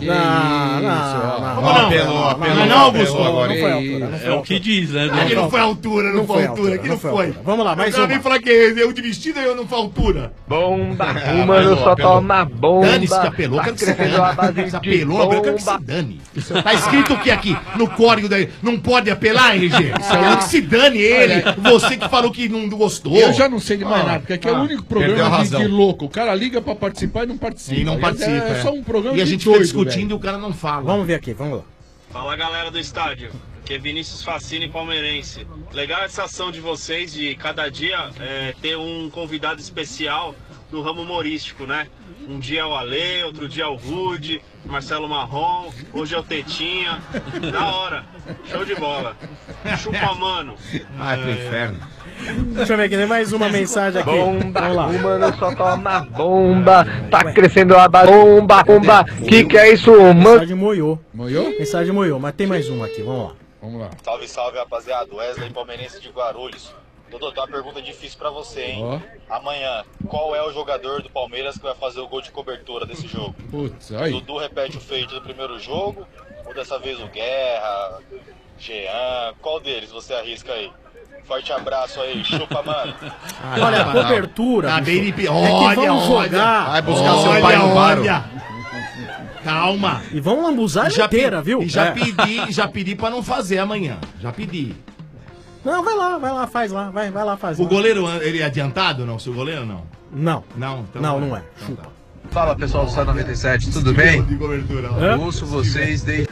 S16: Não, Augusto.
S17: É o que diz, né?
S16: Aqui não foi altura, não foi altura. Aqui não foi.
S11: Vamos lá, mais
S16: uma.
S11: uma.
S16: Falar que eu de vestido e eu não foi altura.
S21: Bomba! O mano só toma bomba.
S16: Dane-se que apelou, quero que você dane. Se apelou, eu quero que você dane. Tá escrito o que aqui? No código daí? Não pode apelar, RG? Que se dane ele. Você que falou que não gostou.
S13: Eu já não sei de mais nada, porque aqui é o único
S16: perdeu a
S13: programa
S16: razão.
S13: de louco. O cara liga pra participar e não participa.
S16: E não participa.
S13: É só um programa
S16: E a
S13: de
S16: gente
S13: doido,
S16: fica discutindo
S13: velho.
S16: e o cara não fala.
S11: Vamos ver aqui, vamos lá.
S19: Fala galera do estádio, que é Vinícius Facini palmeirense. Legal essa ação de vocês de cada dia ter um convidado especial do ramo humorístico, né? Um dia é o Ale, outro dia é o Rude, Marcelo Marrom, hoje é o Tetinha. Da hora, show de bola. Chupa, mano.
S15: Ai, pro inferno.
S11: Deixa eu ver aqui, tem mais uma mensagem aqui.
S21: Bomba,
S11: Vamos lá.
S21: o mano só toma bomba. Tá crescendo a bomba, bomba. Que é isso, mano?
S11: Mensagem moiou.
S13: Moiou?
S11: Mensagem moiou, mas tem mais uma aqui, vamos lá.
S13: Vamos lá.
S20: Salve, salve, rapaziada. Wesley Palmeirense de Guarulhos. Dodô, tem uma pergunta difícil pra você, hein? Amanhã, qual é o jogador do Palmeiras que vai fazer o gol de cobertura desse jogo?
S13: Putz,
S20: O
S13: aí.
S20: Dudu repete o feito do primeiro jogo? Ou dessa vez o Guerra, Jean? Qual deles você arrisca aí? Forte abraço aí, chupa, mano.
S11: Olha, a cobertura.
S16: Tá
S11: bicho,
S16: bem limpi-
S11: é que
S16: Olha,
S11: vamos
S16: olha.
S11: jogar.
S16: Vai buscar seu pai no bar. Calma.
S11: E vamos lambuzar
S16: Já
S11: inteira,
S16: pe-
S11: viu?
S16: E já
S11: É.
S16: já pedi pra não fazer amanhã. Já pedi.
S11: Não, vai lá, faz lá, vai lá fazer.
S16: O goleiro, ele é adiantado ou não? Seu goleiro não?
S11: Não.
S16: Não, então
S11: Não é. Chupa.
S22: Fala pessoal do Sá 97, tudo bem?
S16: De cobertura, ó.
S22: Eu ouço vocês desde.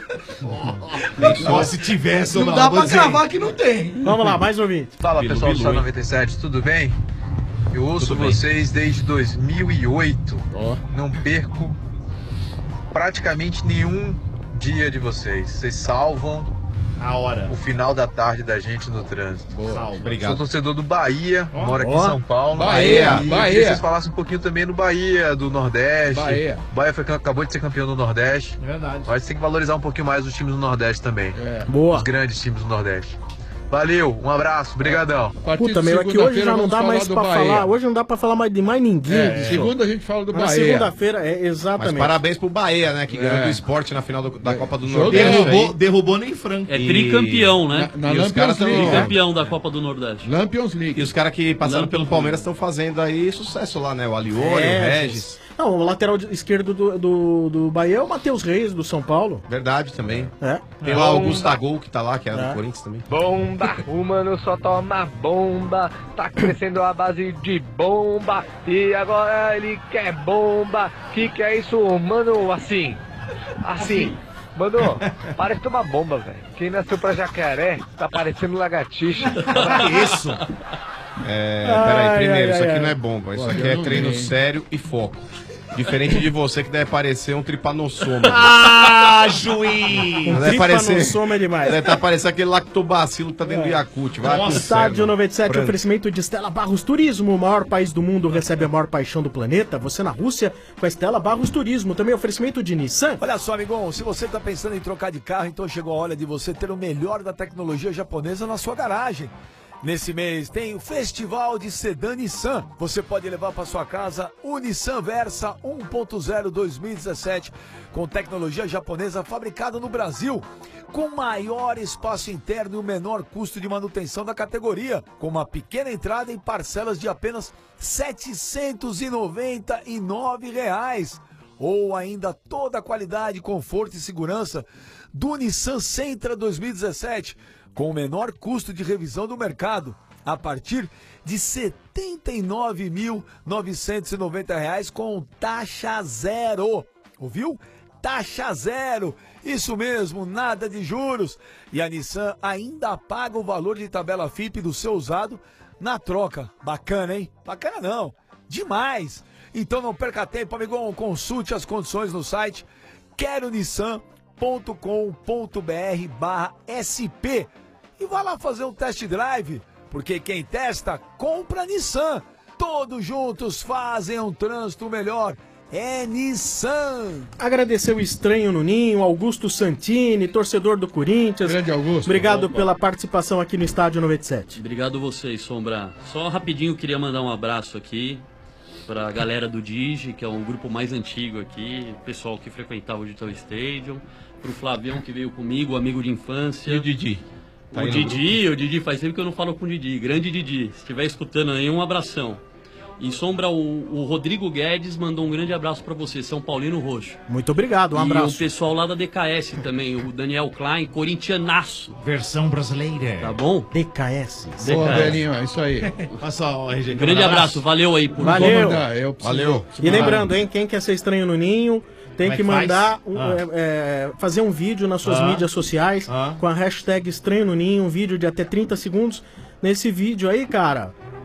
S16: Só se tivesse ou
S7: Não
S16: não.
S7: dá
S16: vou
S7: pra
S16: dizer.
S7: cravar que não tem.
S11: Vamos lá, mais um ouvinte.
S22: Fala
S11: Bilu,
S22: pessoal do
S11: Bilu,
S22: Sá
S11: hein?
S22: 97, tudo bem? Eu ouço vocês desde 2008. Não perco praticamente nenhum dia de vocês. Vocês salvam
S16: a hora.
S22: O final da tarde da gente no trânsito.
S16: Salva. Obrigado.
S22: Sou torcedor do Bahia, moro aqui em
S16: Ó.
S22: São Paulo.
S16: Bahia,
S22: E
S16: Bahia.
S22: queria que vocês falassem um pouquinho também do Bahia, do Nordeste.
S16: Bahia.
S22: O Bahia acabou de ser campeão do Nordeste.
S16: É verdade.
S22: Mas tem que valorizar um pouquinho mais os times do Nordeste também.
S11: Boa.
S22: Os grandes times do Nordeste. Valeu, um abraço, brigadão.
S11: Puta, meu, é que hoje já não dá mais pra falar. Hoje não dá pra falar mais de mais ninguém. bicho.
S13: segunda a gente fala do
S11: Na
S13: Bahia.
S11: segunda-feira, exatamente.
S15: Mas parabéns pro Bahia, né? Que ganhou do esporte na final da Copa do
S13: Show
S15: Nordeste.
S13: dele.
S15: aí.
S16: Derrubou nem Franco.
S17: É tricampeão, né?
S13: Na
S15: E os caras tão-
S17: Tricampeão da Copa do Nordeste.
S13: Lampions League.
S15: E os caras que passaram pelo Palmeiras estão fazendo aí sucesso lá, né? O Aliori, o Regis.
S11: Não, o lateral esquerdo do Bahia é o Matheus Reis, do São Paulo.
S15: Verdade também.
S11: É.
S15: Tem lá o Gustavo que tá lá, que era do Corinthians também.
S21: Bomba, o mano só toma bomba. Tá crescendo a base de bomba. E agora ele quer bomba. Que é isso, mano? Assim. Mano, para de tomar bomba, velho. Quem nasceu pra jacaré tá parecendo lagartixa.
S16: Isso.
S15: Peraí, primeiro, isso aqui
S11: ai.
S15: não é bomba. Isso
S16: Pô,
S15: aqui
S16: eu
S15: é
S16: não
S15: treino
S16: vi.
S15: sério e foco. Diferente de você que deve parecer um tripanossoma.
S16: Ah, juiz!
S11: Um tripanossoma é demais.
S15: Deve tá parecendo aquele lactobacilo que tá dentro do Yakult. Vai pro
S11: Estádio
S15: inferno.
S11: 97,
S15: Franco.
S11: oferecimento de Stella Barros Turismo, o maior país do mundo, recebe a maior paixão do planeta. Você na Rússia com a Stella Barros Turismo. Também oferecimento de Nissan.
S18: Olha só, amigão, se você tá pensando em trocar de carro, então chegou a hora de você ter o melhor da tecnologia japonesa na sua garagem. Nesse mês tem o Festival de Sedã Nissan. Você pode levar para sua casa o Nissan Versa 1.0 2017 com tecnologia japonesa fabricada no Brasil, com maior espaço interno e o menor custo de manutenção da categoria, com uma pequena entrada em parcelas de apenas R$ 799. Ou ainda toda a qualidade, conforto e segurança do Nissan Sentra 2017, com o menor custo de revisão do mercado, a partir de R$ 79.990 com taxa zero. Ouviu? Taxa zero. Isso mesmo, nada de juros. E a Nissan ainda paga o valor de tabela FIP do seu usado na troca. Bacana, hein? Bacana não. Demais. Então não perca tempo, amigão. Consulte as condições no site queronissan.com.br/SP e vá lá fazer um test drive, porque quem testa, compra Nissan. Todos juntos fazem um trânsito melhor. É Nissan.
S11: Agradecer o estranho no Ninho, Augusto Santini, torcedor do Corinthians.
S13: Grande Augusto.
S11: Obrigado
S17: Opa.
S11: pela participação aqui no Estádio 97.
S17: Obrigado vocês, Sombra. Só rapidinho queria mandar um abraço aqui pra galera do Digi, que é um grupo mais antigo aqui, o pessoal que frequentava o Digital Stadium, pro Flavião que veio comigo, amigo de infância.
S15: E o Didi? Tá aí no
S17: O Didi, faz tempo que eu não falo com o Didi. Grande Didi, se estiver escutando aí, um abração. E Sombra, o Rodrigo Guedes mandou um grande abraço pra você, São Paulino Roxo.
S11: Muito obrigado, um
S17: E
S11: abraço.
S17: o pessoal lá da DKS também, o Daniel Klein, corintianaço.
S16: Versão brasileira.
S17: Tá bom?
S11: DKS.
S13: Boa, velhinho, é isso aí.
S16: Olha só, RG.
S17: Grande abraço, valeu aí por
S11: Valeu.
S15: Valeu.
S11: E lembrando, hein, quem quer ser estranho no Ninho, tem
S16: Como é
S11: que
S16: que faz?
S11: mandar,
S16: Ah.
S11: fazer um vídeo nas suas
S16: Ah.
S11: mídias sociais com a hashtag estranho no Ninho, um vídeo de até 30 segundos. Nesse vídeo aí, cara,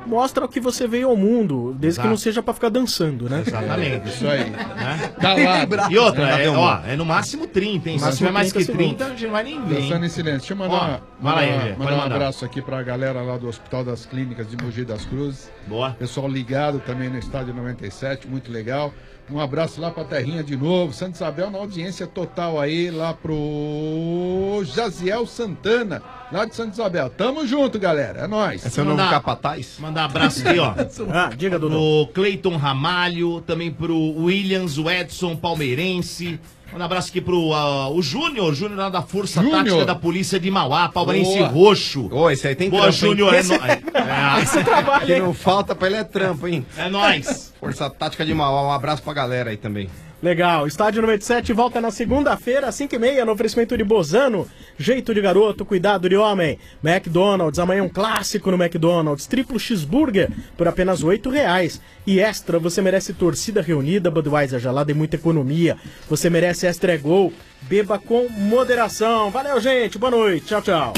S11: mostra o que você veio ao mundo, desde
S16: Exato.
S11: que não seja pra ficar dançando, né?
S16: Exatamente.
S13: Isso aí.
S16: Né?
S13: Calado.
S16: E outra, é no máximo 30, hein? Se tiver mais que 30, a gente não vai nem ver.
S13: Dançando
S16: hein?
S13: em silêncio. Deixa eu
S16: Fala aí, Gê, pode
S13: mandar um
S16: mandar.
S13: abraço aqui pra galera lá do Hospital das Clínicas de Mogi das Cruzes.
S16: Boa.
S13: Pessoal ligado também no Estádio 97, muito legal. Um abraço lá pra Terrinha de novo. Santa Isabel na audiência total aí, lá pro Jaziel Santana, lá de Santa Isabel. Tamo junto, galera. É nóis.
S15: Esse é o novo capataz?
S16: Mandar abraço aqui, ó.
S11: Diga, Dudu.
S16: Pro Cleiton Ramalho, também pro Williams, o Edson Palmeirense. Um abraço aqui pro o Júnior lá da Força Tática da Polícia de Mauá, Palmeirense
S15: Boa.
S16: Roxo.
S15: Ô, esse aí tem
S16: Boa,
S15: trampo, hein?
S16: Júnior.
S15: Esse
S11: trabalho,
S15: que não falta pra ele é trampo, hein?
S16: É nóis.
S15: Força Tática de Mauá, um abraço pra galera aí também.
S11: Legal, Estádio 97 volta na segunda-feira, às 5h30, no oferecimento de Bozano, jeito de garoto, cuidado de homem. McDonald's, amanhã um clássico no McDonald's, triplo cheeseburger por apenas R$8. E Extra, você merece torcida reunida, Budweiser gelada e muita economia. Você merece Extra é Gol, beba com moderação. Valeu, gente, boa noite, tchau, tchau.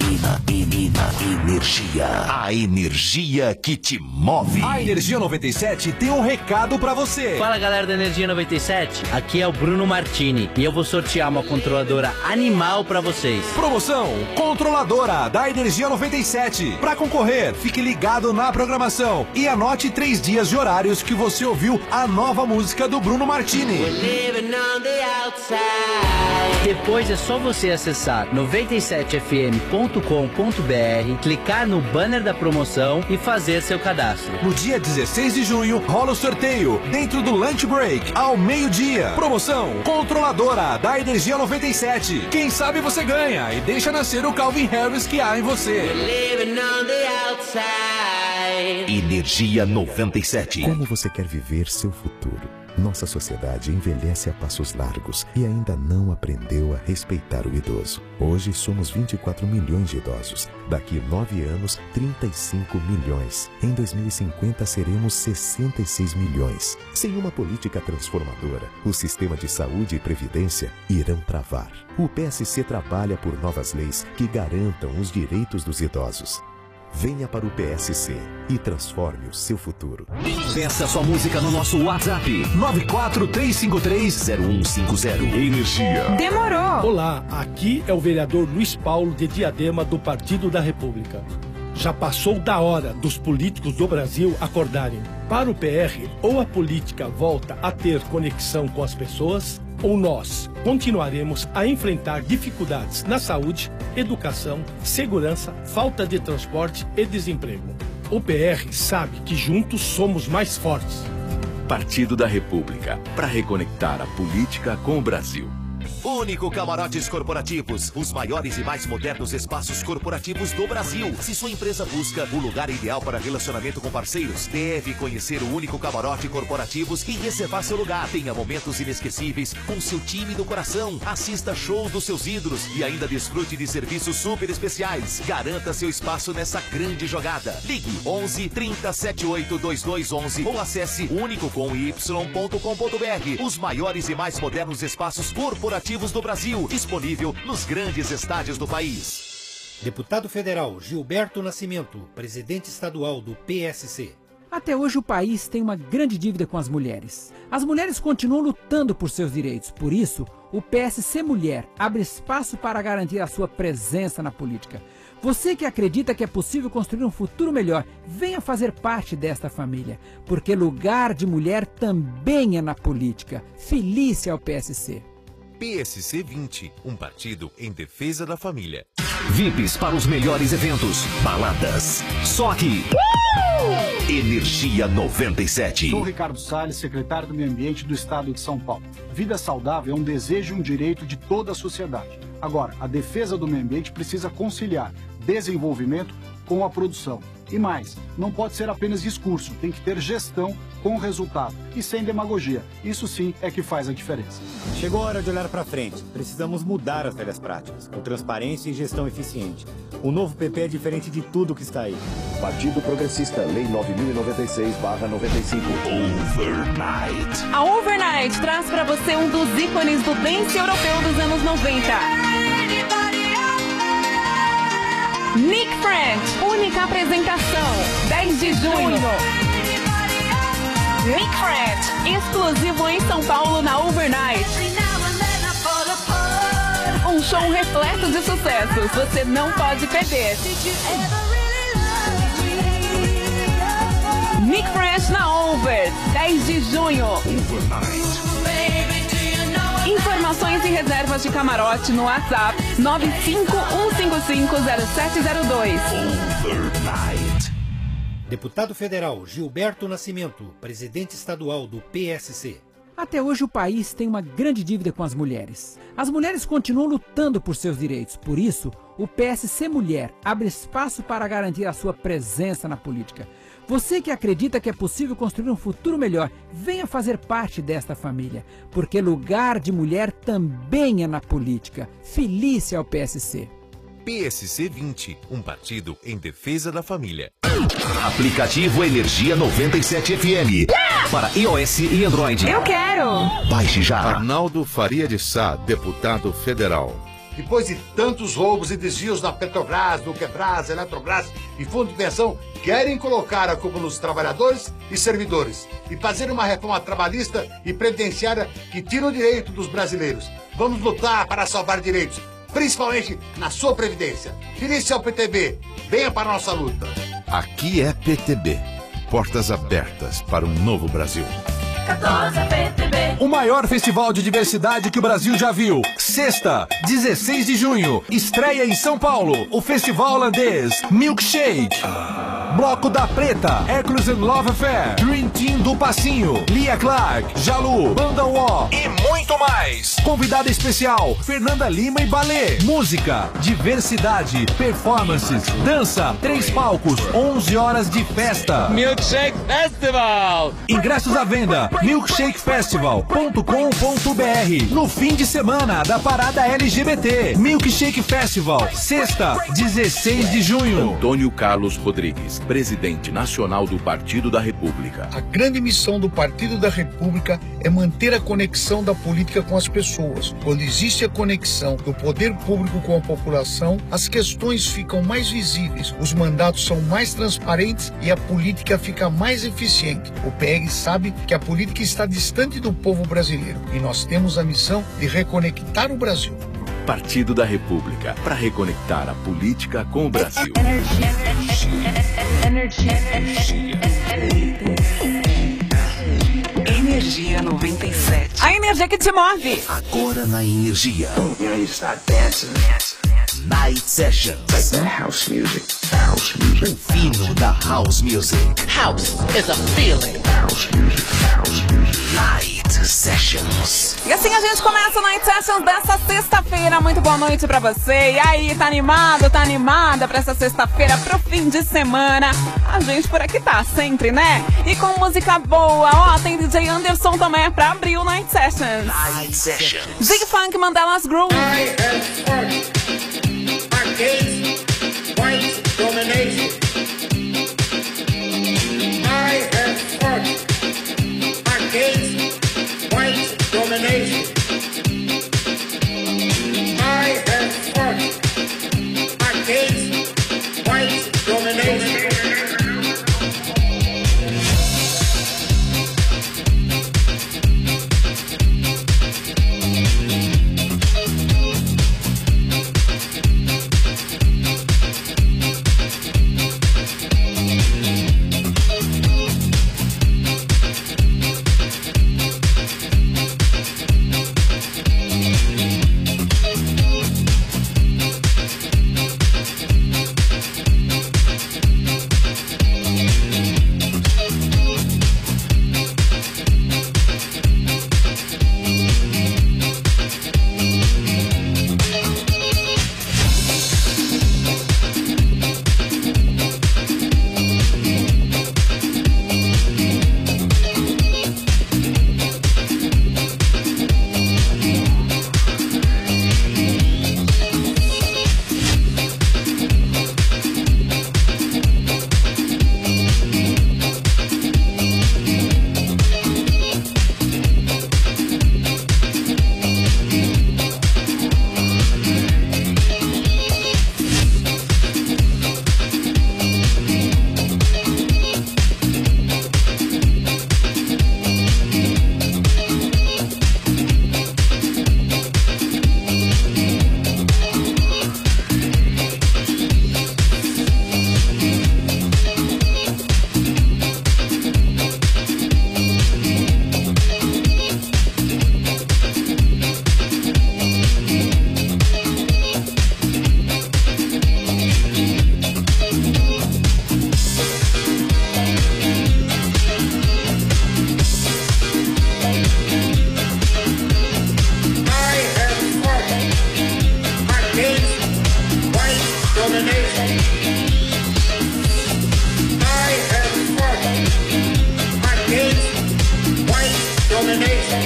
S1: Energia. A energia que te move. A Energia 97 tem um recado pra você.
S10: Fala, galera da Energia 97, aqui é o Bruno Martini e eu vou sortear uma controladora animal pra vocês.
S1: Promoção Controladora da Energia 97. Pra concorrer, fique ligado na programação e anote 3 dias de horários que você ouviu a nova música do Bruno Martini.
S10: Depois é só você acessar 97fm.com.br, clicar no banner da promoção e fazer seu cadastro.
S1: No dia 16 de junho, rola o sorteio dentro do Lunch Break, ao meio-dia. Promoção Controladora da Energia 97. Quem sabe você ganha e deixa nascer o Calvin Harris que há em você. Energia 97.
S23: Como você quer viver seu futuro? Nossa sociedade envelhece a passos largos e ainda não aprendeu a respeitar o idoso. Hoje somos 24 milhões de idosos. Daqui 9 anos, 35 milhões. Em 2050 seremos 66 milhões. Sem uma política transformadora, o sistema de saúde e previdência irão travar. O PSC trabalha por novas leis que garantam os direitos dos idosos. Venha para o PSC e transforme o seu futuro.
S1: Peça sua música no nosso WhatsApp 943530150. Energia.
S24: Demorou! Olá, aqui é o vereador Luiz Paulo de Diadema do Partido da República. Já passou da hora dos políticos do Brasil acordarem. Para o PR, ou a política volta a ter conexão com as pessoas, ou nós continuaremos a enfrentar dificuldades na saúde, educação, segurança, falta de transporte e desemprego. O PR sabe que juntos somos mais fortes.
S1: Partido da República, para reconectar a política com o Brasil.
S25: Único Camarotes Corporativos, os maiores e mais modernos espaços corporativos do Brasil. Se sua empresa busca o lugar ideal para relacionamento com parceiros, deve conhecer o Único Camarote Corporativos e reservar seu lugar. Tenha momentos inesquecíveis com seu time do coração. Assista shows dos seus ídolos e ainda desfrute de serviços super especiais. Garanta seu espaço nessa grande jogada. Ligue 11 30 78 2211 ou acesse unicocomy.com.br. Os maiores e mais modernos espaços corporativos do Brasil, disponível nos grandes estádios do país.
S26: Deputado Federal Gilberto Nascimento, presidente estadual do PSC.
S27: Até hoje o país tem uma grande dívida com as mulheres. As mulheres continuam lutando por seus direitos. Por isso, o PSC Mulher abre espaço para garantir a sua presença na política. Você que acredita que é possível construir um futuro melhor, venha fazer parte desta família. Porque lugar de mulher também é na política. Feliz ao PSC.
S1: PSC 20, um partido em defesa da família.
S25: VIPs para os melhores eventos, baladas. Só aqui. Energia 97.
S28: Sou Ricardo Salles, secretário do Meio Ambiente do Estado de São Paulo. Vida saudável é um desejo e um direito de toda a sociedade. Agora, a defesa do meio ambiente precisa conciliar desenvolvimento com a produção. E mais, não pode ser apenas discurso, tem que ter gestão com resultado e sem demagogia. Isso sim é que faz a diferença.
S29: Chegou a hora de olhar para frente. Precisamos mudar as velhas práticas, com transparência e gestão eficiente. O novo PP é diferente de tudo que está aí.
S30: Partido Progressista, Lei 9.096/95.
S1: Overnight.
S31: A Overnight traz para você um dos ícones do dance europeu dos anos 90. Nick French, única apresentação, 10 de junho. Nick French, exclusivo em São Paulo na Overnight. Um show repleto de sucessos, você não pode perder. Nick French na Over, 10 de junho. Informações e reservas de camarote no WhatsApp 951550702.
S26: Deputado Federal Gilberto Nascimento, presidente estadual do PSC.
S27: Até hoje o país tem uma grande dívida com as mulheres. As mulheres continuam lutando por seus direitos. Por isso, o PSC Mulher abre espaço para garantir a sua presença na política. Você que acredita que é possível construir um futuro melhor, venha fazer parte desta família. Porque lugar de mulher também é na política. Feliz ao PSC.
S25: PSC 20, um partido em defesa da família. Aplicativo Energia 97 FM. Para iOS e Android.
S31: Eu quero!
S25: Baixe já.
S2: Arnaldo Faria de Sá, deputado federal.
S3: Depois de tantos roubos e desvios na Petrobras, Nuquebras, Eletrobras e Fundo de Pensão, querem colocar a culpa nos trabalhadores e servidores e fazer uma reforma trabalhista e previdenciária que tira o direito dos brasileiros. Vamos lutar para salvar direitos, principalmente na sua previdência. Feliz ao PTB, venha para a nossa luta.
S2: Aqui é PTB. Portas abertas para um novo Brasil.
S1: 14 PTB. O maior festival de diversidade que o Brasil já viu. Sexta, 16 de junho. Estreia em São Paulo. O festival holandês Milkshake. Bloco da Preta, Hercules and Love Affair, Dream Team do Passinho, Lia Clark, Jalu, Banda Wó e muito mais. Convidada especial, Fernanda Lima e Balê. Música, diversidade, performances, dança, 3 palcos, 11 horas de festa.
S4: Milkshake Festival.
S1: Ingressos à venda, milkshakefestival.com.br. No fim de semana da parada LGBT. Milkshake Festival, sexta, 16 de junho.
S5: Antônio Carlos Rodrigues, presidente nacional do Partido da República.
S6: A grande missão do Partido da República é manter a conexão da política com as pessoas. Quando existe a conexão do poder público com a população, as questões ficam mais visíveis, os mandatos são mais transparentes e a política fica mais eficiente. O PL sabe que a política está distante do povo brasileiro e nós temos a missão de reconectar o Brasil.
S5: Partido da República, para reconectar a política com o Brasil.
S31: Energia 97. A energia que te move.
S25: Agora na Energia. Night Sessions. House music. House music. O fino da House Music.
S31: House is a feeling.
S25: House music. House music. Night Sessions.
S31: E assim a gente começa o Night Sessions dessa sexta-feira. Muito boa noite pra você. E aí, tá animado, tá animada pra essa sexta-feira, pro fim de semana? A gente por aqui tá sempre, né? E com música boa. Ó, tem DJ Anderson também pra abrir o Night Sessions.
S25: Night Sessions.
S31: Zig Funk, Mandela's Groove.
S8: Arcades, white domination. I have fought arcades, white domination. I have fought arcades, white domination. domination.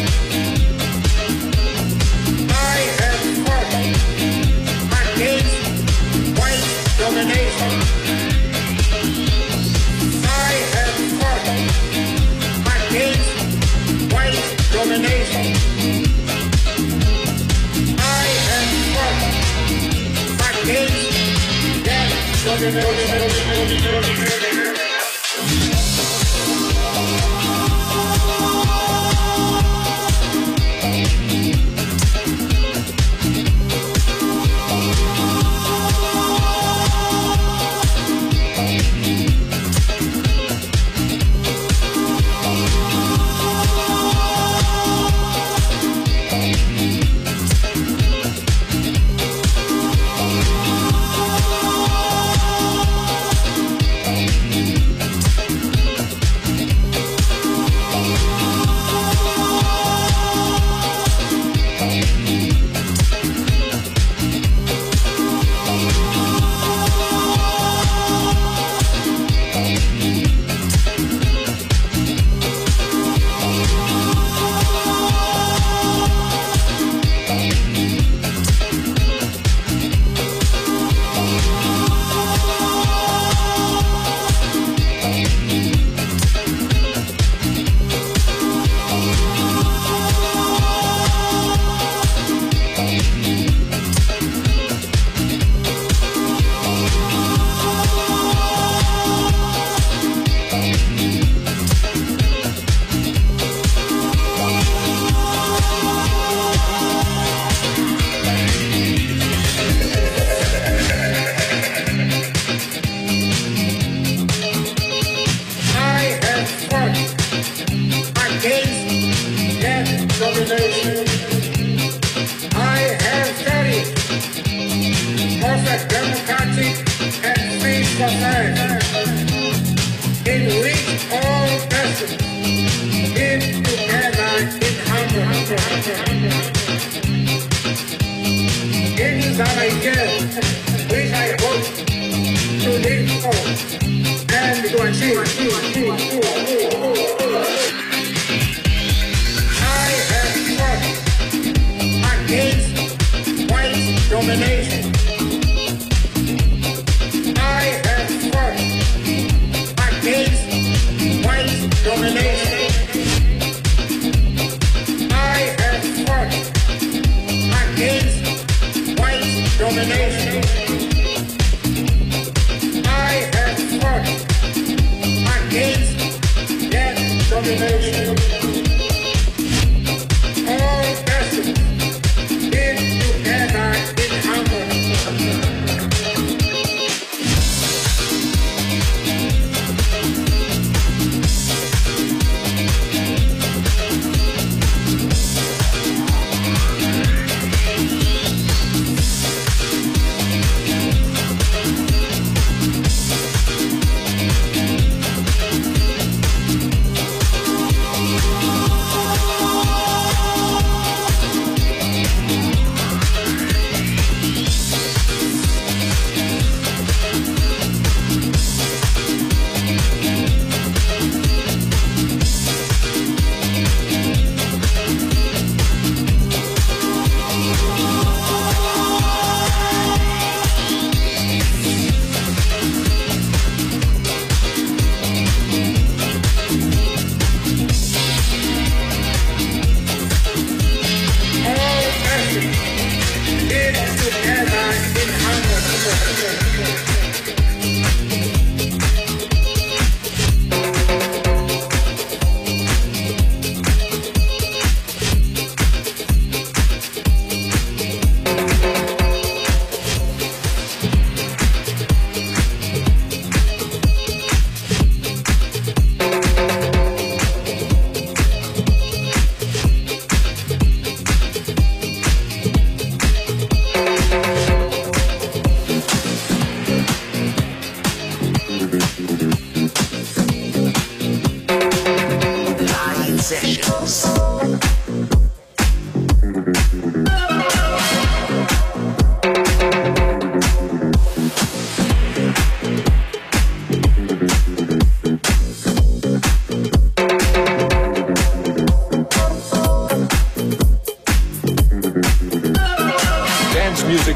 S8: I have fought against white domination. I have fought against white domination. I have fought against that domination.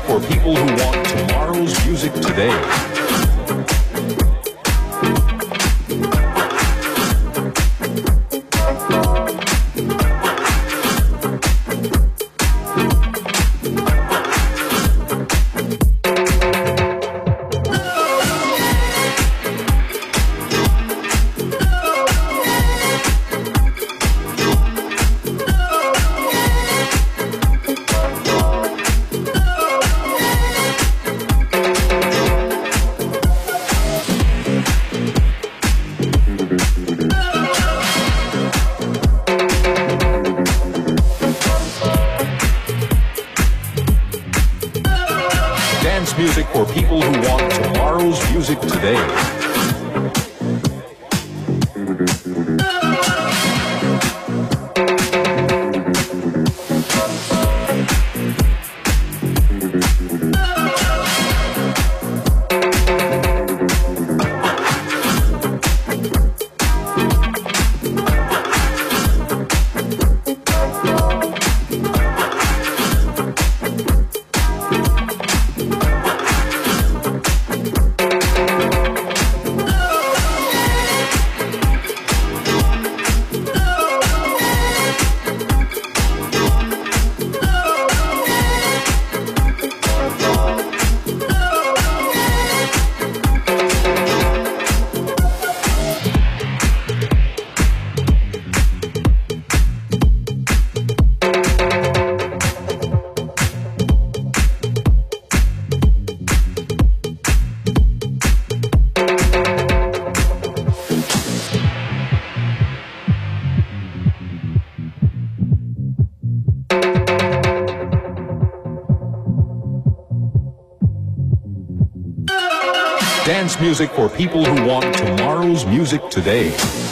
S5: for people who want tomorrow's music today. Dance music for people who want tomorrow's music today. Dance music for people who want tomorrow's music today.